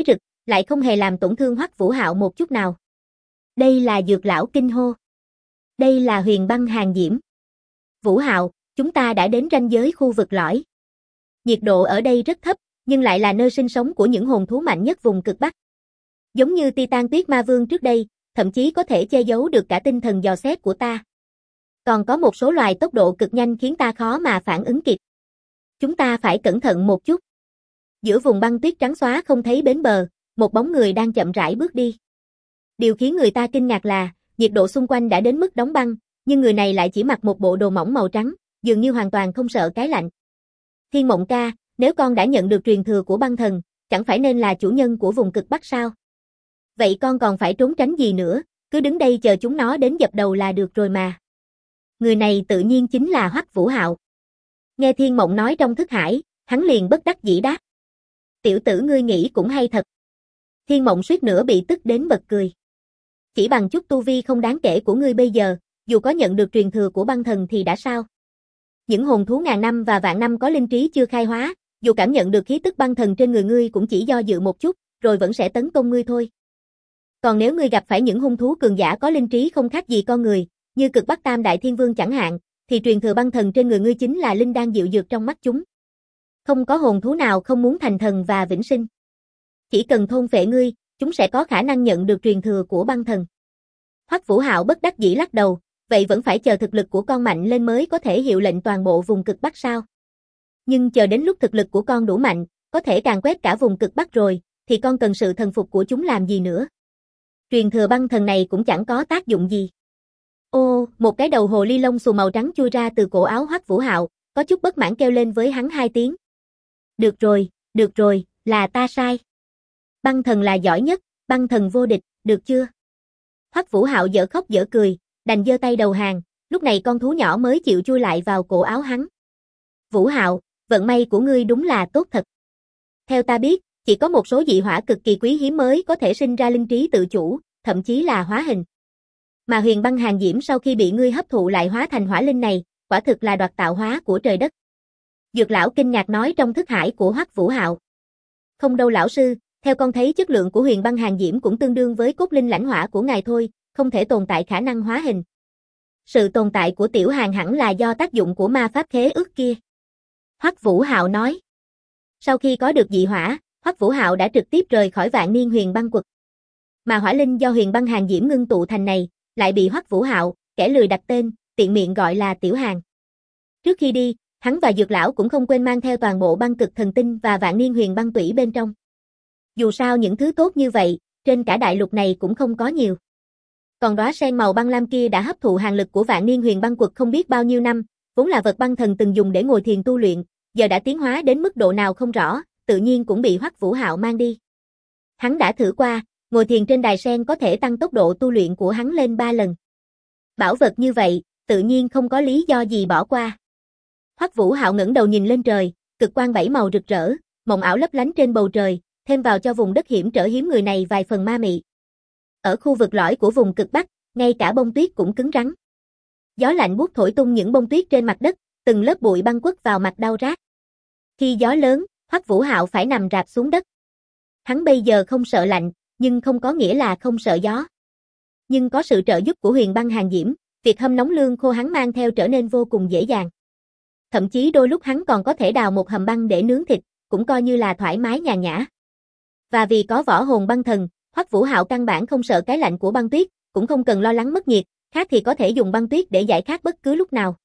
lại không hề làm tổn thương Hoắc Vũ Hạo một chút nào. Đây là Dược lão kinh hô. Đây là Huyền Băng Hàn Diễm. Vũ Hạo, chúng ta đã đến ranh giới khu vực lõi. Nhiệt độ ở đây rất thấp, nhưng lại là nơi sinh sống của những hồn thú mạnh nhất vùng cực Bắc. Giống như Titan Tuyết Ma Vương trước đây, thậm chí có thể che giấu được cả tinh thần dò xét của ta. Còn có một số loài tốc độ cực nhanh khiến ta khó mà phản ứng kịp. Chúng ta phải cẩn thận một chút. Giữa vùng băng tuyết trắng xóa không thấy bến bờ, một bóng người đang chậm rãi bước đi. Điều khiến người ta kinh ngạc là, nhiệt độ xung quanh đã đến mức đóng băng, nhưng người này lại chỉ mặc một bộ đồ mỏng màu trắng, dường như hoàn toàn không sợ cái lạnh. Thiên Mộng ca, nếu con đã nhận được truyền thừa của băng thần, chẳng phải nên là chủ nhân của vùng cực Bắc sao? Vậy con còn phải trốn tránh gì nữa, cứ đứng đây chờ chúng nó đến dập đầu là được rồi mà. Người này tự nhiên chính là Hoắc Vũ Hạo. Nghe Thiên Mộng nói trong thức hải, hắn liền bất đắc dĩ đáp. Tiểu tử ngươi nghĩ cũng hay thật. Thiên Mộng suýt nữa bị tức đến bật cười. Chỉ bằng chút tu vi không đáng kể của ngươi bây giờ, dù có nhận được truyền thừa của băng thần thì đã sao? Những hồn thú ngàn năm và vạn năm có linh trí chưa khai hóa, dù cảm nhận được khí tức băng thần trên người ngươi cũng chỉ do dự một chút, rồi vẫn sẽ tấn công ngươi thôi. Còn nếu ngươi gặp phải những hung thú cường giả có linh trí không khác gì con người, như Cực Bắc Tam Đại Thiên Vương chẳng hạn, thì truyền thừa băng thần trên người ngươi chính là linh đan dịu dược trong mắt chúng. Không có hồn thú nào không muốn thành thần và vĩnh sinh. Chỉ cần thôn phệ ngươi, chúng sẽ có khả năng nhận được truyền thừa của băng thần. Hoắc Vũ Hạo bất đắc dĩ lắc đầu, vậy vẫn phải chờ thực lực của con mạnh lên mới có thể hiệu lệnh toàn bộ vùng Cực Bắc sao? Nhưng chờ đến lúc thực lực của con đủ mạnh, có thể càn quét cả vùng Cực Bắc rồi, thì con cần sự thần phục của chúng làm gì nữa? Truyền thừa băng thần này cũng chẳng có tác dụng gì. Ô, một cái đầu hồ ly lông xù màu trắng chui ra từ cổ áo Hoắc Vũ Hạo, có chút bất mãn kêu lên với hắn 2 tiếng. Được rồi, là ta sai. Băng thần là giỏi nhất, băng thần vô địch, được chưa? Hoắc Vũ Hạo dở khóc dở cười, đành giơ tay đầu hàng, lúc này con thú nhỏ mới chịu chui lại vào cổ áo hắn. Vũ Hạo, vận may của ngươi đúng là tốt thật. Theo ta biết, chỉ có một số dị hỏa cực kỳ quý hiếm mới có thể sinh ra linh trí tự chủ, thậm chí là hóa hình. Mà Huyền Băng Hàn Diễm sau khi bị ngươi hấp thụ lại hóa thành hỏa linh này, quả thực là đoạt tạo hóa của trời đất. Dược lão kinh ngạc nói trong thức hải của Hoắc Vũ Hạo. Không đâu lão sư, theo con thấy chất lượng của Huyền Băng Hàn Diễm cũng tương đương với cốt linh lãnh hỏa của ngài thôi, không thể tồn tại khả năng hóa hình. Sự tồn tại của Tiểu Hàn hẳn là do tác dụng của ma pháp khế ước kia. Hoắc Vũ Hạo nói. Sau khi có được dị hỏa, Hoắc Vũ Hạo đã trực tiếp rời khỏi Vạn Niên Huyền Băng Quật. Mà hỏa linh do Huyền Băng Hàn Diễm ngưng tụ thành này, lại bị Hoắc Vũ Hạo, kẻ lười đặt tên, tiện miệng gọi là Tiểu Hàn. Trước khi đi, hắn và Dược lão cũng không quên mang theo toàn bộ băng cực thần tinh và Vạn Niên Huyền Băng Tủy bên trong. Dù sao những thứ tốt như vậy, trên cả đại lục này cũng không có nhiều. Còn đóa sen màu băng lam kia đã hấp thụ hàn lực của Vạn Niên Huyền Băng Quật không biết bao nhiêu năm, vốn là vật băng thần từng dùng để ngồi thiền tu luyện, giờ đã tiến hóa đến mức độ nào không rõ, tự nhiên cũng bị Hoắc Vũ Hạo mang đi. Hắn đã thử qua, ngồi thiền trên đài sen có thể tăng tốc độ tu luyện của hắn lên 3 lần. Bảo vật như vậy, tự nhiên không có lý do gì bỏ qua. Hoắc Vũ Hạo ngẩng đầu nhìn lên trời, cực quang 7 màu rực rỡ, mộng ảo lấp lánh trên bầu trời, thêm vào cho vùng đất hiểm trở hiếm người này vài phần ma mị. Ở khu vực lõi của vùng cực Bắc, ngay cả bông tuyết cũng cứng rắn. Gió lạnh buốt thổi tung những bông tuyết trên mặt đất, từng lớp bụi băng quất vào mặt đau rát. Khi gió lớn, Hoắc Vũ Hạo phải nằm rạp xuống đất. Hắn bây giờ không sợ lạnh, nhưng không có nghĩa là không sợ gió. Nhưng có sự trợ giúp của Huyền Băng Hàn Diễm, việc hâm nóng lương khô hắn mang theo trở nên vô cùng dễ dàng. Thậm chí đôi lúc hắn còn có thể đào một hầm băng để nướng thịt, cũng coi như là thoải mái nhàn nhã. Và vì có võ hồn băng thần, Hoắc Vũ Hạo căn bản không sợ cái lạnh của băng tuyết, cũng không cần lo lắng mất nhiệt, khác thì có thể dùng băng tuyết để giải khát bất cứ lúc nào.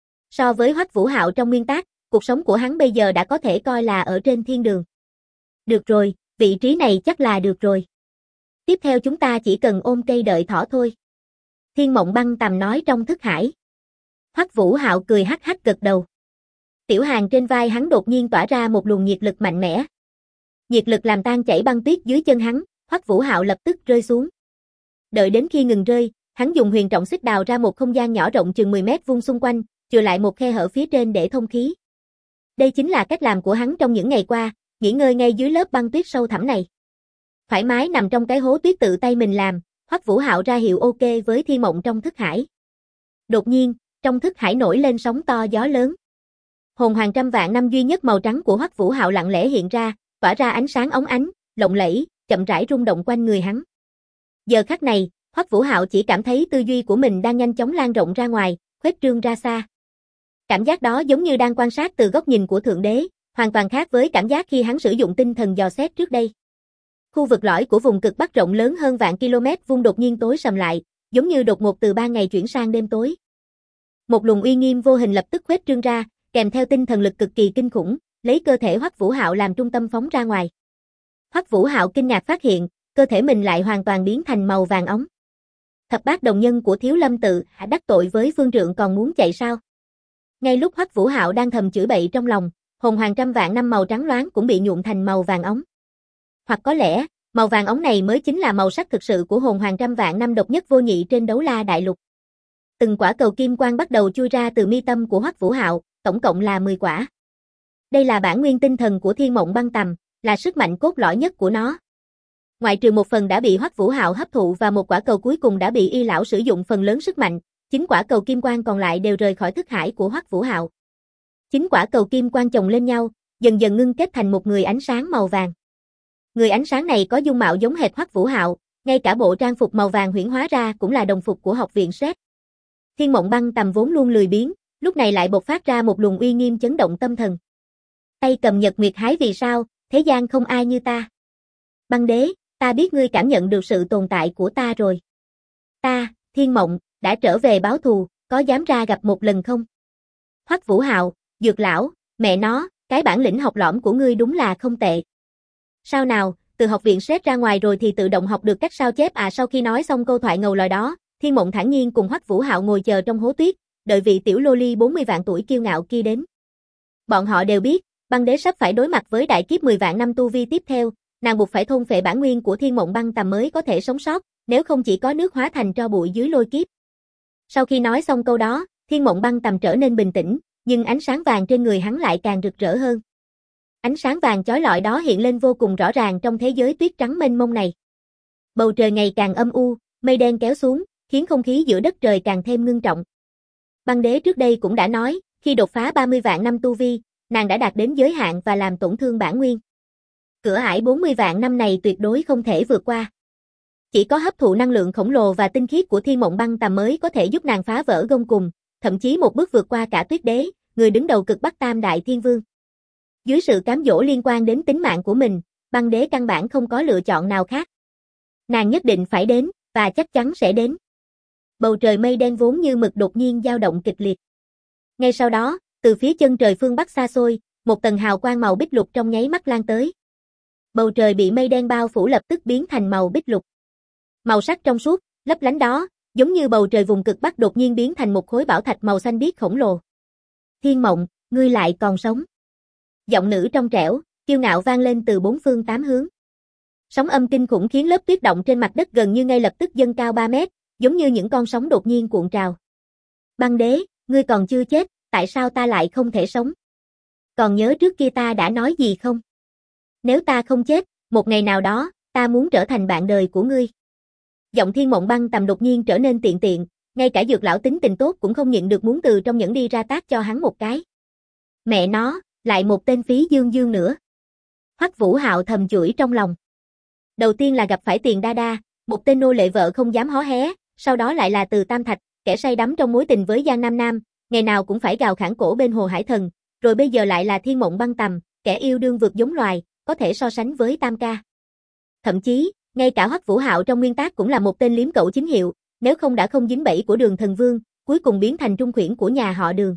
So với Hoắc Vũ Hạo trong nguyên tác, cuộc sống của hắn bây giờ đã có thể coi là ở trên thiên đường. Được rồi, vị trí này chắc là được rồi. Tiếp theo chúng ta chỉ cần ôm cây đợi thỏ thôi. Thiên Mộng Băng Tầm nói trong thức hải. Hoắc Vũ Hạo cười hắc hắc gật đầu. Tiểu Hàn trên vai hắn đột nhiên tỏa ra một luồng nhiệt lực mạnh mẽ. Nhiệt lực làm tan chảy băng tuyết dưới chân hắn, Hoắc Vũ Hạo lập tức rơi xuống. Đợi đến khi ngừng rơi, hắn dùng huyền trọng xích đào ra một không gian nhỏ rộng chừng 10 mét vuông xung quanh, chừa lại một khe hở phía trên để thông khí. Đây chính là cách làm của hắn trong những ngày qua, nghỉ ngơi ngay dưới lớp băng tuyết sâu thẳm này. Thoải mái nằm trong cái hố tuyết tự tay mình làm, Hoắc Vũ Hạo ra hiệu ok với Thiên Mộng trong thức hải. Đột nhiên, trong thức hải nổi lên sóng to gió lớn. Hồn hoàng trăm vạn năm duy nhất màu trắng của Hoắc Vũ Hạo lặng lẽ hiện ra, tỏa ra ánh sáng óng ánh, lộng lẫy, chậm rãi rung động quanh người hắn. Giờ khắc này, Hoắc Vũ Hạo chỉ cảm thấy tư duy của mình đang nhanh chóng lan rộng ra ngoài, khuếch trương ra xa. Cảm giác đó giống như đang quan sát từ góc nhìn của Thượng Đế, hoàn toàn khác với cảm giác khi hắn sử dụng tinh thần dò xét trước đây. Khu vực lõi của vùng cực Bắc rộng lớn hơn vạn km vuông đột nhiên tối sầm lại, giống như đột ngột từ ban ngày chuyển sang đêm tối. Một luồng uy nghiêm vô hình lập tức khuếch trương ra, kèm theo tinh thần lực cực kỳ kinh khủng, lấy cơ thể Hoắc Vũ Hạo làm trung tâm phóng ra ngoài. Hoắc Vũ Hạo kinh ngạc phát hiện, cơ thể mình lại hoàn toàn biến thành màu vàng óng. Thập bát đồng nhân của Thiếu Lâm tự đã đắc tội với Phương Trượng còn muốn chạy sao? Ngay lúc Hoắc Vũ Hạo đang thầm chửi bậy trong lòng, hồn hoàng trăm vạn năm màu trắng loáng cũng bị nhuộm thành màu vàng óng. Hoặc có lẽ, màu vàng óng này mới chính là màu sắc thực sự của hồn hoàng trăm vạn năm độc nhất vô nhị trên Đấu La Đại Lục. Từng quả cầu kim quang bắt đầu chui ra từ mi tâm của Hoắc Vũ Hạo, tổng cộng là 10 quả. Đây là bản nguyên tinh thần của Thiên Mộng Băng Tầm, là sức mạnh cốt lõi nhất của nó. Ngoại trừ một phần đã bị Hoắc Vũ Hạo hấp thụ và một quả cầu cuối cùng đã bị Y lão sử dụng phần lớn sức mạnh, 9 quả cầu kim quang còn lại đều rời khỏi thức hải của Hoắc Vũ Hạo. 9 quả cầu kim quang chồng lên nhau, dần dần ngưng kết thành một người ánh sáng màu vàng. Người ánh sáng này có dung mạo giống hệt Hoắc Vũ Hạo, ngay cả bộ trang phục màu vàng huyễn hóa ra cũng là đồng phục của học viện SET. Thiên Mộng Băng Tầm vốn luôn lười biếng, lúc này lại bộc phát ra một luồng uy nghiêm chấn động tâm thần. Tay cầm nhật nguyệt hái vì sao, thế gian không ai như ta. Băng đế, ta biết ngươi cảm nhận được sự tồn tại của ta rồi. Ta, Thiên Mộng, đã trở về báo thù, có dám ra gặp một lần không? Hoắc Vũ Hạo, Dược lão, mẹ nó, cái bản lĩnh học lỏm của ngươi đúng là không tệ. Sao nào, từ học viện SET ra ngoài rồi thì tự động học được cách sao chép à? Sau khi nói xong câu thoại ngầu lòi đó, Thiên Mộng thản nhiên cùng Hoắc Vũ Hạo ngồi chờ trong hố tuyết, đợi vị tiểu loli 40 vạn tuổi kiêu ngạo kia đến. Bọn họ đều biết, băng đế sắp phải đối mặt với đại kiếp 10 vạn năm tu vi tiếp theo, nàng buộc phải thôn phệ bản nguyên của Thiên Mộng Băng Tầm mới có thể sống sót, nếu không chỉ có nước hóa thành tro bụi dưới lôi kiếp. Sau khi nói xong câu đó, Thiên Mộng Băng Tầm trở nên bình tĩnh, nhưng ánh sáng vàng trên người hắn lại càng rực rỡ hơn. Ánh sáng vàng chói lọi đó hiện lên vô cùng rõ ràng trong thế giới tuyết trắng mênh mông này. Bầu trời ngày càng âm u, mây đen kéo xuống, khiến không khí giữa đất trời càng thêm ngưng trọng. Băng đế trước đây cũng đã nói, khi đột phá 30 vạn năm tu vi, nàng đã đạt đến giới hạn và làm tổn thương bản nguyên. Cửa ải 40 vạn năm này tuyệt đối không thể vượt qua. Chỉ có hấp thụ năng lượng khổng lồ và tinh khiết của Thiên Mộng Băng Tầm mới có thể giúp nàng phá vỡ gông cùm, thậm chí một bước vượt qua cả Tuyết Đế, người đứng đầu cực Bắc Tam Đại Thiên Vương. Dưới sự cám dỗ liên quan đến tính mạng của mình, băng đế căn bản không có lựa chọn nào khác. Nàng nhất định phải đến, và chắc chắn sẽ đến. Bầu trời mây đen vốn như mực đột nhiên dao động kịch liệt. Ngay sau đó, từ phía chân trời phương Bắc xa xôi, một tầng hào quang màu bích lục trong nháy mắt lan tới. Bầu trời bị mây đen bao phủ lập tức biến thành màu bích lục. Màu sắc trong suốt, lấp lánh đó, giống như bầu trời vùng cực Bắc đột nhiên biến thành một khối bảo thạch màu xanh biếc khổng lồ. Thiên Mộng, ngươi lại còn sống. Giọng nữ trong trẻo, kiêu ngạo vang lên từ bốn phương tám hướng. Sóng âm kinh khủng khiến lớp tuyết động trên mặt đất gần như ngay lập tức dâng cao 3 mét, giống như những con sóng đột nhiên cuộn trào. Băng đế, ngươi còn chưa chết, tại sao ta lại không thể sống? Còn nhớ trước kia ta đã nói gì không? Nếu ta không chết, một ngày nào đó, ta muốn trở thành bạn đời của ngươi. Giọng Thiên Mộng Băng Tầm đột nhiên trở nên tiện tiện, ngay cả Dược lão tính tình tốt cũng không nhịn được muốn từ trong nhẫn đi ra tát cho hắn một cái. Mẹ nó, lại một tên phí dương dương nữa. Hoắc Vũ Hạo thầm chửi trong lòng. Đầu tiên là gặp phải Tiền Đa Đa, một tên nô lệ vợ không dám hó hé, sau đó lại là Từ Tam Thạch, kẻ say đắm trong mối tình với Giang Nam Nam, ngày nào cũng phải gào khản cổ bên Hồ Hải Thần, rồi bây giờ lại là Thiên Mộng Băng Tầm, kẻ yêu đương vượt giống loài, có thể so sánh với Tam Ca. Thậm chí, ngay cả Hoắc Vũ Hạo trong nguyên tác cũng là một tên liếm cẩu chính hiệu, nếu không đã không dính bẫy của Đường Thần Vương, cuối cùng biến thành trung khuyển của nhà họ Đường.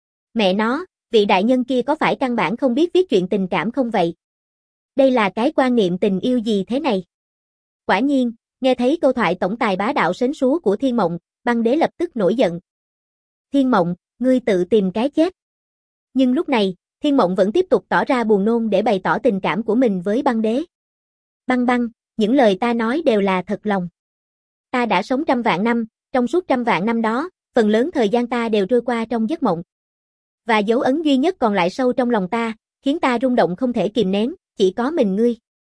Mẹ nó, vị đại nhân kia có phải căn bản không biết viết chuyện tình cảm không vậy? Đây là cái quan niệm tình yêu gì thế này? Quả nhiên, nghe thấy câu thoại tổng tài bá đạo sến súa của Thiên Mộng, băng đế lập tức nổi giận. Thiên Mộng, ngươi tự tìm cái chết. Nhưng lúc này, Thiên Mộng vẫn tiếp tục tỏ ra buồn nôn để bày tỏ tình cảm của mình với băng đế. Băng băng, những lời ta nói đều là thật lòng. Ta đã sống 100 vạn năm, trong suốt 100 vạn năm đó, phần lớn thời gian ta đều trôi qua trong giấc mộng. Và dấu ấn duy nhất còn lại sâu trong lòng ta, khiến ta rung động không thể kìm nén, chỉ có mình ngươi.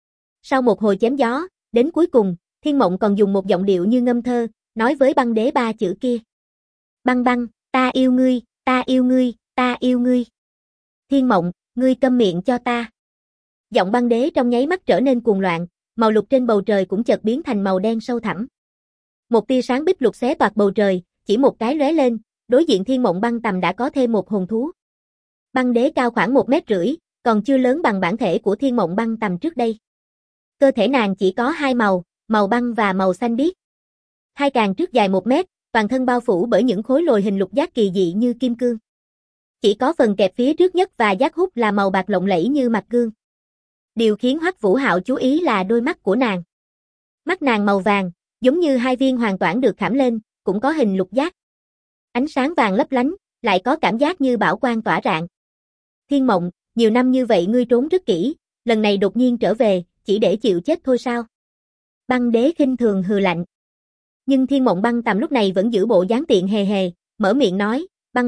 Sau một hồi chém gió, đến cuối cùng, Thiên Mộng còn dùng một giọng điệu như ngâm thơ, nói với băng đế 3 chữ kia. Băng băng, ta yêu ngươi, ta yêu ngươi, ta yêu ngươi. Thiên Mộng, ngươi câm miệng cho ta. Giọng băng đế trong nháy mắt trở nên cuồng loạn, màu lục trên bầu trời cũng chợt biến thành màu đen sâu thẳm. Một tia sáng bích lục xé toạc bầu trời, chỉ một cái lóe lên, đối diện Thiên Mộng Băng Tầm đã có thêm một hồn thú. Băng đế cao khoảng 1,5 mét, còn chưa lớn bằng bản thể của Thiên Mộng Băng Tầm trước đây. Cơ thể nàng chỉ có hai màu, màu băng và màu xanh biếc. Hai càng trước dài 1 mét, toàn thân bao phủ bởi những khối lồi hình lục giác kỳ dị như kim cương. Chỉ có phần kẹp phía trước nhất và giác hút là màu bạc lộng lẫy như mặt gương. Điều khiến Hoắc Vũ Hạo chú ý là đôi mắt của nàng. Mắt nàng màu vàng, giống như hai viên hoàn toàn được khảm lên, cũng có hình lục giác. Ánh sáng vàng lấp lánh, lại có cảm giác như bảo quang tỏa rạng. Thiên Mộng, nhiều năm như vậy ngươi trốn rất kỹ, lần này đột nhiên trở về, chỉ để chịu chết thôi sao? Băng đế khinh thường hừ lạnh. Nhưng Thiên Mộng Băng Tầm lúc này vẫn giữ bộ dáng tiện hề hề, mở miệng nói,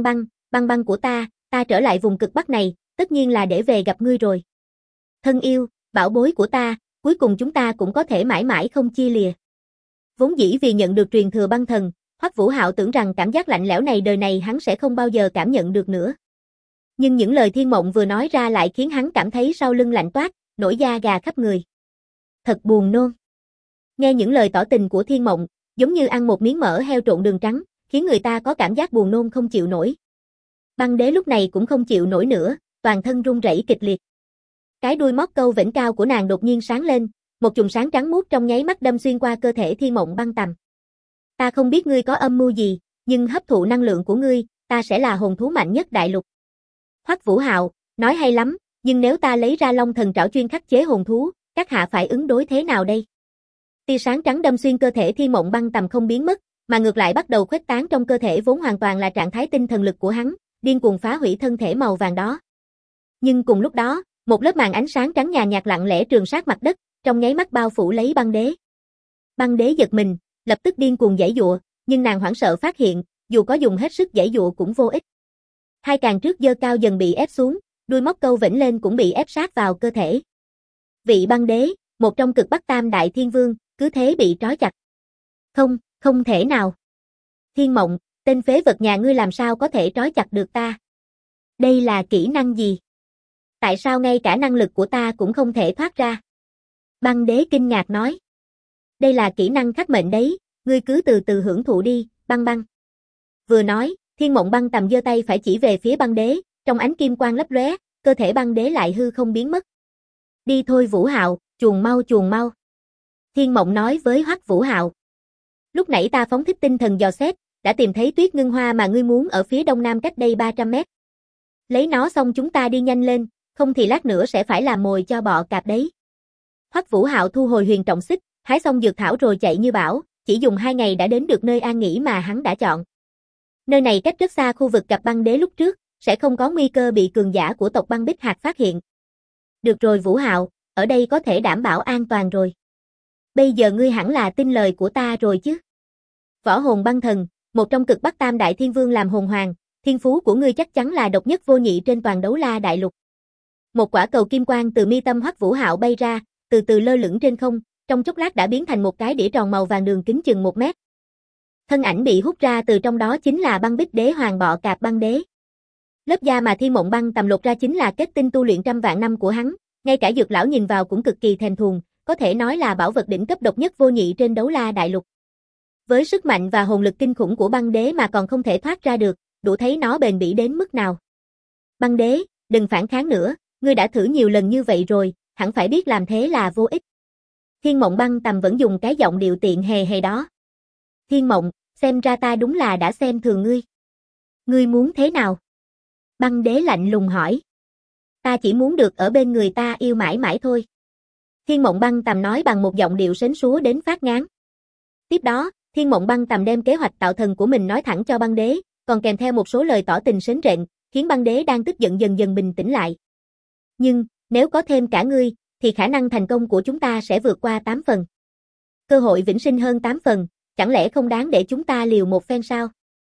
băng của ta trở lại vùng cực Bắc này, tất nhiên là để về gặp ngươi rồi. Thân yêu, bảo bối của ta, cuối cùng chúng ta cũng có thể mãi mãi không chia lìa. Vốn dĩ vì nhận được truyền thừa băng thần, Hoắc Vũ Hạo tưởng rằng cảm giác lạnh lẽo này đời này hắn sẽ không bao giờ cảm nhận được nữa. Nhưng những lời Thiên Mộng vừa nói ra lại khiến hắn cảm thấy sau lưng lạnh toát, nổi da gà khắp người. Thật buồn nôn. Nghe những lời tỏ tình của Thiên Mộng, giống như ăn một miếng mỡ heo trộn đường trắng, khiến người ta có cảm giác buồn nôn không chịu nổi. Băng đế lúc này cũng không chịu nổi nữa, toàn thân run rẩy kịch liệt. Cái đuôi móc câu vểnh cao của nàng đột nhiên sáng lên, một chùm sáng trắng muốt trong nháy mắt đâm xuyên qua cơ thể Thiên Mộng Băng Tầm. Ta không biết ngươi có âm mưu gì, nhưng hấp thụ năng lượng của ngươi, ta sẽ là hồn thú mạnh nhất đại lục. Hoắc Vũ Hạo, nói hay lắm, nhưng nếu ta lấy ra Long Thần Trảo chuyên khắc chế hồn thú, các hạ phải ứng đối thế nào đây? Tia sáng trắng đâm xuyên cơ thể Thiên Mộng Băng Tầm không biến mất, mà ngược lại bắt đầu khuếch tán trong cơ thể vốn hoàn toàn là trạng thái tinh thần lực của hắn, điên cuồng phá hủy thân thể màu vàng đó. Nhưng cùng lúc đó, một lớp màn ánh sáng trắng nhàn nhạt lặng lẽ trườn sát mặt đất, trong nháy mắt bao phủ lấy băng đế. Băng đế giật mình, lập tức điên cuồng giãy giụa, nhưng nàng hoảng sợ phát hiện, dù có dùng hết sức giãy giụa cũng vô ích. Hai càng trước giơ cao dần bị ép xuống, đuôi móc câu vểnh lên cũng bị ép sát vào cơ thể. Vị băng đế, một trong cực Bắc Tam Đại Thiên Vương, cứ thế bị trói chặt. Không thể nào. Thiên Mộng, tên phế vật nhà ngươi làm sao có thể trói chặt được ta? Đây là kỹ năng gì? Tại sao ngay cả năng lực của ta cũng không thể thoát ra? Băng đế kinh ngạc nói. Đây là kỹ năng khắc mệnh đấy, ngươi cứ từ từ hưởng thụ đi, băng. Vừa nói, Thiên Mộng Băng Tầm giơ tay phải chỉ về phía băng đế, trong ánh kim quang lấp lóe, cơ thể băng đế lại hư không biến mất. Đi thôi Vũ Hạo, chuồn mau. Thiên Mộng nói với Hoắc Vũ Hạo. Lúc nãy ta phóng thích tinh thần dò xét, đã tìm thấy tuyết ngưng hoa mà ngươi muốn ở phía đông nam cách đây 300 mét. Lấy nó xong chúng ta đi nhanh lên, không thì lát nữa sẽ phải làm mồi cho bọ cạp đấy. Hoắc Vũ Hạo thu hồi huyền trọng xích, hái xong dược thảo rồi chạy như bão, chỉ dùng 2 ngày đã đến được nơi an nghỉ mà hắn đã chọn. Nơi này cách rất xa khu vực gặp băng đế lúc trước, sẽ không có nguy cơ bị cường giả của tộc băng Bích Hạc phát hiện. Được rồi Vũ Hạo, ở đây có thể đảm bảo an toàn rồi. Bây giờ ngươi hẳn là tin lời của ta rồi chứ. Võ hồn băng thần, một trong cực Bắc Tam Đại Thiên Vương làm hồn hoàng, thiên phú của ngươi chắc chắn là độc nhất vô nhị trên toàn Đấu La đại lục. Một quả cầu kim quang từ mi tâm Hoắc Vũ Hạo bay ra, từ từ lơ lửng trên không, trong chốc lát đã biến thành một cái đĩa tròn màu vàng đường kính chừng 1 mét. Thân ảnh bị hút ra từ trong đó chính là băng bích đế hoàng bọ cạp băng đế. Lớp da mà Thiên Mộng Băng Tầm lột ra chính là kết tinh tu luyện trăm vạn năm của hắn, ngay cả dược lão nhìn vào cũng cực kỳ thèm thuồng, có thể nói là bảo vật đỉnh cấp độc nhất vô nhị trên Đấu La đại lục. Với sức mạnh và hồn lực kinh khủng của băng đế mà còn không thể thoát ra được, đủ thấy nó bền bỉ đến mức nào. Băng đế, đừng phản kháng nữa, ngươi đã thử nhiều lần như vậy rồi, hẳn phải biết làm thế là vô ích. Thiên Mộng Băng Tầm vẫn dùng cái giọng điệu tiện hề hề đó. Thiên Mộng, xem ra ta đúng là đã xem thường ngươi. Ngươi muốn thế nào? Băng đế lạnh lùng hỏi. Ta chỉ muốn được ở bên người ta yêu mãi mãi thôi. Thiên Mộng Băng Tầm nói bằng một giọng điệu sến súa đến phát ngán. Tiếp đó, Thiên Mộng Băng Tầm đem kế hoạch tạo thần của mình nói thẳng cho băng đế, còn kèm theo một số lời tỏ tình sến rện, khiến băng đế đang tức giận dần dần bình tĩnh lại. Nhưng, nếu có thêm cả ngươi, thì khả năng thành công của chúng ta sẽ vượt qua 8 phần. Cơ hội vĩnh sinh hơn 8 phần, chẳng lẽ không đáng để chúng ta liều một phen sao?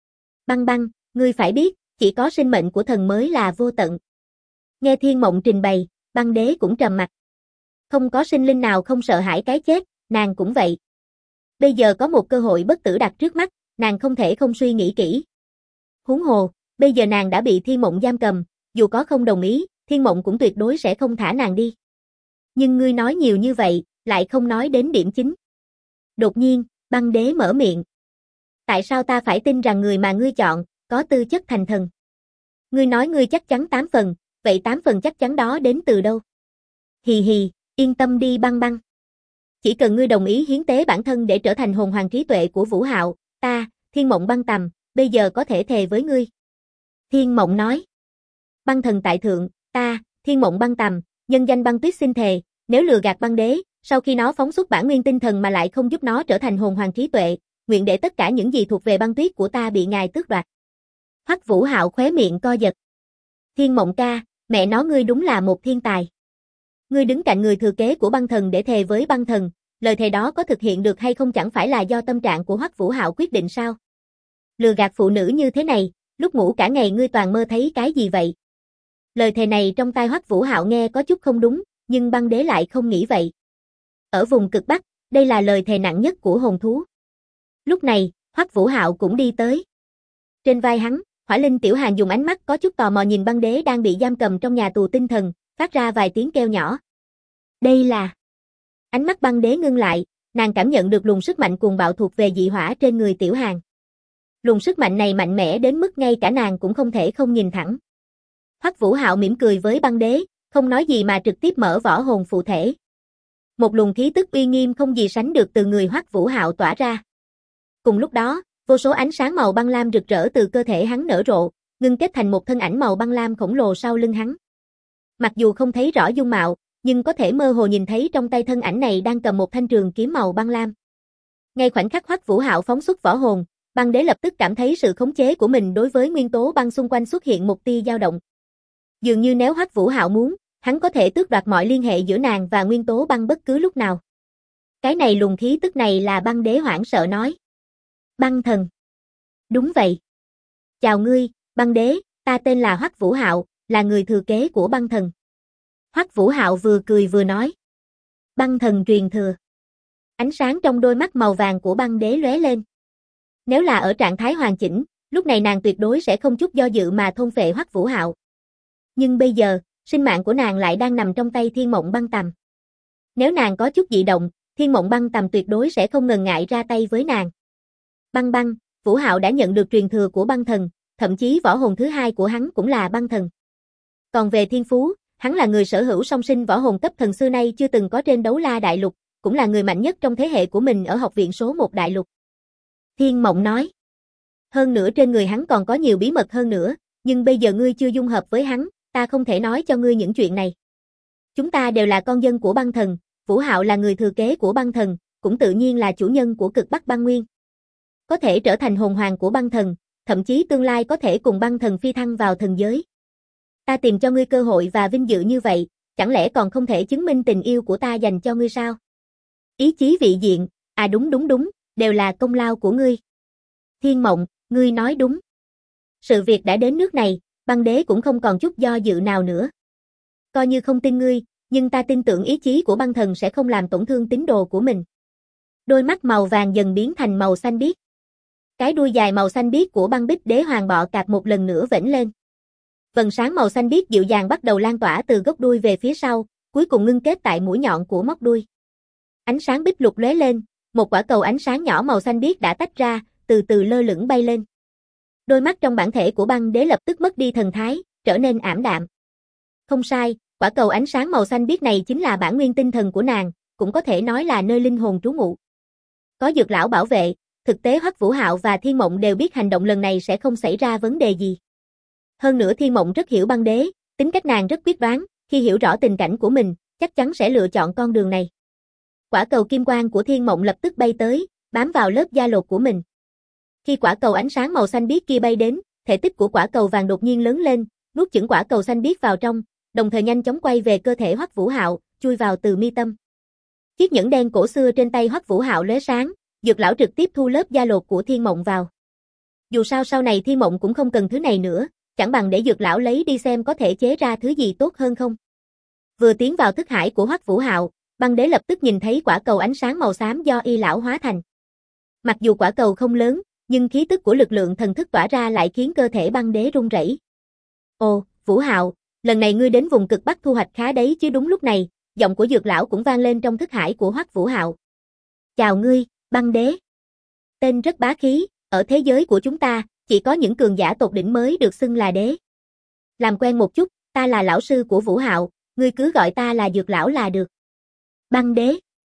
Băng, ngươi phải biết, chỉ có sinh mệnh của thần mới là vô tận. Nghe Thiên Mộng trình bày, băng đế cũng trầm mặt. Không có sinh linh nào không sợ hãi cái chết, nàng cũng vậy. Bây giờ có một cơ hội bất tử đặt trước mắt, nàng không thể không suy nghĩ kỹ. Huống hồ, bây giờ nàng đã bị Thiên Mộng giam cầm, dù có không đồng ý, Thiên Mộng cũng tuyệt đối sẽ không thả nàng đi. Nhưng ngươi nói nhiều như vậy, lại không nói đến điểm chính. Đột nhiên, băng đế mở miệng. Tại sao ta phải tin rằng người mà ngươi chọn, có tư chất thành thần? Ngươi nói ngươi chắc chắn 8 phần, vậy 8 phần chắc chắn đó đến từ đâu? Hì hì, yên tâm đi băng băng. Chỉ cần ngươi đồng ý hiến tế bản thân để trở thành hồn hoàng trí tuệ của Vũ Hạo, ta, Thiên Mộng Băng Tầm, bây giờ có thể thề với ngươi. Thiên Mộng nói. Băng thần tại thượng, ta, Thiên Mộng Băng Tầm, nhân danh Băng Tuyết xin thề, nếu lừa gạt băng đế, sau khi nó phóng xuất bản nguyên tinh thần mà lại không giúp nó trở thành hồn hoàng trí tuệ, nguyện để tất cả những gì thuộc về băng tuyết của ta bị ngài tước đoạt. Hoắc Vũ Hạo khóe miệng co giật. Thiên Mộng ca, mẹ nó ngươi đúng là một thiên tài. Ngươi đứng cạnh người thừa kế của băng thần để thề với băng thần, lời thề đó có thực hiện được hay không chẳng phải là do tâm trạng của Hoắc Vũ Hạo quyết định sao? Lừa gạt phụ nữ như thế này, lúc ngủ cả ngày ngươi toàn mơ thấy cái gì vậy? Lời thề này trong tai Hoắc Vũ Hạo nghe có chút không đúng, nhưng băng đế lại không nghĩ vậy. Ở vùng cực Bắc, đây là lời thề nặng nhất của hồn thú. Lúc này, Hoắc Vũ Hạo cũng đi tới. Trên vai hắn, Hỏa Linh Tiểu Hàn dùng ánh mắt có chút tò mò nhìn băng đế đang bị giam cầm trong nhà tù tinh thần, phát ra vài tiếng kêu nhỏ. Đây là... Ánh mắt băng đế ngưng lại, nàng cảm nhận được luồng sức mạnh cuồng bạo thuộc về dị hỏa trên người Tiểu Hàn. Luồng sức mạnh này mạnh mẽ đến mức ngay cả nàng cũng không thể không nhìn thẳng. Hoắc Vũ Hạo mỉm cười với băng đế, không nói gì mà trực tiếp mở võ hồn phụ thể. Một luồng khí tức uy nghiêm không gì sánh được từ người Hoắc Vũ Hạo tỏa ra. Cùng lúc đó, vô số ánh sáng màu băng lam rực rỡ từ cơ thể hắn nở rộ, ngưng kết thành một thân ảnh màu băng lam khổng lồ sau lưng hắn. Mặc dù không thấy rõ dung mạo, nhưng có thể mơ hồ nhìn thấy trong tay thân ảnh này đang cầm một thanh trường kiếm màu băng lam. Ngay khoảnh khắc Hoắc Vũ Hạo phóng xuất võ hồn, băng đế lập tức cảm thấy sự khống chế của mình đối với nguyên tố băng xung quanh xuất hiện một tia dao động. Dường như nếu Hoắc Vũ Hạo muốn, hắn có thể tước đoạt mọi liên hệ giữa nàng và nguyên tố băng bất cứ lúc nào. Cái này luồng khí tức này là băng đế hoảng sợ nói. Băng thần. Đúng vậy. Chào ngươi, băng đế, ta tên là Hoắc Vũ Hạo, là người thừa kế của băng thần. Hoắc Vũ Hạo vừa cười vừa nói. Băng thần truyền thừa. Ánh sáng trong đôi mắt màu vàng của băng đế lóe lên. Nếu là ở trạng thái hoàn chỉnh, lúc này nàng tuyệt đối sẽ không chút do dự mà thôn phệ Hoắc Vũ Hạo. Nhưng bây giờ, sinh mạng của nàng lại đang nằm trong tay Thiên Mộng Băng Tầm. Nếu nàng có chút dị động, Thiên Mộng Băng Tầm tuyệt đối sẽ không ngần ngại ra tay với nàng. Băng băng, Vũ Hạo đã nhận được truyền thừa của băng thần, thậm chí võ hồn thứ hai của hắn cũng là băng thần. Còn về thiên phú, hắn là người sở hữu song sinh võ hồn cấp thần xưa nay chưa từng có trên Đấu La Đại Lục, cũng là người mạnh nhất trong thế hệ của mình ở học viện số 1 Đại Lục. Thiên Mộng nói. Hơn nữa trên người hắn còn có nhiều bí mật hơn nữa, nhưng bây giờ ngươi chưa dung hợp với hắn, ta không thể nói cho ngươi những chuyện này. Chúng ta đều là con dân của băng thần, Vũ Hạo là người thừa kế của băng thần, cũng tự nhiên là chủ nhân của cực Bắc băng nguyên. Có thể trở thành hồn hoàng của băng thần, thậm chí tương lai có thể cùng băng thần phi thăng vào thần giới. Ta tìm cho ngươi cơ hội và vinh dự như vậy, chẳng lẽ còn không thể chứng minh tình yêu của ta dành cho ngươi sao? Ý chí vị diện, à đúng, đều là công lao của ngươi. Thiên Mộng, ngươi nói đúng. Sự việc đã đến nước này, băng đế cũng không còn chút do dự nào nữa. Coi như không tin ngươi, nhưng ta tin tưởng ý chí của băng thần sẽ không làm tổn thương tín đồ của mình. Đôi mắt màu vàng dần biến thành màu xanh biếc. Cái đuôi dài màu xanh biếc của băng bích đế hoàng bọ cạp một lần nữa vểnh lên. Vầng sáng màu xanh biếc dịu dàng bắt đầu lan tỏa từ gốc đuôi về phía sau, cuối cùng ngưng kết tại mũi nhọn của móc đuôi. Ánh sáng bích lục lóe lên, một quả cầu ánh sáng nhỏ màu xanh biếc đã tách ra, từ từ lơ lửng bay lên. Đôi mắt trong bản thể của băng đế lập tức mất đi thần thái, trở nên ảm đạm. Không sai, quả cầu ánh sáng màu xanh biếc này chính là bản nguyên tinh thần của nàng, cũng có thể nói là nơi linh hồn trú ngụ. Có Dược lão bảo vệ, thực tế Hoắc Vũ Hạo và Thiên Mộng đều biết hành động lần này sẽ không xảy ra vấn đề gì. Hơn nữa Thiên Mộng rất hiểu băng đế, tính cách nàng rất quyết đoán, khi hiểu rõ tình cảnh của mình, chắc chắn sẽ lựa chọn con đường này. Quả cầu kim quang của Thiên Mộng lập tức bay tới, bám vào lớp da lột của mình. Khi quả cầu ánh sáng màu xanh biếc kia bay đến, thể tích của quả cầu vàng đột nhiên lớn lên, nuốt chửng quả cầu xanh biếc vào trong, đồng thời nhanh chóng quay về cơ thể Hoắc Vũ Hạo, chui vào từ mi tâm. Chiếc nhẫn đen cổ xưa trên tay Hoắc Vũ Hạo lóe sáng, Dược lão trực tiếp thu lớp da lột của Thiên Mộng vào. Dù sao sau này Thiên Mộng cũng không cần thứ này nữa, chẳng bằng để Dược lão lấy đi xem có thể chế ra thứ gì tốt hơn không. Vừa tiến vào thức hải của Hoắc Vũ Hạo, băng đế lập tức nhìn thấy quả cầu ánh sáng màu xám do y lão hóa thành. Mặc dù quả cầu không lớn, nhưng khí tức của lực lượng thần thức tỏa ra lại khiến cơ thể băng đế run rẩy. Ồ, Vũ Hạo, lần này ngươi đến vùng cực Bắc thu hoạch khá đấy chứ đúng lúc này, giọng của Dược lão cũng vang lên trong thức hải của Hoắc Vũ Hạo. Chào ngươi, băng đế. Tên rất bá khí, ở thế giới của chúng ta, chỉ có những cường giả tột đỉnh mới được xưng là đế. Làm quen một chút, ta là lão sư của Vũ Hạo, ngươi cứ gọi ta là Dược lão là được. Băng đế.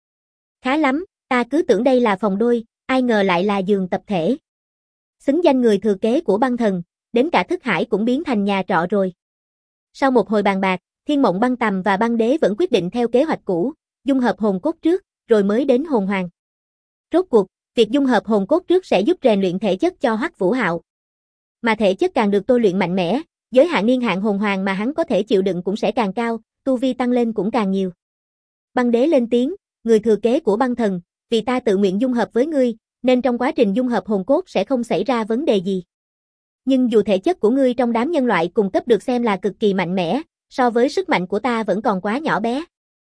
Khá lắm, ta cứ tưởng đây là phòng đôi, ai ngờ lại là giường tập thể. Xứng danh người thừa kế của băng thần, đến cả thức hải cũng biến thành nhà trọ rồi. Sau một hồi bàn bạc, Thiên Mộng Băng Tầm và băng đế vẫn quyết định theo kế hoạch cũ, dung hợp hồn cốt trước, rồi mới đến hồn hoàng. Rốt cuộc, việc dung hợp hồn cốt trước sẽ giúp rèn luyện thể chất cho Hoắc Vũ Hạo. Mà thể chất càng được tôi luyện mạnh mẽ, giới hạn niên hạn hồn hoàng mà hắn có thể chịu đựng cũng sẽ càng cao, tu vi tăng lên cũng càng nhiều. Băng đế lên tiếng, người thừa kế của băng thần, vì ta tự nguyện dung hợp với ngươi, nên trong quá trình dung hợp hồn cốt sẽ không xảy ra vấn đề gì. Nhưng dù thể chất của ngươi trong đám nhân loại cùng cấp được xem là cực kỳ mạnh mẽ, so với sức mạnh của ta vẫn còn quá nhỏ bé.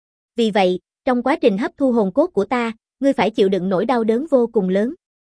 Vì vậy, trong quá trình hấp thu hồn cốt của ta, ngươi phải chịu đựng nỗi đau đớn vô cùng lớn.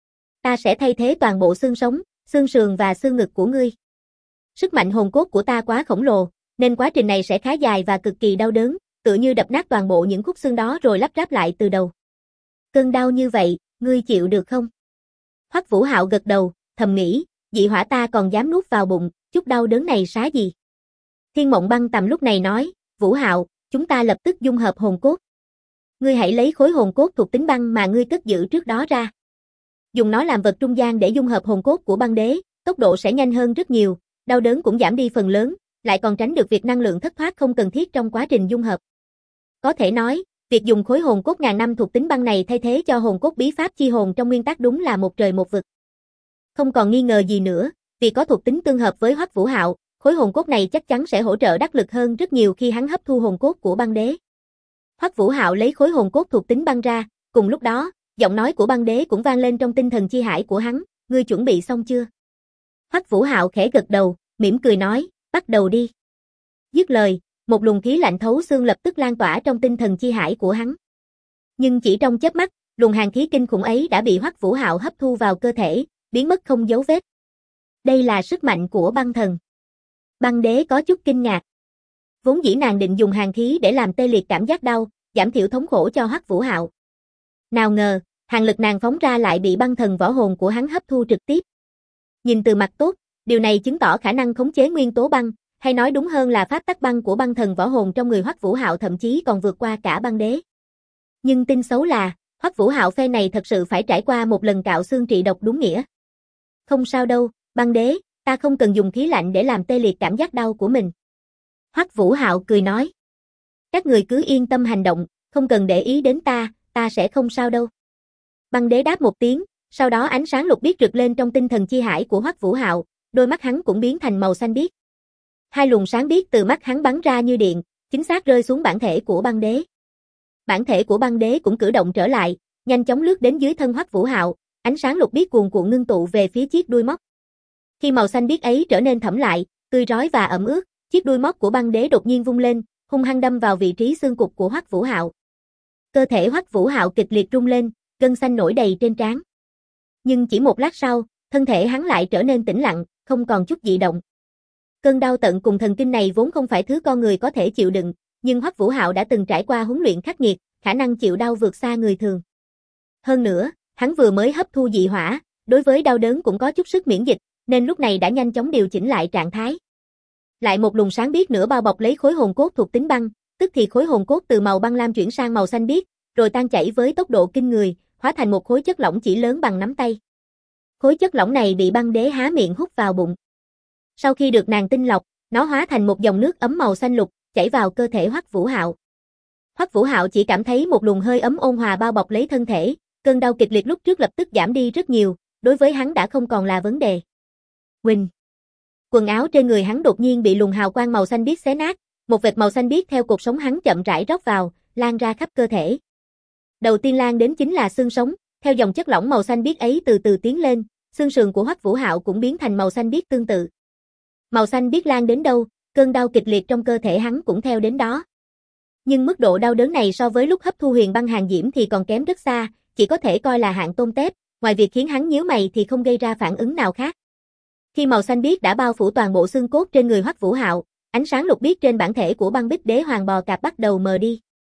Ta sẽ thay thế toàn bộ xương sống, xương sườn và xương ngực của ngươi. Sức mạnh hồn cốt của ta quá khổng lồ, nên quá trình này sẽ khá dài và cực kỳ đau đớn, tựa như đập nát toàn bộ những khúc xương đó rồi lắp ráp lại từ đầu. Cơn đau như vậy, ngươi chịu được không? Hoắc Vũ Hạo gật đầu, thầm nghĩ, dị hỏa ta còn dám nuốt vào bụng, chút đau đớn này xá gì. Thiên Mộng Băng Tầm lúc này nói, Vũ Hạo, chúng ta lập tức dung hợp hồn cốt. Ngươi hãy lấy khối hồn cốt thuộc tính băng mà ngươi cất giữ trước đó ra. Dùng nó làm vật trung gian để dung hợp hồn cốt của băng đế, tốc độ sẽ nhanh hơn rất nhiều, đau đớn cũng giảm đi phần lớn, lại còn tránh được việc năng lượng thất thoát không cần thiết trong quá trình dung hợp. Có thể nói, việc dùng khối hồn cốt ngàn năm thuộc tính băng này thay thế cho hồn cốt bí pháp chi hồn trong nguyên tắc đúng là một trời một vực. Không còn nghi ngờ gì nữa, vì có thuộc tính tương hợp với Hoắc Vũ Hạo, khối hồn cốt này chắc chắn sẽ hỗ trợ đắc lực hơn rất nhiều khi hắn hấp thu hồn cốt của băng đế. Hoắc Vũ Hạo lấy khối hồn cốt thuộc tính băng ra, cùng lúc đó, giọng nói của băng đế cũng vang lên trong tinh thần chi hải của hắn, ngươi chuẩn bị xong chưa? Hoắc Vũ Hạo khẽ gật đầu, mỉm cười nói, bắt đầu đi. Dứt lời, một luồng khí lạnh thấu xương lập tức lan tỏa trong tinh thần chi hải của hắn. Nhưng chỉ trong chớp mắt, luồng hàn khí kinh khủng ấy đã bị Hoắc Vũ Hạo hấp thu vào cơ thể, biến mất không dấu vết. Đây là sức mạnh của băng thần. Băng đế có chút kinh ngạc. Vốn dĩ nàng định dùng hàn khí để làm tê liệt cảm giác đau, giảm thiểu thống khổ cho Hoắc Vũ Hạo. Nào ngờ, hàn lực nàng phóng ra lại bị băng thần võ hồn của hắn hấp thu trực tiếp. Nhìn từ mặt tốt, điều này chứng tỏ khả năng khống chế nguyên tố băng, hay nói đúng hơn là pháp tắc băng của băng thần võ hồn trong người Hoắc Vũ Hạo thậm chí còn vượt qua cả băng đế. Nhưng tin xấu là, Hoắc Vũ Hạo phe này thật sự phải trải qua một lần cạo xương trị độc đúng nghĩa. Không sao đâu, băng đế, ta không cần dùng khí lạnh để làm tê liệt cảm giác đau của mình. Hoắc Vũ Hạo cười nói. Các người cứ yên tâm hành động, không cần để ý đến ta sẽ không sao đâu. Băng đế đáp một tiếng, sau đó ánh sáng lục biếc rực lên trong tinh thần chi hải của Hoắc Vũ Hạo, đôi mắt hắn cũng biến thành màu xanh biếc. Hai luồng sáng biếc từ mắt hắn bắn ra như điện, chính xác rơi xuống bản thể của băng đế. Bản thể của băng đế cũng cử động trở lại, nhanh chóng lướt đến dưới thân Hoắc Vũ Hạo, ánh sáng lục biếc cuồn cuộn ngưng tụ về phía chiếc đuôi móc. Khi màu xanh biếc ấy trở nên thẫm lại, tươi rói và ẩm ướt, chiếc đuôi móc của băng đế đột nhiên vung lên, hung hăng đâm vào vị trí xương cụt của Hoắc Vũ Hạo. Cơ thể Hoắc Vũ Hạo kịch liệt rung lên, gân xanh nổi đầy trên trán. Nhưng chỉ một lát sau, thân thể hắn lại trở nên tĩnh lặng, không còn chút dị động. Cơn đau tận cùng thần kinh này vốn không phải thứ con người có thể chịu đựng, nhưng Hoắc Vũ Hạo đã từng trải qua huấn luyện khắc nghiệt, khả năng chịu đau vượt xa người thường. Hơn nữa, hắn vừa mới hấp thu dị hỏa, đối với đau đớn cũng có chút sức miễn dịch, nên lúc này đã nhanh chóng điều chỉnh lại trạng thái. Lại một luồng sáng biếc nữa bao bọc lấy khối hồn cốt thuộc tính băng, tức thì khối hồn cốt từ màu băng lam chuyển sang màu xanh biếc, rồi tan chảy với tốc độ kinh người, hóa thành một khối chất lỏng chỉ lớn bằng nắm tay. Khối chất lỏng này bị băng đế há miệng hút vào bụng. Sau khi được nàng tinh lọc, nó hóa thành một dòng nước ấm màu xanh lục, chảy vào cơ thể Hoắc Vũ Hạo. Hoắc Vũ Hạo chỉ cảm thấy một luồng hơi ấm ôn hòa bao bọc lấy thân thể, cơn đau kịch liệt lúc trước lập tức giảm đi rất nhiều, đối với hắn đã không còn là vấn đề. Huỳnh. Quần áo trên người hắn đột nhiên bị luồng hào quang màu xanh biếc xé nát, một vệt màu xanh biếc theo cột sống hắn chậm rãi rót vào, lan ra khắp cơ thể. Đầu tiên lan đến chính là xương sống, theo dòng chất lỏng màu xanh biếc ấy từ từ tiến lên, xương sườn của Hoắc Vũ Hạo cũng biến thành màu xanh biếc tương tự. Màu xanh biếc lan đến đâu, cơn đau kịch liệt trong cơ thể hắn cũng theo đến đó. Nhưng mức độ đau đớn này so với lúc hấp thu huyền băng hàn diễm thì còn kém rất xa, chỉ có thể coi là hạng tôm tép, ngoài việc khiến hắn nhíu mày thì không gây ra phản ứng nào khác. Khi màu xanh biếc đã bao phủ toàn bộ xương cốt trên người Hoắc Vũ Hạo, ánh sáng lục biếc trên bản thể của băng bích đế hoàng bò cạp bắt đầu mờ đi.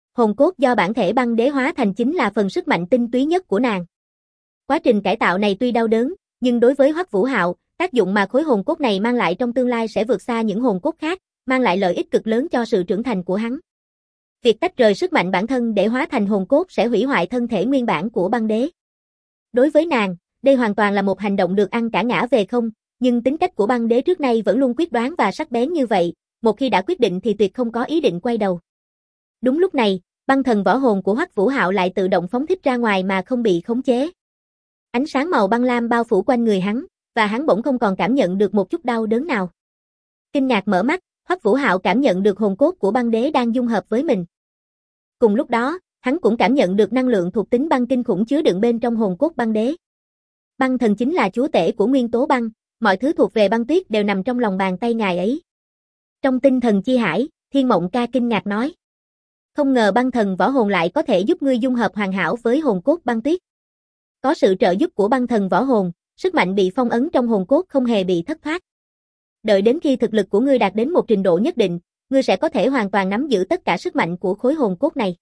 Hồn cốt do bản thể băng đế hóa thành chính là phần sức mạnh tinh túy nhất của nàng. Quá trình cải tạo này tuy đau đớn, nhưng đối với Hoắc Vũ Hạo, tác dụng mà khối hồn cốt này mang lại trong tương lai sẽ vượt xa những hồn cốt khác, mang lại lợi ích cực lớn cho sự trưởng thành của hắn. Việc tách rời sức mạnh bản thân để hóa thành hồn cốt sẽ hủy hoại thân thể nguyên bản của băng đế. Đối với nàng, đây hoàn toàn là một hành động được ăn cả ngã về không, nhưng tính cách của băng đế trước nay vẫn luôn quyết đoán và sắc bén như vậy, một khi đã quyết định thì tuyệt không có ý định quay đầu. Đúng lúc này, băng thần võ hồn của Hoắc Vũ Hạo lại tự động phóng thích ra ngoài mà không bị khống chế. Ánh sáng màu băng lam bao phủ quanh người hắn, và hắn bỗng không còn cảm nhận được một chút đau đớn nào. Kinh ngạc mở mắt, Hoắc Vũ Hạo cảm nhận được hồn cốt của băng đế đang dung hợp với mình. Cùng lúc đó, hắn cũng cảm nhận được năng lượng thuộc tính băng kinh khủng chứa đựng bên trong hồn cốt băng đế. Băng thần chính là chúa tể của nguyên tố băng, mọi thứ thuộc về băng tuyết đều nằm trong lòng bàn tay ngài ấy. Trong tinh thần chi hải, Thiên Mộng Ca kinh ngạc nói. Không ngờ băng thần võ hồn lại có thể giúp ngươi dung hợp hoàn hảo với hồn cốt băng tuyết. Có sự trợ giúp của băng thần võ hồn, sức mạnh bị phong ấn trong hồn cốt không hề bị thất thoát. Đợi đến khi thực lực của ngươi đạt đến một trình độ nhất định, ngươi sẽ có thể hoàn toàn nắm giữ tất cả sức mạnh của khối hồn cốt này.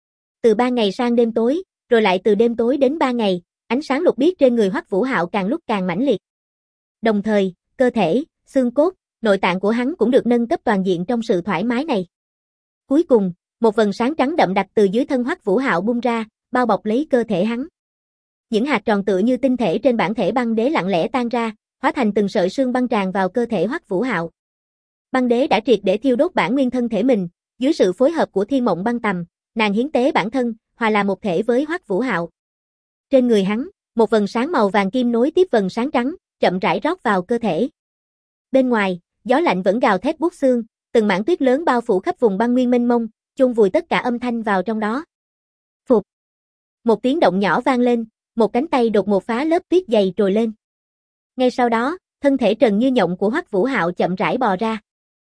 Từ 3 ngày sang đêm tối, rồi lại từ đêm tối đến 3 ngày, ánh sáng lục biếc trên người Hoắc Vũ Hạo càng lúc càng mãnh liệt. Đồng thời, cơ thể, xương cốt, nội tạng của hắn cũng được nâng cấp toàn diện trong sự thoải mái này. Cuối cùng, một vầng sáng trắng đậm đặc từ dưới thân Hoắc Vũ Hạo bung ra, bao bọc lấy cơ thể hắn. Những hạt tròn tựa như tinh thể trên bản thể băng đế lặng lẽ tan ra, hóa thành từng sợi xương băng tràn vào cơ thể Hoắc Vũ Hạo. Băng đế đã triệt để thiêu đốt bản nguyên thân thể mình, dưới sự phối hợp của Thiên Mộng Băng Tầm, nàng hiến tế bản thân, hòa là một thể với Hoắc Vũ Hạo. Trên người hắn, một vầng sáng màu vàng kim nối tiếp vầng sáng trắng, chậm rãi rót vào cơ thể. Bên ngoài, gió lạnh vẫn gào thét buốt xương, từng mảng tuyết lớn bao phủ khắp vùng băng nguyên mênh mông, chôn vùi tất cả âm thanh vào trong đó. Phụt. Một tiếng động nhỏ vang lên, một cánh tay đột ngột phá lớp tuyết dày trồi lên. Ngay sau đó, thân thể trần như nhộng của Hoắc Vũ Hạo chậm rãi bò ra.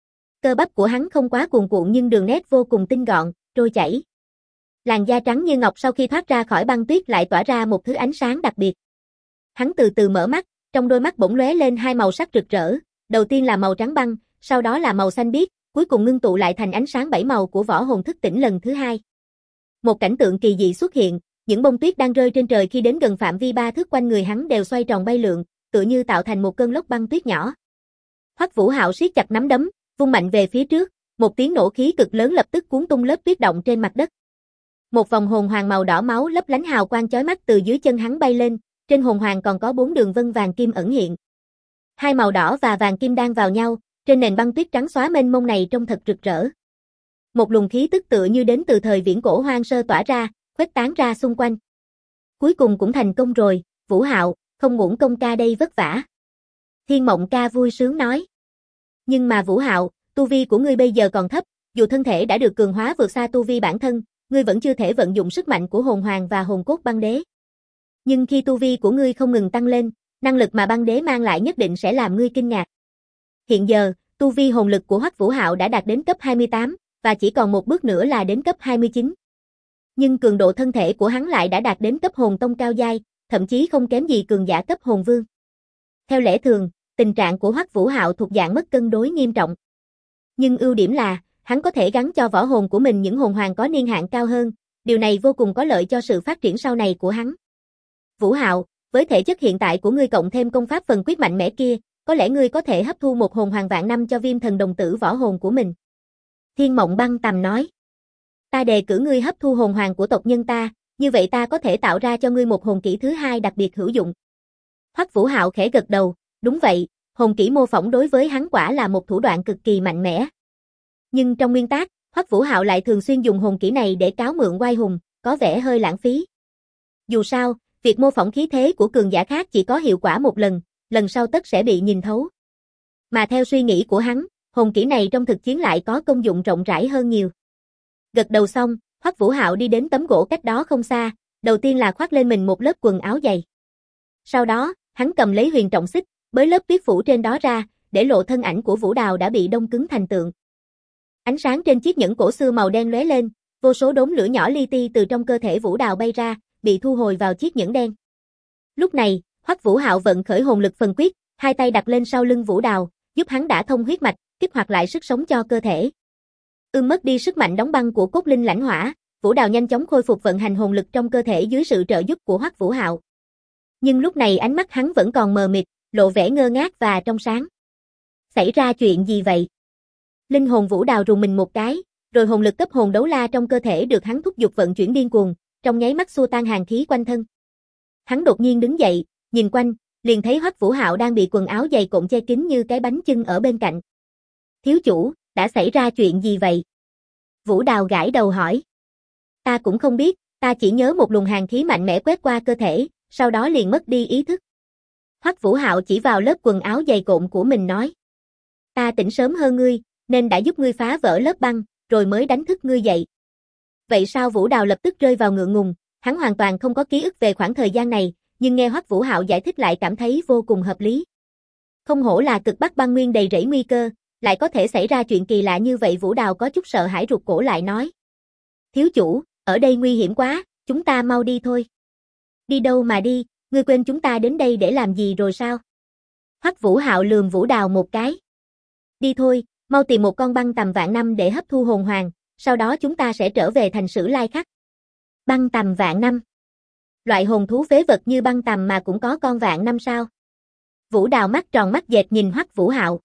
Cơ bắp của hắn không quá cuồn cuộn nhưng đường nét vô cùng tinh gọn, trôi chảy. Làn da trắng như ngọc sau khi thoát ra khỏi băng tuyết lại tỏa ra một thứ ánh sáng đặc biệt. Hắn từ từ mở mắt, trong đôi mắt bỗng lóe lên hai màu sắc rực rỡ, đầu tiên là màu trắng băng, sau đó là màu xanh biếc, cuối cùng ngưng tụ lại thành ánh sáng 7 màu của võ hồn thức tỉnh lần thứ hai. Một cảnh tượng kỳ dị xuất hiện, những bông tuyết đang rơi trên trời khi đến gần phạm vi 3 thước quanh người hắn đều xoay tròn bay lượn, tựa như tạo thành một cơn lốc băng tuyết nhỏ. Hoắc Vũ Hạo siết chặt nắm đấm, vung mạnh về phía trước, một tiếng nổ khí cực lớn lập tức cuốn tung lớp tuyết động trên mặt đất. Một vòng hồn hoàng màu đỏ máu lấp lánh hào quang chói mắt từ dưới chân hắn bay lên, trên hồn hoàng còn có 4 đường vân vàng kim ẩn hiện. Hai màu đỏ và vàng kim đan vào nhau, trên nền băng tuyết trắng xóa mênh mông này trông thật rực rỡ. Một luồng khí tức tựa như đến từ thời viễn cổ hoang sơ tỏa ra, khuếch tán ra xung quanh. Cuối cùng cũng thành công rồi, Vũ Hạo, không uổng công ca đây vất vả. Thiên Mộng Ca vui sướng nói. Nhưng mà Vũ Hạo, tu vi của ngươi bây giờ còn thấp, dù thân thể đã được cường hóa vượt xa tu vi bản thân, ngươi vẫn chưa thể vận dụng sức mạnh của hồn hoàng và hồn cốt băng đế. Nhưng khi tu vi của ngươi không ngừng tăng lên, năng lực mà băng đế mang lại nhất định sẽ làm ngươi kinh ngạc. Hiện giờ, tu vi hồn lực của Hoắc Vũ Hạo đã đạt đến cấp 28, và chỉ còn một bước nữa là đến cấp 29. Nhưng cường độ thân thể của hắn lại đã đạt đến cấp hồn tông cao giai, thậm chí không kém gì cường giả cấp hồn vương. Theo lẽ thường, tình trạng của Hoắc Vũ Hạo thuộc dạng mất cân đối nghiêm trọng. Nhưng ưu điểm là, hắn có thể gắn cho võ hồn của mình những hồn hoàng có niên hạn cao hơn, điều này vô cùng có lợi cho sự phát triển sau này của hắn. Vũ Hạo, với thể chất hiện tại của ngươi cộng thêm công pháp phần quyết mạnh mẽ kia, có lẽ ngươi có thể hấp thu một hồn hoàng vạn năm cho Viêm Thần Đồng Tử võ hồn của mình. Thiên Mộng Băng Tầm nói. Ta đề cử ngươi hấp thu hồn hoàng của tộc nhân ta, như vậy ta có thể tạo ra cho ngươi một hồn kỹ thứ hai đặc biệt hữu dụng. Hoắc Vũ Hạo khẽ gật đầu, đúng vậy, hồn kỹ mô phỏng đối với hắn quả là một thủ đoạn cực kỳ mạnh mẽ. Nhưng trong nguyên tắc, Hoắc Vũ Hạo lại thường xuyên dùng hồn kỹ này để cáo mượn oai hùng, có vẻ hơi lãng phí. Dù sao, việc mô phỏng khí thế của cường giả khác chỉ có hiệu quả một lần, lần sau tất sẽ bị nhìn thấu. Mà theo suy nghĩ của hắn, hồn kỹ này trong thực chiến lại có công dụng rộng rãi hơn nhiều. Gật đầu xong, Hoắc Vũ Hạo đi đến tấm gỗ cách đó không xa, đầu tiên là khoác lên mình một lớp quần áo dày. Sau đó, hắn cầm lấy huyền trọng xích, bới lớp tuyết phủ trên đó ra, để lộ thân ảnh của Vũ Đào đã bị đông cứng thành tượng. Ánh sáng trên chiếc nhẫn cổ xưa màu đen lóe lên, vô số đốm lửa nhỏ li ti từ trong cơ thể Vũ Đào bay ra, bị thu hồi vào chiếc nhẫn đen. Lúc này, Hoắc Vũ Hạo vận khởi hồn lực phần quyết, hai tay đặt lên sau lưng Vũ Đào, giúp hắn đả thông huyết mạch, kích hoạt lại sức sống cho cơ thể. Mất đi sức mạnh đóng băng của cốt linh lãnh hỏa, Vũ Đào nhanh chóng khôi phục vận hành hồn lực trong cơ thể dưới sự trợ giúp của Hoắc Vũ Hạo. Nhưng lúc này ánh mắt hắn vẫn còn mờ mịt, lộ vẻ ngơ ngác và trong sáng. Xảy ra chuyện gì vậy? Linh hồn Vũ Đào rùng mình một cái, rồi hồn lực cấp hồn đấu la trong cơ thể được hắn thúc giục vận chuyển điên cuồng, trong nháy mắt xua tan hàn khí quanh thân. Hắn đột nhiên đứng dậy, nhìn quanh, liền thấy Hoắc Vũ Hạo đang bị quần áo dày cộm che kín như cái bánh chưng ở bên cạnh. Thiếu chủ, đã xảy ra chuyện gì vậy? Vũ Đào gãi đầu hỏi. Ta cũng không biết, ta chỉ nhớ một luồng hàn khí mạnh mẽ quét qua cơ thể, sau đó liền mất đi ý thức. Hoắc Vũ Hạo chỉ vào lớp quần áo dày cộm của mình nói. Ta tỉnh sớm hơn ngươi, nên đã giúp ngươi phá vỡ lớp băng, rồi mới đánh thức ngươi dậy. Vậy sao? Vũ Đào lập tức rơi vào ngượng ngùng, hắn hoàn toàn không có ký ức về khoảng thời gian này, nhưng nghe Hoắc Vũ Hạo giải thích lại cảm thấy vô cùng hợp lý. Không hổ là cực bắc băng nguyên đầy rẫy nguy cơ, lại có thể xảy ra chuyện kỳ lạ như vậy. Vũ Đào có chút sợ hãi rụt cổ lại nói. Thiếu chủ, ở đây nguy hiểm quá, chúng ta mau đi thôi. Đi đâu mà đi, ngươi quên chúng ta đến đây để làm gì rồi sao? Hoắc Vũ Hạo lườm Vũ Đào một cái. Đi thôi, mau tìm một con băng tầm vạn năm để hấp thu hồn hoàng, sau đó chúng ta sẽ trở về thành Sử Lai Khắc. Băng tầm vạn năm? Loại hồn thú phế vật như băng tầm mà cũng có con vạn năm sao? Vũ Đào mắt tròn mắt dẹt nhìn Hoắc Vũ Hạo.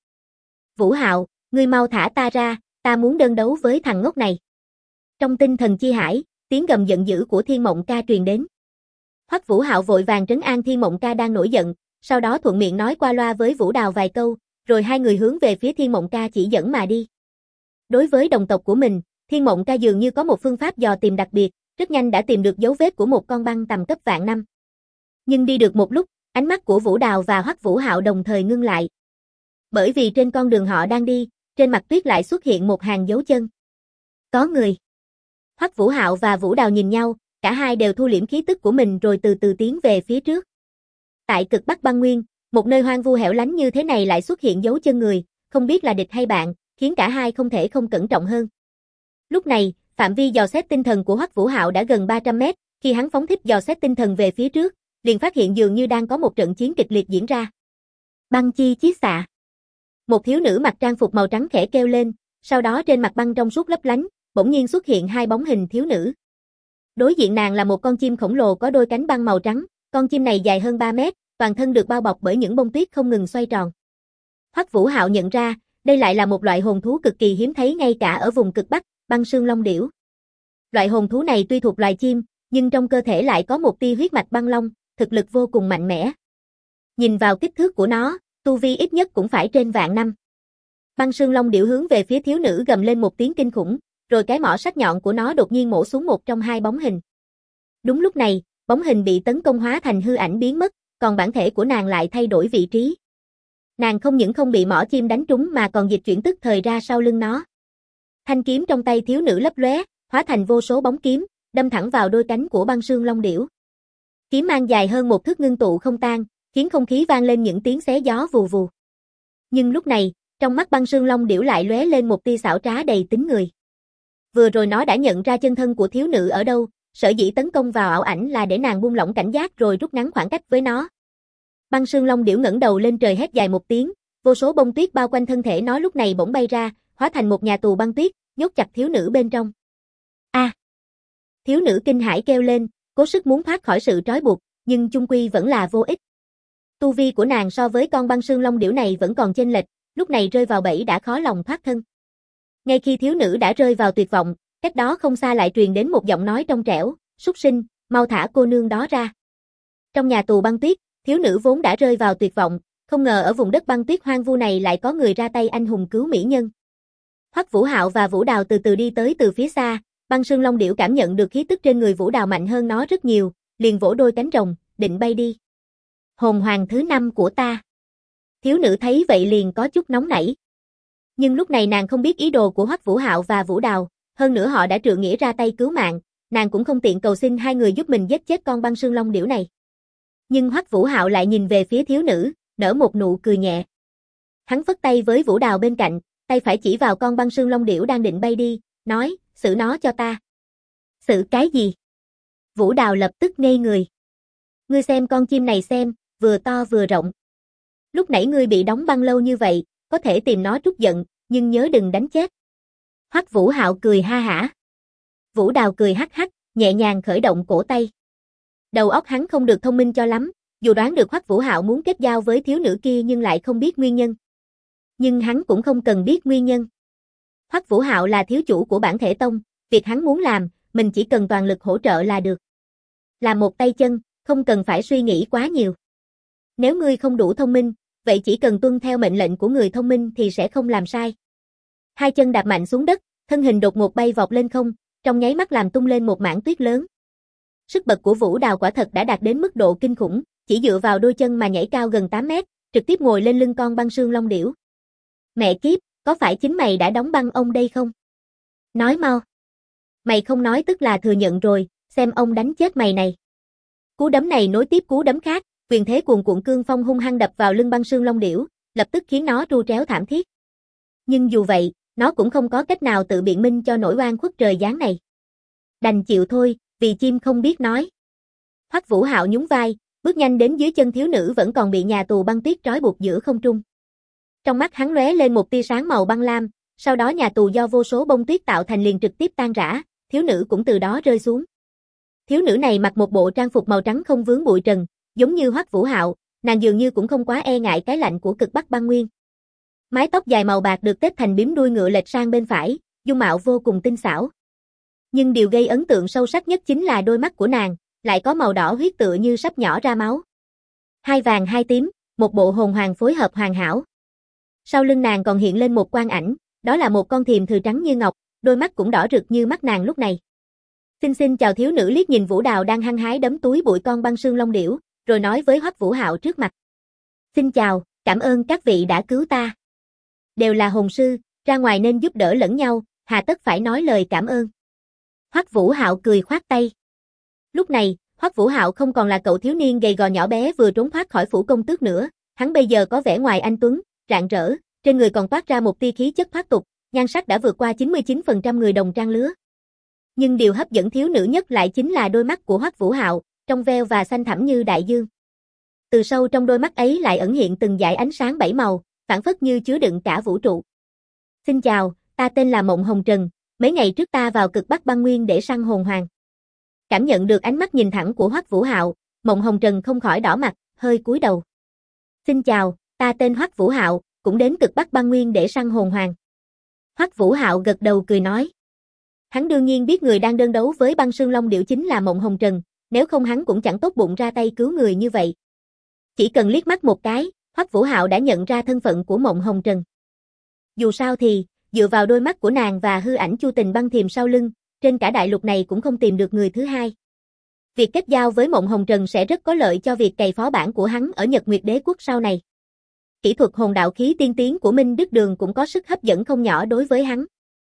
Vũ Hạo, ngươi mau thả ta ra, ta muốn đơn đấu với thằng ngốc này. Trong tinh thần chi hải, tiếng gầm giận dữ của Thiên Mộng Ca truyền đến. Hoắc Vũ Hạo vội vàng trấn an Thiên Mộng Ca đang nổi giận, sau đó thuận miệng nói qua loa với Vũ Đào vài câu, rồi hai người hướng về phía Thiên Mộng Ca chỉ dẫn mà đi. Đối với đồng tộc của mình, Thiên Mộng Ca dường như có một phương pháp dò tìm đặc biệt, rất nhanh đã tìm được dấu vết của một con băng tầm cấp vạn năm. Nhưng đi được một lúc, ánh mắt của Vũ Đào và Hoắc Vũ Hạo đồng thời ngưng lại. Bởi vì trên con đường họ đang đi, trên mặt tuyết lại xuất hiện một hàng dấu chân. Có người. Hoắc Vũ Hạo và Vũ Đào nhìn nhau, cả hai đều thu liễm khí tức của mình rồi từ từ tiến về phía trước. Tại cực bắc băng nguyên, một nơi hoang vu hẻo lánh như thế này lại xuất hiện dấu chân người, không biết là địch hay bạn, khiến cả hai không thể không cẩn trọng hơn. Lúc này, phạm vi dò xét tinh thần của Hoắc Vũ Hạo đã gần 300 mét, khi hắn phóng thích dò xét tinh thần về phía trước, liền phát hiện dường như đang có một trận chiến kịch liệt diễn ra. Băng chi chiết xạ. Một thiếu nữ mặc trang phục màu trắng khẽ kêu lên, sau đó trên mặt băng trong suốt lấp lánh, bỗng nhiên xuất hiện hai bóng hình thiếu nữ. Đối diện nàng là một con chim khổng lồ có đôi cánh băng màu trắng, con chim này dài hơn 3 mét, toàn thân được bao bọc bởi những bông tuyết không ngừng xoay tròn. Hoắc Vũ Hạo nhận ra, đây lại là một loại hồn thú cực kỳ hiếm thấy ngay cả ở vùng cực Bắc, băng sương long điểu. Loại hồn thú này tuy thuộc loài chim, nhưng trong cơ thể lại có một tia huyết mạch băng long, thực lực vô cùng mạnh mẽ. Nhìn vào kích thước của nó, tu vi ít nhất cũng phải trên vạn năm. Băng sương long điểu hướng về phía thiếu nữ gầm lên một tiếng kinh khủng, rồi cái mỏ sắc nhọn của nó đột nhiên mổ xuống một trong hai bóng hình. Đúng lúc này, bóng hình bị tấn công hóa thành hư ảnh biến mất, còn bản thể của nàng lại thay đổi vị trí. Nàng không những không bị mỏ chim đánh trúng mà còn dịch chuyển tức thời ra sau lưng nó. Thanh kiếm trong tay thiếu nữ lấp lóe, hóa thành vô số bóng kiếm, đâm thẳng vào đôi cánh của băng sương long điểu. Kiếm mang dài hơn một thước ngưng tụ không tan, khiến không khí vang lên những tiếng xé gió vù vù. Nhưng lúc này, trong mắt băng sương long điểu lại lóe lên một tia xảo trá đầy tính người. Vừa rồi nó đã nhận ra chân thân của thiếu nữ ở đâu, sở dĩ tấn công vào ảo ảnh là để nàng buông lỏng cảnh giác rồi rút ngắn khoảng cách với nó. Băng sương long điểu ngẩng đầu lên trời hét dài một tiếng, vô số bông tuyết bao quanh thân thể nó lúc này bỗng bay ra, hóa thành một nhà tù băng tuyết, nhốt chặt thiếu nữ bên trong. A! Thiếu nữ kinh hãi kêu lên, cố sức muốn thoát khỏi sự trói buộc, nhưng chung quy vẫn là vô ích. Tu vi của nàng so với con băng sương long điểu này vẫn còn chênh lệch, lúc này rơi vào bẫy đã khó lòng thoát thân. Ngay khi thiếu nữ đã rơi vào tuyệt vọng, cách đó không xa lại truyền đến một giọng nói trong trẻo, "Súc sinh, mau thả cô nương đó ra." Trong nhà tù băng tuyết, thiếu nữ vốn đã rơi vào tuyệt vọng, không ngờ ở vùng đất băng tuyết hoang vu này lại có người ra tay anh hùng cứu mỹ nhân. Hoắc Vũ Hạo và Vũ Đào từ từ đi tới từ phía xa, băng sương long điểu cảm nhận được khí tức trên người Vũ Đào mạnh hơn nó rất nhiều, liền vỗ đôi cánh rồng, định bay đi. "Hồn hoàng thứ 5 của ta." Thiếu nữ thấy vậy liền có chút nóng nảy. Nhưng lúc này nàng không biết ý đồ của Hoắc Vũ Hạo và Vũ Đào, hơn nữa họ đã trượng nghĩa ra tay cứu mạng, nàng cũng không tiện cầu xin hai người giúp mình giết chết con băng sương long điểu này. Nhưng Hoắc Vũ Hạo lại nhìn về phía thiếu nữ, nở một nụ cười nhẹ. Hắn phất tay với Vũ Đào bên cạnh, tay phải chỉ vào con băng sương long điểu đang định bay đi, nói, "Xử nó cho ta." "Xử cái gì?" Vũ Đào lập tức ngây người. "Ngươi xem con chim này xem, vừa to vừa rộng. Lúc nãy ngươi bị đóng băng lâu như vậy, có thể tìm nó trút giận, nhưng nhớ đừng đánh chết." Hoắc Vũ Hạo cười ha hả. Vũ Đào cười hắc hắc, nhẹ nhàng khởi động cổ tay. Đầu óc hắn không được thông minh cho lắm, dù đoán được Hoắc Vũ Hạo muốn kết giao với thiếu nữ kia nhưng lại không biết nguyên nhân. Nhưng hắn cũng không cần biết nguyên nhân. Hoắc Vũ Hạo là thiếu chủ của Bản Thể Tông, việc hắn muốn làm, mình chỉ cần toàn lực hỗ trợ là được. Làm một tay chân, không cần phải suy nghĩ quá nhiều. Nếu ngươi không đủ thông minh, vậy chỉ cần tuân theo mệnh lệnh của người thông minh thì sẽ không làm sai. Hai chân đạp mạnh xuống đất, thân hình đột ngột bay vọt lên không, trong nháy mắt làm tung lên một mảng tuyết lớn. Sức bật của Vũ Đào quả thật đã đạt đến mức độ kinh khủng, chỉ dựa vào đôi chân mà nhảy cao gần 8 mét, trực tiếp ngồi lên lưng con băng sương long điểu. Mẹ kiếp, có phải chính mày đã đóng băng ông đây không? Nói mau. Mày không nói tức là thừa nhận rồi, xem ông đánh chết mày này. Cú đấm này nối tiếp cú đấm khác, quyền thế cuồn cuộn cương phong hung hăng đập vào lưng băng sương long điểu, lập tức khiến nó tru tréo thảm thiết. Nhưng dù vậy, nó cũng không có cách nào tự biện minh cho nỗi oan khuất trời giáng này. Đành chịu thôi, vì chim không biết nói. Hoắc Vũ Hạo nhún vai, bước nhanh đến dưới chân thiếu nữ vẫn còn bị nhà tù băng tuyết trói buộc giữa không trung. Trong mắt hắn lóe lên một tia sáng màu băng lam, sau đó nhà tù do vô số bông tuyết tạo thành liền trực tiếp tan rã, thiếu nữ cũng từ đó rơi xuống. Thiếu nữ này mặc một bộ trang phục màu trắng không vướng bụi trần, giống như Hoắc Vũ Hạo, nàng dường như cũng không quá e ngại cái lạnh của cực Bắc băng nguyên. Mái tóc dài màu bạc được tết thành bím đuôi ngựa lệch sang bên phải, dung mạo vô cùng tinh xảo. Nhưng điều gây ấn tượng sâu sắc nhất chính là đôi mắt của nàng, lại có màu đỏ huyết tựa như sắp nhỏ ra máu. Hai vàng hai tím, một bộ hồn hoàng phối hợp hoàn hảo. Sau lưng nàng còn hiện lên một quang ảnh, đó là một con thiềm thừ trắng như ngọc, đôi mắt cũng đỏ rực như mắt nàng lúc này. Xin chào thiếu nữ liếc nhìn Vũ Đào đang hăng hái đấm túi bụi con băng sương long điểu, rồi nói với Hoắc Vũ Hạo trước mặt. Xin chào, cảm ơn các vị đã cứu ta. Đều là hồn sư, ra ngoài nên giúp đỡ lẫn nhau, hà tất phải nói lời cảm ơn. Hoắc Vũ Hạo cười khoát tay. Lúc này, Hoắc Vũ Hạo không còn là cậu thiếu niên gầy gò nhỏ bé vừa trốn thoát khỏi phủ công tước nữa, hắn bây giờ có vẻ ngoài anh tuấn, rạng rỡ, trên người còn toát ra một tia khí chất thoát tục, nhan sắc đã vượt qua 99% người đồng trang lứa. Nhưng điều hấp dẫn thiếu nữ nhất lại chính là đôi mắt của Hoắc Vũ Hạo, trong veo và xanh thẳm như đại dương. Từ sâu trong đôi mắt ấy lại ẩn hiện từng dải ánh sáng bảy màu, phảng phất như chứa đựng cả vũ trụ. Xin chào, ta tên là Mộng Hồng Trần, mấy ngày trước ta vào cực Bắc băng nguyên để săn hồn hoàng. Cảm nhận được ánh mắt nhìn thẳng của Hoắc Vũ Hạo, Mộng Hồng Trần không khỏi đỏ mặt, hơi cúi đầu. Xin chào, ta tên Hoắc Vũ Hạo, cũng đến cực Bắc băng nguyên để săn hồn hoàng. Hoắc Vũ Hạo gật đầu cười nói. Hắn đương nhiên biết người đang đơn đấu với băng sương long điểu chính là Mộng Hồng Trần, nếu không hắn cũng chẳng tốt bụng ra tay cứu người như vậy. Chỉ cần liếc mắt một cái, Hoắc Vũ Hạo đã nhận ra thân phận của Mộng Hồng Trần. Dù sao thì, dựa vào đôi mắt của nàng và hư ảnh Chu Tình băng thiềm sau lưng, trên cả đại lục này cũng không tìm được người thứ hai. Việc kết giao với Mộng Hồng Trần sẽ rất có lợi cho việc cày phó bản của hắn ở Nhật Nguyệt Đế quốc sau này. Kỹ thuật hồn đạo khí tiên tiến của Minh Đức Đường cũng có sức hấp dẫn không nhỏ đối với hắn.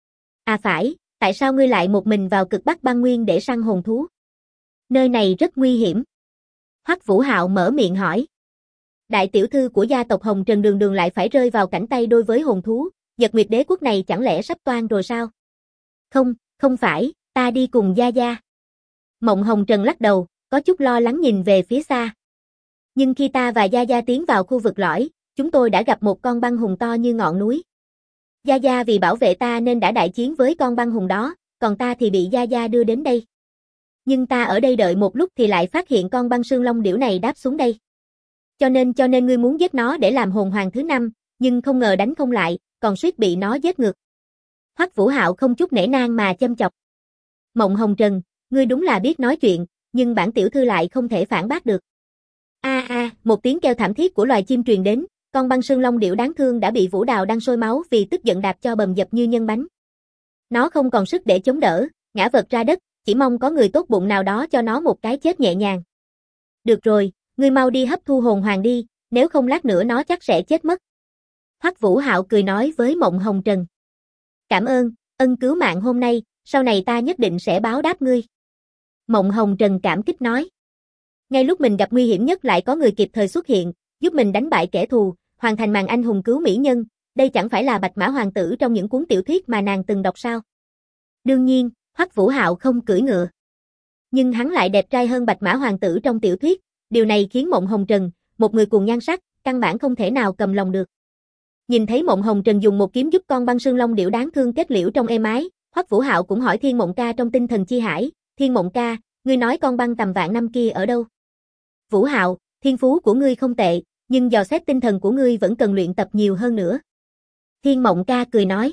À phải, tại sao ngươi lại một mình vào cực Bắc băng nguyên để săn hồn thú? Nơi này rất nguy hiểm. Hoắc Vũ Hạo mở miệng hỏi. Đại tiểu thư của gia tộc Hồng Trần đường đường lại phải rơi vào cảnh tay đôi với hồn thú, Nhật Nguyệt Đế quốc này chẳng lẽ sắp toang rồi sao? Không, không phải, ta đi cùng Gia Gia. Mộng Hồng Trần lắc đầu, có chút lo lắng nhìn về phía xa. Nhưng khi ta và Gia Gia tiến vào khu vực lõi, chúng tôi đã gặp một con băng hùng to như ngọn núi. Gia Gia vì bảo vệ ta nên đã đại chiến với con băng hùng đó, còn ta thì bị Gia Gia đưa đến đây. Nhưng ta ở đây đợi một lúc thì lại phát hiện con băng sương long điểu này đáp xuống đây. Cho nên ngươi muốn giết nó để làm hồn hoàng thứ 5, nhưng không ngờ đánh không lại, còn suýt bị nó giết ngược. Hoắc Vũ Hạo không chút nể nang mà châm chọc. Mộng Hồng Trần, ngươi đúng là biết nói chuyện, nhưng bản tiểu thư lại không thể phản bác được. Một tiếng kêu thảm thiết của loài chim truyền đến, con băng sương long điểu đáng thương đã bị Vũ Đào đang sôi máu vì tức giận đạp cho bầm dập như nhân bánh. Nó không còn sức để chống đỡ, ngã vật ra đất, chỉ mong có người tốt bụng nào đó cho nó một cái chết nhẹ nhàng. Được rồi, ngươi mau đi hấp thu hồn hoàng đi, nếu không lát nữa nó chắc sẽ chết mất. Hoắc Vũ Hạo cười nói với Mộng Hồng Trần. Cảm ơn, ân cứu mạng hôm nay, sau này ta nhất định sẽ báo đáp ngươi. Mộng Hồng Trần cảm kích nói. Ngay lúc mình gặp nguy hiểm nhất lại có người kịp thời xuất hiện, giúp mình đánh bại kẻ thù, hoàn thành màn anh hùng cứu mỹ nhân, đây chẳng phải là Bạch Mã Hoàng tử trong những cuốn tiểu thuyết mà nàng từng đọc sao? Đương nhiên, Hoắc Vũ Hạo không cưỡi ngựa. Nhưng hắn lại đẹp trai hơn Bạch Mã Hoàng tử trong tiểu thuyết, điều này khiến Mộng Hồng Trần, một người cuồng nhan sắc, căn bản không thể nào cầm lòng được. Nhìn thấy Mộng Hồng Trần dùng một kiếm giúp con băng sương long điểu đáng thương kết liễu trong êm ái, Hoắc Vũ Hạo cũng hỏi Thiên Mộng Ca trong tinh thần chi hải, Thiên Mộng Ca, ngươi nói con băng tầm vạn năm kia ở đâu? Vũ Hạo, thiên phú của ngươi không tệ, nhưng dò xét tinh thần của ngươi vẫn cần luyện tập nhiều hơn nữa. Thiên Mộng Ca cười nói,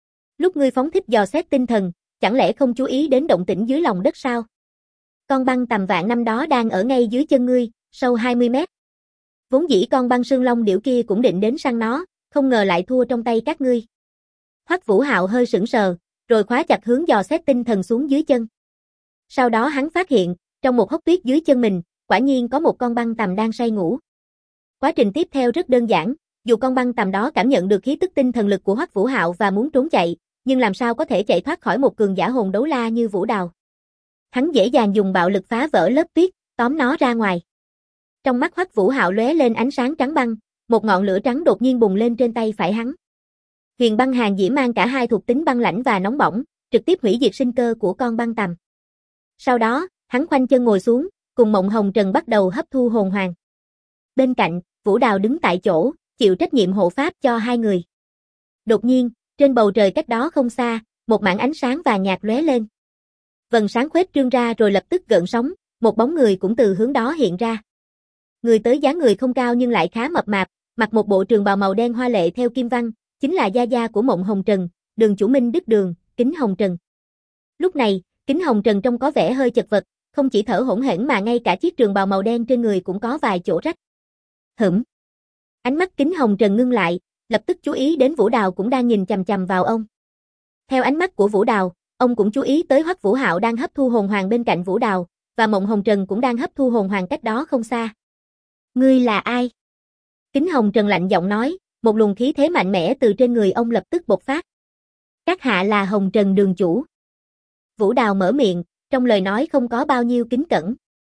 lúc ngươi phóng thích dò xét tinh thần, chẳng lẽ không chú ý đến động tĩnh dưới lòng đất sao? Con băng tầm vạn năm đó đang ở ngay dưới chân ngươi, sâu 20 mét. Vốn dĩ con băng sương long điểu kia cũng định đến săn nó, không ngờ lại thua trong tay các ngươi. Hoắc Vũ Hạo hơi sững sờ, rồi khóa chặt hướng dò xét tinh thần xuống dưới chân. Sau đó hắn phát hiện, trong một hốc tuyết dưới chân mình, quả nhiên có một con băng tầm đang say ngủ. Quá trình tiếp theo rất đơn giản, dù con băng tầm đó cảm nhận được khí tức tinh thần lực của Hoắc Vũ Hạo và muốn trốn chạy, nhưng làm sao có thể chạy thoát khỏi một cường giả hồn đấu la như Vũ Đào. Hắn dễ dàng dùng bạo lực phá vỡ lớp tuyết, tóm nó ra ngoài. Trong mắt Hoắc Vũ Hạo lóe lên ánh sáng trắng băng, một ngọn lửa trắng đột nhiên bùng lên trên tay phải hắn. Huyền băng hàn diễm mang cả hai thuộc tính băng lãnh và nóng bỏng, trực tiếp hủy diệt sinh cơ của con băng tầm. Sau đó, hắn khoanh chân ngồi xuống, cùng Mộng Hồng Trần bắt đầu hấp thu hồn hoàng. Bên cạnh, Vũ Đào đứng tại chỗ, chịu trách nhiệm hộ pháp cho hai người. Đột nhiên, trên bầu trời cách đó không xa, một mảng ánh sáng vàng nhạt lóe lên. Vầng sáng khuếch trương ra rồi lập tức gợn sóng, một bóng người cũng từ hướng đó hiện ra. Người tới dáng người không cao nhưng lại khá mập mạp, mặc một bộ trường bào màu đen hoa lệ theo kim văn, chính là gia gia của Mộng Hồng Trần, Đường chủ Minh Đức Đường, Kính Hồng Trần. Lúc này, Kính Hồng Trần trông có vẻ hơi chật vật, không chỉ thở hổn hển mà ngay cả chiếc trường bào màu đen trên người cũng có vài chỗ rách. Hửm. Ánh mắt Kính Hồng Trần ngưng lại, lập tức chú ý đến Vũ Đào cũng đang nhìn chằm chằm vào ông. Theo ánh mắt của Vũ Đào, ông cũng chú ý tới Hoắc Vũ Hạo đang hấp thu hồn hoàng bên cạnh Vũ Đào, và Mộng Hồng Trần cũng đang hấp thu hồn hoàng cách đó không xa. Ngươi là ai? Kính Hồng Trần lạnh giọng nói, một luồng khí thế mạnh mẽ từ trên người ông lập tức bộc phát. Các hạ là Hồng Trần đường chủ. Vũ Đào mở miệng, trong lời nói không có bao nhiêu kính cẩn.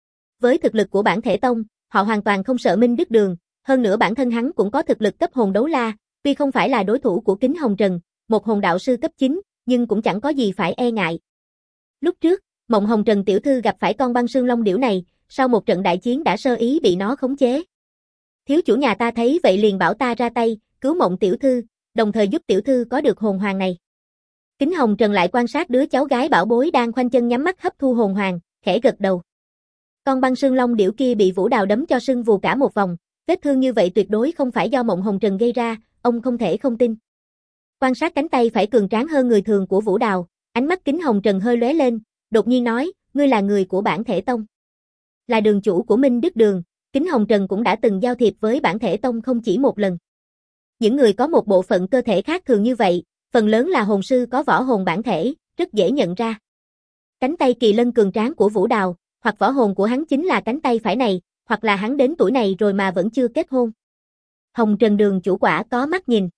Với thực lực của bản thể tông, họ hoàn toàn không sợ Minh Đức Đường, hơn nữa bản thân hắn cũng có thực lực cấp hồn đấu la, tuy không phải là đối thủ của Kính Hồng Trần, một hồn đạo sư cấp 9, nhưng cũng chẳng có gì phải e ngại. Lúc trước, Mộng Hồng Trần tiểu thư gặp phải con băng sương long điểu này, sau một trận đại chiến đã sơ ý bị nó khống chế. Thiếu chủ nhà ta thấy vậy liền bảo ta ra tay, cứu Mộng tiểu thư, đồng thời giúp tiểu thư có được hồn hoàng này. Kính Hồng Trần lại quan sát đứa cháu gái bảo bối đang khoanh chân nhắm mắt hấp thu hồn hoàng, khẽ gật đầu. Con băng sương long điểu kia bị Vũ Đào đấm cho sưng vù cả một vòng, vết thương như vậy tuyệt đối không phải do Mộng Hồng Trần gây ra, ông không thể không tin. Quan sát cánh tay phải cường tráng hơn người thường của Vũ Đào, ánh mắt Kính Hồng Trần hơi lóe lên, đột nhiên nói, ngươi là người của bản thể tông. Là đường chủ của Minh Đức Đường, Kính Hồng Trần cũng đã từng giao thiệp với bản thể tông không chỉ một lần. Những người có một bộ phận cơ thể khác thường như vậy, phần lớn là hồn sư có võ hồn bản thể, rất dễ nhận ra. Cánh tay kỳ lân cường tráng của Vũ Đào, hoặc võ hồn của hắn chính là cánh tay phải này, hoặc là hắn đến tuổi này rồi mà vẫn chưa kết hôn. Hồng Trần đường chủ quả có mắt nhìn.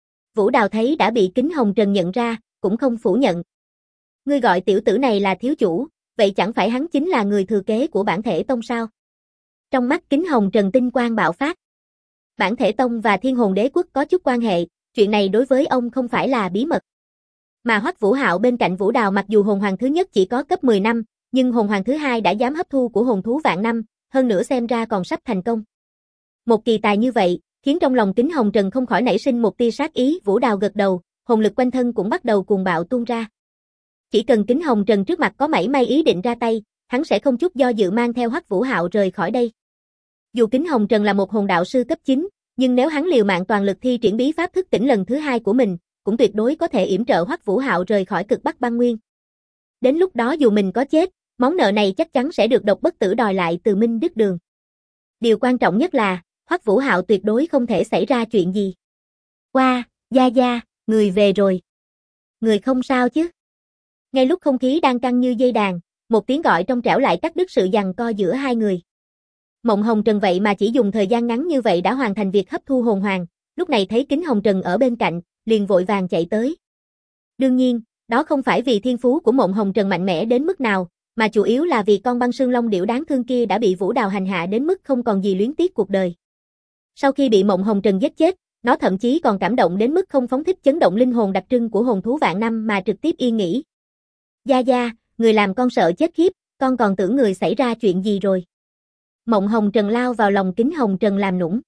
Vũ Đào thấy đã bị Kính Hồng Trần nhận ra, cũng không phủ nhận. Ngươi gọi tiểu tử này là thiếu chủ, vậy chẳng phải hắn chính là người thừa kế của bản thể tông sao? Trong mắt Kính Hồng Trần tinh quang bạo phát. Bản thể tông và Thiên Hồn Đế quốc có chút quan hệ, chuyện này đối với ông không phải là bí mật. Mà Hoắc Vũ Hạo bên cạnh Vũ Đào mặc dù hồn hoàng thứ nhất chỉ có cấp 10 năm, nhưng hồn hoàng thứ hai đã dám hấp thu của hồn thú vạn năm, hơn nữa xem ra còn sắp thành công. Một kỳ tài như vậy, khiến trong lòng Kính Hồng Trần không khỏi nảy sinh một tia sát ý. Vũ Đào gật đầu, hồn lực quanh thân cũng bắt đầu cuồng bạo tuôn ra. Chỉ cần Kính Hồng Trần trước mặt có mảy may ý định ra tay, hắn sẽ không chút do dự mang theo Hoắc Vũ Hạo rời khỏi đây. Dù Kính Hồng Trần là một hồn đạo sư cấp 9, nhưng nếu hắn liều mạng toàn lực thi triển bí pháp thức tỉnh lần thứ hai của mình, cũng tuyệt đối có thể yểm trợ Hoắc Vũ Hạo rời khỏi cực Bắc băng nguyên. Đến lúc đó dù mình có chết, món nợ này chắc chắn sẽ được Độc Bất Tử đòi lại từ Minh Đức Đường. Điều quan trọng nhất là, Hoắc Vũ Hạo tuyệt đối không thể xảy ra chuyện gì. Qua, Gia Gia, người về rồi. Người không sao chứ? Ngay lúc không khí đang căng như dây đàn, một tiếng gọi trong trẻo lại cắt đứt sự giằng co giữa hai người. Mộng Hồng Trần vậy mà chỉ dùng thời gian ngắn như vậy đã hoàn thành việc hấp thu hồn hoàng, lúc này thấy Kính Hồng Trần ở bên cạnh, liền vội vàng chạy tới. Đương nhiên, đó không phải vì thiên phú của Mộng Hồng Trần mạnh mẽ đến mức nào, mà chủ yếu là vì con băng sương long điểu đáng thương kia đã bị Vũ Đào hành hạ đến mức không còn gì luyến tiếc cuộc đời. Sau khi bị Mộng Hồng Trần giết chết, nó thậm chí còn cảm động đến mức không phóng thích chấn động linh hồn đặc trưng của hồn thú vạn năm mà trực tiếp yên nghỉ. Gia Gia, người làm con sợ chết khiếp, con còn tưởng người xảy ra chuyện gì rồi. Mộng Hồng Trần lao vào lòng Kính Hồng Trần làm nũng.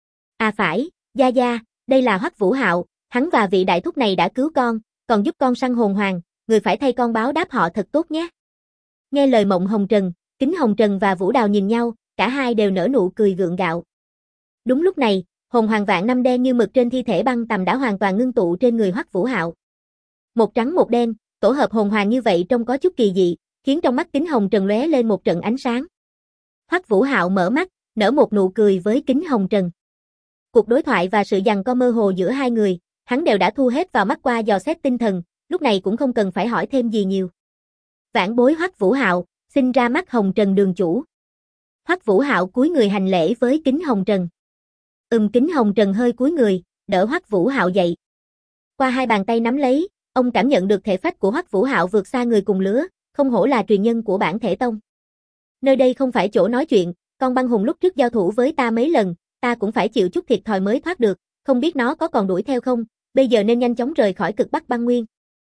À phải, Gia Gia, đây là Hoắc Vũ Hạo, hắn và vị đại thúc này đã cứu con, còn giúp con săn hồn hoàng, người phải thay con báo đáp họ thật tốt nhé. Nghe lời Mộng Hồng Trần, Kính Hồng Trần và Vũ Đào nhìn nhau, cả hai đều nở nụ cười gượng gạo. Đúng lúc này, hồn hoàng vạn năm đen như mực trên thi thể băng tầm đã hoàn toàn ngưng tụ trên người Hoắc Vũ Hạo. Một trắng một đen, tổ hợp hồn hoàng như vậy trông có chút kỳ dị, khiến trong mắt Kính Hồng Trần lóe lên một trận ánh sáng. Hoắc Vũ Hạo mở mắt, nở một nụ cười với Kính Hồng Trần. Cuộc đối thoại và sự giằng co mơ hồ giữa hai người, hắn đều đã thu hết vào mắt qua dò xét tinh thần, lúc này cũng không cần phải hỏi thêm gì nhiều. Vãn bối Hoắc Vũ Hạo, xin ra mắt Hồng Trần đường chủ. Hoắc Vũ Hạo cúi người hành lễ với Kính Hồng Trần. Kính Hồng Trần hơi cúi người, đỡ Hoắc Vũ Hạo dậy. Qua hai bàn tay nắm lấy, ông cảm nhận được thể phách của Hoắc Vũ Hạo vượt xa người cùng lứa, không hổ là truyền nhân của Bản Thể Tông. Nơi đây không phải chỗ nói chuyện, con băng hùng lúc trước giao thủ với ta mấy lần, ta cũng phải chịu chút thiệt thòi mới thoát được, không biết nó có còn đuổi theo không, bây giờ nên nhanh chóng rời khỏi cực Bắc băng nguyên.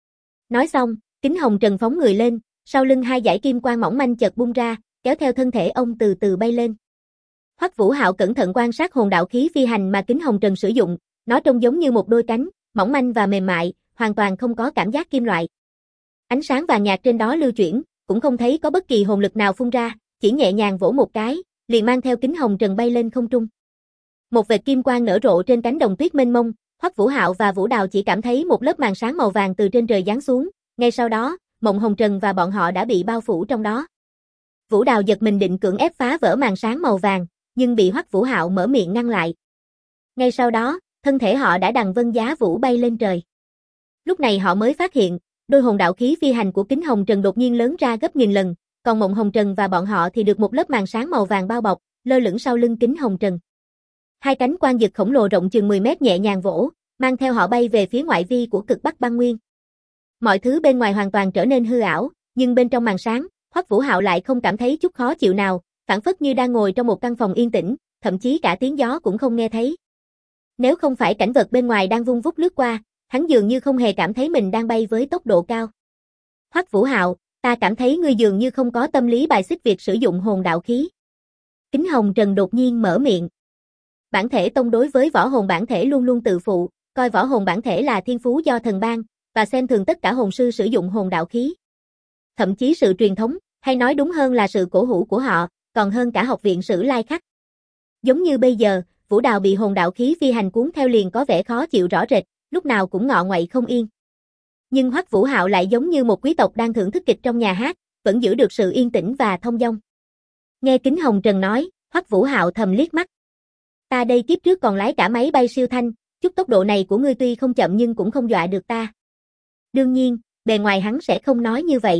Nói xong, Kính Hồng Trần phóng người lên, sau lưng hai dải kim quang mỏng manh chợt bung ra, kéo theo thân thể ông từ từ bay lên. Hoắc Vũ Hạo cẩn thận quan sát hồn đạo khí phi hành mà Kính Hồng Trần sử dụng, nó trông giống như một đôi cánh, mỏng manh và mềm mại, hoàn toàn không có cảm giác kim loại. Ánh sáng vàng nhạt trên đó lưu chuyển, cũng không thấy có bất kỳ hồn lực nào phun ra, chỉ nhẹ nhàng vỗ một cái, liền mang theo Kính Hồng Trần bay lên không trung. Một vệt kim quang nở rộ trên cánh đồng tuyết mênh mông, Hoắc Vũ Hạo và Vũ Đào chỉ cảm thấy một lớp màn sáng màu vàng từ trên trời giáng xuống, ngay sau đó, Mộng Hồng Trần và bọn họ đã bị bao phủ trong đó. Vũ Đào giật mình định cưỡng ép phá vỡ màn sáng màu vàng, nhưng bị Hoắc Vũ Hạo mở miệng ngăn lại. Ngay sau đó, thân thể họ đã đằng vân giá vũ bay lên trời. Lúc này họ mới phát hiện, đôi hồn đạo khí phi hành của Kính Hồng Trần đột nhiên lớn ra gấp nghìn lần, còn Mộng Hồng Trần và bọn họ thì được một lớp màn sáng màu vàng bao bọc, lơ lửng sau lưng Kính Hồng Trần. Hai cánh quang dực khổng lồ rộng chừng 10 mét nhẹ nhàng vỗ, mang theo họ bay về phía ngoại vi của cực Bắc băng nguyên. Mọi thứ bên ngoài hoàn toàn trở nên hư ảo, nhưng bên trong màn sáng, Hoắc Vũ Hạo lại không cảm thấy chút khó chịu nào, phảng phất như đang ngồi trong một căn phòng yên tĩnh, thậm chí cả tiếng gió cũng không nghe thấy. Nếu không phải cảnh vật bên ngoài đang vung vút lướt qua, hắn dường như không hề cảm thấy mình đang bay với tốc độ cao. Hoắc Vũ Hạo, ta cảm thấy ngươi dường như không có tâm lý bài xích việc sử dụng hồn đạo khí. Kính Hồng Trần đột nhiên mở miệng. Bản Thể Tông đối với võ hồn bản thể luôn luôn tự phụ, coi võ hồn bản thể là thiên phú do thần ban, và xem thường tất cả hồn sư sử dụng hồn đạo khí. Thậm chí sự truyền thống, hay nói đúng hơn là sự cổ hủ của họ, còn hơn cả học viện Sử Lai Khắc. Giống như bây giờ, Vũ Đào bị hồn đạo khí phi hành cuốn theo liền có vẻ khó chịu rõ rệt, lúc nào cũng ngọ nguậy không yên. Nhưng Hoắc Vũ Hạo lại giống như một quý tộc đang thưởng thức kịch trong nhà hát, vẫn giữ được sự yên tĩnh và thông dong. Nghe Kính Hồng Trần nói, Hoắc Vũ Hạo thầm liếc mắt. Ta đây kiếp trước còn lái cả máy bay siêu thanh, chút tốc độ này của ngươi tuy không chậm nhưng cũng không dọa được ta. Đương nhiên, bề ngoài hắn sẽ không nói như vậy.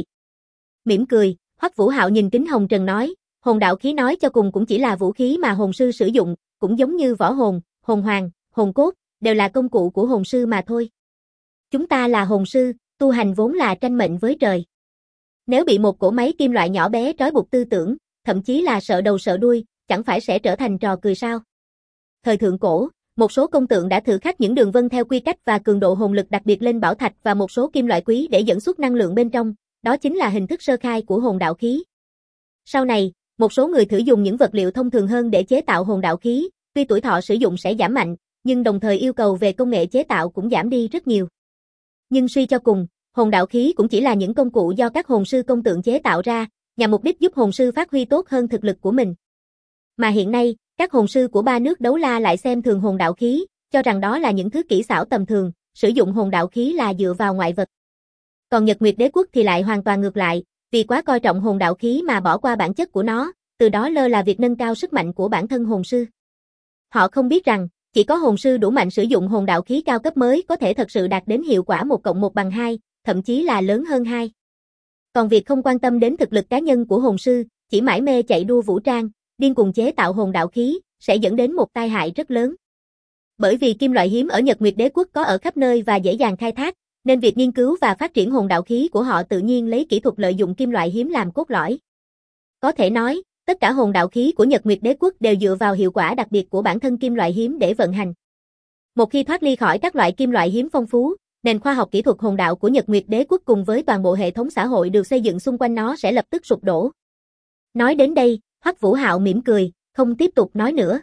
Mỉm cười, Hoắc Vũ Hạo nhìn Kính Hồng Trần nói, hồn đạo khí nói cho cùng cũng chỉ là vũ khí mà hồn sư sử dụng, cũng giống như võ hồn, hồn hoàng, hồn cốt, đều là công cụ của hồn sư mà thôi. Chúng ta là hồn sư, tu hành vốn là tranh mệnh với trời. Nếu bị một cỗ máy kim loại nhỏ bé trói buộc tư tưởng, thậm chí là sợ đầu sợ đuôi, chẳng phải sẽ trở thành trò cười sao? Thời thượng cổ, một số công tượng đã thử khắc những đường vân theo quy cách và cường độ hồn lực đặc biệt lên bảo thạch và một số kim loại quý để dẫn xuất năng lượng bên trong, đó chính là hình thức sơ khai của hồn đạo khí. Sau này, một số người thử dùng những vật liệu thông thường hơn để chế tạo hồn đạo khí, tuy tuổi thọ sử dụng sẽ giảm mạnh, nhưng đồng thời yêu cầu về công nghệ chế tạo cũng giảm đi rất nhiều. Nhưng suy cho cùng, hồn đạo khí cũng chỉ là những công cụ do các hồn sư công tượng chế tạo ra, nhằm mục đích giúp hồn sư phát huy tốt hơn thực lực của mình. Mà hiện nay, các hồn sư của ba nước đấu la lại xem thường hồn đạo khí, cho rằng đó là những thứ kỹ xảo tầm thường, sử dụng hồn đạo khí là dựa vào ngoại vật. Còn Nhật Nguyệt Đế Quốc thì lại hoàn toàn ngược lại, vì quá coi trọng hồn đạo khí mà bỏ qua bản chất của nó, từ đó lơ là việc nâng cao sức mạnh của bản thân hồn sư. Họ không biết rằng, chỉ có hồn sư đủ mạnh sử dụng hồn đạo khí cao cấp mới có thể thật sự đạt đến hiệu quả 1+1=2, thậm chí là lớn hơn 2. Còn việc không quan tâm đến thực lực cá nhân của hồn sư, chỉ mải mê chạy đua vũ trang, điên cuồng chế tạo hồn đạo khí, sẽ dẫn đến một tai hại rất lớn. Bởi vì kim loại hiếm ở Nhật Nguyệt Đế Quốc có ở khắp nơi và dễ dàng khai thác, nên việc nghiên cứu và phát triển hồn đạo khí của họ tự nhiên lấy kỹ thuật lợi dụng kim loại hiếm làm cốt lõi. Có thể nói, tất cả hồn đạo khí của Nhật Nguyệt Đế Quốc đều dựa vào hiệu quả đặc biệt của bản thân kim loại hiếm để vận hành. Một khi thoát ly khỏi các loại kim loại hiếm phong phú, nền khoa học kỹ thuật hồn đạo của Nhật Nguyệt Đế Quốc cùng với toàn bộ hệ thống xã hội được xây dựng xung quanh nó sẽ lập tức sụp đổ. Nói đến đây, Hoắc Vũ Hạo mỉm cười, không tiếp tục nói nữa.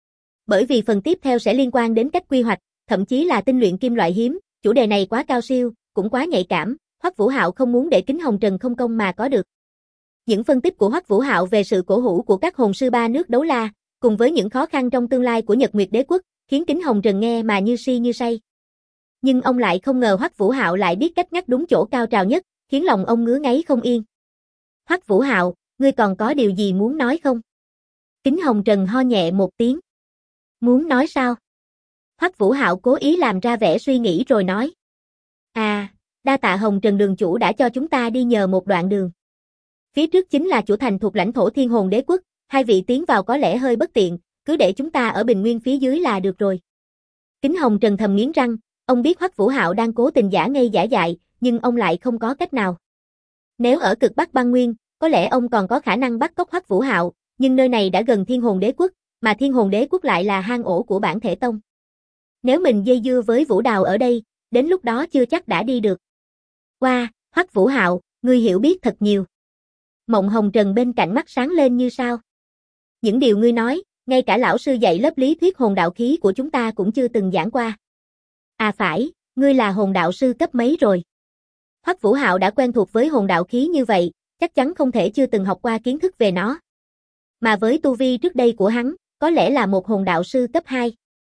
Bởi vì phần tiếp theo sẽ liên quan đến cách quy hoạch, thậm chí là tinh luyện kim loại hiếm, chủ đề này quá cao siêu, cũng quá nhạy cảm, Hoắc Vũ Hạo không muốn để Kính Hồng Trần không công mà có được. Những phân tích của Hoắc Vũ Hạo về sự cổ hủ của các hồn sư ba nước Đấu La, cùng với những khó khăn trong tương lai của Nhật Nguyệt Đế quốc, khiến Kính Hồng Trần nghe mà như si như say. Nhưng ông lại không ngờ Hoắc Vũ Hạo lại biết cách ngắt đúng chỗ cao trào nhất, khiến lòng ông ngứa ngáy không yên. Hoắc Vũ Hạo, ngươi còn có điều gì muốn nói không? Kính Hồng Trần ho nhẹ một tiếng. Muốn nói sao? Hoắc Vũ Hạo cố ý làm ra vẻ suy nghĩ rồi nói. À, đa tạ Hồng Trần đường chủ đã cho chúng ta đi nhờ một đoạn đường. Phía trước chính là chủ thành thuộc lãnh thổ Thiên Hồn Đế quốc, hai vị tiến vào có lẽ hơi bất tiện, cứ để chúng ta ở bình nguyên phía dưới là được rồi. Kính Hồng Trần thầm nghiến răng, ông biết Hoắc Vũ Hạo đang cố tình giả ngây giả dại, nhưng ông lại không có cách nào. Nếu ở cực Bắc băng nguyên, có lẽ ông còn có khả năng bắt cóc Hoắc Vũ Hạo, nhưng nơi này đã gần Thiên Hồn Đế quốc, mà Thiên Hồn Đế quốc lại là hang ổ của bản thể tông. Nếu mình dây dưa với Vũ Đào ở đây, đến lúc đó chưa chắc đã đi được. Qua, Hoắc Vũ Hạo, ngươi hiểu biết thật nhiều. Mộng Hồng Trần bên cạnh mắt sáng lên như sao. Những điều ngươi nói, ngay cả lão sư dạy lớp lý thuyết hồn đạo khí của chúng ta cũng chưa từng giảng qua. À phải, ngươi là hồn đạo sư cấp mấy rồi? Hoắc Vũ Hạo đã quen thuộc với hồn đạo khí như vậy, chắc chắn không thể chưa từng học qua kiến thức về nó. Mà với tu vi trước đây của hắn, có lẽ là một hồn đạo sư cấp 2.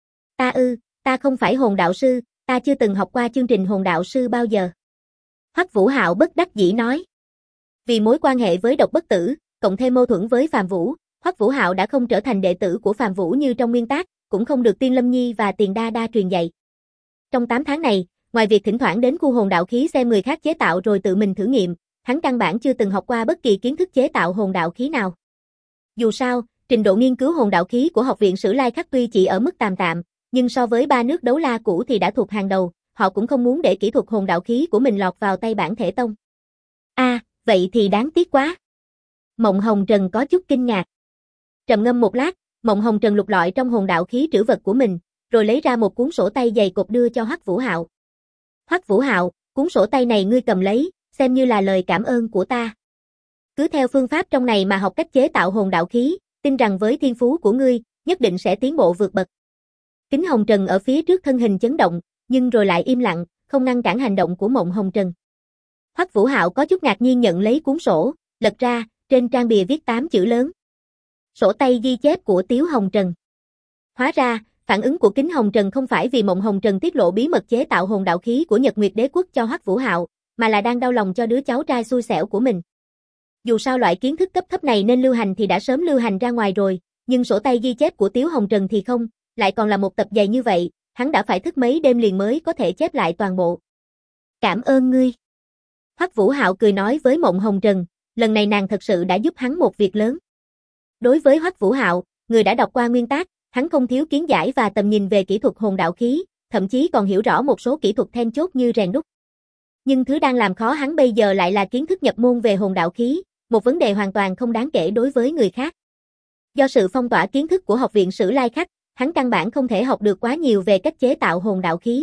Ta không phải hồn đạo sư, ta chưa từng học qua chương trình hồn đạo sư bao giờ. Hoắc Vũ Hạo bất đắc dĩ nói. Vì mối quan hệ với Độc Bất Tử, cộng thêm mâu thuẫn với Phàm Vũ, Hoắc Vũ Hạo đã không trở thành đệ tử của Phàm Vũ như trong nguyên tác, cũng không được Tiên Lâm Nhi và Tiền Đa Đa truyền dạy. Trong 8 tháng này, ngoài việc thỉnh thoảng đến khu hồn đạo khí xem người khác chế tạo rồi tự mình thử nghiệm, hắn căn bản chưa từng học qua bất kỳ kiến thức chế tạo hồn đạo khí nào. Dù sao, trình độ nghiên cứu hồn đạo khí của Học viện Sử Lai Khắc tuy chỉ ở mức tạm tạm, nhưng so với ba nước Đấu La cũ thì đã thuộc hàng đầu, họ cũng không muốn để kỹ thuật hồn đạo khí của mình lọt vào tay bản thể tông. Vậy thì đáng tiếc quá. Mộng Hồng Trần có chút kinh ngạc. Trầm ngâm một lát, Mộng Hồng Trần lục lọi trong hồn đạo khí trữ vật của mình, rồi lấy ra một cuốn sổ tay dày cộp đưa cho Hoắc Vũ Hạo. Hoắc Vũ Hạo, cuốn sổ tay này ngươi cầm lấy, xem như là lời cảm ơn của ta. Cứ theo phương pháp trong này mà học cách chế tạo hồn đạo khí, tin rằng với thiên phú của ngươi, nhất định sẽ tiến bộ vượt bậc. Kính Hồng Trần ở phía trước thân hình chấn động, nhưng rồi lại im lặng, không ngăn cản hành động của Mộng Hồng Trần. Hoắc Vũ Hạo có chút ngạc nhiên nhận lấy cuốn sổ, lật ra, trên trang bìa viết 8 chữ lớn. Sổ tay ghi chép của Tiếu Hồng Trần. Hóa ra, phản ứng của Kính Hồng Trần không phải vì Mộng Hồng Trần tiết lộ bí mật chế tạo hồn đạo khí của Nhật Nguyệt Đế quốc cho Hoắc Vũ Hạo, mà là đang đau lòng cho đứa cháu trai xui xẻo của mình. Dù sao loại kiến thức cấp thấp này nên lưu hành thì đã sớm lưu hành ra ngoài rồi, nhưng sổ tay ghi chép của Tiếu Hồng Trần thì không, lại còn là một tập dày như vậy, hắn đã phải thức mấy đêm liền mới có thể chép lại toàn bộ. Cảm ơn ngươi. Hoắc Vũ Hạo cười nói với Mộng Hồng Trần, lần này nàng thật sự đã giúp hắn một việc lớn. Đối với Hoắc Vũ Hạo, người đã đọc qua nguyên tác, hắn không thiếu kiến giải và tầm nhìn về kỹ thuật hồn đạo khí, thậm chí còn hiểu rõ một số kỹ thuật then chốt như rèn đúc. Nhưng thứ đang làm khó hắn bây giờ lại là kiến thức nhập môn về hồn đạo khí, một vấn đề hoàn toàn không đáng kể đối với người khác. Do sự phong tỏa kiến thức của Học viện Sử Lai Khắc, hắn căn bản không thể học được quá nhiều về cách chế tạo hồn đạo khí.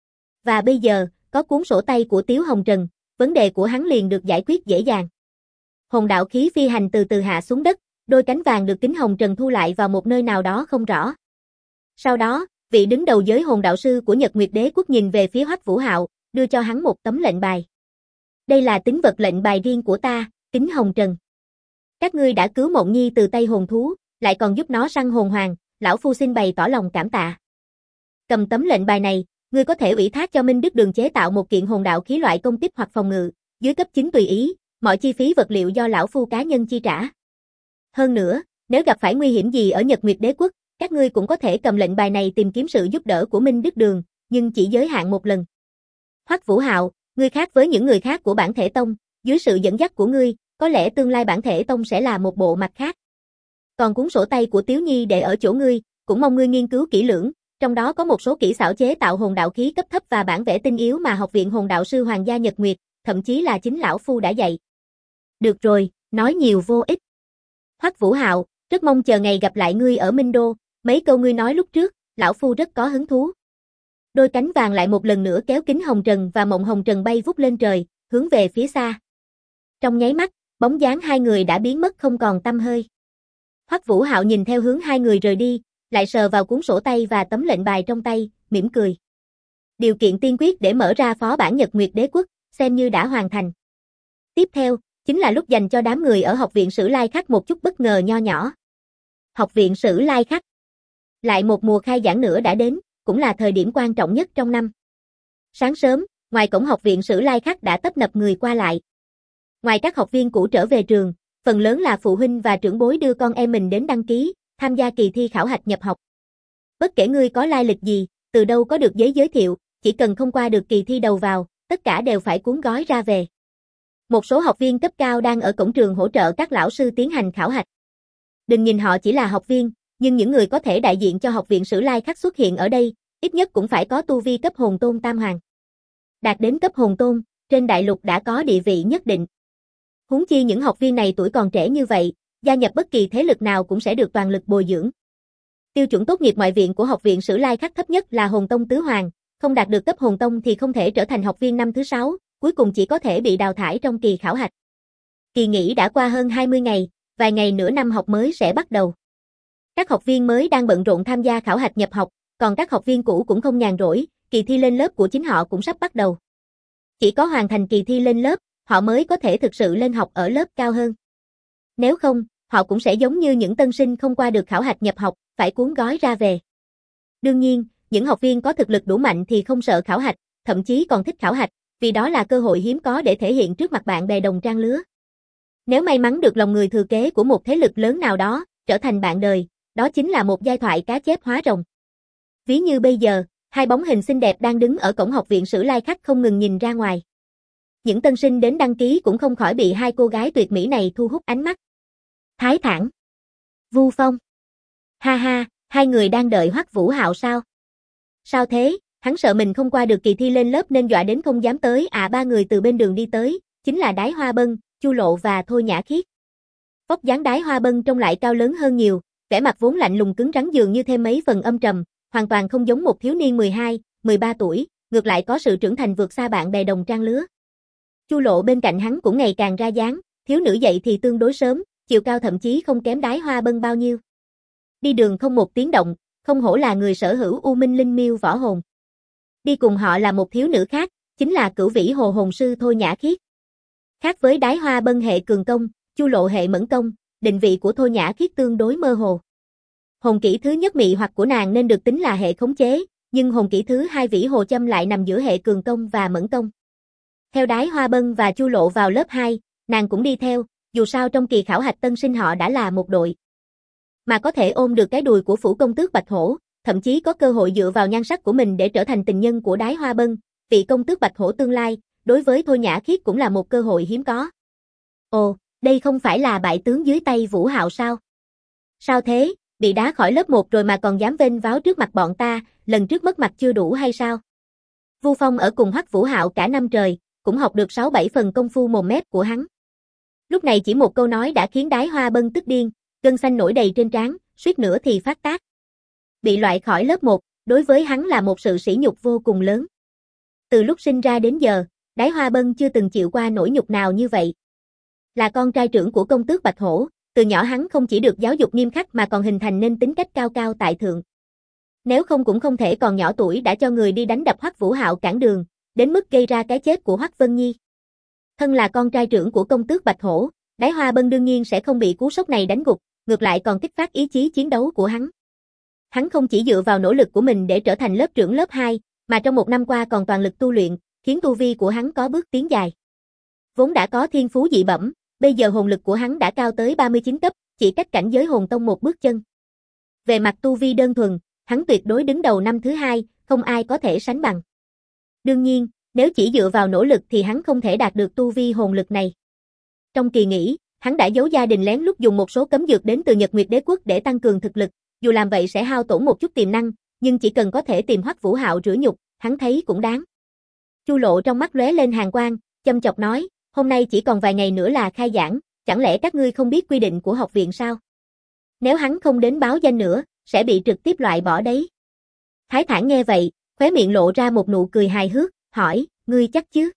Và bây giờ, có cuốn sổ tay của Tiếu Hồng Trần, vấn đề của hắn liền được giải quyết dễ dàng. Hồn đạo khí phi hành từ từ hạ xuống đất, đôi cánh vàng được Kính Hồng Trần thu lại vào một nơi nào đó không rõ. Sau đó, vị đứng đầu giới hồn đạo sư của Nhật Nguyệt Đế quốc nhìn về phía Hoắc Vũ Hạo, đưa cho hắn một tấm lệnh bài. Đây là tín vật lệnh bài riêng của ta, Kính Hồng Trần. Các ngươi đã cứu Mộng Nhi từ tay hồn thú, lại còn giúp nó săn hồn hoàng, lão phu xin bày tỏ lòng cảm tạ. Cầm tấm lệnh bài này, ngươi có thể ủy thác cho Minh Đức Đường chế tạo một kiện hồn đạo khí loại công kích hoặc phòng ngự, dưới cấp 9 tùy ý, mọi chi phí vật liệu do lão phu cá nhân chi trả. Hơn nữa, nếu gặp phải nguy hiểm gì ở Nhật Nguyệt Đế quốc, các ngươi cũng có thể cầm lệnh bài này tìm kiếm sự giúp đỡ của Minh Đức Đường, nhưng chỉ giới hạn một lần. Hoắc Vũ Hạo, ngươi khác với những người khác của bản thể tông, dưới sự dẫn dắt của ngươi, có lẽ tương lai bản thể tông sẽ là một bộ mặt khác. Còn cuốn sổ tay của Tiếu Nhi để ở chỗ ngươi, cũng mong ngươi nghiên cứu kỹ lưỡng, trong đó có một số kỹ xảo chế tạo hồn đạo khí cấp thấp và bản vẽ tinh yếu mà Học viện Hồn đạo sư Hoàng gia Nhật Nguyệt, thậm chí là chính lão phu đã dạy. Được rồi, nói nhiều vô ích. Hoắc Vũ Hạo, rất mong chờ ngày gặp lại ngươi ở Minh Đô, mấy câu ngươi nói lúc trước, lão phu rất có hứng thú. Đôi cánh vàng lại một lần nữa kéo Kính Hồng Trần và Mộng Hồng Trần bay vút lên trời, hướng về phía xa. Trong nháy mắt, bóng dáng hai người đã biến mất không còn tăm hơi. Hoắc Vũ Hạo nhìn theo hướng hai người rời đi, lại sờ vào cuốn sổ tay và tấm lệnh bài trong tay, mỉm cười. Điều kiện tiên quyết để mở ra phó bản Nhật Nguyệt Đế quốc, xem như đã hoàn thành. Tiếp theo, chính là lúc dành cho đám người ở Học viện Sử Lai Khắc một chút bất ngờ nho nhỏ. Học viện Sử Lai Khắc. Lại một mùa khai giảng nữa đã đến, cũng là thời điểm quan trọng nhất trong năm. Sáng sớm, ngoài cổng Học viện Sử Lai Khắc đã tấp nập người qua lại. Ngoài các học viên cũ trở về trường, phần lớn là phụ huynh và trưởng bối đưa con em mình đến đăng ký, tham gia kỳ thi khảo hạch nhập học. Bất kể ngươi có lai lịch gì, từ đâu có được giấy giới thiệu, chỉ cần không qua được kỳ thi đầu vào, tất cả đều phải cuốn gói ra về. Một số học viên cấp cao đang ở cổng trường hỗ trợ các lão sư tiến hành khảo hạch. Đừng nhìn họ chỉ là học viên, nhưng những người có thể đại diện cho Học viện Sử Lai Khắc xuất hiện ở đây, ít nhất cũng phải có tu vi cấp hồn tôn tam hoàng. Đạt đến cấp hồn tôn, trên đại lục đã có địa vị nhất định. Huống chi những học viên này tuổi còn trẻ như vậy, gia nhập bất kỳ thế lực nào cũng sẽ được toàn lực bồi dưỡng. Tiêu chuẩn tốt nghiệp ngoại viện của Học viện Sử Lai Khắc thấp nhất là hồn tông tứ hoàng, không đạt được cấp hồn tông thì không thể trở thành học viên năm thứ 6, cuối cùng chỉ có thể bị đào thải trong kỳ khảo hạch. Kỳ nghỉ đã qua hơn 20 ngày, vài ngày nữa năm học mới sẽ bắt đầu. Các học viên mới đang bận rộn tham gia khảo hạch nhập học, còn các học viên cũ cũng không nhàn rỗi, kỳ thi lên lớp của chính họ cũng sắp bắt đầu. Chỉ có hoàn thành kỳ thi lên lớp, họ mới có thể thực sự lên học ở lớp cao hơn. Nếu không, họ cũng sẽ giống như những tân sinh không qua được khảo hạch nhập học, phải cuốn gói ra về. Đương nhiên, những học viên có thực lực đủ mạnh thì không sợ khảo hạch, thậm chí còn thích khảo hạch, vì đó là cơ hội hiếm có để thể hiện trước mặt bạn bè đồng trang lứa. Nếu may mắn được lòng người thừa kế của một thế lực lớn nào đó, trở thành bạn đời, đó chính là một giai thoại cá chép hóa rồng. Ví như bây giờ, hai bóng hình xinh đẹp đang đứng ở cổng Học viện Sử Lai Khắc không ngừng nhìn ra ngoài. Những tân sinh đến đăng ký cũng không khỏi bị hai cô gái tuyệt mỹ này thu hút ánh mắt. Thái Thản, Vu Phong. Ha ha, hai người đang đợi Hoắc Vũ Hạo sao? Sao thế, hắn sợ mình không qua được kỳ thi lên lớp nên dọa đến không dám tới à? Ba người từ bên đường đi tới, chính là Đái Hoa Bân, Chu Lộ và Thôi Nhã Khiết. Vóc dáng Đái Hoa Bân trông lại cao lớn hơn nhiều, vẻ mặt vốn lạnh lùng cứng rắn dường như thêm mấy phần âm trầm, hoàn toàn không giống một thiếu niên 12, 13 tuổi, ngược lại có sự trưởng thành vượt xa bạn bè đồng trang lứa. Chu Lộ bên cạnh hắn cũng ngày càng ra dáng, thiếu nữ dậy thì tương đối sớm, chiều cao thậm chí không kém Đái Hoa Bân bao nhiêu. Đi đường không một tiếng động, không hổ là người sở hữu U Minh Linh Miêu võ hồn. Đi cùng họ là một thiếu nữ khác, chính là Cửu Vĩ Hồ Hồn Sư Thôi Nhã Khiết. Khác với Đái Hoa Bân hệ cường công, Chu Lộ hệ mẫn công, định vị của Thôi Nhã Khiết tương đối mơ hồ. Hồn kỹ thứ nhất mị hoặc của nàng nên được tính là hệ khống chế, nhưng hồn kỹ thứ hai Vĩ Hồ Châm lại nằm giữa hệ cường công và mẫn công. Theo Đái Hoa Bân và Chu Lộ vào lớp 2, nàng cũng đi theo, dù sao trong kỳ khảo hạch tân sinh họ đã là một đội. Mà có thể ôm được cái đùi của phủ công tước Bạch Hổ, thậm chí có cơ hội dựa vào nhan sắc của mình để trở thành tình nhân của Đái Hoa Bân, vị công tước Bạch Hổ tương lai, đối với Thôi Nhã Khiết cũng là một cơ hội hiếm có. Ồ, đây không phải là bại tướng dưới tay Vũ Hạo sao? Sao thế, bị đá khỏi lớp 1 rồi mà còn dám vênh váo trước mặt bọn ta, lần trước mất mặt chưa đủ hay sao? Vu Phong ở cùng Hoắc Vũ Hạo cả năm trời, cũng học được 6-7 phần công phu mồm mép của hắn. Lúc này chỉ một câu nói đã khiến Đái Hoa Bân tức điên, gân xanh nổi đầy trên trán, suýt nữa thì phát tác. Bị loại khỏi lớp 1, đối với hắn là một sự sỉ nhục vô cùng lớn. Từ lúc sinh ra đến giờ, Đái Hoa Bân chưa từng chịu qua nỗi nhục nào như vậy. Là con trai trưởng của công tước Bạch Hổ, từ nhỏ hắn không chỉ được giáo dục nghiêm khắc mà còn hình thành nên tính cách cao cao tại thượng. Nếu không cũng không thể còn nhỏ tuổi đã cho người đi đánh đập Hoắc Vũ Hạo cản đường, đến mức gây ra cái chết của Hoắc Vân Nhi. Thân là con trai trưởng của công tước Bạch Hổ, Đái Hoa Bân đương nhiên sẽ không bị cú sốc này đánh gục, ngược lại còn kích phát ý chí chiến đấu của hắn. Hắn không chỉ dựa vào nỗ lực của mình để trở thành lớp trưởng lớp 2, mà trong một năm qua còn toàn lực tu luyện, khiến tu vi của hắn có bước tiến dài. Vốn đã có thiên phú dị bẩm, bây giờ hồn lực của hắn đã cao tới 39 cấp, chỉ cách cảnh giới hồn tông một bước chân. Về mặt tu vi đơn thuần, hắn tuyệt đối đứng đầu năm thứ 2, không ai có thể sánh bằng. Đương nhiên, nếu chỉ dựa vào nỗ lực thì hắn không thể đạt được tu vi hồn lực này. Trong kỳ nghỉ, hắn đã giấu gia đình lén lút dùng một số cấm dược đến từ Nhật Nguyệt Đế Quốc để tăng cường thực lực, dù làm vậy sẽ hao tổn một chút tiềm năng, nhưng chỉ cần có thể tìm Hoắc Vũ Hạo rửa nhục, hắn thấy cũng đáng. Chu Lộ trong mắt lóe lên hàn quang, châm chọc nói, hôm nay chỉ còn vài ngày nữa là khai giảng, chẳng lẽ các ngươi không biết quy định của học viện sao? Nếu hắn không đến báo danh nữa, sẽ bị trực tiếp loại bỏ đấy. Thái Thản nghe vậy, khóe miệng lộ ra một nụ cười hài hước, hỏi, ngươi chắc chứ?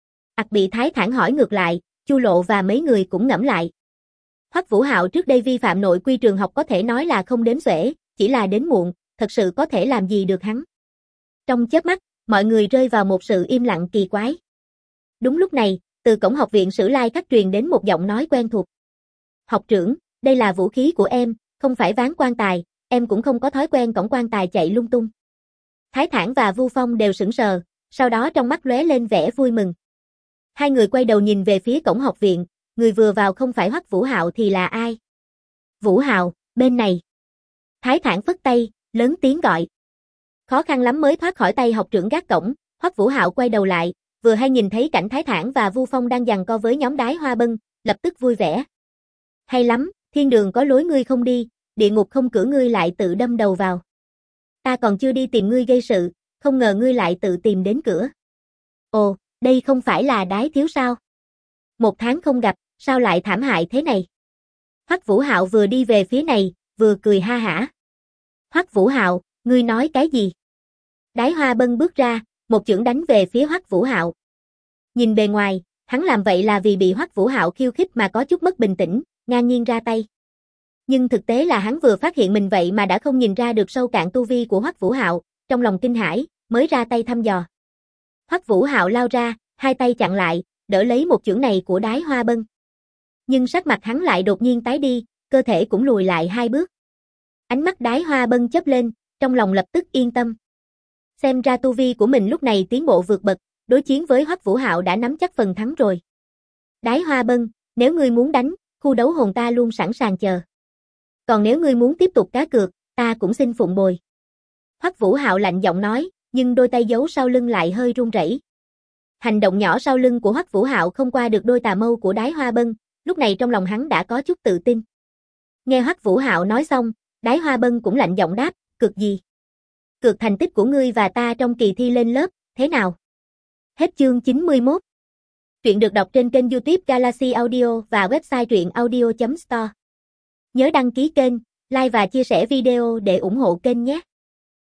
Bị Thái Thản hỏi ngược lại, Chu Lộ và mấy người cũng ngẫm lại. Hoắc Vũ Hạo trước đây vi phạm nội quy trường học có thể nói là không đến xuể, chỉ là đến muộn, thật sự có thể làm gì được hắn. Trong chớp mắt, mọi người rơi vào một sự im lặng kỳ quái. Đúng lúc này, từ cổng học viện Sử Lai Khắc truyền đến một giọng nói quen thuộc. Học trưởng, đây là vũ khí của em, không phải ván quan tài, em cũng không có thói quen cổng quan tài chạy lung tung. Thái Thản và Vu Phong đều sững sờ, sau đó trong mắt lóe lên vẻ vui mừng. Hai người quay đầu nhìn về phía cổng học viện, người vừa vào không phải Hoắc Vũ Hạo thì là ai? Vũ Hạo, bên này. Thái Thản phất tay, lớn tiếng gọi. Khó khăn lắm mới thoát khỏi tay học trưởng gác cổng, Hoắc Vũ Hạo quay đầu lại, vừa hay nhìn thấy cảnh Thái Thản và Vu Phong đang giằng co với nhóm Đái Hoa Bân, lập tức vui vẻ. Hay lắm, thiên đường có lối ngươi không đi, địa ngục không cửa ngươi lại tự đâm đầu vào. Ta còn chưa đi tìm ngươi gây sự, không ngờ ngươi lại tự tìm đến cửa. Ồ, đây không phải là Đái thiếu sao? 1 tháng không gặp, sao lại thảm hại thế này? Hoắc Vũ Hạo vừa đi về phía này, vừa cười ha hả. Hoắc Vũ Hạo, ngươi nói cái gì? Đái Hoa Bân bước ra, một chưởng đánh về phía Hoắc Vũ Hạo. Nhìn bề ngoài, hắn làm vậy là vì bị Hoắc Vũ Hạo khiêu khích mà có chút mất bình tĩnh, ngang nhiên ra tay. Nhưng thực tế là hắn vừa phát hiện mình vậy mà đã không nhìn ra được sâu cạn tu vi của Hoắc Vũ Hạo, trong lòng kinh hãi, mới ra tay thăm dò. Hoắc Vũ Hạo lao ra, hai tay chặn lại, đỡ lấy một chưởng này của Đái Hoa Bân. Nhưng sắc mặt hắn lại đột nhiên tái đi, cơ thể cũng lùi lại 2 bước. Ánh mắt Đái Hoa Bân chớp lên, trong lòng lập tức yên tâm. Xem ra tu vi của mình lúc này tiến bộ vượt bậc, đối chiến với Hoắc Vũ Hạo đã nắm chắc phần thắng rồi. Đái Hoa Bân, nếu ngươi muốn đánh, khu đấu hồn ta luôn sẵn sàng chờ. Còn nếu ngươi muốn tiếp tục cá cược, ta cũng xin phụng bồi. Hoắc Vũ Hạo lạnh giọng nói, nhưng đôi tay giấu sau lưng lại hơi run rẩy. Hành động nhỏ sau lưng của Hoắc Vũ Hạo không qua được đôi tà mâu của Đái Hoa Bân, lúc này trong lòng hắn đã có chút tự tin. Nghe Hoắc Vũ Hạo nói xong, Đái Hoa Bân cũng lạnh giọng đáp, cược gì? Cược thành tích của ngươi và ta trong kỳ thi lên lớp, thế nào? Hết chương 91. Truyện được đọc trên kênh YouTube Galaxy Audio và website truyệnaudio.store. Nhớ đăng ký kênh, like và chia sẻ video để ủng hộ kênh nhé.